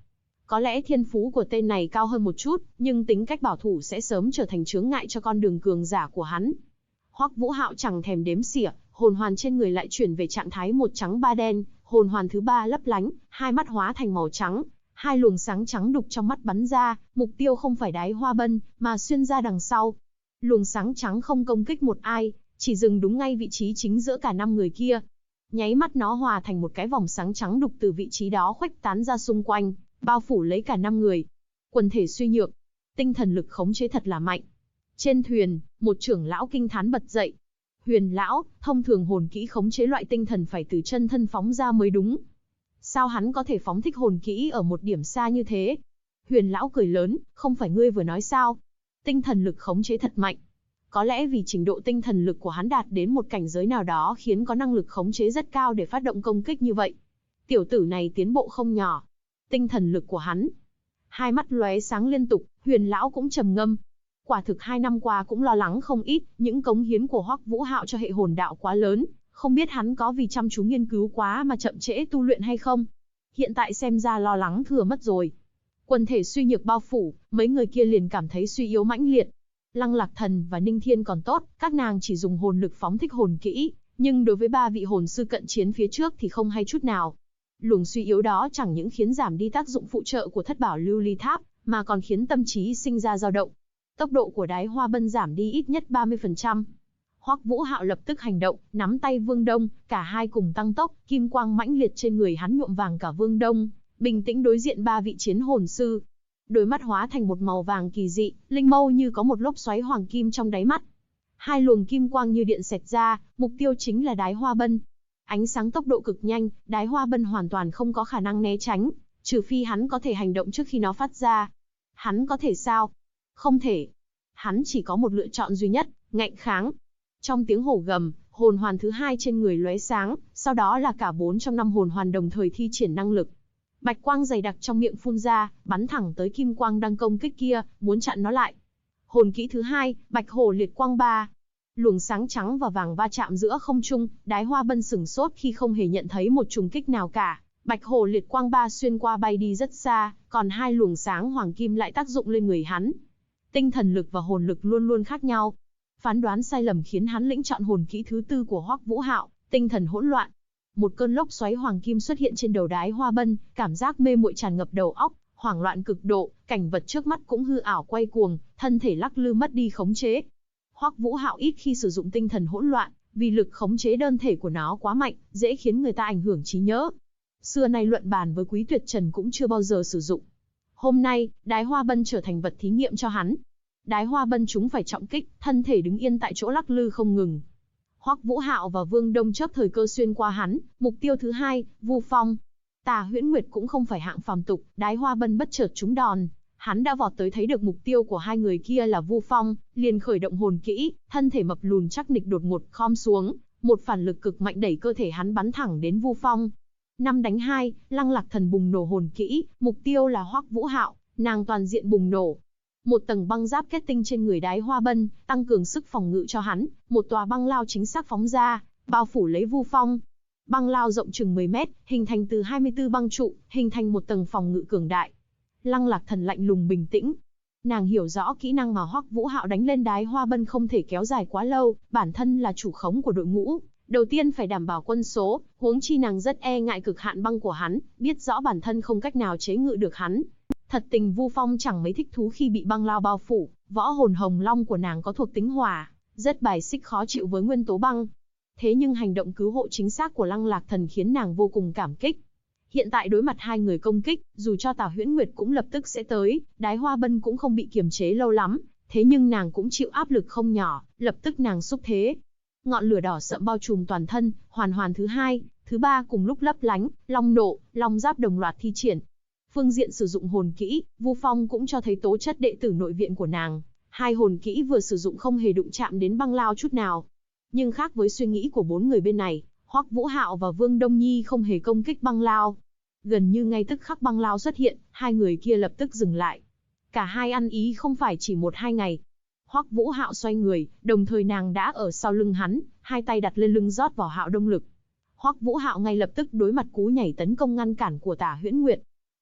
Có lẽ thiên phú của tên này cao hơn một chút, nhưng tính cách bảo thủ sẽ sớm trở thành chướng ngại cho con đường cường giả của hắn. Hoắc Vũ Hạo chẳng thèm đếm xỉa, hồn hoàn trên người lại chuyển về trạng thái một trắng ba đen, hồn hoàn thứ ba lấp lánh, hai mắt hóa thành màu trắng, hai luồng sáng trắng đục trong mắt bắn ra, mục tiêu không phải Đái Hoa Bân, mà xuyên ra đằng sau. Luồng sáng trắng không công kích một ai, chỉ dừng đúng ngay vị trí chính giữa cả 5 người kia. Nháy mắt nó hòa thành một cái vòng sáng trắng đục từ vị trí đó khuếch tán ra xung quanh, bao phủ lấy cả 5 người. Quần thể suy nhược, tinh thần lực khống chế thật là mạnh. Trên thuyền, một trưởng lão kinh thán bật dậy. Huyền lão, thông thường hồn kỹ khống chế loại tinh thần phải từ chân thân phóng ra mới đúng. Sao hắn có thể phóng thích hồn kỹ ở một điểm xa như thế? Huyền lão cười lớn, không phải ngươi vừa nói sao? Tinh thần lực khống chế thật mạnh. Có lẽ vì trình độ tinh thần lực của hắn đạt đến một cảnh giới nào đó khiến có năng lực khống chế rất cao để phát động công kích như vậy. Tiểu tử này tiến bộ không nhỏ. Tinh thần lực của hắn. Hai mắt lóe sáng liên tục, Huyền lão cũng trầm ngâm. Quả thực 2 năm qua cũng lo lắng không ít, những cống hiến của Hoắc Vũ Hạo cho hệ hồn đạo quá lớn, không biết hắn có vì chăm chú nghiên cứu quá mà chậm trễ tu luyện hay không. Hiện tại xem ra lo lắng thừa mất rồi. Quần thể suy nhược bao phủ, mấy người kia liền cảm thấy suy yếu mãnh liệt. Lăng Lạc Thần và Ninh Thiên còn tốt, các nàng chỉ dùng hồn lực phóng thích hồn kỹ, nhưng đối với 3 vị hồn sư cận chiến phía trước thì không hay chút nào. Luồng suy yếu đó chẳng những khiến giảm đi tác dụng phụ trợ của thất bảo lưu ly tháp, mà còn khiến tâm trí sinh ra dao động. Tốc độ của Đái Hoa Bân giảm đi ít nhất 30%. Hoắc Vũ Hạo lập tức hành động, nắm tay Vương Đông, cả hai cùng tăng tốc, kim quang mãnh liệt trên người hắn nhuộm vàng cả Vương Đông, bình tĩnh đối diện 3 vị chiến hồn sư. Đôi mắt hóa thành một màu vàng kỳ dị, linh mâu như có một lốc xoáy hoàng kim trong đáy mắt. Hai luồng kim quang như điện xẹt ra, mục tiêu chính là Đái Hoa Bân. Ánh sáng tốc độ cực nhanh, Đái Hoa Bân hoàn toàn không có khả năng né tránh, trừ phi hắn có thể hành động trước khi nó phát ra. Hắn có thể sao? Không thể. Hắn chỉ có một lựa chọn duy nhất, ngạnh kháng. Trong tiếng hổ gầm, hồn hoàn thứ 2 trên người lóe sáng, sau đó là cả 4 trong 5 hồn hoàn đồng thời thi triển năng lực. Bạch quang dày đặc trong miệng phun ra, bắn thẳng tới kim quang đang công kích kia, muốn chặn nó lại. Hồn kỹ thứ 2, Bạch Hổ Liệt Quang 3. Luồng sáng trắng và vàng va chạm giữa không trung, Đái Hoa Bân sửng sốt khi không hề nhận thấy một trùng kích nào cả. Bạch Hổ Liệt Quang 3 xuyên qua bay đi rất xa, còn hai luồng sáng hoàng kim lại tác dụng lên người hắn. Tinh thần lực và hồn lực luôn luôn khác nhau. Phán đoán sai lầm khiến hắn lĩnh chọn hồn kỹ thứ 4 của Hoắc Vũ Hạo, tinh thần hỗn loạn. Một cơn lốc xoáy hoàng kim xuất hiện trên đầu Đái Hoa Bân, cảm giác mê muội tràn ngập đầu óc, hoảng loạn cực độ, cảnh vật trước mắt cũng hư ảo quay cuồng, thân thể lắc lư mất đi khống chế. Hoắc Vũ Hạo ít khi sử dụng tinh thần hỗn loạn, vì lực khống chế đơn thể của nó quá mạnh, dễ khiến người ta ảnh hưởng trí nhớ. Xưa nay luận bàn với Quý Tuyệt Trần cũng chưa bao giờ sử dụng. Hôm nay, Đái Hoa Bân trở thành vật thí nghiệm cho hắn. Đái Hoa Bân chúng phải trọng kích, thân thể đứng yên tại chỗ lắc lư không ngừng. Hoắc Vũ Hạo và Vương Đông chớp thời cơ xuyên qua hắn, mục tiêu thứ 2, Vu Phong. Tà Huyễn Nguyệt cũng không phải hạng phàm tục, Đái Hoa Bân bất chợt trúng đòn, hắn đã vọt tới thấy được mục tiêu của hai người kia là Vu Phong, liền khởi động hồn kỹ, thân thể mập lùn chắc nịch đột ngột khom xuống, một phản lực cực mạnh đẩy cơ thể hắn bắn thẳng đến Vu Phong. 5 đánh 2, Lăng Lạc Thần bùng nổ hồn kỹ, mục tiêu là Hoắc Vũ Hạo, nàng toàn diện bùng nổ. Một tầng băng giáp kết tinh trên người Đái Hoa Bân, tăng cường sức phòng ngự cho hắn, một tòa băng lao chính xác phóng ra, bao phủ lấy Vu Phong. Băng lao rộng chừng 10 mét, hình thành từ 24 băng trụ, hình thành một tầng phòng ngự cường đại. Lăng Lạc Thần lạnh lùng bình tĩnh. Nàng hiểu rõ kỹ năng mà Hoắc Vũ Hạo đánh lên Đái Hoa Bân không thể kéo dài quá lâu, bản thân là chủ khống của đội ngũ, đầu tiên phải đảm bảo quân số, huống chi nàng rất e ngại cực hạn băng của hắn, biết rõ bản thân không cách nào chế ngự được hắn. Thật tình Vu Phong chẳng mấy thích thú khi bị băng lao bao phủ, võ hồn hồng long của nàng có thuộc tính hỏa, rất bài xích khó chịu với nguyên tố băng. Thế nhưng hành động cứu hộ chính xác của Lăng Lạc Thần khiến nàng vô cùng cảm kích. Hiện tại đối mặt hai người công kích, dù cho Tà Huyễn Nguyệt cũng lập tức sẽ tới, Đái Hoa Bân cũng không bị kiềm chế lâu lắm, thế nhưng nàng cũng chịu áp lực không nhỏ, lập tức nàng xúc thế. Ngọn lửa đỏ sậm bao trùm toàn thân, hoàn thứ 2, thứ 3 cùng lúc lấp lánh, long nộ, long giáp đồng loạt thi triển. Phương diện sử dụng hồn kỹ, Vu Phong cũng cho thấy tố chất đệ tử nội viện của nàng. Hai hồn kỹ vừa sử dụng không hề đụng chạm đến băng lao chút nào. Nhưng khác với suy nghĩ của 4 người bên này, Hoắc Vũ Hạo và Vương Đông Nhi không hề công kích băng lao. Gần như ngay tức khắc băng lao xuất hiện, hai người kia lập tức dừng lại. Cả hai ăn ý không phải chỉ 1-2 ngày. Hoắc Vũ Hạo xoay người, đồng thời nàng đã ở sau lưng hắn, hai tay đặt lên lưng rót vào hạo đông lực. Hoắc Vũ Hạo ngay lập tức đối mặt cú nhảy tấn công ngăn cản của Tà Huyễn Nguyệt.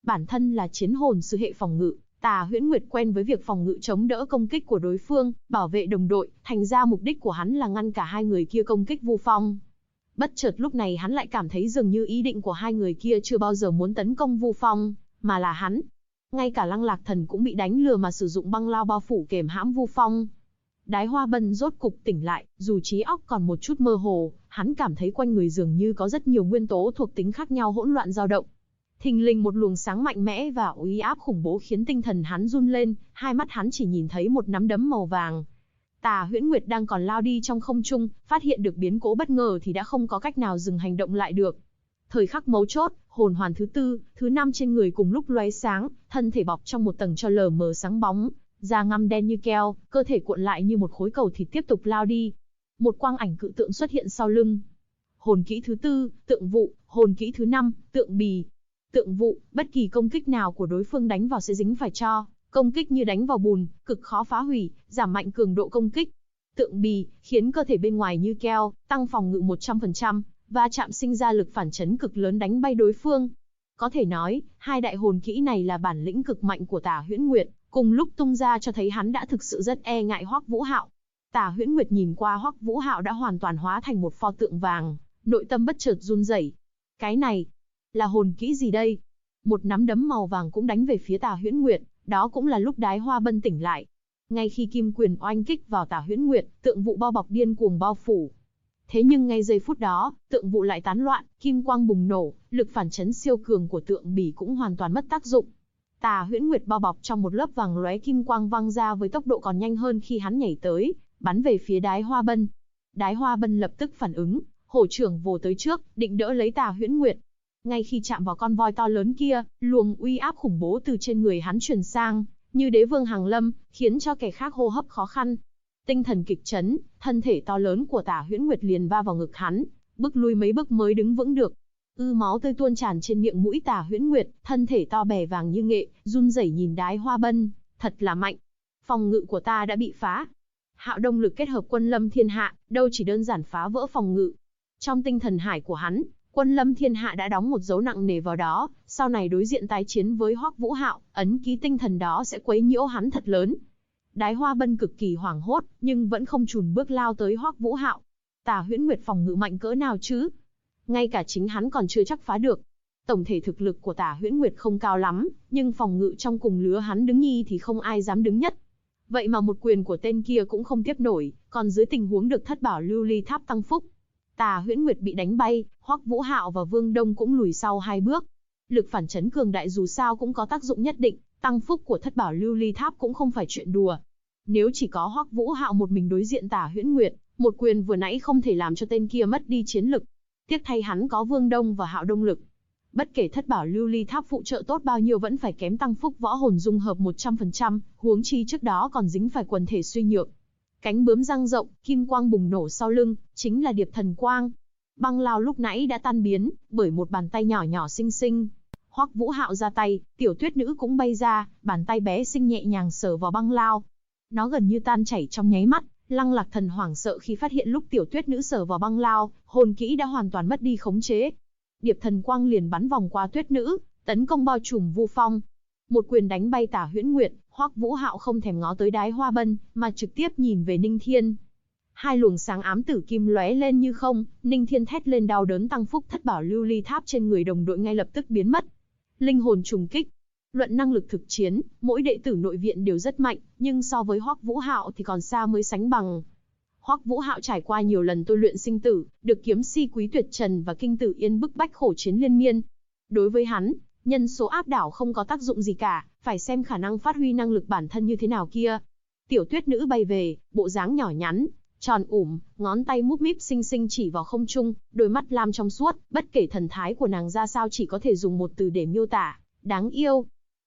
Bản thân là chiến hồn sư hệ phòng ngự, Tà Huyễn Nguyệt quen với việc phòng ngự chống đỡ công kích của đối phương, bảo vệ đồng đội, thành ra mục đích của hắn là ngăn cả hai người kia công kích Vu Phong. Bất chợt lúc này hắn lại cảm thấy dường như ý định của hai người kia chưa bao giờ muốn tấn công Vu Phong, mà là hắn. Ngay cả Lăng Lạc Thần cũng bị đánh lừa mà sử dụng băng lao bao phủ kềm hãm Vu Phong. Đái Hoa Bân rốt cục tỉnh lại, dù trí óc còn một chút mơ hồ, hắn cảm thấy quanh người dường như có rất nhiều nguyên tố thuộc tính khác nhau hỗn loạn dao động. Thình lình một luồng sáng mạnh mẽ và uy áp khủng bố khiến tinh thần hắn run lên, hai mắt hắn chỉ nhìn thấy một nắm đấm màu vàng. Tà Huyễn Nguyệt đang còn lao đi trong không trung, phát hiện được biến cố bất ngờ thì đã không có cách nào dừng hành động lại được. Thời khắc mấu chốt, hồn hoàn thứ tư, thứ năm trên người cùng lúc lóe sáng, thân thể bọc trong một tầng cho lờ mờ sáng bóng, da ngăm đen như keo, cơ thể cuộn lại như một khối cầu thịt tiếp tục lao đi. Một quang ảnh cự tượng xuất hiện sau lưng. Hồn kỹ thứ tư, tượng vụ, hồn kỹ thứ năm, tượng bì. Tượng vụ, bất kỳ công kích nào của đối phương đánh vào sẽ dính phải tro, công kích như đánh vào bùn, cực khó phá hủy, giảm mạnh cường độ công kích. Tượng bì, khiến cơ thể bên ngoài như keo, tăng phòng ngự 100%, va chạm sinh ra lực phản chấn cực lớn đánh bay đối phương. Có thể nói, hai đại hồn kỹ này là bản lĩnh cực mạnh của Tà Huyễn Nguyệt, cùng lúc tung ra cho thấy hắn đã thực sự rất e ngại Hoắc Vũ Hạo. Tà Huyễn Nguyệt nhìn qua Hoắc Vũ Hạo đã hoàn toàn hóa thành một pho tượng vàng, nội tâm bất chợt run rẩy. Cái này, là hồn kỹ gì đây? Một nắm đấm màu vàng cũng đánh về phía Tà Huyễn Nguyệt, đó cũng là lúc Đái Hoa Bân tỉnh lại. Ngay khi kim quyền oanh kích vào Tà Huyễn Nguyệt, tượng vụ bao bọc điên cuồng bao phủ. Thế nhưng ngay giây phút đó, tượng vụ lại tán loạn, kim quang bùng nổ, lực phản chấn siêu cường của tượng bỉ cũng hoàn toàn mất tác dụng. Tà Huyễn Nguyệt bao bọc trong một lớp vàng lóe kim quang văng ra với tốc độ còn nhanh hơn khi hắn nhảy tới, bắn về phía Đái Hoa Bân. Đái Hoa Bân lập tức phản ứng, hổ trưởng vồ tới trước, định đỡ lấy Tà Huyễn Nguyệt. Ngay khi chạm vào con voi to lớn kia, luồng uy áp khủng bố từ trên người hắn truyền sang, như đế vương hàng lâm, khiến cho kẻ khác hô hấp khó khăn. Tinh thần kịch chấn, thân thể to lớn của Tà Huyễn Nguyệt liền va vào ngực hắn, bước lui mấy bước mới đứng vững được. Máu tươi tuôn tràn trên miệng mũi Tà Huyễn Nguyệt, thân thể to bè vàng như nghệ, run rẩy nhìn Đái Hoa Bân, thật là mạnh. Phòng ngự của ta đã bị phá. Hạo Đông Lực kết hợp Quân Lâm Thiên Hạ, đâu chỉ đơn giản phá vỡ phòng ngự. Trong tinh thần hải của hắn, Quân Lâm Thiên Hạ đã đóng một dấu nặng nề vào đó, sau này đối diện tái chiến với Hoắc Vũ Hạo, ấn ký tinh thần đó sẽ quấy nhiễu hắn thật lớn. Đái Hoa Bân cực kỳ hoảng hốt, nhưng vẫn không chùn bước lao tới Hoắc Vũ Hạo. Tà Huyễn Nguyệt phòng ngự mạnh cỡ nào chứ? Ngay cả chính hắn còn chưa chắc phá được. Tổng thể thực lực của Tà Huyễn Nguyệt không cao lắm, nhưng phòng ngự trong cùng lứa hắn đứng nhì thì không ai dám đứng nhất. Vậy mà một quyền của tên kia cũng không tiếp nổi, còn dưới tình huống được thất bảo lưu ly tháp tăng phúc. Tà Huyễn Nguyệt bị đánh bay, Hoắc Vũ Hạo và Vương Đông cũng lùi sau hai bước. Lực phản chấn cường đại dù sao cũng có tác dụng nhất định, tăng phúc của thất bảo lưu ly tháp cũng không phải chuyện đùa. Nếu chỉ có Hoắc Vũ Hạo một mình đối diện Tà Huyễn Nguyệt, một quyền vừa nãy không thể làm cho tên kia mất đi chiến lực. Tiếc thay hắn có Vương Đông và Hạo Đông Lực. Bất kể thất bảo lưu ly tháp phụ trợ tốt bao nhiêu vẫn phải kém tăng phúc võ hồn dung hợp 100%, huống chi trước đó còn dính phải quần thể suy nhược. Cánh bướm dang rộng, kim quang bùng nổ sau lưng, chính là Điệp Thần Quang. Băng lao lúc nãy đã tan biến, bởi một bàn tay nhỏ nhỏ xinh xinh. Hoắc Vũ Hạo ra tay, Tiểu Tuyết Nữ cũng bay ra, bàn tay bé xinh nhẹ nhàng sờ vào băng lao. Nó gần như tan chảy trong nháy mắt, Lăng Lạc Thần hoảng sợ khi phát hiện lúc Tiểu Tuyết Nữ sờ vào băng lao, hồn kỹ đã hoàn toàn mất đi khống chế. Điệp Thần Quang liền bắn vòng qua Tuyết Nữ, tấn công bao trùm Vu Phong. Một quyền đánh bay Tà Huyễn Nguyệt, Hoắc Vũ Hạo không thèm ngó tới Đái Hoa Bân, mà trực tiếp nhìn về Ninh Thiên. Hai luồng sáng ám tử kim lóe lên như không, Ninh Thiên thét lên đau đớn tăng phúc thất bảo lưu ly tháp trên người đồng đội ngay lập tức biến mất. Linh hồn trùng kích. Luận năng lực thực chiến, mỗi đệ tử nội viện đều rất mạnh, nhưng so với Hoắc Vũ Hạo thì còn xa mới sánh bằng. Hoắc Vũ Hạo trải qua nhiều lần tôi luyện sinh tử, được kiếm si Quý Tuyệt Trần và kinh tử Yên bức bách khổ chiến liên miên. Đối với hắn, nhân số áp đảo không có tác dụng gì cả, phải xem khả năng phát huy năng lực bản thân như thế nào kia. Tiểu Tuyết Nữ bay về, bộ dáng nhỏ nhắn, tròn ngón tay múp míp xinh xinh chỉ vào không trung, đôi mắt lam trong suốt, bất kể thần thái của nàng ra sao chỉ có thể dùng một từ để miêu tả, đáng yêu.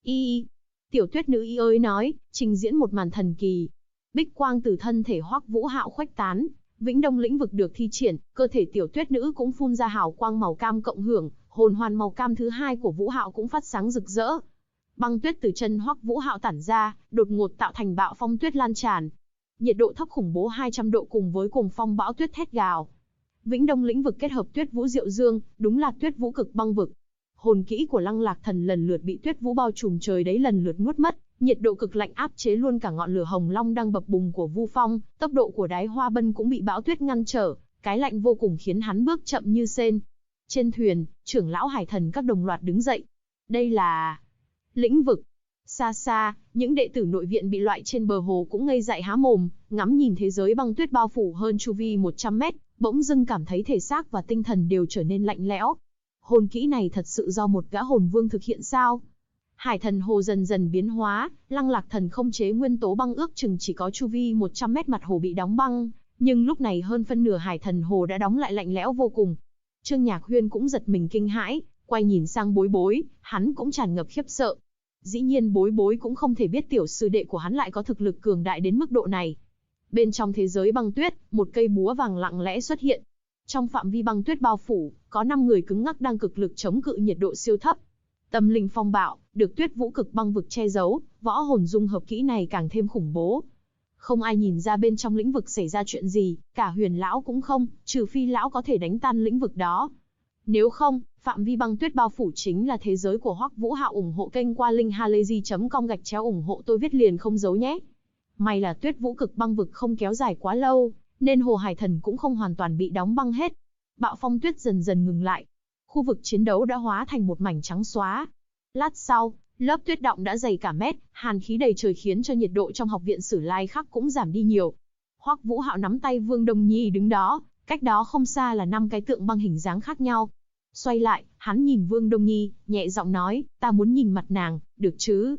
Tiểu Tuyết Nữ ơi nói, trình diễn một màn thần kỳ. Bích quang từ thân thể Hoắc Vũ Hạo khuếch tán, Vĩnh Đông lĩnh vực được thi triển, cơ thể Tiểu Tuyết Nữ cũng phun ra hào quang màu cam cộng hưởng, hồn hoàn màu cam thứ hai của Vũ Hạo cũng phát sáng rực rỡ. Băng tuyết từ chân Hoắc Vũ Hạo tản ra, đột ngột tạo thành bạo phong tuyết lan tràn. Nhiệt độ thấp khủng bố 200 độ cùng với cuồng phong bão tuyết thét gào. Vĩnh Đông lĩnh vực kết hợp Tuyết Vũ Diệu Dương, đúng là Tuyết Vũ cực băng vực. Hồn kỹ của Lăng Lạc Thần lần lượt bị tuyết vũ bao trùm trời đấy lần lượt nuốt mất, nhiệt độ cực lạnh áp chế luôn cả ngọn lửa hồng long đang bập bùng của Vu Phong, tốc độ của Đái Hoa Bân cũng bị bão tuyết ngăn trở, cái lạnh vô cùng khiến hắn bước chậm như sên. Trên thuyền, trưởng lão Hải Thần các đồng loạt đứng dậy. Đây là lĩnh vực. Xa xa, những đệ tử nội viện bị loại trên bờ hồ cũng ngây dại há mồm, ngắm nhìn thế giới băng tuyết bao phủ hơn chu vi 100 mét, bỗng dưng cảm thấy thể xác và tinh thần đều trở nên lạnh lẽo. Hồn kỹ này thật sự do một gã hồn vương thực hiện sao? Hải Thần Hồ dần dần biến hóa, Lăng Lạc Thần không chế nguyên tố băng ước chừng chỉ có chu vi 100 mét mặt hồ bị đóng băng, nhưng lúc này hơn phân nửa Hải Thần Hồ đã đóng lại lạnh lẽo vô cùng. Trương Nhạc Huyên cũng giật mình kinh hãi, quay nhìn sang Bối Bối, hắn cũng tràn ngập khiếp sợ. Dĩ nhiên Bối Bối cũng không thể biết tiểu sư đệ của hắn lại có thực lực cường đại đến mức độ này. Bên trong thế giới băng tuyết, một cây búa vàng lặng lẽ xuất hiện. Trong phạm vi băng tuyết bao phủ, có 5 người cứng ngắc đang cực lực chống cự nhiệt độ siêu thấp. Tâm linh phong bạo, được tuyết vũ cực băng vực che giấu, võ hồn dung hợp kỹ này càng thêm khủng bố. Không ai nhìn ra bên trong lĩnh vực xảy ra chuyện gì, cả Huyền lão cũng không, trừ phi lão có thể đánh tan lĩnh vực đó. Nếu không, phạm vi băng tuyết bao phủ chính là thế giới của Hoắc Vũ Hạo. Ủng hộ kênh qua linkhalazy.com/ủng hộ tôi viết liền không giấu nhé. May là tuyết vũ cực băng vực không kéo dài quá lâu, nên Hồ Hải Thần cũng không hoàn toàn bị đóng băng hết. Bạo phong tuyết dần dần ngừng lại. Khu vực chiến đấu đã hóa thành một mảnh trắng xóa. Lát sau, lớp tuyết đọng đã dày cả mét, hàn khí đầy trời khiến cho nhiệt độ trong học viện Sử Lai Khắc cũng giảm đi nhiều. Hoắc Vũ Hạo nắm tay Vương Đông Nhi đứng đó, cách đó không xa là 5 cái tượng băng hình dáng khác nhau. Xoay lại, hắn nhìn Vương Đông Nhi, nhẹ giọng nói, ta muốn nhìn mặt nàng, được chứ?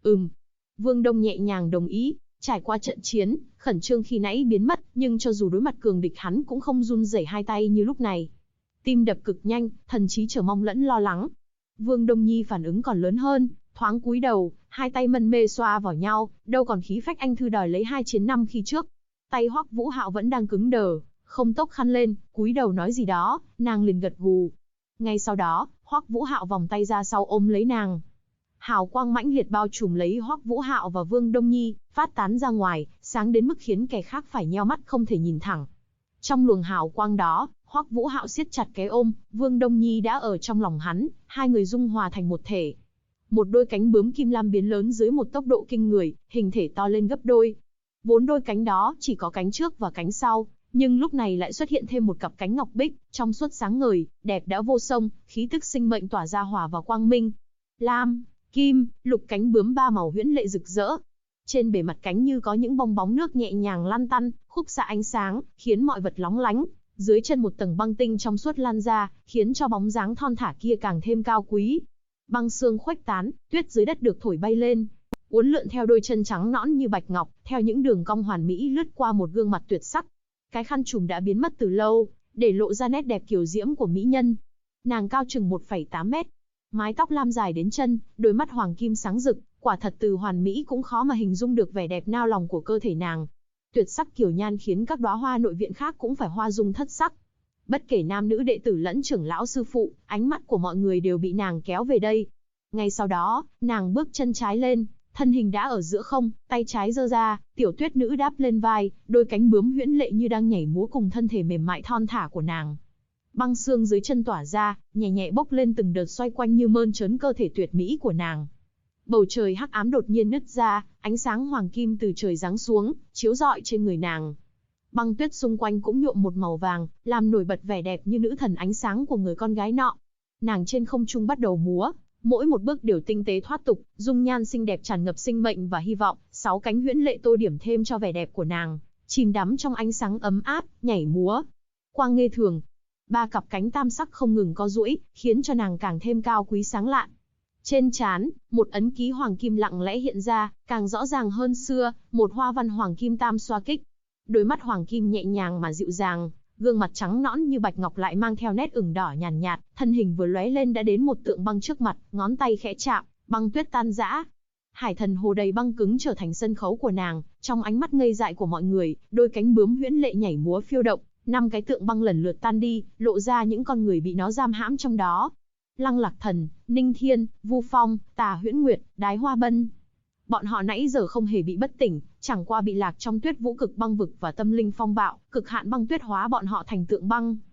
Vương Đông nhẹ nhàng đồng ý. Trải qua trận chiến, khẩn trương khi nãy biến mất, nhưng cho dù đối mặt cường địch hắn cũng không run rẩy hai tay như lúc này. Tim đập cực nhanh, thần trí chờ mong lẫn lo lắng. Vương Đông Nhi phản ứng còn lớn hơn, thoáng cúi đầu, hai tay mân mê xoa vào nhau, đâu còn khí phách anh thư đòi lấy 2 chiến 5 khi trước. Tay Hoắc Vũ Hạo vẫn đang cứng đờ, không tốc khăn lên, cúi đầu nói gì đó, nàng liền gật gù. Ngay sau đó, Hoắc Vũ Hạo vòng tay ra sau ôm lấy nàng. Hào quang mãnh liệt bao trùm lấy Hoắc Vũ Hạo và Vương Đông Nhi, phát tán ra ngoài, sáng đến mức khiến kẻ khác phải nheo mắt không thể nhìn thẳng. Trong luồng hào quang đó, Hoắc Vũ Hạo siết chặt cái ôm, Vương Đông Nhi đã ở trong lòng hắn, hai người dung hòa thành một thể. Một đôi cánh bướm kim lam biến lớn dưới một tốc độ kinh người, hình thể to lên gấp đôi. Vốn đôi cánh đó chỉ có cánh trước và cánh sau, nhưng lúc này lại xuất hiện thêm một cặp cánh ngọc bích, trong suốt sáng ngời, đẹp đẽ vô song, khí tức sinh mệnh tỏa ra hòa vào quang minh. Lam, kim, lục cánh bướm ba màu huyễn lệ rực rỡ. Trên bề mặt cánh như có những bong bóng nước nhẹ nhàng lăn tăn, khúc xạ ánh sáng, khiến mọi vật lóng lánh. Dưới chân một tầng băng tinh trong suốt lan ra, khiến cho bóng dáng thon thả kia càng thêm cao quý. Băng sương khuếch tán, tuyết dưới đất được thổi bay lên, uốn lượn theo đôi chân trắng nõn như bạch ngọc, theo những đường cong hoàn mỹ lướt qua một gương mặt tuyệt sắc. Cái khăn trùm đã biến mất từ lâu, để lộ ra nét đẹp kiều diễm của mỹ nhân. Nàng cao chừng 1,8 mét, mái tóc lam dài đến chân, đôi mắt hoàng kim sáng rực, quả thật từ hoàn mỹ cũng khó mà hình dung được vẻ đẹp nao lòng của cơ thể nàng. Tuyệt sắc kiều nhan khiến các đóa hoa nội viện khác cũng phải hoa dung thất sắc. Bất kể nam nữ đệ tử lẫn trưởng lão sư phụ, ánh mắt của mọi người đều bị nàng kéo về đây. Ngay sau đó, nàng bước chân trái lên, thân hình đã ở giữa không, tay trái giơ ra, tiểu tuyết nữ đáp lên vai, đôi cánh bướm huyễn lệ như đang nhảy múa cùng thân thể mềm mại thon thả của nàng. Băng xương dưới chân tỏa ra, nhẹ nhẹ bốc lên từng đợt xoay quanh như mơn trớn cơ thể tuyệt mỹ của nàng. Bầu trời hắc ám đột nhiên nứt ra, ánh sáng hoàng kim từ trời giáng xuống, chiếu rọi trên người nàng. Băng tuyết xung quanh cũng nhuộm một màu vàng, làm nổi bật vẻ đẹp như nữ thần ánh sáng của người con gái nọ. Nàng trên không trung bắt đầu múa, mỗi một bước đều tinh tế thoát tục, dung nhan xinh đẹp tràn ngập sinh mệnh và hy vọng, 6 cánh huyễn lệ tô điểm thêm cho vẻ đẹp của nàng, chìm đắm trong ánh sáng ấm áp, nhảy múa. Quang nghê thường, 3 cặp cánh tam sắc không ngừng co duỗi, khiến cho nàng càng thêm cao quý sáng lạn. Trên trán, một ấn ký hoàng kim lặng lẽ hiện ra, càng rõ ràng hơn xưa, một hoa văn hoàng kim tam xoa kích. Đôi mắt hoàng kim nhẹ nhàng mà dịu dàng, gương mặt trắng nõn như bạch ngọc lại mang theo nét ửng đỏ nhàn nhạt, thân hình vừa lóe lên đã đến một tượng băng trước mặt, ngón tay khẽ chạm, băng tuyết tan rã. Hải Thần Hồ đầy băng cứng trở thành sân khấu của nàng, trong ánh mắt ngây dại của mọi người, đôi cánh bướm huyễn lệ nhảy múa phiêu động, 5 cái tượng băng lần lượt tan đi, lộ ra những con người bị nó giam hãm trong đó. Lăng Lạc Thần, Ninh Thiên, Vu Phong, Tà Huyễn Nguyệt, Đái Hoa Bân. Bọn họ nãy giờ không hề bị bất tỉnh, chẳng qua bị lạc trong tuyết vũ cực băng vực và tâm linh phong bạo, cực hạn băng tuyết hóa bọn họ thành tượng băng.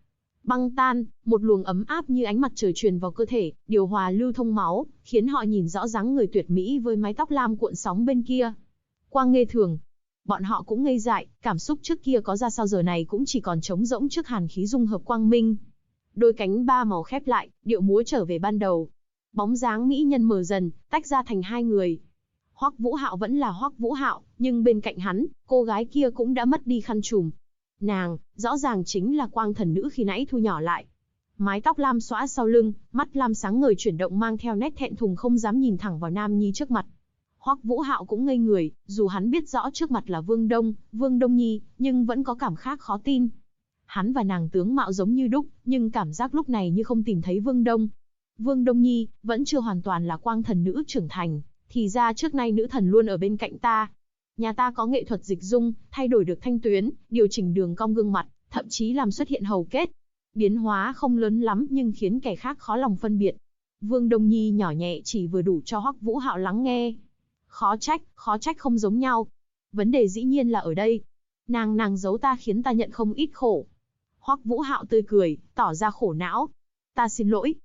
Băng tan, một luồng ấm áp như ánh mặt trời truyền vào cơ thể, điều hòa lưu thông máu, khiến họ nhìn rõ dáng người tuyệt mỹ với mái tóc lam cuộn sóng bên kia. Quang Nghê Thường. Bọn họ cũng ngây dại, cảm xúc trước kia có ra sao giờ này cũng chỉ còn trống rỗng trước hàn khí dung hợp quang minh. Đôi cánh ba màu khép lại, điệu múa trở về ban đầu. Bóng dáng mỹ nhân mờ dần, tách ra thành hai người. Hoắc Vũ Hạo vẫn là Hoắc Vũ Hạo, nhưng bên cạnh hắn, cô gái kia cũng đã mất đi khăn trùm. Nàng, rõ ràng chính là Quang Thần Nữ khi nãy thu nhỏ lại. Mái tóc lam xõa sau lưng, mắt lam sáng ngời chuyển động mang theo nét thẹn thùng không dám nhìn thẳng vào nam nhi trước mặt. Hoắc Vũ Hạo cũng ngây người, dù hắn biết rõ trước mặt là Vương Đông Nhi, nhưng vẫn có cảm giác khó tin. Hắn và nàng tướng mạo giống như đúc, nhưng cảm giác lúc này như không tìm thấy Vương Đông Nhi, vẫn chưa hoàn toàn là Quang Thần Nữ trưởng thành, thì ra trước nay nữ thần luôn ở bên cạnh ta. Nhà ta có nghệ thuật dịch dung, thay đổi được thanh tuyến, điều chỉnh đường cong gương mặt, thậm chí làm xuất hiện hầu kết. Biến hóa không lớn lắm nhưng khiến kẻ khác khó lòng phân biệt. Vương Đông Nhi nhỏ nhẹ chỉ vừa đủ cho Hoắc Vũ Hạo lắng nghe. Khó trách không giống nhau. Vấn đề dĩ nhiên là ở đây. Nàng giấu ta khiến ta nhận không ít khổ. Hoắc Vũ Hạo tươi cười, tỏ ra khổ não. Ta xin lỗi.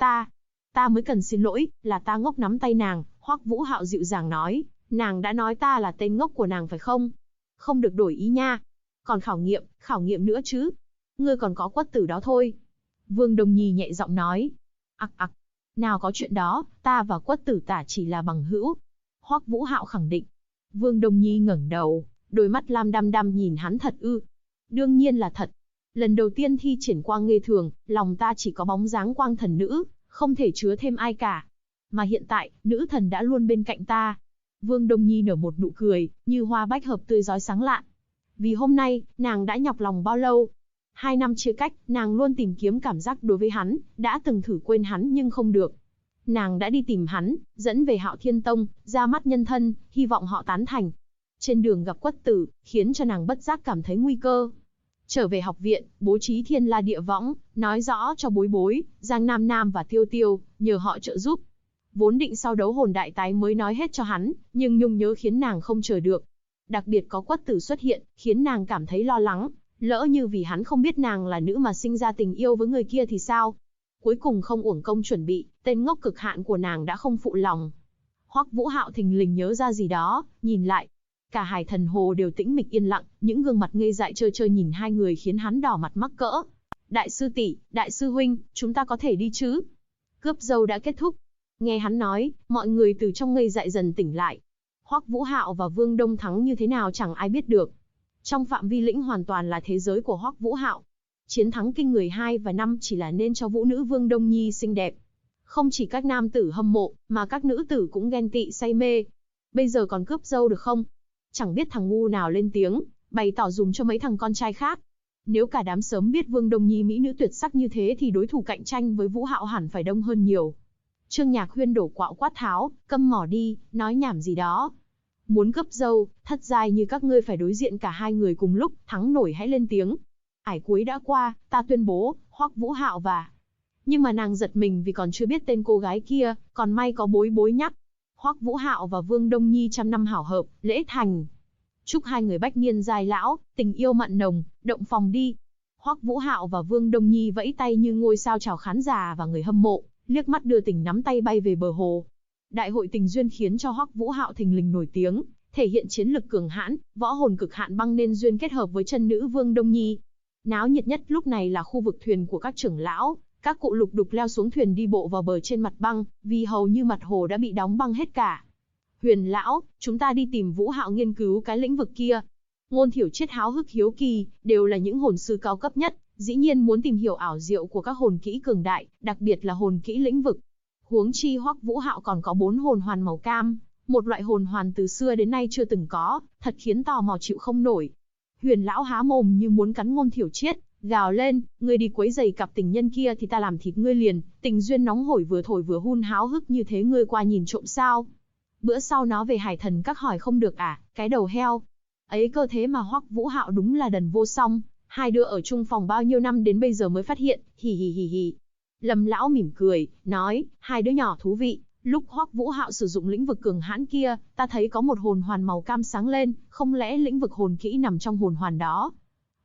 Ta mới cần xin lỗi, là ta ngốc nắm tay nàng. Hoắc Vũ Hạo dịu dàng nói, nàng đã nói ta là tên ngốc của nàng phải không? Không được đổi ý nha. Còn khảo nghiệm nữa chứ. Ngươi còn có quất tử đó thôi. Vương Đông Nhi nhẹ giọng nói. Ặc, nào có chuyện đó, ta và quất tử tả chỉ là bằng hữu. Hoắc Vũ Hạo khẳng định. Vương Đông Nhi ngẩng đầu, đôi mắt lam đăm đăm nhìn hắn thật ư? Đương nhiên là thật. Lần đầu tiên thi triển Quang Nghê Thường, lòng ta chỉ có bóng dáng Quang Thần Nữ, không thể chứa thêm ai cả. Mà hiện tại, nữ thần đã luôn bên cạnh ta. Vương Đông Nhi nở một nụ cười, như hoa bách hợp tươi rói sáng lạn. Vì hôm nay, nàng đã nhọc lòng bao lâu? 2 năm chia cách, nàng luôn tìm kiếm cảm giác đối với hắn, đã từng thử quên hắn nhưng không được. Nàng đã đi tìm hắn, dẫn về Hạo Thiên Tông, ra mắt nhân thân, hy vọng họ tán thành. Trên đường gặp quất tử, khiến cho nàng bất giác cảm thấy nguy cơ. Trở về học viện, bố trí thiên la địa võng, nói rõ cho Bối Bối, Giang Nam Nam và Tiêu Tiêu, nhờ họ trợ giúp. Vốn định sau đấu hồn đại tái mới nói hết cho hắn, nhưng nhung nhớ khiến nàng không chờ được. Đặc biệt có quất tử xuất hiện, khiến nàng cảm thấy lo lắng. Lỡ như vì hắn không biết nàng là nữ mà sinh ra tình yêu với người kia thì sao? Cuối cùng không uổng công chuẩn bị, tên ngốc cực hạn của nàng đã không phụ lòng. Hoắc Vũ Hạo thình lình nhớ ra gì đó, nhìn lại. Cả Hải Thần Hồ đều tĩnh mịch yên lặng, những gương mặt ngây dại trơ trơ nhìn hai người khiến hắn đỏ mặt mắc cỡ. Đại sư tỷ, đại sư huynh, chúng ta có thể đi chứ? Cướp dâu đã kết thúc. Nghe hắn nói, mọi người từ trong ngây dại dần tỉnh lại. Hoắc Vũ Hạo và Vương Đông thắng như thế nào chẳng ai biết được. Trong phạm vi lĩnh hoàn toàn là thế giới của Hoắc Vũ Hạo. Chiến thắng kinh người 2 và 5 chỉ là nên cho vũ nữ Vương Đông Nhi xinh đẹp. Không chỉ các nam tử hâm mộ, mà các nữ tử cũng ghen tị say mê. Bây giờ còn cướp dâu được không? Chẳng biết thằng ngu nào lên tiếng, bày tỏ dùng cho mấy thằng con trai khác. Nếu cả đám sớm biết Vương Đông Nhi mỹ nữ tuyệt sắc như thế thì đối thủ cạnh tranh với Vũ Hạo hẳn phải đông hơn nhiều. Trương Nhạc Huyên đổ quạo quát tháo, câm mỏ đi, nói nhảm gì đó. Muốn cướp dâu, thất giai như các ngươi phải đối diện cả hai người cùng lúc, thắng nổi hãy lên tiếng. Ải cuối đã qua, ta tuyên bố, Hoắc Vũ Hạo và... Nhưng mà nàng giật mình vì còn chưa biết tên cô gái kia, còn may có Bối Bối nhắc. Hoắc Vũ Hạo và Vương Đông Nhi trăm năm hảo hợp, lễ thành. Chúc hai người bách niên giai lão, tình yêu mặn nồng, động phòng đi. Hoắc Vũ Hạo và Vương Đông Nhi vẫy tay như ngôi sao chào khán giả và người hâm mộ, liếc mắt đưa tình nắm tay bay về bờ hồ. Đại hội tình duyên khiến cho Hoắc Vũ Hạo thình lình nổi tiếng, thể hiện chiến lực cường hãn, võ hồn cực hạn băng nên duyên kết hợp với chân nữ Vương Đông Nhi. Náo nhiệt nhất lúc này là khu vực thuyền của các trưởng lão, các cụ lục đục leo xuống thuyền đi bộ vào bờ trên mặt băng, vì hầu như mặt hồ đã bị đóng băng hết cả. Huyền lão, chúng ta đi tìm Vũ Hạo nghiên cứu cái lĩnh vực kia. Ngôn Thiểu Triết háo hức hiếu kỳ, đều là những hồn sư cao cấp nhất, dĩ nhiên muốn tìm hiểu ảo diệu của các hồn kỹ cường đại, đặc biệt là hồn kỹ lĩnh vực. Huống chi Hoắc Vũ Hạo còn có 4 hồn hoàn màu cam, một loại hồn hoàn từ xưa đến nay chưa từng có, thật khiến tò mò chịu không nổi. Huyền lão há mồm như muốn cắn Ngôn Thiểu Triết, gào lên, ngươi đi quấy giày cặp tình nhân kia thì ta làm thịt ngươi liền, tình duyên nóng hổi vừa thổi vừa hun háo hức như thế ngươi qua nhìn trộm sao? Bữa sau nó về Hải Thần các hỏi không được à, cái đầu heo. Ấy cơ thế mà Hoắc Vũ Hạo đúng là đần vô song, hai đứa ở chung phòng bao nhiêu năm đến bây giờ mới phát hiện, hì hì hì hì. Lâm lão mỉm cười, nói, hai đứa nhỏ thú vị, lúc Hoắc Vũ Hạo sử dụng lĩnh vực cường hãn kia, ta thấy có một hồn hoàn màu cam sáng lên, không lẽ lĩnh vực hồn kỹ nằm trong hồn hoàn đó?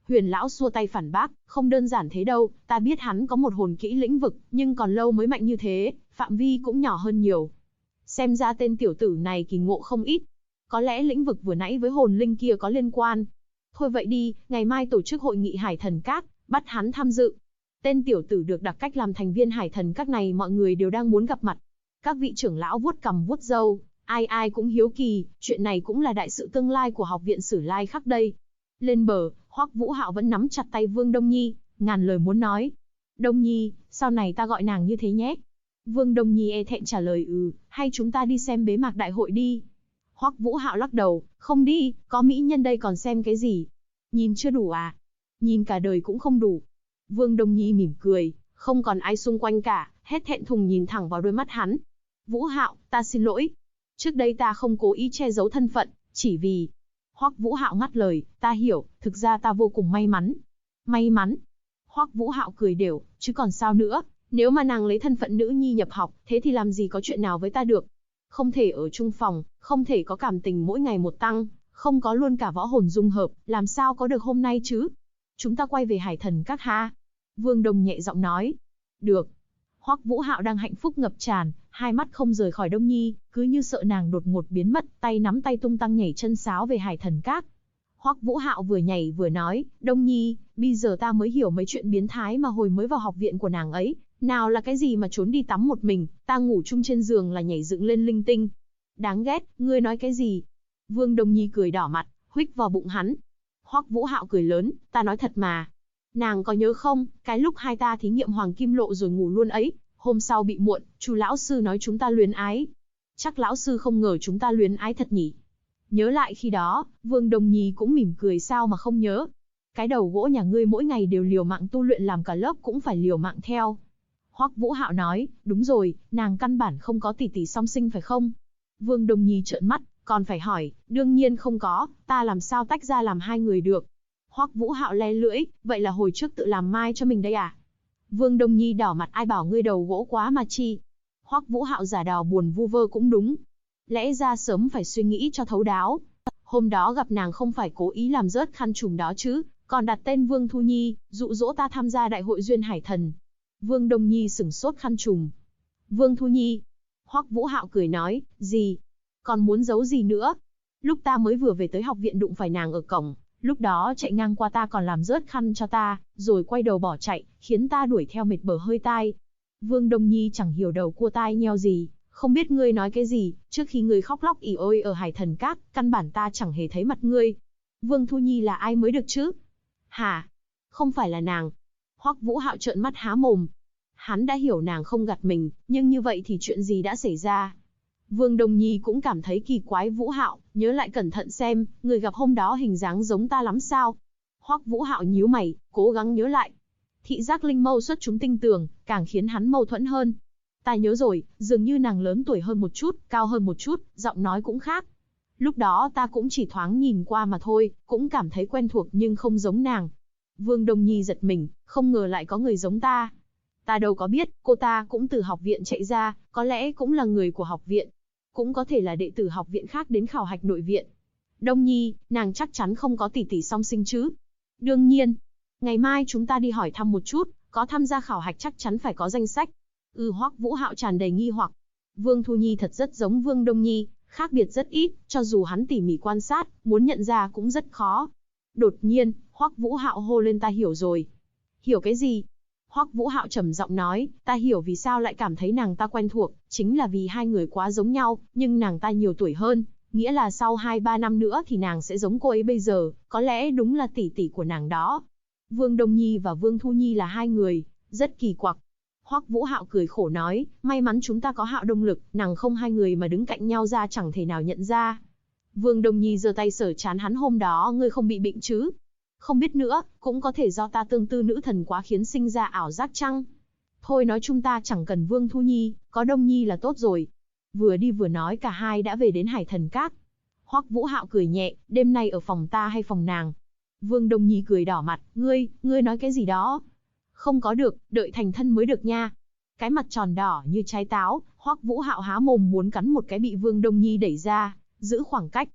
Huyền lão xua tay phản bác, không đơn giản thế đâu, ta biết hắn có một hồn kỹ lĩnh vực, nhưng còn lâu mới mạnh như thế, phạm vi cũng nhỏ hơn nhiều. Xem ra tên tiểu tử này kỳ ngộ không ít. Có lẽ lĩnh vực vừa nãy với hồn linh kia có liên quan. Thôi vậy đi, ngày mai tổ chức hội nghị Hải Thần Các, bắt hắn tham dự. Tên tiểu tử được đặc cách làm thành viên Hải Thần Các này mọi người đều đang muốn gặp mặt. Các vị trưởng lão vuốt cằm vuốt râu, ai ai cũng hiếu kỳ, chuyện này cũng là đại sự tương lai của học viện Sử Lai Khắc đây. Lên bờ, Hoắc Vũ Hạo vẫn nắm chặt tay Vương Đông Nhi, ngàn lời muốn nói. Đông Nhi, sau này ta gọi nàng như thế nhé. Vương Đông Nhi e thẹn trả lời hay chúng ta đi xem bế mạc đại hội đi. Hoắc Vũ Hạo lắc đầu, không đi, có mỹ nhân đây còn xem cái gì. Nhìn chưa đủ à? Nhìn cả đời cũng không đủ. Vương Đông Nhi mỉm cười, không còn ai xung quanh cả, hết thẹn thùng nhìn thẳng vào đôi mắt hắn. Vũ Hạo, ta xin lỗi. Trước đây ta không cố ý che giấu thân phận, chỉ vì... Hoắc Vũ Hạo ngắt lời, ta hiểu, thực ra ta vô cùng may mắn. May mắn? Hoắc Vũ Hạo cười đều, chứ còn sao nữa, nếu mà nàng lấy thân phận nữ nhi nhập học, thế thì làm gì có chuyện nào với ta được. Không thể ở chung phòng, không thể có cảm tình mỗi ngày một tăng, không có luôn cả võ hồn dung hợp, làm sao có được hôm nay chứ? Chúng ta quay về Hải Thần Các ha. Vương Đồng nhẹ giọng nói. Được. Hoắc Vũ Hạo đang hạnh phúc ngập tràn, hai mắt không rời khỏi Đông Nhi, cứ như sợ nàng đột ngột biến mất, tay nắm tay tung tăng nhảy chân sáo về Hải Thần Các. Hoắc Vũ Hạo vừa nhảy vừa nói, Đông Nhi, bây giờ ta mới hiểu mấy chuyện biến thái mà hồi mới vào học viện của nàng ấy, nào là cái gì mà trốn đi tắm một mình, ta ngủ chung trên giường là nhảy dựng lên linh tinh. Đáng ghét, ngươi nói cái gì? Vương Đông Nhi cười đỏ mặt, huých vào bụng hắn. Hoắc Vũ Hạo cười lớn, ta nói thật mà. Nàng có nhớ không, cái lúc hai ta thí nghiệm hoàng kim lộ rồi ngủ luôn ấy, hôm sau bị muộn, Chu lão sư nói chúng ta luyến ái. Chắc lão sư không ngờ chúng ta luyến ái thật nhỉ? Nhớ lại khi đó, Vương Đồng Nhi cũng mỉm cười sao mà không nhớ. Cái đầu gỗ nhà ngươi mỗi ngày đều liều mạng tu luyện làm cả lớp cũng phải liều mạng theo. Hoắc Vũ Hạo nói, đúng rồi, nàng căn bản không có tỷ tỷ song sinh phải không? Vương Đồng Nhi trợn mắt, còn phải hỏi, đương nhiên không có, ta làm sao tách ra làm hai người được. Hoắc Vũ Hạo le lưỡi, vậy là hồi trước tự làm mai cho mình đây à? Vương Đông Nhi đỏ mặt, ai bảo ngươi đầu gỗ quá mà chi. Hoắc Vũ Hạo giả đò buồn vu vơ cũng đúng. Lẽ ra sớm phải suy nghĩ cho thấu đáo. Hôm đó gặp nàng không phải cố ý làm rớt khăn trùm đó chứ, còn đặt tên Vương Thu Nhi, dụ dỗ ta tham gia đại hội duyên hải thần. Vương Đông Nhi sửng sốt khăn trùm. Vương Thu Nhi. Hoắc Vũ Hạo cười nói, gì? Còn muốn giấu gì nữa? Lúc ta mới vừa về tới học viện đụng phải nàng ở cổng, lúc đó chạy ngang qua ta còn làm rớt khăn cho ta, rồi quay đầu bỏ chạy, khiến ta đuổi theo mệt bở hơi tai. Vương Đông Nhi chẳng hiểu đầu cua tai nheo gì, không biết ngươi nói cái gì, trước khi ngươi khóc lóc ỉ ôi ở Hải Thần Các, căn bản ta chẳng hề thấy mặt ngươi. Vương Thu Nhi là ai mới được chứ? Hả? Không phải là nàng. Hoắc Vũ Hạo trợn mắt há mồm. Hắn đã hiểu nàng không gạt mình, nhưng như vậy thì chuyện gì đã xảy ra? Vương Đông Nhi cũng cảm thấy kỳ quái. Vũ Hạo, nhớ lại cẩn thận xem, người gặp hôm đó hình dáng giống ta lắm sao? Hoắc Vũ Hạo nhíu mày, cố gắng nhớ lại. Thị giác linh mâu xuất chúng tinh tường, càng khiến hắn mâu thuẫn hơn. Ta nhớ rồi, dường như nàng lớn tuổi hơn một chút, cao hơn một chút, giọng nói cũng khác. Lúc đó ta cũng chỉ thoáng nhìn qua mà thôi, cũng cảm thấy quen thuộc nhưng không giống nàng. Vương Đông Nhi giật mình, không ngờ lại có người giống ta. Ta đâu có biết, cô ta cũng từ học viện chạy ra, có lẽ cũng là người của học viện. Cũng có thể là đệ tử học viện khác đến khảo hạch nội viện. Đông Nhi, nàng chắc chắn không có tỷ tỷ song sinh chứ? Đương nhiên. Ngày mai chúng ta đi hỏi thăm một chút, có tham gia khảo hạch chắc chắn phải có danh sách. Hoắc Vũ Hạo tràn đầy nghi hoặc. Vương Thu Nhi thật rất giống Vương Đông Nhi, khác biệt rất ít, cho dù hắn tỉ mỉ quan sát, muốn nhận ra cũng rất khó. Đột nhiên, Hoắc Vũ Hạo hô lên, ta hiểu rồi. Hiểu cái gì? Hoắc Vũ Hạo trầm giọng nói, ta hiểu vì sao lại cảm thấy nàng ta quen thuộc, chính là vì hai người quá giống nhau, nhưng nàng ta nhiều tuổi hơn, nghĩa là sau 2-3 năm nữa thì nàng sẽ giống cô ấy bây giờ, có lẽ đúng là tỷ tỷ của nàng đó. Vương Đông Nhi và Vương Thu Nhi là hai người, rất kỳ quặc. Hoắc Vũ Hạo cười khổ nói, may mắn chúng ta có Hạo Đông Lực, nàng không hai người mà đứng cạnh nhau ra chẳng thể nào nhận ra. Vương Đông Nhi giơ tay sờ trán hắn, hôm đó ngươi không bị bệnh chứ? Không biết nữa, cũng có thể do ta tương tư nữ thần quá khiến sinh ra ảo giác chăng? Thôi nói chung ta chẳng cần Vương Thu Nhi, có Đông Nhi là tốt rồi. Vừa đi vừa nói cả hai đã về đến Hải Thần Các. Hoắc Vũ Hạo cười nhẹ, đêm nay ở phòng ta hay phòng nàng? Vương Đông Nhi cười đỏ mặt, ngươi nói cái gì đó? Không có được, đợi thành thân mới được nha. Cái mặt tròn đỏ như trái táo, Hoắc Vũ Hạo há mồm muốn cắn một cái bị Vương Đông Nhi đẩy ra, giữ khoảng cách.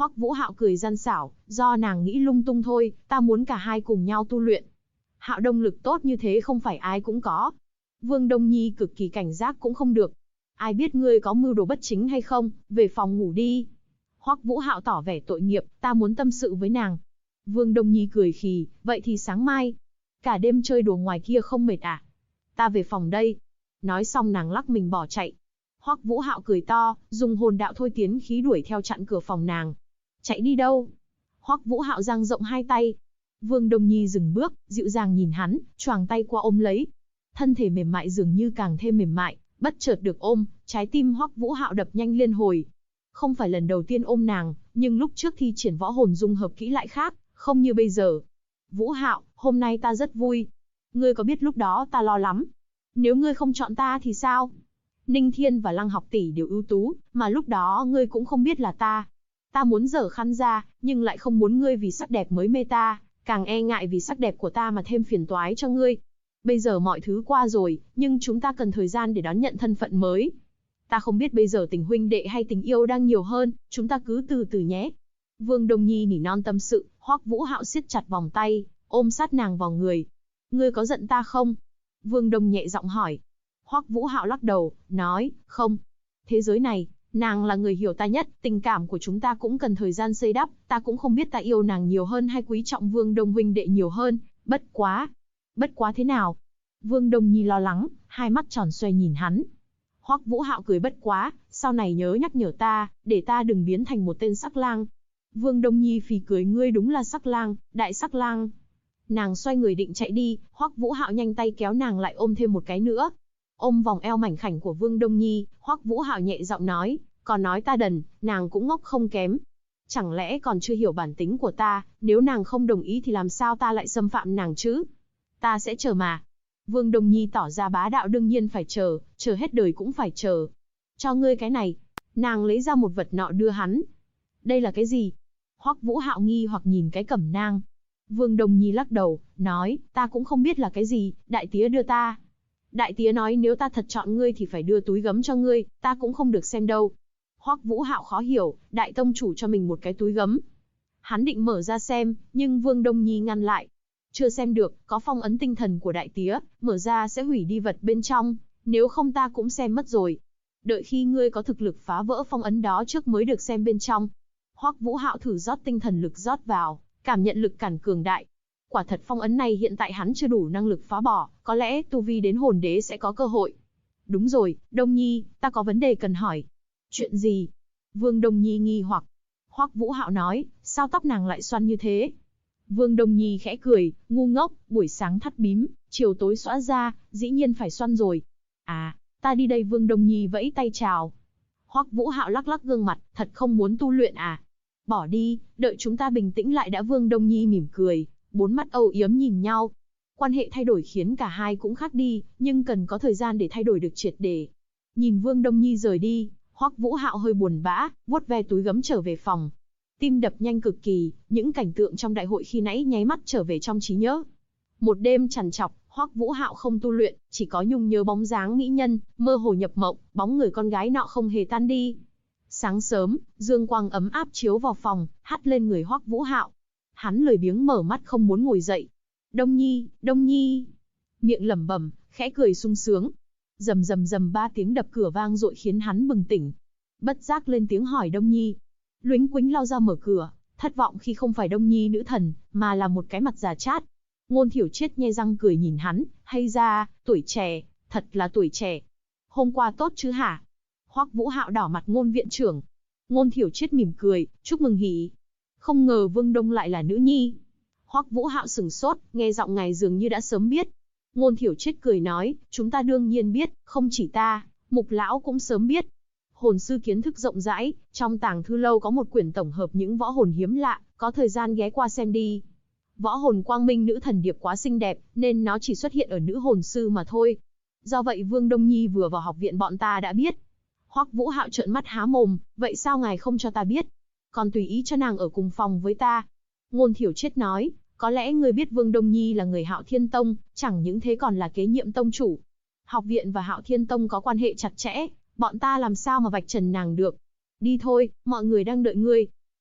Hoắc Vũ Hạo cười gian xảo, do nàng nghĩ lung tung thôi, ta muốn cả hai cùng nhau tu luyện. Hạo Đông lực tốt như thế không phải ai cũng có. Vương Đông Nhi cực kỳ cảnh giác cũng không được. Ai biết ngươi có mưu đồ bất chính hay không, về phòng ngủ đi. Hoắc Vũ Hạo tỏ vẻ tội nghiệp, ta muốn tâm sự với nàng. Vương Đông Nhi cười khì, vậy thì sáng mai. Cả đêm chơi đùa ngoài kia không mệt à? Ta về phòng đây. Nói xong nàng lắc mình bỏ chạy. Hoắc Vũ Hạo cười to, dùng hồn đạo thôi tiến khí đuổi theo chặn cửa phòng nàng. Chạy đi đâu? Hoắc Vũ Hạo dang rộng hai tay. Vương Đông Nhi dừng bước, dịu dàng nhìn hắn, choàng tay qua ôm lấy. Thân thể mềm mại dường như càng thêm mềm mại, bất chợt được ôm, trái tim Hoắc Vũ Hạo đập nhanh liên hồi. Không phải lần đầu tiên ôm nàng, nhưng lúc trước thi triển võ hồn dung hợp kỹ lại khác, không như bây giờ. Vũ Hạo, hôm nay ta rất vui. Ngươi có biết lúc đó ta lo lắm. Nếu ngươi không chọn ta thì sao? Ninh Thiên và Lăng Học tỷ đều ưu tú, mà lúc đó ngươi cũng không biết là ta. Ta muốn giở khăn ra, nhưng lại không muốn ngươi vì sắc đẹp mới mê ta, càng e ngại vì sắc đẹp của ta mà thêm phiền toái cho ngươi. Bây giờ mọi thứ qua rồi, nhưng chúng ta cần thời gian để đón nhận thân phận mới. Ta không biết bây giờ tình huynh đệ hay tình yêu đang nhiều hơn, chúng ta cứ từ từ nhé. Vương Đông Nhi nỉ non tâm sự, Hoắc Vũ Hạo siết chặt vòng tay, ôm sát nàng vào người. Ngươi có giận ta không? Vương Đông nhẹ giọng hỏi. Hoắc Vũ Hạo lắc đầu, nói, không. Thế giới này, nàng là người hiểu ta nhất, tình cảm của chúng ta cũng cần thời gian xây đắp, ta cũng không biết ta yêu nàng nhiều hơn hay quý trọng Vương Đông huynh đệ nhiều hơn, bất quá. Bất quá thế nào? Vương Đông Nhi lo lắng, hai mắt tròn xoe nhìn hắn. Hoắc Vũ Hạo cười bất quá, sau này nhớ nhắc nhở ta, để ta đừng biến thành một tên sắc lang. Vương Đông Nhi phì cười, ngươi đúng là sắc lang, đại sắc lang. Nàng xoay người định chạy đi, Hoắc Vũ Hạo nhanh tay kéo nàng lại ôm thêm một cái nữa. Ôm vòng eo mảnh khảnh của Vương Đông Nhi, Hoắc Vũ Hạo nhẹ giọng nói, còn nói ta đần, nàng cũng ngốc không kém. Chẳng lẽ còn chưa hiểu bản tính của ta, nếu nàng không đồng ý thì làm sao ta lại xâm phạm nàng chứ? Ta sẽ chờ mà. Vương Đông Nhi tỏ ra bá đạo, đương nhiên phải chờ hết đời cũng phải chờ. Cho ngươi cái này. Nàng lấy ra một vật nọ đưa hắn. Đây là cái gì? Hoắc Vũ Hạo nghi hoặc nhìn cái cẩm nang. Vương Đông Nhi lắc đầu, nói, ta cũng không biết là cái gì, đại tía đưa ta. Đại tía nói nếu ta thật chọn ngươi thì phải đưa túi gấm cho ngươi, ta cũng không được xem đâu. Hoắc Vũ Hạo khó hiểu, đại tông chủ cho mình một cái túi gấm. Hắn định mở ra xem, nhưng Vương Đông Nhi ngăn lại. Chưa xem được, có phong ấn tinh thần của đại tía, mở ra sẽ hủy đi vật bên trong, nếu không ta cũng xem mất rồi. Đợi khi ngươi có thực lực phá vỡ phong ấn đó trước mới được xem bên trong. Hoắc Vũ Hạo thử rót tinh thần lực rót vào, cảm nhận lực cản cường đại. Quả thật phong ấn này hiện tại hắn chưa đủ năng lực phá bỏ, có lẽ tu vi đến hồn đế sẽ có cơ hội. Đúng rồi, Đông Nhi, ta có vấn đề cần hỏi. Chuyện gì? Vương Đông Nhi nghi hoặc. Hoắc Vũ Hạo nói, sao tóc nàng lại xoăn như thế? Vương Đông Nhi khẽ cười, ngu ngốc, buổi sáng thắt bím, chiều tối xõa ra, dĩ nhiên phải xoăn rồi. À, ta đi đây. Vương Đông Nhi vẫy tay chào. Hoắc Vũ Hạo lắc lắc gương mặt, thật không muốn tu luyện à? Bỏ đi, đợi chúng ta bình tĩnh lại đã. Vương Đông Nhi mỉm cười, bốn mắt âu yếm nhìn nhau. Quan hệ thay đổi khiến cả hai cũng khác đi, nhưng cần có thời gian để thay đổi được triệt để. Nhìn Vương Đông Nhi rời đi, Hoắc Vũ Hạo hơi buồn bã, vuốt ve túi gấm trở về phòng. Tim đập nhanh cực kỳ, những cảnh tượng trong đại hội khi nãy nháy mắt trở về trong trí nhớ. Một đêm trằn trọc, Hoắc Vũ Hạo không tu luyện, chỉ có nhung nhớ bóng dáng mỹ nhân, mơ hồ nhập mộng, bóng người con gái nọ không hề tan đi. Sáng sớm, dương quang ấm áp chiếu vào phòng, hắt lên người Hoắc Vũ Hạo. Hắn lười biếng mở mắt không muốn ngồi dậy. Đông Nhi, Đông Nhi. Miệng lẩm bẩm, khẽ cười sung sướng. Rầm rầm rầm 3 tiếng đập cửa vang dội khiến hắn bừng tỉnh. Bất giác lên tiếng hỏi Đông Nhi. Luính quính lao ra mở cửa, thất vọng khi không phải Đông Nhi nữ thần, mà là một cái mặt già chát. Ngôn Thiểu Triết nhe răng cười nhìn hắn, hay ra, tuổi trẻ, thật là tuổi trẻ. Hôm qua tốt chứ hả? Hoắc Vũ Hạo đỏ mặt. Ngôn viện trưởng. Ngôn Thiểu Triết mỉm cười, chúc mừng hỉ. Không ngờ Vương Đông lại là nữ nhi. Hoắc Vũ Hạo sửng sốt, nghe giọng ngài dường như đã sớm biết. Ngôn Thiểu Triết cười nói, chúng ta đương nhiên biết, không chỉ ta, Mục lão cũng sớm biết. Hồn sư kiến thức rộng rãi, trong tàng thư lâu có một quyển tổng hợp những võ hồn hiếm lạ, có thời gian ghé qua xem đi. Võ hồn Quang Minh nữ thần điệp quá xinh đẹp, nên nó chỉ xuất hiện ở nữ hồn sư mà thôi. Do vậy Vương Đông Nhi vừa vào học viện bọn ta đã biết. Hoắc Vũ Hạo trợn mắt há mồm, vậy sao ngài không cho ta biết? Còn tùy ý cho nàng ở cùng phòng với ta. Ngôn Thiểu Triết nói, có lẽ ngươi biết Vương Đông Nhi là người Hạo Thiên Tông, chẳng những thế còn là kế nhiệm tông chủ. Học viện và Hạo Thiên Tông có quan hệ chặt chẽ, bọn ta làm sao mà vạch trần nàng được. Đi thôi, mọi người đang đợi ngươi.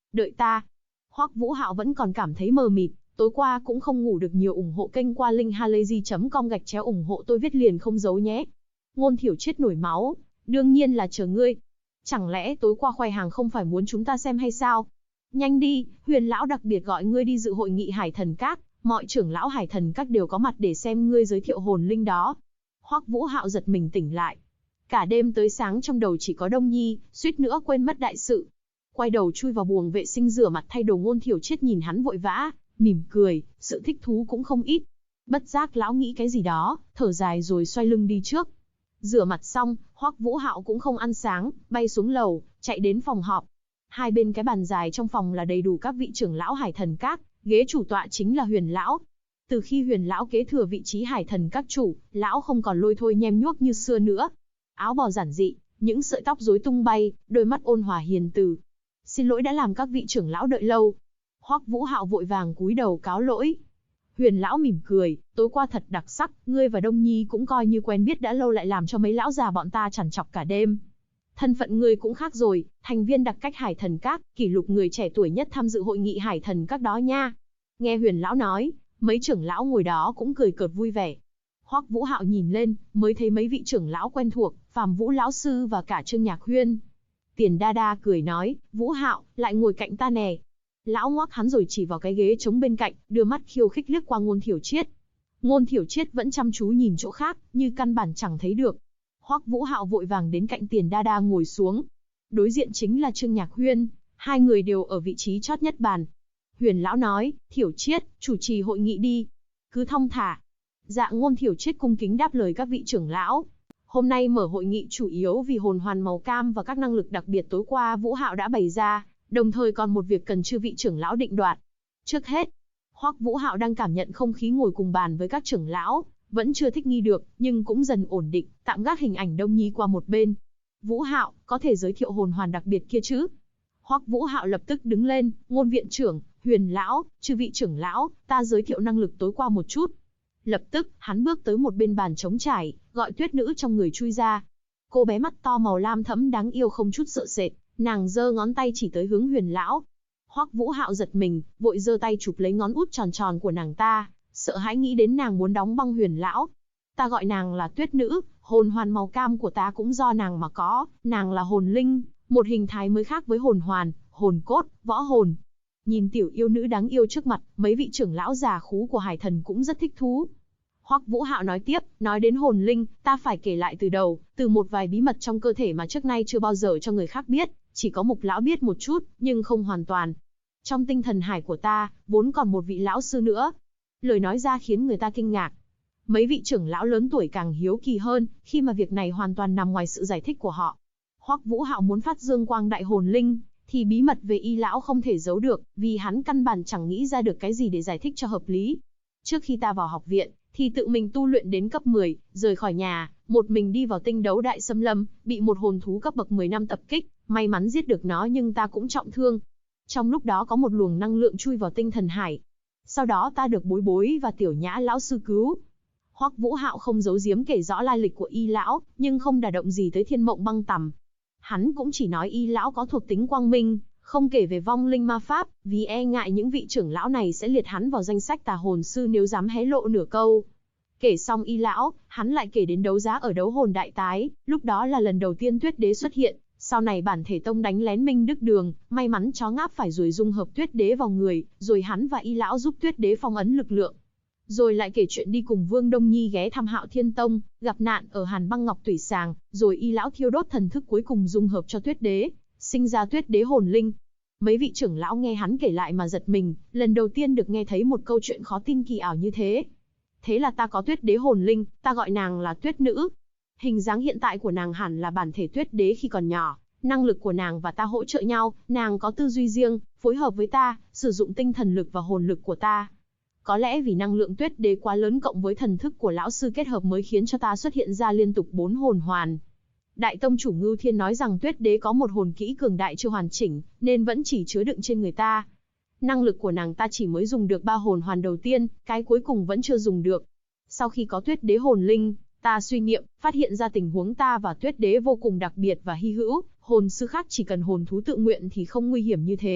Đợi ta. Hoắc Vũ Hạo vẫn còn cảm thấy mờ mịt, tối qua cũng không ngủ được nhiều, ủng hộ kênh qua linkhalazy.com/ủng hộ tôi viết liền không giấu nhé. Ngôn Thiểu Triết nổi máu, đương nhiên là chờ ngươi. Chẳng lẽ tối qua khoe hàng không phải muốn chúng ta xem hay sao? Nhanh đi, Huyền lão đặc biệt gọi ngươi đi dự hội nghị Hải Thần Các, mọi trưởng lão Hải Thần Các đều có mặt để xem ngươi giới thiệu hồn linh đó. Hoắc Vũ Hạo giật mình tỉnh lại. Cả đêm tới sáng trong đầu chỉ có Đông Nhi, suýt nữa quên mất đại sự. Quay đầu chui vào buồng vệ sinh rửa mặt thay đồ. Ngôn Thiểu Triết nhìn hắn vội vã, mỉm cười, sự thích thú cũng không ít. Bất giác lão nghĩ cái gì đó, thở dài rồi xoay lưng đi trước. Rửa mặt xong, Hoắc Vũ Hạo cũng không ăn sáng, bay xuống lầu, chạy đến phòng họp. Hai bên cái bàn dài trong phòng là đầy đủ các vị trưởng lão Hải Thần Các, ghế chủ tọa chính là Huyền lão. Từ khi Huyền lão kế thừa vị trí Hải Thần Các chủ, lão không còn lôi thôi nhem nhuốc như xưa nữa. Áo bào giản dị, những sợi tóc rối tung bay, đôi mắt ôn hòa hiền từ. Xin lỗi đã làm các vị trưởng lão đợi lâu. Hoắc Vũ Hạo vội vàng cúi đầu cáo lỗi. Huyền lão mỉm cười, tối qua thật đặc sắc, ngươi và Đông Nhi cũng coi như quen biết đã lâu, lại làm cho mấy lão già bọn ta trằn trọc cả đêm. Thân phận ngươi cũng khác rồi, thành viên đặc cách Hải Thần Các, kỷ lục người trẻ tuổi nhất tham dự hội nghị Hải Thần Các đó nha. Nghe Huyền lão nói, mấy trưởng lão ngồi đó cũng cười cợt vui vẻ. Hoắc Vũ Hạo nhìn lên, mới thấy mấy vị trưởng lão quen thuộc, Phàm Vũ lão sư và cả Trương Nhạc Huyên. Tiền Đa Đa cười nói, Vũ Hạo, lại ngồi cạnh ta nè. Lão ngoắc hắn rồi chỉ vào cái ghế trống bên cạnh, đưa mắt khiêu khích liếc qua Ngôn Thiểu Triết. Ngôn Thiểu Triết vẫn chăm chú nhìn chỗ khác, như căn bản chẳng thấy được. Hoắc Vũ Hạo vội vàng đến cạnh Tiền Đa Đa ngồi xuống. Đối diện chính là Trương Nhạc Huyên, hai người đều ở vị trí chót nhất bàn. Huyền lão nói, Thiểu Triết, chủ trì hội nghị đi. Cứ thong thả. Dạ. Ngôn Thiểu Triết cung kính đáp lời các vị trưởng lão. Hôm nay mở hội nghị chủ yếu vì hồn hoàn màu cam và các năng lực đặc biệt tối qua Vũ Hạo đã bày ra, đồng thời còn một việc cần chư vị trưởng lão định đoạt. Trước hết, Hoắc Vũ Hạo đang cảm nhận không khí ngồi cùng bàn với các trưởng lão, vẫn chưa thích nghi được, nhưng cũng dần ổn định, tạm gác hình ảnh Đông Nhi qua một bên. Vũ Hạo, có thể giới thiệu hồn hoàn đặc biệt kia chứ? Hoắc Vũ Hạo lập tức đứng lên, Ngôn viện trưởng, Huyền lão, chư vị trưởng lão, ta giới thiệu năng lực tối qua một chút. Lập tức, hắn bước tới một bên bàn trống trải, gọi Tuyết nữ trong người chui ra. Cô bé mắt to màu lam thẫm đáng yêu không chút sợ sệt, nàng giơ ngón tay chỉ tới hướng Huyền lão. Hoắc Vũ Hạo giật mình, vội giơ tay chụp lấy ngón út tròn tròn của nàng ta, sợ hãi nghĩ đến nàng muốn đóng băng Huyền lão. Ta gọi nàng là Tuyết nữ, hồn hoàn màu cam của ta cũng do nàng mà có, nàng là hồn linh, một hình thái mới khác với hồn hoàn, hồn cốt, võ hồn. Nhìn tiểu yêu nữ đáng yêu trước mặt, mấy vị trưởng lão già khú của Hải Thần cũng rất thích thú. Hoắc Vũ Hạo nói tiếp, nói đến hồn linh, ta phải kể lại từ đầu, từ một vài bí mật trong cơ thể mà trước nay chưa bao giờ cho người khác biết, chỉ có Mục lão biết một chút, nhưng không hoàn toàn. Trong tinh thần hải của ta, vốn còn một vị lão sư nữa. Lời nói ra khiến người ta kinh ngạc. Mấy vị trưởng lão lớn tuổi càng hiếu kỳ hơn, khi mà việc này hoàn toàn nằm ngoài sự giải thích của họ. Hoắc Vũ Hạo muốn phát dương quang đại hồn linh, thì bí mật về y lão không thể giấu được, vì hắn căn bản chẳng nghĩ ra được cái gì để giải thích cho hợp lý. Trước khi ta vào học viện, thì tự mình tu luyện đến cấp 10, rời khỏi nhà, một mình đi vào tinh đấu đại xâm lâm, bị một hồn thú cấp bậc 10 năm tập kích, may mắn giết được nó nhưng ta cũng trọng thương. Trong lúc đó có một luồng năng lượng chui vào tinh thần hải. Sau đó ta được Bối Bối và Tiểu Nhã lão sư cứu. Hoắc Vũ Hạo không giấu giếm kể rõ lai lịch của y lão, nhưng không đả động gì tới Thiên Mộng Băng Tằm. Hắn cũng chỉ nói y lão có thuộc tính quang minh, không kể về vong linh ma pháp, vì e ngại những vị trưởng lão này sẽ liệt hắn vào danh sách tà hồn sư nếu dám hé lộ nửa câu. Kể xong y lão, hắn lại kể đến đấu giá ở đấu hồn đại tái, lúc đó là lần đầu tiên Tuyết Đế xuất hiện, sau này bản thể tông đánh lén Minh Đức Đường, may mắn chó ngáp phải rồi dung hợp Tuyết Đế vào người, rồi hắn và y lão giúp Tuyết Đế phong ấn lực lượng. Rồi lại kể chuyện đi cùng Vương Đông Nhi ghé thăm Hạo Thiên Tông, gặp nạn ở Hàn Băng Ngọc Tủy Sàng, rồi y lão thiêu đốt thần thức cuối cùng dung hợp cho Tuyết Đế, sinh ra Tuyết Đế hồn linh. Mấy vị trưởng lão nghe hắn kể lại mà giật mình, lần đầu tiên được nghe thấy một câu chuyện khó tin kỳ ảo như thế. Thế là ta có Tuyết Đế hồn linh, ta gọi nàng là Tuyết nữ. Hình dáng hiện tại của nàng hẳn là bản thể Tuyết Đế khi còn nhỏ, năng lực của nàng và ta hỗ trợ nhau, nàng có tư duy riêng, phối hợp với ta, sử dụng tinh thần lực và hồn lực của ta. Có lẽ vì năng lượng Tuyết Đế quá lớn cộng với thần thức của lão sư kết hợp mới khiến cho ta xuất hiện ra liên tục 4 hồn hoàn. Đại tông chủ Ngưu Thiên nói rằng Tuyết Đế có một hồn kỹ cường đại chưa hoàn chỉnh, nên vẫn chỉ chứa đựng trên người ta. Năng lực của nàng ta chỉ mới dùng được 3 hồn hoàn đầu tiên, cái cuối cùng vẫn chưa dùng được. Sau khi có Tuyết Đế hồn linh, ta suy niệm, phát hiện ra tình huống ta và Tuyết Đế vô cùng đặc biệt và hy hữu, hồn sư khác chỉ cần hồn thú tự nguyện thì không nguy hiểm như thế,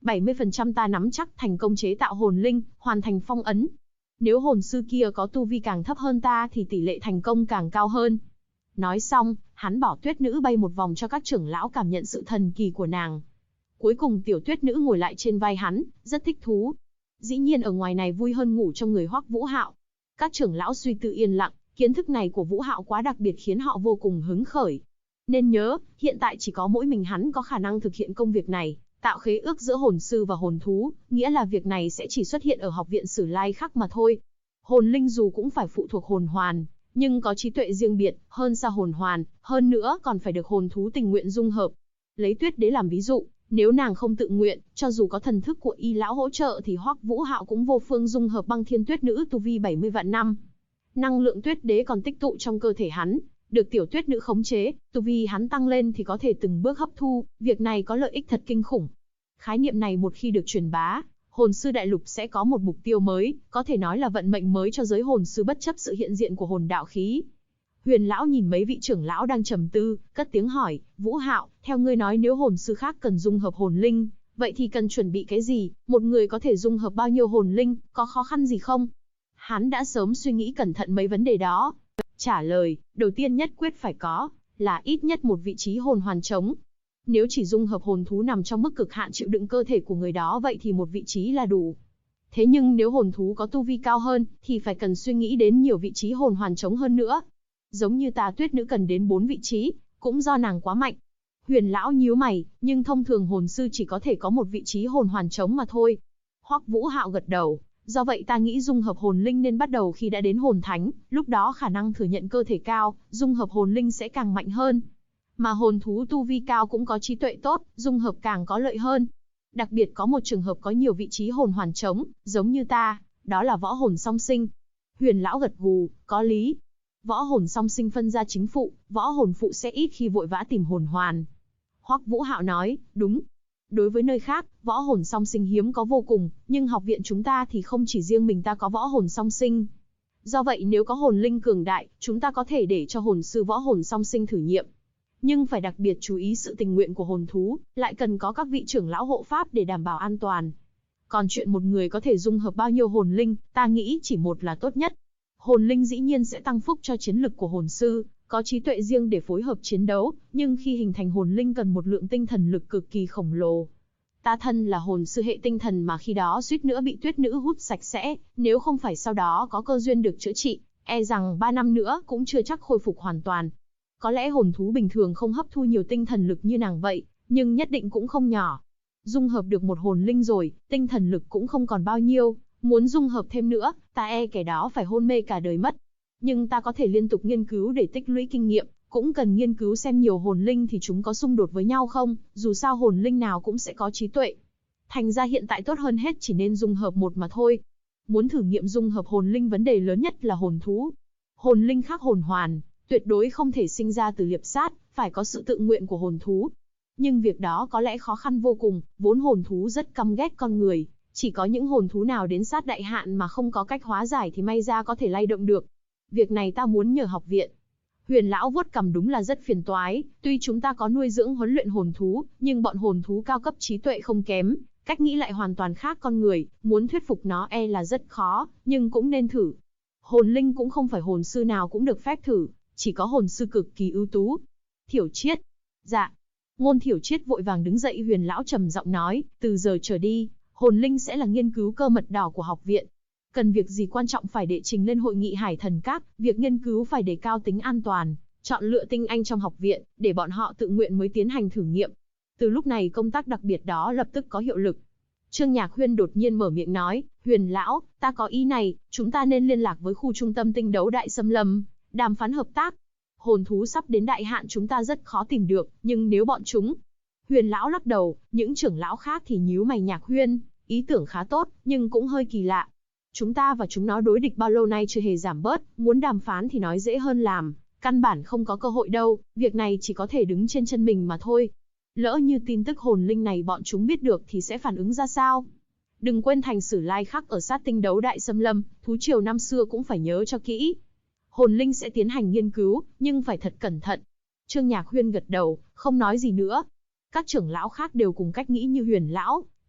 70% ta nắm chắc thành công chế tạo hồn linh, hoàn thành phong ấn. Nếu hồn sư kia có tu vi càng thấp hơn ta thì tỷ lệ thành công càng cao hơn. Nói xong, hắn bảo tuyết nữ bay một vòng cho các trưởng lão cảm nhận sự thần kỳ của nàng. Cuối cùng tiểu tuyết nữ ngồi lại trên vai hắn, rất thích thú. Dĩ nhiên ở ngoài này vui hơn ngủ trong người Hoắc Vũ Hạo. Các trưởng lão suy tư yên lặng, kiến thức này của Vũ Hạo quá đặc biệt khiến họ vô cùng hứng khởi. Nên nhớ, hiện tại chỉ có mỗi mình hắn có khả năng thực hiện công việc này, tạo khế ước giữa hồn sư và hồn thú, nghĩa là việc này sẽ chỉ xuất hiện ở học viện Sử Lai Khắc mà thôi. Hồn linh dù cũng phải phụ thuộc hồn hoàn, nhưng có trí tuệ riêng biệt, hơn xa hồn hoàn, hơn nữa còn phải được hồn thú tình nguyện dung hợp. Lấy Tuyết Đế làm ví dụ, nếu nàng không tự nguyện, cho dù có thần thức của Y lão hỗ trợ thì Hoắc Vũ Hạo cũng vô phương dung hợp Băng Thiên Tuyết Nữ tu vi 70 vạn năm. Năng lượng Tuyết Đế còn tích tụ trong cơ thể hắn, được tiểu tuyết nữ khống chế, tu vi hắn tăng lên thì có thể từng bước hấp thu, việc này có lợi ích thật kinh khủng. Khái niệm này một khi được truyền bá, hồn sư đại lục sẽ có một mục tiêu mới, có thể nói là vận mệnh mới cho giới hồn sư bất chấp sự hiện diện của hồn đạo khí. Huyền lão nhìn mấy vị trưởng lão đang trầm tư, cất tiếng hỏi, Vũ Hạo, theo ngươi nói nếu hồn sư khác cần dung hợp hồn linh, vậy thì cần chuẩn bị cái gì, một người có thể dung hợp bao nhiêu hồn linh, có khó khăn gì không? Hắn đã sớm suy nghĩ cẩn thận mấy vấn đề đó. Trả lời, đầu tiên nhất quyết phải có, là ít nhất một vị trí hồn hoàn trống. Nếu chỉ dung hợp hồn thú nằm trong mức cực hạn chịu đựng cơ thể của người đó vậy thì một vị trí là đủ. Thế nhưng nếu hồn thú có tu vi cao hơn, thì phải cần suy nghĩ đến nhiều vị trí hồn hoàn trống hơn nữa. Giống như ta tuyết nữ cần đến 4 vị trí, cũng do nàng quá mạnh. Huyền lão nhíu mày, nhưng thông thường hồn sư chỉ có thể có một vị trí hồn hoàn trống mà thôi. Hoắc Vũ Hạo gật đầu. Do vậy ta nghĩ dung hợp hồn linh nên bắt đầu khi đã đến hồn thánh, lúc đó khả năng thừa nhận cơ thể cao, dung hợp hồn linh sẽ càng mạnh hơn. Mà hồn thú tu vi cao cũng có trí tuệ tốt, dung hợp càng có lợi hơn. Đặc biệt có một trường hợp có nhiều vị trí hồn hoàn trống, giống như ta, đó là võ hồn song sinh. Huyền lão gật gù, có lý. Võ hồn song sinh phân ra chính phụ, võ hồn phụ sẽ ít khi vội vã tìm hồn hoàn. Hoắc Vũ Hạo nói, đúng. Đối với nơi khác, võ hồn song sinh hiếm có vô cùng, nhưng học viện chúng ta thì không chỉ riêng mình ta có võ hồn song sinh. Do vậy nếu có hồn linh cường đại, chúng ta có thể để cho hồn sư võ hồn song sinh thử nghiệm. Nhưng phải đặc biệt chú ý sự tình nguyện của hồn thú, lại cần có các vị trưởng lão hộ pháp để đảm bảo an toàn. Còn chuyện một người có thể dung hợp bao nhiêu hồn linh, ta nghĩ chỉ một là tốt nhất. Hồn linh dĩ nhiên sẽ tăng phúc cho chiến lực của hồn sư, có trí tuệ riêng để phối hợp chiến đấu, nhưng khi hình thành hồn linh cần một lượng tinh thần lực cực kỳ khổng lồ. Ta thân là hồn sư hệ tinh thần mà khi đó suýt nữa bị tuyết nữ hút sạch sẽ, nếu không phải sau đó có cơ duyên được chữa trị, e rằng 3 năm nữa cũng chưa chắc khôi phục hoàn toàn. Có lẽ hồn thú bình thường không hấp thu nhiều tinh thần lực như nàng vậy, nhưng nhất định cũng không nhỏ. Dung hợp được một hồn linh rồi, tinh thần lực cũng không còn bao nhiêu, muốn dung hợp thêm nữa, ta e kẻ đó phải hôn mê cả đời mất. Nhưng ta có thể liên tục nghiên cứu để tích lũy kinh nghiệm, cũng cần nghiên cứu xem nhiều hồn linh thì chúng có xung đột với nhau không, dù sao hồn linh nào cũng sẽ có trí tuệ. Thành ra hiện tại tốt hơn hết chỉ nên dung hợp một mà thôi. Muốn thử nghiệm dung hợp hồn linh vấn đề lớn nhất là hồn thú. Hồn linh khác hồn hoàn, tuyệt đối không thể sinh ra từ liệp sát, phải có sự tự nguyện của hồn thú. Nhưng việc đó có lẽ khó khăn vô cùng, vốn hồn thú rất căm ghét con người, chỉ có những hồn thú nào đến sát đại hạn mà không có cách hóa giải thì may ra có thể lay động được. Việc này ta muốn nhờ học viện. Huyền lão vuốt cằm, đúng là rất phiền toái, tuy chúng ta có nuôi dưỡng huấn luyện hồn thú, nhưng bọn hồn thú cao cấp trí tuệ không kém, cách nghĩ lại hoàn toàn khác con người, muốn thuyết phục nó e là rất khó, nhưng cũng nên thử. Hồn linh cũng không phải hồn sư nào cũng được phép thử, chỉ có hồn sư cực kỳ ưu tú. Thiểu Chiết. Dạ. Ngôn Thiểu Chiết vội vàng đứng dậy. Huyền lão trầm giọng nói, từ giờ trở đi, hồn linh sẽ là nghiên cứu cơ mật đỏ của học viện. Cần việc gì quan trọng phải đệ trình lên hội nghị Hải Thần Các, việc nghiên cứu phải đề cao tính an toàn, chọn lựa tinh anh trong học viện, để bọn họ tự nguyện mới tiến hành thử nghiệm. Từ lúc này công tác đặc biệt đó lập tức có hiệu lực. Trương Nhạc Huyên đột nhiên mở miệng nói, Huyền lão, ta có ý này, chúng ta nên liên lạc với khu trung tâm tinh đấu Đại Xâm Lâm, đàm phán hợp tác. Hồn thú sắp đến đại hạn chúng ta rất khó tìm được, nhưng nếu bọn chúng... Huyền lão lắc đầu, những trưởng lão khác thì nhíu mày. Nhạc Huyên, ý tưởng khá tốt, nhưng cũng hơi kỳ lạ. Chúng ta và chúng nó đối địch bao lâu nay chưa hề giảm bớt, muốn đàm phán thì nói dễ hơn làm, căn bản không có cơ hội đâu, việc này chỉ có thể đứng trên chân mình mà thôi. Lỡ như tin tức hồn linh này bọn chúng biết được thì sẽ phản ứng ra sao? Đừng quên thành Sử Lai Khắc ở sát tinh đấu Đại Xâm Lâm, thú triều năm xưa cũng phải nhớ cho kỹ. Hồn linh sẽ tiến hành nghiên cứu, nhưng phải thật cẩn thận. Trương Nhạc Huyên gật đầu, không nói gì nữa. Các trưởng lão khác đều cùng cách nghĩ như Huyền lão,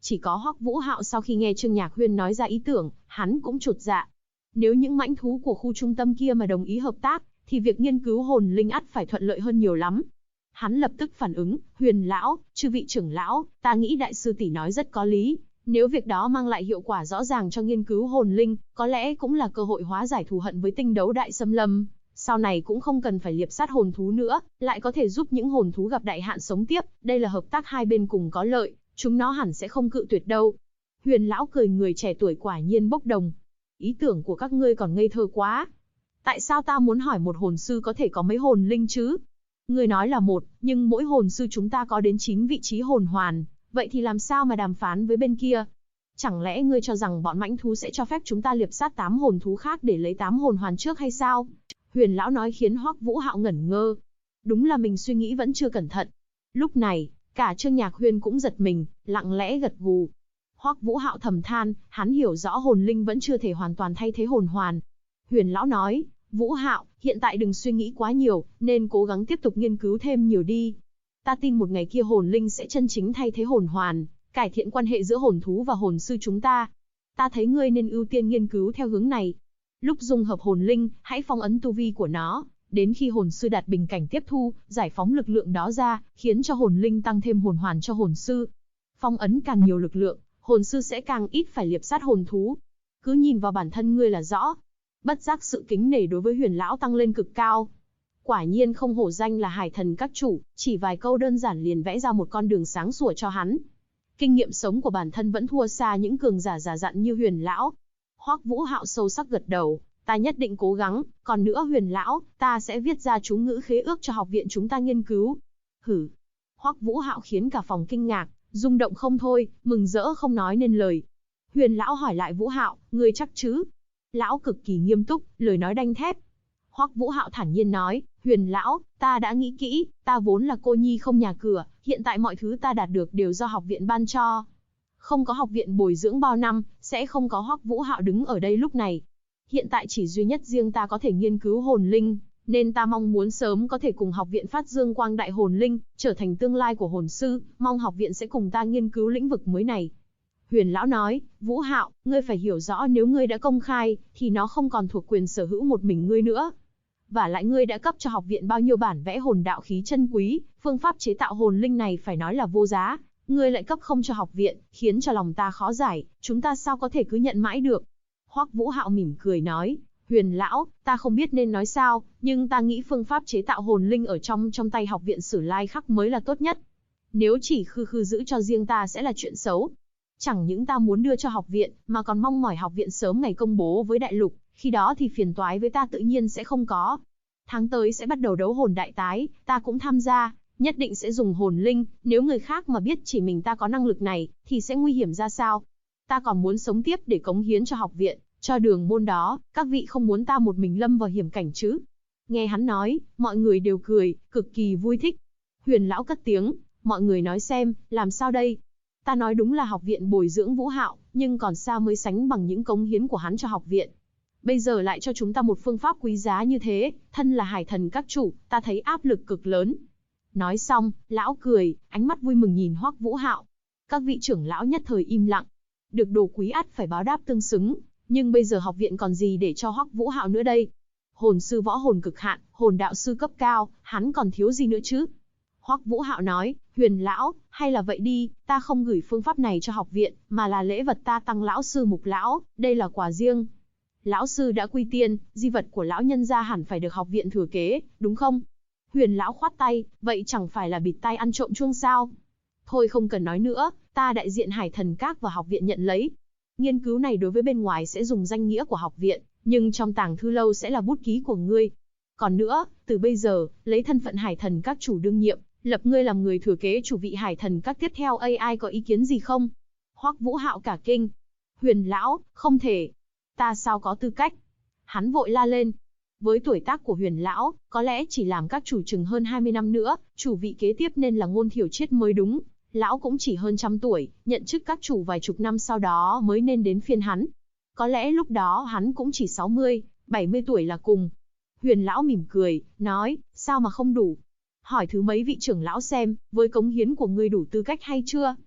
Chỉ có Hoắc Vũ Hạo sau khi nghe Trương Nhạc Huyên nói ra ý tưởng, hắn cũng chột dạ. Nếu những mãnh thú của khu trung tâm kia mà đồng ý hợp tác, thì việc nghiên cứu hồn linh ắt phải thuận lợi hơn nhiều lắm. Hắn lập tức phản ứng, Huyền lão, chư vị trưởng lão, ta nghĩ đại sư tỷ nói rất có lý. Nếu việc đó mang lại hiệu quả rõ ràng cho nghiên cứu hồn linh, có lẽ cũng là cơ hội hóa giải thù hận với tinh đấu đại xâm lâm. Sau này cũng không cần phải liệp sát hồn thú nữa, lại có thể giúp những hồn thú gặp đại hạn sống tiếp. Đây là hợp tác hai bên cùng có lợi, chúng nó hẳn sẽ không cự tuyệt đâu. Huyền lão cười, người trẻ tuổi quả nhiên bốc đồng. Ý tưởng của các ngươi còn ngây thơ quá. Tại sao ta muốn hỏi một hồn sư có thể có mấy hồn linh chứ? Ngươi nói là một, nhưng mỗi hồn sư chúng ta có đến 9 vị trí hồn hoàn, vậy thì làm sao mà đàm phán với bên kia? Chẳng lẽ ngươi cho rằng bọn mãnh thú sẽ cho phép chúng ta liệp sát 8 hồn thú khác để lấy 8 hồn hoàn trước hay sao? Huyền lão nói khiến Hoắc Vũ Hạo ngẩn ngơ. Đúng là mình suy nghĩ vẫn chưa cẩn thận. Lúc này, cả Trương Nhạc Huyên cũng giật mình, lặng lẽ gật gù. Hoắc Vũ Hạo thầm than, hắn hiểu rõ hồn linh vẫn chưa thể hoàn toàn thay thế hồn hoàn. Huyền lão nói, Vũ Hạo, hiện tại đừng suy nghĩ quá nhiều, nên cố gắng tiếp tục nghiên cứu thêm nhiều đi. Ta tin một ngày kia hồn linh sẽ chân chính thay thế hồn hoàn, cải thiện quan hệ giữa hồn thú và hồn sư chúng ta. Ta thấy ngươi nên ưu tiên nghiên cứu theo hướng này. Lúc dung hợp hồn linh, hãy phong ấn tu vi của nó, đến khi hồn sư đạt bình cảnh tiếp thu, giải phóng lực lượng đó ra, khiến cho hồn linh tăng thêm hồn hoàn cho hồn sư. Phong ấn càng nhiều lực lượng, hồn sư sẽ càng ít phải liệp sát hồn thú. Cứ nhìn vào bản thân ngươi là rõ. Bất giác sự kính nể đối với Huyền lão tăng lên cực cao. Quả nhiên không hổ danh là Hải Thần các chủ, chỉ vài câu đơn giản liền vẽ ra một con đường sáng sủa cho hắn. Kinh nghiệm sống của bản thân vẫn thua xa những cường giả già dặn như Huyền lão. Hoắc Vũ Hạo sâu sắc gật đầu, ta nhất định cố gắng, còn nữa Huyền lão, ta sẽ viết ra chú ngữ khế ước cho học viện chúng ta nghiên cứu. Hử. Hoắc Vũ Hạo khiến cả phòng kinh ngạc, rung động không thôi, mừng rỡ không nói nên lời. Huyền lão hỏi lại Vũ Hạo, ngươi chắc chứ? Lão cực kỳ nghiêm túc, lời nói đanh thép. Hoắc Vũ Hạo thản nhiên nói, Huyền lão, ta đã nghĩ kỹ, ta vốn là cô nhi không nhà cửa, hiện tại mọi thứ ta đạt được đều do học viện ban cho. Không có học viện bồi dưỡng bao năm, sẽ không có Hoắc Vũ Hạo đứng ở đây lúc này. Hiện tại chỉ duy nhất riêng ta có thể nghiên cứu hồn linh, nên ta mong muốn sớm có thể cùng học viện phát dương quang đại hồn linh, trở thành tương lai của hồn sư, mong học viện sẽ cùng ta nghiên cứu lĩnh vực mới này. Huyền lão nói, Vũ Hạo, ngươi phải hiểu rõ nếu ngươi đã công khai, thì nó không còn thuộc quyền sở hữu một mình ngươi nữa. Và lại ngươi đã cấp cho học viện bao nhiêu bản vẽ hồn đạo khí chân quý, phương pháp chế tạo hồn linh này phải nói là vô giá. Ngươi lại cấp không cho học viện, khiến cho lòng ta khó giải, chúng ta sao có thể cứ nhận mãi được. Hoắc Vũ Hạo mỉm cười nói, Huyền lão, ta không biết nên nói sao, nhưng ta nghĩ phương pháp chế tạo hồn linh ở trong tay học viện Sử Lai Khắc mới là tốt nhất. Nếu chỉ khư khư giữ cho riêng ta sẽ là chuyện xấu. Chẳng những ta muốn đưa cho học viện, mà còn mong mỏi học viện sớm ngày công bố với đại lục, khi đó thì phiền toái với ta tự nhiên sẽ không có. Tháng tới sẽ bắt đầu đấu hồn đại tái, ta cũng tham gia, nhất định sẽ dùng hồn linh, nếu người khác mà biết chỉ mình ta có năng lực này, thì sẽ nguy hiểm ra sao. Ta còn muốn sống tiếp để cống hiến cho học viện, cho đường môn đó, các vị không muốn ta một mình lâm vào hiểm cảnh chứ. Nghe hắn nói, mọi người đều cười, cực kỳ vui thích. Huyền lão cất tiếng, mọi người nói xem, làm sao đây? Ta nói đúng là học viện bồi dưỡng Vũ Hạo, nhưng còn sao mới sánh bằng những cống hiến của hắn cho học viện. Bây giờ lại cho chúng ta một phương pháp quý giá như thế, thân là Hải Thần các chủ, ta thấy áp lực cực lớn. Nói xong, lão cười, ánh mắt vui mừng nhìn Hoắc Vũ Hạo. Các vị trưởng lão nhất thời im lặng. Được đồ quý ắt phải báo đáp tương xứng, nhưng bây giờ học viện còn gì để cho Hoắc Vũ Hạo nữa đây? Hồn sư võ hồn cực hạn, hồn đạo sư cấp cao, hắn còn thiếu gì nữa chứ? Hoắc Vũ Hạo nói, Huyền lão, hay là vậy đi, ta không gửi phương pháp này cho học viện, mà là lễ vật ta tăng lão sư Mục lão, đây là quà riêng. Lão sư đã quy tiên, di vật của lão nhân gia hẳn phải được học viện thừa kế, đúng không? Huyền lão khoát tay, vậy chẳng phải là bịt tai ăn trộm chuông sao? Thôi không cần nói nữa, ta đại diện Hải Thần Các và học viện nhận lấy. Nghiên cứu này đối với bên ngoài sẽ dùng danh nghĩa của học viện, nhưng trong tàng thư lâu sẽ là bút ký của ngươi. Còn nữa, từ bây giờ, lấy thân phận Hải Thần Các chủ đương nhiệm, lập ngươi làm người thừa kế chủ vị Hải Thần Các tiếp theo, ai có ý kiến gì không? Hoắc Vũ Hạo cả kinh. Huyền lão, không thể. Ta sao có tư cách? Hắn vội la lên. Với tuổi tác của Huyền lão, có lẽ chỉ làm các chủ chừng hơn 20 năm nữa, chủ vị kế tiếp nên là Ngôn Thiểu Triết mới đúng. Lão cũng chỉ hơn trăm tuổi, nhận chức các chủ vài chục năm sau đó mới nên đến phiên hắn. Có lẽ lúc đó hắn cũng chỉ 60, 70 tuổi là cùng. Huyền lão mỉm cười, nói, sao mà không đủ? Hỏi thứ mấy vị trưởng lão xem, với cống hiến của ngươi đủ tư cách hay chưa?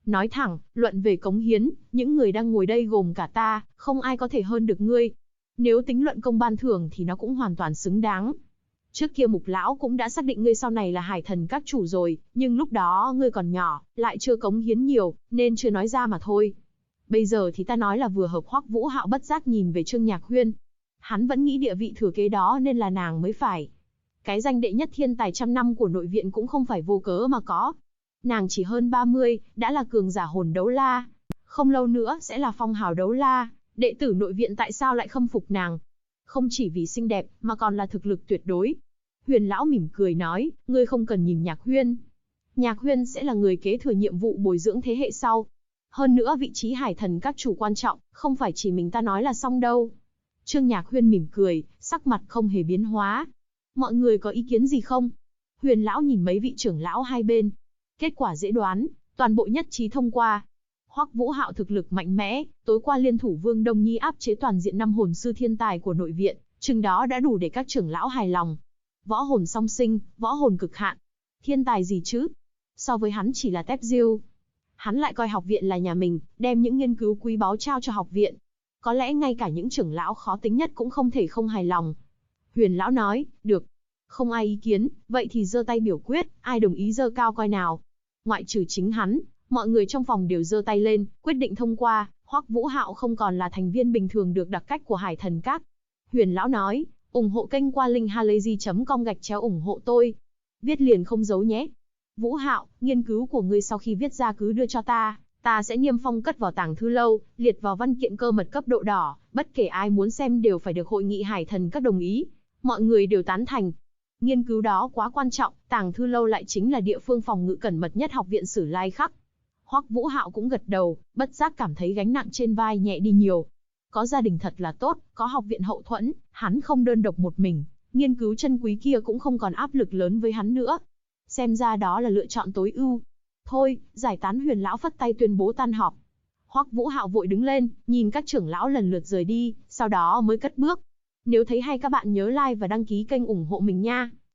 Nói thẳng, luận về cống hiến, những người đang ngồi đây gồm cả ta, không ai có thể hơn được ngươi. Nếu tính luận công ban thưởng thì nó cũng hoàn toàn xứng đáng. Trước kia Mục lão cũng đã xác định ngươi sau này là Hải Thần các chủ rồi, nhưng lúc đó ngươi còn nhỏ, lại chưa cống hiến nhiều, nên chưa nói ra mà thôi. Bây giờ thì ta nói là vừa hợp. Hoắc Vũ Hạo bất giác nhìn về Trương Nhạc Huyên. Hắn vẫn nghĩ địa vị thừa kế đó nên là nàng mới phải. Cái danh đệ nhất thiên tài trăm năm của nội viện cũng không phải vô cớ mà có. Nàng chỉ hơn 30, đã là cường giả hồn đấu la. Không lâu nữa sẽ là phong hào đấu la, đệ tử nội viện tại sao lại khâm phục nàng? Không chỉ vì xinh đẹp, mà còn là thực lực tuyệt đối. Huyền lão mỉm cười nói, ngươi không cần nhìn Nhạc Huyên. Nhạc Huyên sẽ là người kế thừa nhiệm vụ bồi dưỡng thế hệ sau. Hơn nữa vị trí Hải Thần các chủ quan trọng, không phải chỉ mình ta nói là xong đâu. Trương Nhạc Huyên mỉm cười, sắc mặt không hề biến hóa. Mọi người có ý kiến gì không? Huyền lão nhìn mấy vị trưởng lão hai bên. Kết quả dễ đoán, toàn bộ nhất trí thông qua. Hoắc Vũ Hạo thực lực mạnh mẽ, tối qua liên thủ Vương Đông Nhi áp chế toàn diện 5 hồn sư thiên tài của nội viện, chừng đó đã đủ để các trưởng lão hài lòng. Võ hồn song sinh, võ hồn cực hạn. Thiên tài gì chứ? So với hắn chỉ là tép diêu. Hắn lại coi học viện là nhà mình, đem những nghiên cứu quý báu trao cho học viện. Có lẽ ngay cả những trưởng lão khó tính nhất cũng không thể không hài lòng. Huyền lão nói, được. Không ai ý kiến, vậy thì giơ tay biểu quyết, ai đồng ý giơ cao coi nào. Ngoại trừ chính hắn, mọi người trong phòng đều giơ tay lên, quyết định thông qua. Hoắc Vũ Hạo không còn là thành viên bình thường được đặc cách của Hải Thần Các. Huyền lão nói, ủng hộ kênh qua link halayzi.com ủng hộ tôi. Viết liền không giấu nhé. Vũ Hạo, nghiên cứu của ngươi sau khi viết ra cứ đưa cho ta sẽ niêm phong cất vào tàng thư lâu, liệt vào văn kiện cơ mật cấp độ đỏ, bất kể ai muốn xem đều phải được hội nghị Hải Thần Các đồng ý. Mọi người đều tán thành. Nghiên cứu đó quá quan trọng, tàng thư lâu lại chính là địa phương phòng ngự cẩn mật nhất học viện Sử Lai Khắc. Hoắc Vũ Hạo cũng gật đầu, bất giác cảm thấy gánh nặng trên vai nhẹ đi nhiều. Có gia đình thật là tốt, có học viện hậu thuẫn, hắn không đơn độc một mình, nghiên cứu chân quý kia cũng không còn áp lực lớn với hắn nữa. Xem ra đó là lựa chọn tối ưu. Thôi, giải tán. Huyền lão phất tay tuyên bố tan họp. Hoắc Vũ Hạo vội đứng lên, nhìn các trưởng lão lần lượt rời đi, sau đó mới cất bước. Nếu thấy hay các bạn nhớ like và đăng ký kênh ủng hộ mình nha.